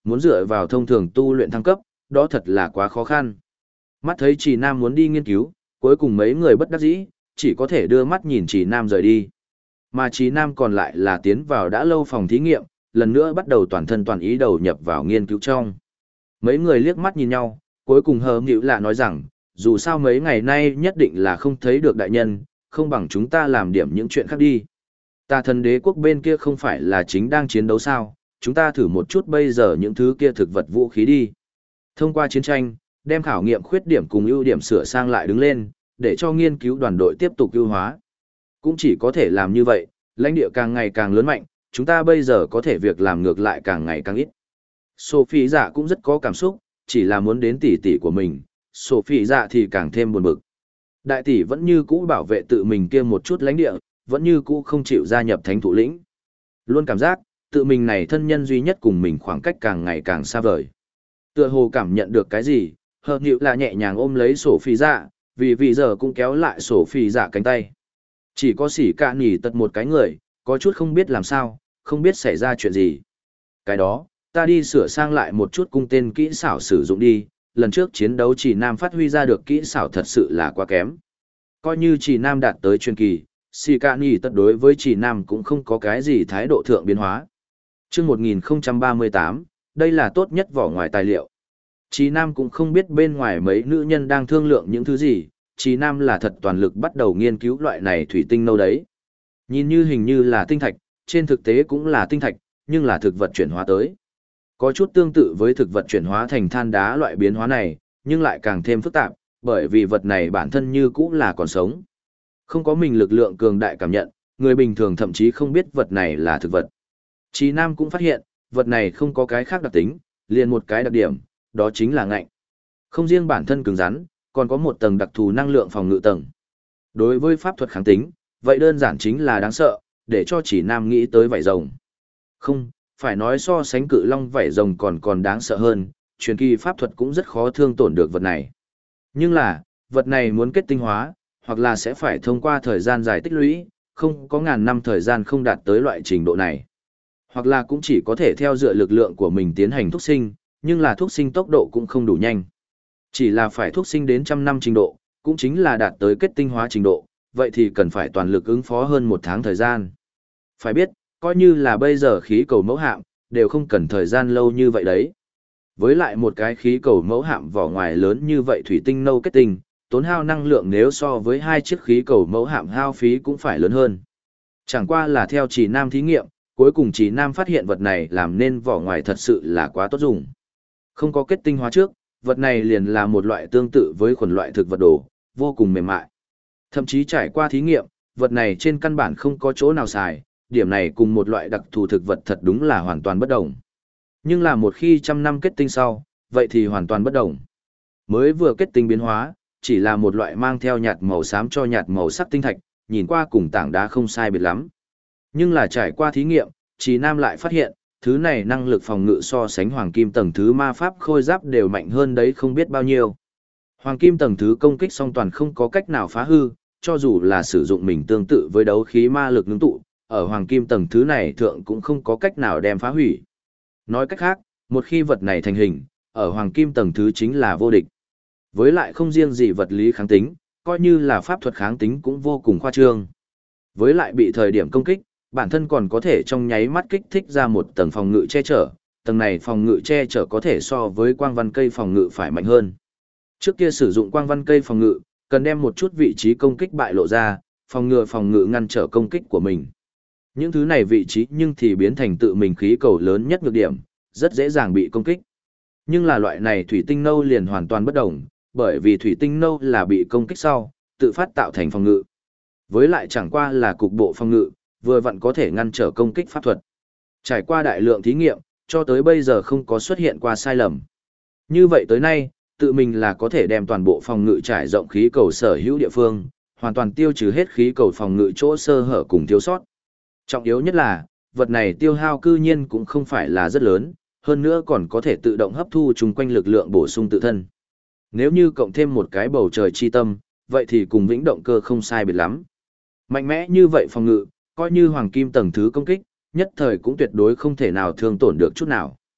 muốn dựa vào thông thường tu luyện thăng cấp, đó thật là quá khó khăn. Mắt thấy Trì Nam muốn đi nghiên cứu, cuối cùng mấy người bất đắc dĩ, chỉ có thể đưa mắt nhìn Trì Nam rời đi. Mà Trì Nam còn lại là tiến vào đã lâu phòng thí nghiệm, lần nữa bắt đầu toàn thân toàn ý đầu nhập vào nghiên cứu trong. Mấy người liếc mắt nhìn nhau, cuối cùng hờ nghịu lạ nói rằng, dù sao mấy ngày nay nhất định là không thấy được đại nhân, không bằng chúng ta làm điểm những chuyện khác đi. Tà thần đế quốc bên kia không phải là chính đang chiến đấu sao, chúng ta thử một chút bây giờ những thứ kia thực vật vũ khí đi. Thông qua chiến tranh, đem khảo nghiệm khuyết điểm cùng ưu điểm sửa sang lại đứng lên, để cho nghiên cứu đoàn đội tiếp tục ưu hóa. Cũng chỉ có thể làm như vậy, lãnh địa càng ngày càng lớn mạnh, chúng ta bây giờ có thể việc làm ngược lại càng ngày càng ít. Sophie dạ cũng rất có cảm xúc, chỉ là muốn đến tỷ tỷ của mình, Sophie dạ thì càng thêm buồn bực. Đại tỷ vẫn như cũ bảo vệ tự mình kia một chút lãnh địa, vẫn như cũ không chịu gia nhập thánh thủ lĩnh. Luôn cảm giác, tự mình này thân nhân duy nhất cùng mình khoảng cách càng ngày càng xa vời. Tựa hồ cảm nhận được cái gì, hờ nghịu là nhẹ nhàng ôm lấy Sophie dạ, vì giờ cũng kéo lại Sophie dạ cánh tay. Chỉ có sỉ cả nỉ tật một cái người, có chút không biết làm sao, không biết xảy ra chuyện gì. Cái đó, ta đi sửa sang lại một chút cung tên kỹ xảo sử dụng đi, lần trước chiến đấu Chỉ Nam phát huy ra được kỹ xảo thật sự là quá kém. Coi như Chỉ Nam đạt tới truyền kỳ, sỉ cả nỉ tật đối với Chỉ Nam cũng không có cái gì thái độ thượng biến hóa. Trước 1038, đây là tốt nhất vỏ ngoài tài liệu. Chỉ Nam cũng không biết bên ngoài mấy nữ nhân đang thương lượng những thứ gì, Chỉ Nam là thật toàn lực bắt đầu nghiên cứu loại này thủy tinh nâu đấy. Nhìn như hình như là tinh thạch, trên thực tế cũng là tinh thạch, nhưng là thực vật chuyển hóa tới. Có chút tương tự với thực vật chuyển hóa thành than đá loại biến hóa này, nhưng lại càng thêm phức tạp, bởi vì vật này bản thân như cũng là còn sống. Không có mình lực lượng cường đại cảm nhận, người bình thường thậm chí không biết vật này là thực vật. Chí Nam cũng phát hiện, vật này không có cái khác đặc tính, liền một cái đặc điểm, đó chính là ngạnh. Không riêng bản thân cứng rắn, còn có một tầng đặc thù năng lượng phòng ngự tầng. Đối với pháp thuật kháng tính, vậy đơn giản chính là đáng sợ, để cho Chỉ Nam nghĩ tới vảy rồng. Không, phải nói so sánh cự long vảy rồng còn đáng sợ hơn, truyền kỳ pháp thuật cũng rất khó thương tổn được vật này. Nhưng là, vật này muốn kết tinh hóa, hoặc là sẽ phải thông qua thời gian dài tích lũy, không có ngàn năm thời gian không đạt tới loại trình độ này. Hoặc là cũng chỉ có thể theo dựa lực lượng của mình tiến hành thúc sinh, nhưng là thúc sinh tốc độ cũng không đủ nhanh. Chỉ là phải thúc sinh đến trăm năm trình độ, cũng chính là đạt tới kết tinh hóa trình độ, vậy thì cần phải toàn lực ứng phó hơn một tháng thời gian. Phải biết, coi như là bây giờ khí cầu mẫu hạm, đều không cần thời gian lâu như vậy đấy. Với lại một cái khí cầu mẫu hạm vỏ ngoài lớn như vậy thủy tinh nâu kết tinh, tốn hao năng lượng nếu so với hai chiếc khí cầu mẫu hạm hao phí cũng phải lớn hơn. Chẳng qua là theo Chỉ Nam thí nghiệm, cuối cùng Chỉ Nam phát hiện vật này làm nên vỏ ngoài thật sự là quá tốt dùng. Không có kết tinh hóa trước, vật này liền là một loại tương tự với khuẩn loại thực vật đồ, vô cùng mềm mại. Thậm chí trải qua thí nghiệm, vật này trên căn bản không có chỗ nào xài, điểm này cùng một loại đặc thù thực vật thật đúng là hoàn toàn bất đồng. Nhưng là một khi trăm năm kết tinh sau, vậy thì hoàn toàn bất đồng. Mới vừa kết tinh biến hóa, chỉ là một loại mang theo nhạt màu xám cho nhạt màu sắc tinh thạch, nhìn qua cùng tảng đá không sai biệt lắm. Nhưng là trải qua thí nghiệm, Chỉ Nam lại phát hiện, thứ này năng lực phòng ngự so sánh hoàng kim tầng thứ ma pháp khôi giáp đều mạnh hơn đấy không biết bao nhiêu. Hoàng kim tầng thứ công kích song toàn không có cách nào phá hư, cho dù là sử dụng mình tương tự với đấu khí ma lực ngưng tụ, ở hoàng kim tầng thứ này thượng cũng không có cách nào đem phá hủy. Nói cách khác, một khi vật này thành hình, ở hoàng kim tầng thứ chính là vô địch. Với lại không riêng gì vật lý kháng tính, coi như là pháp thuật kháng tính cũng vô cùng khoa trương. Với lại bị thời điểm công kích, bản thân còn có thể trong nháy mắt kích thích ra một tầng phòng ngự che chở, tầng này phòng ngự che chở có thể so với quang văn cây phòng ngự phải mạnh hơn. Trước kia sử dụng quang văn cây phòng ngự, cần đem một chút vị trí công kích bại lộ ra, phòng ngự ngăn trở công kích của mình. Những thứ này vị trí nhưng thì biến thành tự mình khí cầu lớn nhất nhược điểm, rất dễ dàng bị công kích. Nhưng là loại này thủy tinh nâu liền hoàn toàn bất đồng, bởi vì thủy tinh nâu là bị công kích sau, tự phát tạo thành phòng ngự. Với lại chẳng qua là cục bộ phòng ngự, vừa vặn có thể ngăn trở công kích pháp thuật. Trải qua đại lượng thí nghiệm, cho tới bây giờ không có xuất hiện qua sai lầm. Như vậy tới nay, tự mình là có thể đem toàn bộ phòng ngự trải rộng khí cầu sở hữu địa phương, hoàn toàn tiêu trừ hết khí cầu phòng ngự chỗ sơ hở cùng thiếu sót. Trọng yếu nhất là, vật này tiêu hao cư nhiên cũng không phải là rất lớn, hơn nữa còn có thể tự động hấp thu chung quanh lực lượng bổ sung tự thân. Nếu như cộng thêm một cái bầu trời chi tâm, vậy thì cùng vĩnh động cơ không sai biệt lắm. Mạnh mẽ như vậy phòng ngự, coi như hoàng kim tầng thứ công kích, nhất thời cũng tuyệt đối không thể nào thương tổn được chút nào.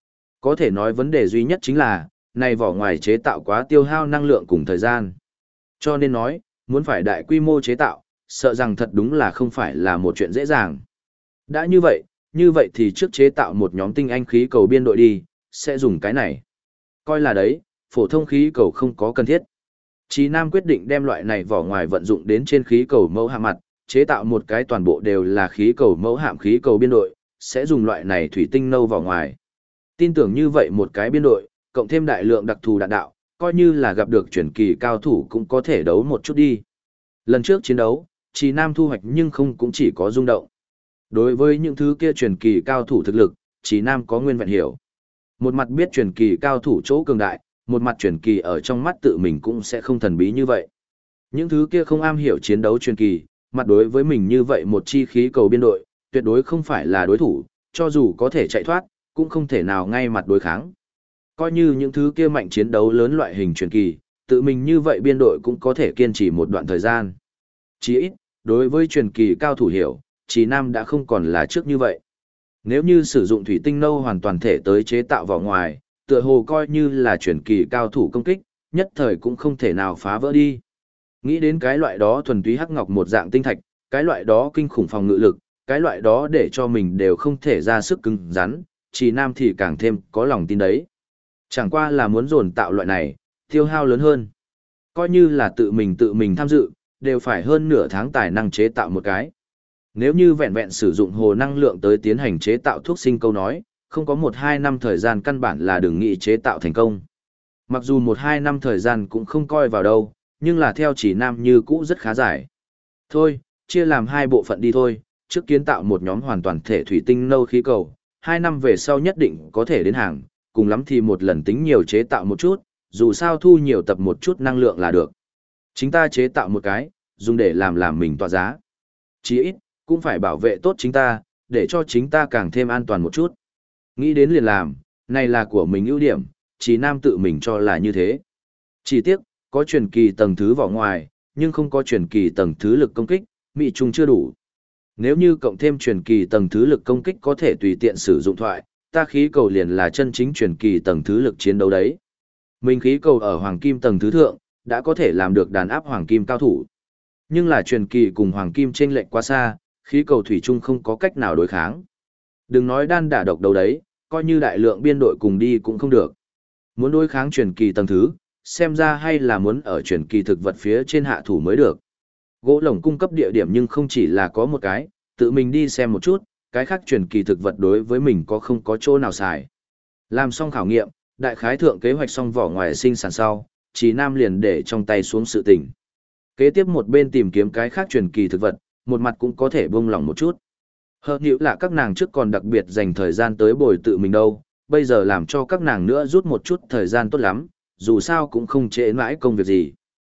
Có thể nói vấn đề duy nhất chính là, này vỏ ngoài chế tạo quá tiêu hao năng lượng cùng thời gian. Cho nên nói, muốn phải đại quy mô chế tạo, sợ rằng thật đúng là không phải là một chuyện dễ dàng. Đã như vậy thì trước chế tạo một nhóm tinh anh khí cầu biên đội đi, sẽ dùng cái này. Coi là đấy, phổ thông khí cầu không có cần thiết. Chí Nam quyết định đem loại này vỏ ngoài vận dụng đến trên khí cầu mẫu hạm mặt, chế tạo một cái toàn bộ đều là khí cầu mẫu hạm khí cầu biên đội, sẽ dùng loại này thủy tinh nâu vỏ ngoài. Tin tưởng như vậy một cái biên đội, cộng thêm đại lượng đặc thù đạn đạo, coi như là gặp được truyền kỳ cao thủ cũng có thể đấu một chút đi. Lần trước chiến đấu, Chí Nam thu hoạch nhưng không cũng chỉ có rung động. Đối với những thứ kia truyền kỳ cao thủ thực lực, Chí Nam có nguyên vẹn hiểu. Một mặt biết truyền kỳ cao thủ chỗ cường đại, một mặt truyền kỳ ở trong mắt tự mình cũng sẽ không thần bí như vậy. Những thứ kia không am hiểu chiến đấu truyền kỳ, mặt đối với mình như vậy một chi khí cầu biên đội, tuyệt đối không phải là đối thủ, cho dù có thể chạy thoát, cũng không thể nào ngay mặt đối kháng. Coi như những thứ kia mạnh chiến đấu lớn loại hình truyền kỳ, tự mình như vậy biên đội cũng có thể kiên trì một đoạn thời gian. Chỉ ít, đối với truyền kỳ cao thủ hiểu, Chí Nam đã không còn là trước như vậy. Nếu như sử dụng thủy tinh nâu hoàn toàn thể tới chế tạo vỏ ngoài, tựa hồ coi như là truyền kỳ cao thủ công kích, nhất thời cũng không thể nào phá vỡ đi. Nghĩ đến cái loại đó thuần túy hắc ngọc một dạng tinh thạch, cái loại đó kinh khủng phòng ngự lực, cái loại đó để cho mình đều không thể ra sức cứng rắn, Chí Nam thì càng thêm có lòng tin đấy. Chẳng qua là muốn dồn tạo loại này, tiêu hao lớn hơn. Coi như là tự mình tham dự, đều phải hơn nửa tháng tài năng chế tạo một cái. Nếu như vẹn vẹn sử dụng hồ năng lượng tới tiến hành chế tạo thuốc sinh câu nói, không có 1-2 năm thời gian căn bản là đừng nghĩ chế tạo thành công. Mặc dù 1-2 năm thời gian cũng không coi vào đâu, nhưng là theo Chí Nam như cũ rất khá dài. Thôi, chia làm 2 bộ phận đi thôi, trước kiến tạo một nhóm hoàn toàn thể thủy tinh nâu khí cầu, 2 năm về sau nhất định có thể đến hàng, cùng lắm thì một lần tính nhiều chế tạo một chút, dù sao thu nhiều tập một chút năng lượng là được. Chính ta chế tạo một cái, dùng để làm mình tỏa giá. Chí ít, cũng phải bảo vệ tốt chính ta, để cho chính ta càng thêm an toàn một chút. Nghĩ đến liền làm, này là của mình ưu điểm, Chí Nam tự mình cho là như thế. Chỉ tiếc, có truyền kỳ tầng thứ vỏ ngoài, nhưng không có truyền kỳ tầng thứ lực công kích, mỹ trùng chưa đủ. Nếu như cộng thêm truyền kỳ tầng thứ lực công kích có thể tùy tiện sử dụng thoại, ta khí cầu liền là chân chính truyền kỳ tầng thứ lực chiến đấu đấy. Mình khí cầu ở hoàng kim tầng thứ thượng, đã có thể làm được đàn áp hoàng kim cao thủ. Nhưng là truyền kỳ cùng hoàng kim chênh lệch quá xa, khí cầu thủy chung không có cách nào đối kháng. Đừng nói đan đả độc đấu đấy, coi như đại lượng biên đội cùng đi cũng không được. Muốn đối kháng truyền kỳ tầng thứ, xem ra hay là muốn ở truyền kỳ thực vật phía trên hạ thủ mới được. Gỗ lồng cung cấp địa điểm nhưng không chỉ là có một cái, tự mình đi xem một chút, cái khác truyền kỳ thực vật đối với mình có không có chỗ nào xài. Làm xong khảo nghiệm, đại khái thượng kế hoạch xong vỏ ngoài sinh sản sau, Chí Nam liền để trong tay xuống sự tình. Kế tiếp một bên tìm kiếm cái khác truyền kỳ thực vật, một mặt cũng có thể buông lỏng một chút. Hợp nhữ là các nàng trước còn đặc biệt dành thời gian tới bồi tự mình đâu, bây giờ làm cho các nàng nữa rút một chút thời gian tốt lắm, dù sao cũng không trễ mãi công việc gì.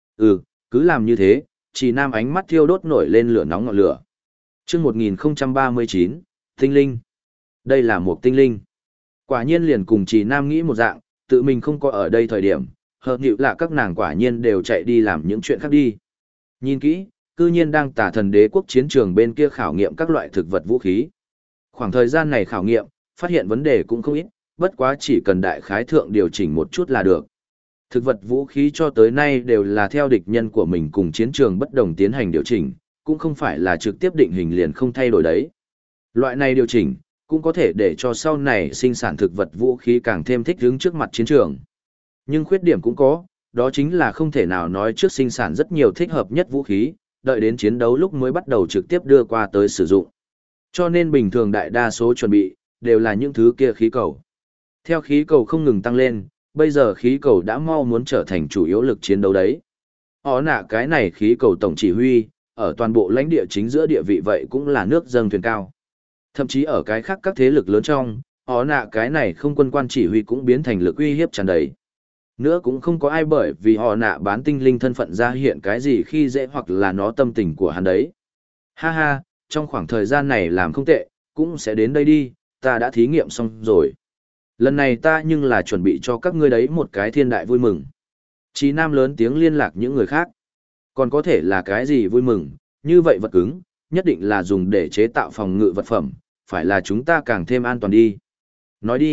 Cứ làm như thế, Chí Nam ánh mắt thiêu đốt nổi lên lửa nóng ngọn lửa. Chương 1039, tinh linh. Đây là một tinh linh. Quả nhiên liền cùng Chí Nam nghĩ một dạng, tự mình không có ở đây thời điểm, hợp nhữ là các nàng quả nhiên đều chạy đi làm những chuyện khác đi. Nhìn kỹ, cư nhiên đang Tà Thần Đế quốc chiến trường bên kia khảo nghiệm các loại thực vật vũ khí. Khoảng thời gian này khảo nghiệm, phát hiện vấn đề cũng không ít, bất quá chỉ cần đại khái thượng điều chỉnh một chút là được. Thực vật vũ khí cho tới nay đều là theo địch nhân của mình cùng chiến trường bất đồng tiến hành điều chỉnh, cũng không phải là trực tiếp định hình liền không thay đổi đấy. Loại này điều chỉnh, cũng có thể để cho sau này sinh sản thực vật vũ khí càng thêm thích ứng trước mặt chiến trường. Nhưng khuyết điểm cũng có, đó chính là không thể nào nói trước sinh sản rất nhiều thích hợp nhất vũ khí, đợi đến chiến đấu lúc mới bắt đầu trực tiếp đưa qua tới sử dụng. Cho nên bình thường đại đa số chuẩn bị, đều là những thứ kia khí cầu. Theo khí cầu không ngừng tăng lên, bây giờ khí cầu đã mau muốn trở thành chủ yếu lực chiến đấu đấy. Họ nạ cái này khí cầu tổng chỉ huy, ở toàn bộ lãnh địa chính giữa địa vị vậy cũng là nước dâng thuyền cao. Thậm chí ở cái khác các thế lực lớn trong, họ nạ cái này không quân quan chỉ huy cũng biến thành lực uy hiếp tràn đầy. Nữa cũng không có ai bởi vì họ nạ bán tinh linh thân phận ra hiện cái gì khi dễ hoặc là nó tâm tình của hắn đấy. Ha ha, trong khoảng thời gian này làm không tệ, cũng sẽ đến đây đi, ta đã thí nghiệm xong rồi. Lần này ta nhưng là chuẩn bị cho các ngươi đấy một cái thiên đại vui mừng. Chí Nam lớn tiếng liên lạc những người khác. Còn có thể là cái gì vui mừng, như vậy vật cứng, nhất định là dùng để chế tạo phòng ngự vật phẩm, phải là chúng ta càng thêm an toàn đi. Nói đi,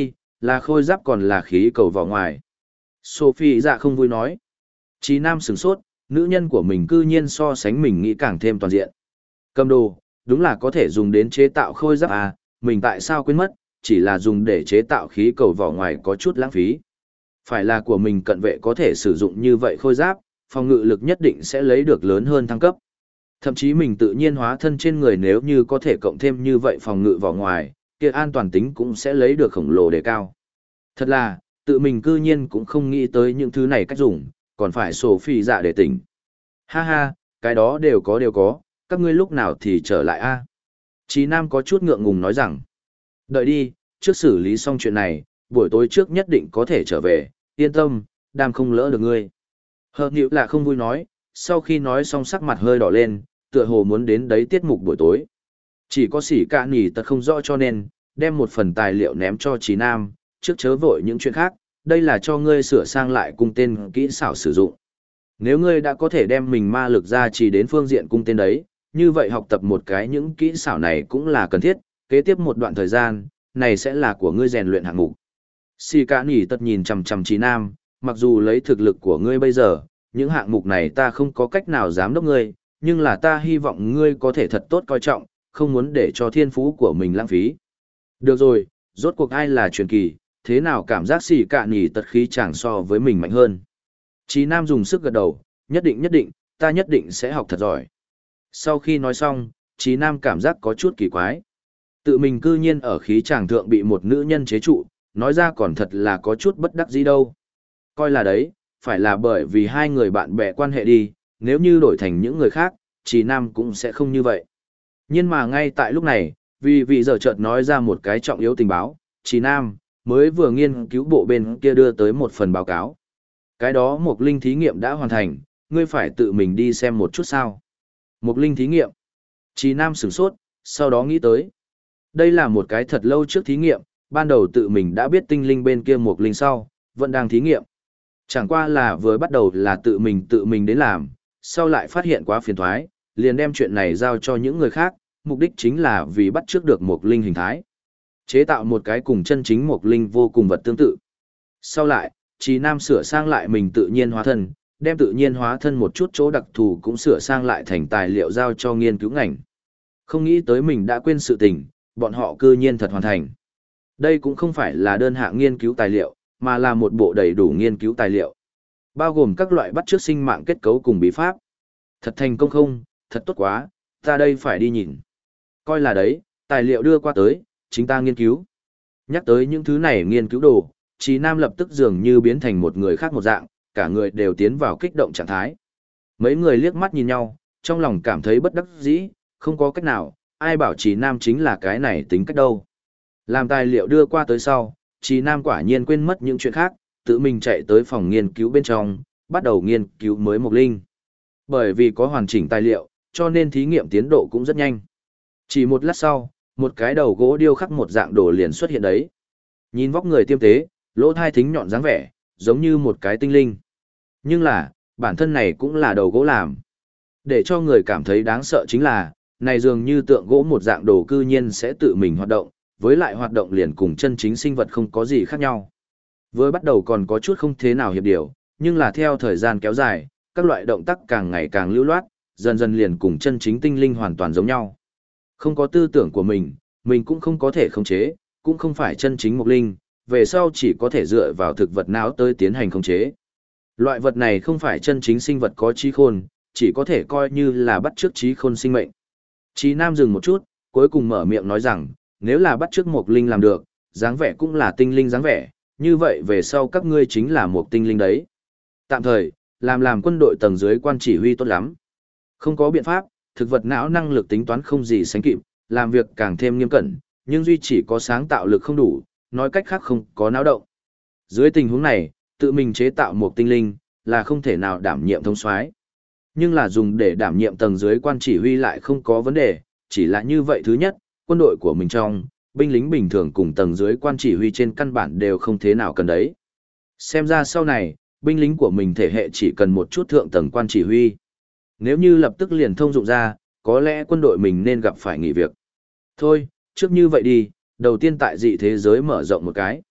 Là khôi giáp còn là khí cầu vỏ ngoài. Sophie dạ không vui nói. Chí Nam sửng sốt, nữ nhân của mình cư nhiên so sánh mình nghĩ càng thêm toàn diện. Cầm đồ, đúng là có thể dùng đến chế tạo khôi giáp à, mình tại sao quên mất, chỉ là dùng để chế tạo khí cầu vỏ ngoài có chút lãng phí. Phải là của mình cận vệ có thể sử dụng như vậy khôi giáp, phòng ngự lực nhất định sẽ lấy được lớn hơn thăng cấp. Thậm chí mình tự nhiên hóa thân trên người nếu như có thể cộng thêm như vậy phòng ngự vỏ ngoài, kia an toàn tính cũng sẽ lấy được khổng lồ đề cao. Thật là, tự mình cư nhiên cũng không nghĩ tới những thứ này cách dùng, còn phải sổ phi dạ để tỉnh. Ha ha, cái đó đều có, các ngươi lúc nào thì trở lại a? Chí Nam có chút ngượng ngùng nói rằng, đợi đi, trước xử lý xong chuyện này, buổi tối trước nhất định có thể trở về, yên tâm, đam không lỡ được ngươi. Hợp nhịu là không vui nói, sau khi nói xong sắc mặt hơi đỏ lên, tựa hồ muốn đến đấy tiết mục buổi tối. Chỉ có sỉ cả nỉ tật không rõ cho nên, đem một phần tài liệu ném cho Chí Nam, trước chớ vội những chuyện khác, đây là cho ngươi sửa sang lại cung tên kỹ xảo sử dụng. Nếu ngươi đã có thể đem mình ma lực ra chỉ đến phương diện cung tên đấy, như vậy học tập một cái những kỹ xảo này cũng là cần thiết, kế tiếp một đoạn thời gian, này sẽ là của ngươi rèn luyện hạng mục. Sỉ cả nỉ tật nhìn chằm chằm Chí Nam, mặc dù lấy thực lực của ngươi bây giờ, những hạng mục này ta không có cách nào giám đốc ngươi, nhưng là ta hy vọng ngươi có thể thật tốt coi trọng, không muốn để cho thiên phú của mình lãng phí. Được rồi, rốt cuộc ai là truyền kỳ, thế nào cảm giác xì cạn nhỉ tật khí chẳng so với mình mạnh hơn. Chí Nam dùng sức gật đầu, nhất định, ta nhất định sẽ học thật giỏi. Sau khi nói xong, Chí Nam cảm giác có chút kỳ quái. Tự mình cư nhiên ở khí tràng thượng bị một nữ nhân chế trụ, nói ra còn thật là có chút bất đắc dĩ đâu. Coi là đấy, phải là bởi vì hai người bạn bè quan hệ đi, nếu như đổi thành những người khác, Chí Nam cũng sẽ không như vậy. Nhưng mà ngay tại lúc này, vì giờ chợt nói ra một cái trọng yếu tình báo, Chí Nam mới vừa nghiên cứu bộ bên kia đưa tới một phần báo cáo. Cái đó một linh thí nghiệm đã hoàn thành, ngươi phải tự mình đi xem một chút sao. Một linh thí nghiệm. Chí Nam sửng sốt, sau đó nghĩ tới. Đây là một cái thật lâu trước thí nghiệm, ban đầu tự mình đã biết tinh linh bên kia một linh sau, vẫn đang thí nghiệm. Chẳng qua là vừa bắt đầu là tự mình đến làm, sau lại phát hiện quá phiền thoái, liền đem chuyện này giao cho những người khác, mục đích chính là vì bắt trước được một linh hình thái. Chế tạo một cái cùng chân chính một linh vô cùng vật tương tự. Sau lại, Chí Nam sửa sang lại mình tự nhiên hóa thân, đem tự nhiên hóa thân một chút chỗ đặc thù cũng sửa sang lại thành tài liệu giao cho nghiên cứu ngành. Không nghĩ tới mình đã quên sự tình, bọn họ cư nhiên thật hoàn thành. Đây cũng không phải là đơn hạng nghiên cứu tài liệu, mà là một bộ đầy đủ nghiên cứu tài liệu. Bao gồm các loại bắt chước sinh mạng kết cấu cùng bí pháp. Thật thành công không, thật tốt quá, ta đây phải đi nhìn. Coi là đấy, tài liệu đưa qua tới, chính ta nghiên cứu. Nhắc tới những thứ này nghiên cứu đồ, Chí Nam lập tức dường như biến thành một người khác một dạng, cả người đều tiến vào kích động trạng thái. Mấy người liếc mắt nhìn nhau, trong lòng cảm thấy bất đắc dĩ, không có cách nào, ai bảo Chí Nam chính là cái này tính cách đâu. Làm tài liệu đưa qua tới sau, Chí Nam quả nhiên quên mất những chuyện khác, tự mình chạy tới phòng nghiên cứu bên trong, bắt đầu nghiên cứu mới một linh. Bởi vì có hoàn chỉnh tài liệu, cho nên thí nghiệm tiến độ cũng rất nhanh. Chỉ một lát sau, một cái đầu gỗ điêu khắc một dạng đồ liền xuất hiện đấy. Nhìn vóc người tiêm tế, lỗ thai thính nhọn dáng vẻ, giống như một cái tinh linh. Nhưng là, bản thân này cũng là đầu gỗ làm. Để cho người cảm thấy đáng sợ chính là, này dường như tượng gỗ một dạng đồ cư nhiên sẽ tự mình hoạt động, với lại hoạt động liền cùng chân chính sinh vật không có gì khác nhau. Với bắt đầu còn có chút không thế nào hiệp điều, nhưng là theo thời gian kéo dài, các loại động tác càng ngày càng lưu loát, dần dần liền cùng chân chính tinh linh hoàn toàn giống nhau. Không có tư tưởng của mình cũng không có thể khống chế, cũng không phải chân chính một linh, về sau chỉ có thể dựa vào thực vật não tới tiến hành khống chế. Loại vật này không phải chân chính sinh vật có trí khôn, chỉ có thể coi như là bắt chước trí khôn sinh mệnh. Chí Nam dừng một chút, cuối cùng mở miệng nói rằng, nếu là bắt chước một linh làm được, dáng vẻ cũng là tinh linh dáng vẻ, như vậy về sau các ngươi chính là một tinh linh đấy. Tạm thời, làm quân đội tầng dưới quan chỉ huy tốt lắm. Không có biện pháp, thực vật não năng lực tính toán không gì sánh kịp, làm việc càng thêm nghiêm cẩn, nhưng duy chỉ có sáng tạo lực không đủ, nói cách khác không có não động. Dưới tình huống này, tự mình chế tạo một tinh linh, là không thể nào đảm nhiệm thống soái. Nhưng là dùng để đảm nhiệm tầng dưới quan chỉ huy lại không có vấn đề, chỉ là như vậy thứ nhất, quân đội của mình trong, binh lính bình thường cùng tầng dưới quan chỉ huy trên căn bản đều không thế nào cần đấy. Xem ra sau này, binh lính của mình thể hệ chỉ cần một chút thượng tầng quan chỉ huy. Nếu như lập tức liền thông dụng ra, có lẽ quân đội mình nên gặp phải nghỉ việc. Thôi, trước như vậy đi, đầu tiên tại dị thế giới mở rộng một cái.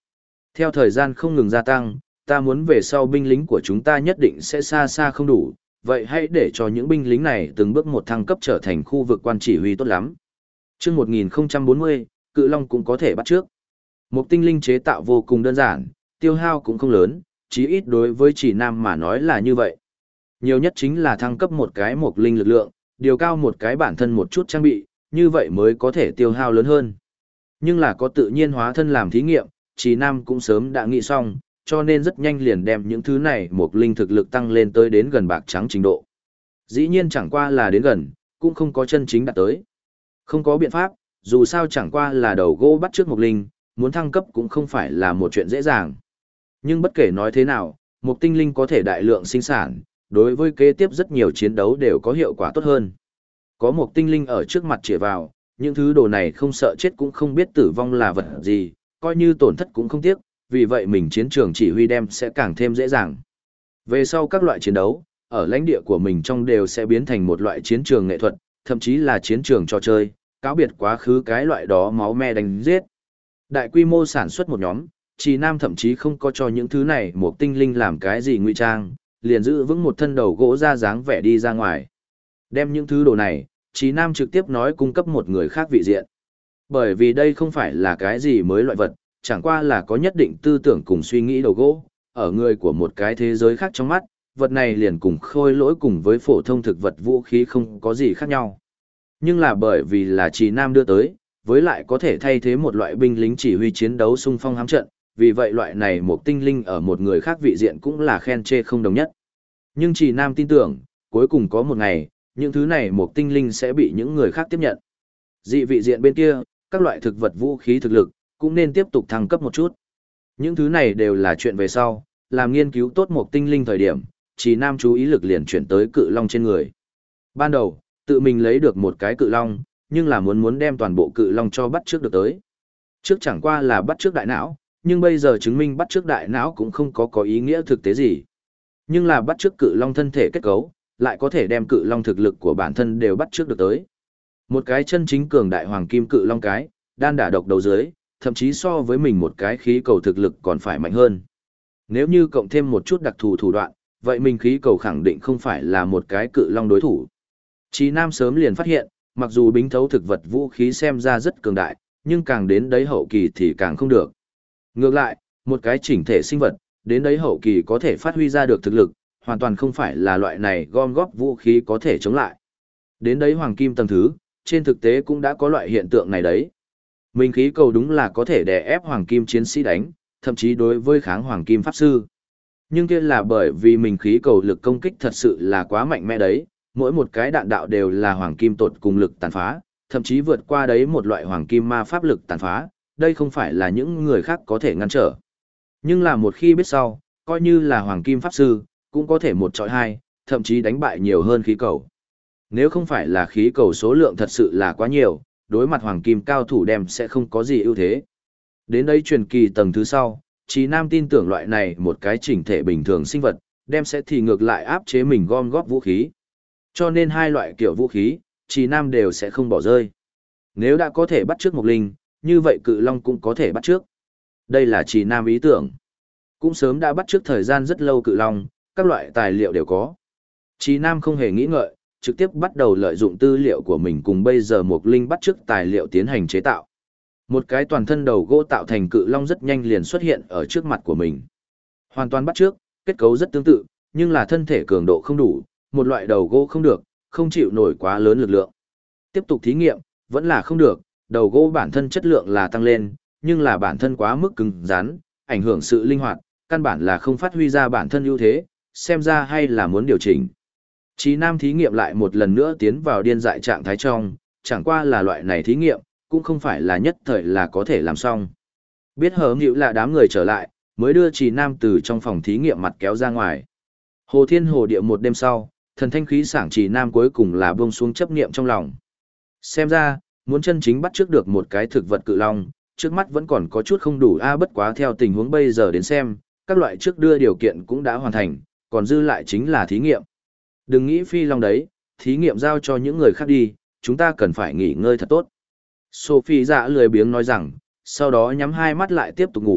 Theo thời gian không ngừng gia tăng, ta muốn về sau binh lính của chúng ta nhất định sẽ xa xa không đủ, vậy hãy để cho những binh lính này từng bước một thăng cấp trở thành khu vực quan chỉ huy tốt lắm. Trước 1040, Cự Long cũng có thể bắt trước. Một tinh linh chế tạo vô cùng đơn giản, tiêu hao cũng không lớn, chí ít đối với chỉ nam mà nói là như vậy. Nhiều nhất chính là thăng cấp một cái một linh lực lượng, điều cao một cái bản thân một chút trang bị, như vậy mới có thể tiêu hao lớn hơn. Nhưng là có tự nhiên hóa thân làm thí nghiệm, chỉ nam cũng sớm đã nghĩ xong, cho nên rất nhanh liền đem những thứ này một linh thực lực tăng lên tới đến gần bạc trắng trình độ. Dĩ nhiên chẳng qua là đến gần, cũng không có chân chính đạt tới. Không có biện pháp, dù sao chẳng qua là đầu gỗ bắt trước một linh, muốn thăng cấp cũng không phải là một chuyện dễ dàng. Nhưng bất kể nói thế nào, một tinh linh có thể đại lượng sinh sản, đối với kế tiếp rất nhiều chiến đấu đều có hiệu quả tốt hơn. Có một tinh linh ở trước mặt chĩa vào, những thứ đồ này không sợ chết cũng không biết tử vong là vật gì, coi như tổn thất cũng không tiếc, vì vậy mình chiến trường chỉ huy đem sẽ càng thêm dễ dàng. Về sau các loại chiến đấu, ở lãnh địa của mình trong đều sẽ biến thành một loại chiến trường nghệ thuật, thậm chí là chiến trường trò chơi, cáo biệt quá khứ cái loại đó máu me đánh giết. Đại quy mô sản xuất một nhóm, Trì Nam thậm chí không có cho những thứ này một tinh linh làm cái gì ngụy trang, liền giữ vững một thân đầu gỗ ra dáng vẻ đi ra ngoài. Đem những thứ đồ này, Trì Nam trực tiếp nói cung cấp một người khác vị diện. Bởi vì đây không phải là cái gì mới loại vật, chẳng qua là có nhất định tư tưởng cùng suy nghĩ đầu gỗ, ở người của một cái thế giới khác trong mắt, vật này liền cùng khôi lỗi cùng với phổ thông thực vật vũ khí không có gì khác nhau. Nhưng là bởi vì là Trì Nam đưa tới, với lại có thể thay thế một loại binh lính chỉ huy chiến đấu xung phong hám trận, vì vậy loại này một tinh linh ở một người khác vị diện cũng là khen chê không đồng nhất. Nhưng Trì Nam tin tưởng, cuối cùng có một ngày, những thứ này một tinh linh sẽ bị những người khác tiếp nhận. Dị vị diện bên kia, các loại thực vật vũ khí thực lực, cũng nên tiếp tục thăng cấp một chút. Những thứ này đều là chuyện về sau, làm nghiên cứu tốt một tinh linh thời điểm, Trì Nam chú ý lực liền chuyển tới cự long trên người. Ban đầu, tự mình lấy được một cái cự long, nhưng là muốn đem toàn bộ cự long cho bắt trước được tới. Trước chẳng qua là bắt trước đại não, nhưng bây giờ chứng minh bắt trước đại não cũng không có ý nghĩa thực tế gì. Nhưng là bắt trước cự long thân thể kết cấu, lại có thể đem cự long thực lực của bản thân đều bắt trước được tới. Một cái chân chính cường đại hoàng kim cự long cái, đan đả độc đầu dưới, thậm chí so với mình một cái khí cầu thực lực còn phải mạnh hơn. Nếu như cộng thêm một chút đặc thù thủ đoạn, vậy mình khí cầu khẳng định không phải là một cái cự long đối thủ. Chí Nam sớm liền phát hiện, mặc dù bính thấu thực vật vũ khí xem ra rất cường đại, nhưng càng đến đấy hậu kỳ thì càng không được. Ngược lại, một cái chỉnh thể sinh vật, đến đấy hậu kỳ có thể phát huy ra được thực lực, hoàn toàn không phải là loại này gom góp vũ khí có thể chống lại. Đến đấy hoàng kim tầng thứ, trên thực tế cũng đã có loại hiện tượng này đấy. Mình khí cầu đúng là có thể đè ép hoàng kim chiến sĩ đánh, thậm chí đối với kháng hoàng kim pháp sư. Nhưng kia là bởi vì mình khí cầu lực công kích thật sự là quá mạnh mẽ đấy, mỗi một cái đạn đạo đều là hoàng kim tột cùng lực tàn phá, thậm chí vượt qua đấy một loại hoàng kim ma pháp lực tàn phá, đây không phải là những người khác có thể ngăn trở. Nhưng là một khi biết sau, coi như là hoàng kim pháp sư, cũng có thể một chọi hai, thậm chí đánh bại nhiều hơn khí cầu. Nếu không phải là khí cầu số lượng thật sự là quá nhiều, đối mặt hoàng kim cao thủ đem sẽ không có gì ưu thế. Đến đây truyền kỳ tầng thứ sau, Chí Nam tin tưởng loại này một cái chỉnh thể bình thường sinh vật, đem sẽ thì ngược lại áp chế mình gom góp vũ khí. Cho nên hai loại kiểu vũ khí, Chí Nam đều sẽ không bỏ rơi. Nếu đã có thể bắt trước một linh, như vậy cự long cũng có thể bắt trước. Đây là Chí Nam ý tưởng. Cũng sớm đã bắt trước thời gian rất lâu cự long, các loại tài liệu đều có. Chí Nam không hề nghĩ ngợi, trực tiếp bắt đầu lợi dụng tư liệu của mình cùng bây giờ một linh bắt trước tài liệu tiến hành chế tạo. Một cái toàn thân đầu gỗ tạo thành cự long rất nhanh liền xuất hiện ở trước mặt của mình. Hoàn toàn bắt trước, kết cấu rất tương tự, nhưng là thân thể cường độ không đủ, một loại đầu gỗ không được, không chịu nổi quá lớn lực lượng. Tiếp tục thí nghiệm, vẫn là không được, đầu gỗ bản thân chất lượng là tăng lên, nhưng là bản thân quá mức cứng rắn, ảnh hưởng sự linh hoạt, căn bản là không phát huy ra bản thân ưu thế, xem ra hay là muốn điều chỉnh. Chí Nam thí nghiệm lại một lần nữa tiến vào điên dại trạng thái trong, chẳng qua là loại này thí nghiệm, cũng không phải là nhất thời là có thể làm xong. Biết hớm hữu là đám người trở lại, mới đưa Chí Nam từ trong phòng thí nghiệm mặt kéo ra ngoài. Hồ thiên hồ địa một đêm sau, thần thanh khí sảng Chí Nam cuối cùng là buông xuống chấp niệm trong lòng. Xem ra, muốn chân chính bắt trước được một cái thực vật cự long, trước mắt vẫn còn có chút không đủ bất quá theo tình huống bây giờ đến xem, các loại trước đưa điều kiện cũng đã hoàn thành, còn dư lại chính là thí nghiệm. Đừng nghĩ phi long đấy, thí nghiệm giao cho những người khác đi, chúng ta cần phải nghỉ ngơi thật tốt. Sophie dạ lười biếng nói rằng, sau đó nhắm hai mắt lại tiếp tục ngủ,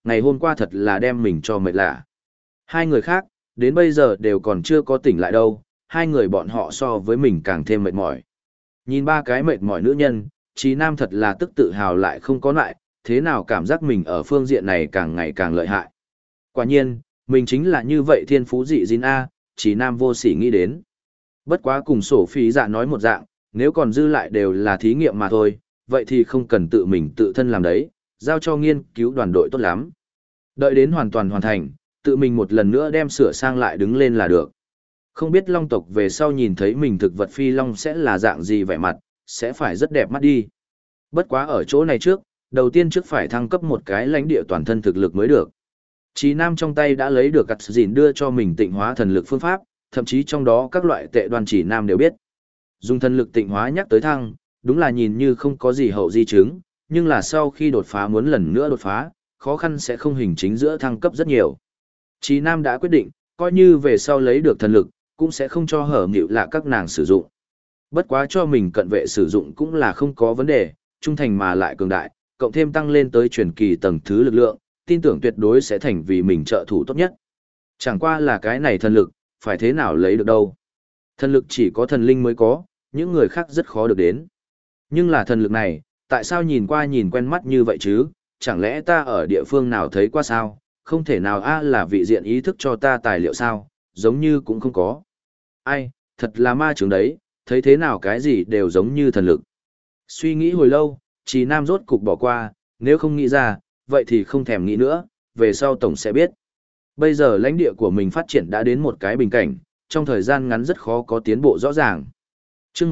ngày hôm qua thật là đem mình cho mệt lạ. Hai người khác, đến bây giờ đều còn chưa có tỉnh lại đâu, hai người bọn họ so với mình càng thêm mệt mỏi. Nhìn ba cái mệt mỏi nữ nhân, Trí Nam thật là tức tự hào lại không có lại, thế nào cảm giác mình ở phương diện này càng ngày càng lợi hại. Quả nhiên, mình chính là như vậy thiên phú dị Jin A, Trí Nam vô sỉ nghĩ đến. Bất quá cùng sổ phí dạ nói một dạng, nếu còn dư lại đều là thí nghiệm mà thôi, vậy thì không cần tự mình tự thân làm đấy, giao cho nghiên cứu đoàn đội tốt lắm. Đợi đến hoàn toàn hoàn thành, tự mình một lần nữa đem sửa sang lại đứng lên là được. Không biết long tộc về sau nhìn thấy mình thực vật phi long sẽ là dạng gì vẻ mặt, sẽ phải rất đẹp mắt đi. Bất quá ở chỗ này trước, đầu tiên trước phải thăng cấp một cái lãnh địa toàn thân thực lực mới được. Chí Nam trong tay đã lấy được cắt dìn đưa cho mình tịnh hóa thần lực phương pháp, thậm chí trong đó các loại tệ đoan Chí Nam đều biết. Dùng thần lực tịnh hóa nhắc tới thăng, đúng là nhìn như không có gì hậu di chứng, nhưng là sau khi đột phá muốn lần nữa đột phá, khó khăn sẽ không hình chính giữa thăng cấp rất nhiều. Chí Nam đã quyết định, coi như về sau lấy được thần lực, cũng sẽ không cho hở nhịu lạ các nàng sử dụng. Bất quá cho mình cận vệ sử dụng cũng là không có vấn đề, trung thành mà lại cường đại, cộng thêm tăng lên tới truyền kỳ tầng thứ lực lượng, tin tưởng tuyệt đối sẽ thành vì mình trợ thủ tốt nhất. Chẳng qua là cái này thần lực, phải thế nào lấy được đâu. Thần lực chỉ có thần linh mới có, những người khác rất khó được đến. Nhưng là thần lực này, tại sao nhìn qua nhìn quen mắt như vậy chứ, chẳng lẽ ta ở địa phương nào thấy qua sao, không thể nào là vị diện ý thức cho ta tài liệu sao, giống như cũng không có. Ai, thật là ma trường đấy, thấy thế nào cái gì đều giống như thần lực. Suy nghĩ hồi lâu, Chí Nam rốt cục bỏ qua, nếu không nghĩ ra, vậy thì không thèm nghĩ nữa, về sau tổng sẽ biết. Bây giờ lãnh địa của mình phát triển đã đến một cái bình cảnh, trong thời gian ngắn rất khó có tiến bộ rõ ràng. Trước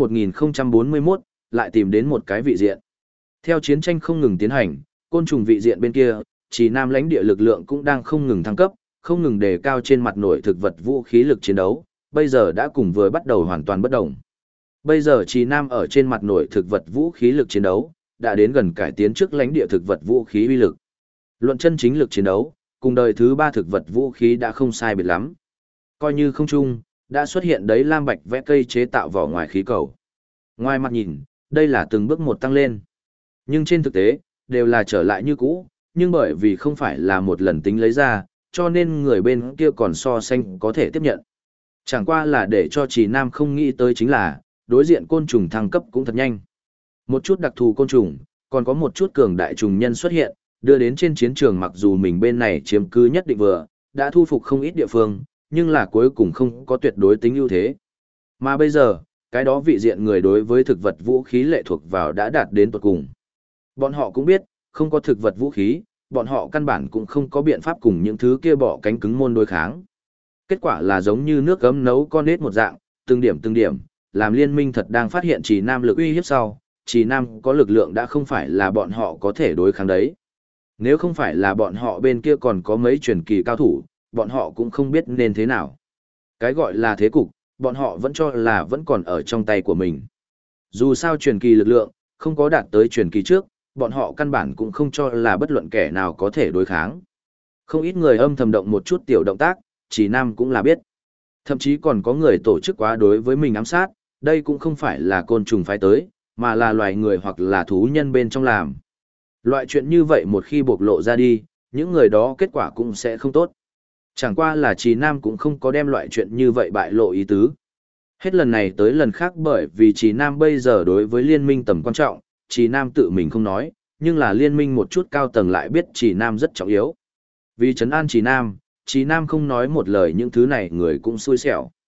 1041, lại tìm đến một cái vị diện. Theo chiến tranh không ngừng tiến hành, côn trùng vị diện bên kia, Chí Nam lãnh địa lực lượng cũng đang không ngừng thăng cấp, không ngừng đề cao trên mặt nổi thực vật vũ khí lực chiến đấu, bây giờ đã cùng vừa bắt đầu hoàn toàn bất đồng. Bây giờ Chí Nam ở trên mặt nổi thực vật vũ khí lực chiến đấu, đã đến gần cải tiến trước lãnh địa thực vật vũ khí uy lực. Luận chân chính lực chiến đấu, cùng đời thứ 3 thực vật vũ khí đã không sai biệt lắm. Coi như không chung, đã xuất hiện đấy lam bạch vẽ cây chế tạo vỏ ngoài khí cầu. Ngoài mặt nhìn, đây là từng bước một tăng lên. Nhưng trên thực tế, đều là trở lại như cũ, nhưng bởi vì không phải là một lần tính lấy ra, cho nên người bên kia còn so sánh có thể tiếp nhận. Chẳng qua là để cho Chí Nam không nghĩ tới chính là, đối diện côn trùng thăng cấp cũng thật nhanh. Một chút đặc thù côn trùng, còn có một chút cường đại trùng nhân xuất hiện, đưa đến trên chiến trường mặc dù mình bên này chiếm cứ nhất định vừa, đã thu phục không ít địa phương, nhưng là cuối cùng không có tuyệt đối tính ưu thế. Mà bây giờ, cái đó vị diện người đối với thực vật vũ khí lệ thuộc vào đã đạt đến tột cùng. Bọn họ cũng biết, không có thực vật vũ khí, bọn họ căn bản cũng không có biện pháp cùng những thứ kia bỏ cánh cứng môn đối kháng. Kết quả là giống như nước gấm nấu con nết một dạng, từng điểm, làm liên minh thật đang phát hiện Chí Nam lực uy hiếp sau, Chí Nam có lực lượng đã không phải là bọn họ có thể đối kháng đấy. Nếu không phải là bọn họ bên kia còn có mấy truyền kỳ cao thủ, bọn họ cũng không biết nên thế nào. Cái gọi là thế cục, bọn họ vẫn cho là vẫn còn ở trong tay của mình. Dù sao truyền kỳ lực lượng, không có đạt tới truyền kỳ trước, bọn họ căn bản cũng không cho là bất luận kẻ nào có thể đối kháng. Không ít người âm thầm động một chút tiểu động tác, Chí Nam cũng là biết. Thậm chí còn có người tổ chức quá đối với mình ám sát, đây cũng không phải là côn trùng phái tới, mà là loài người hoặc là thú nhân bên trong làm. Loại chuyện như vậy một khi bộc lộ ra đi, những người đó kết quả cũng sẽ không tốt. Chẳng qua là Chí Nam cũng không có đem loại chuyện như vậy bại lộ ý tứ. Hết lần này tới lần khác bởi vì Chí Nam bây giờ đối với liên minh tầm quan trọng, Chí Nam tự mình không nói, nhưng là liên minh một chút cao tầng lại biết Chí Nam rất trọng yếu. Vì trấn an Chí Nam không nói một lời những thứ này người cũng xui xẻo.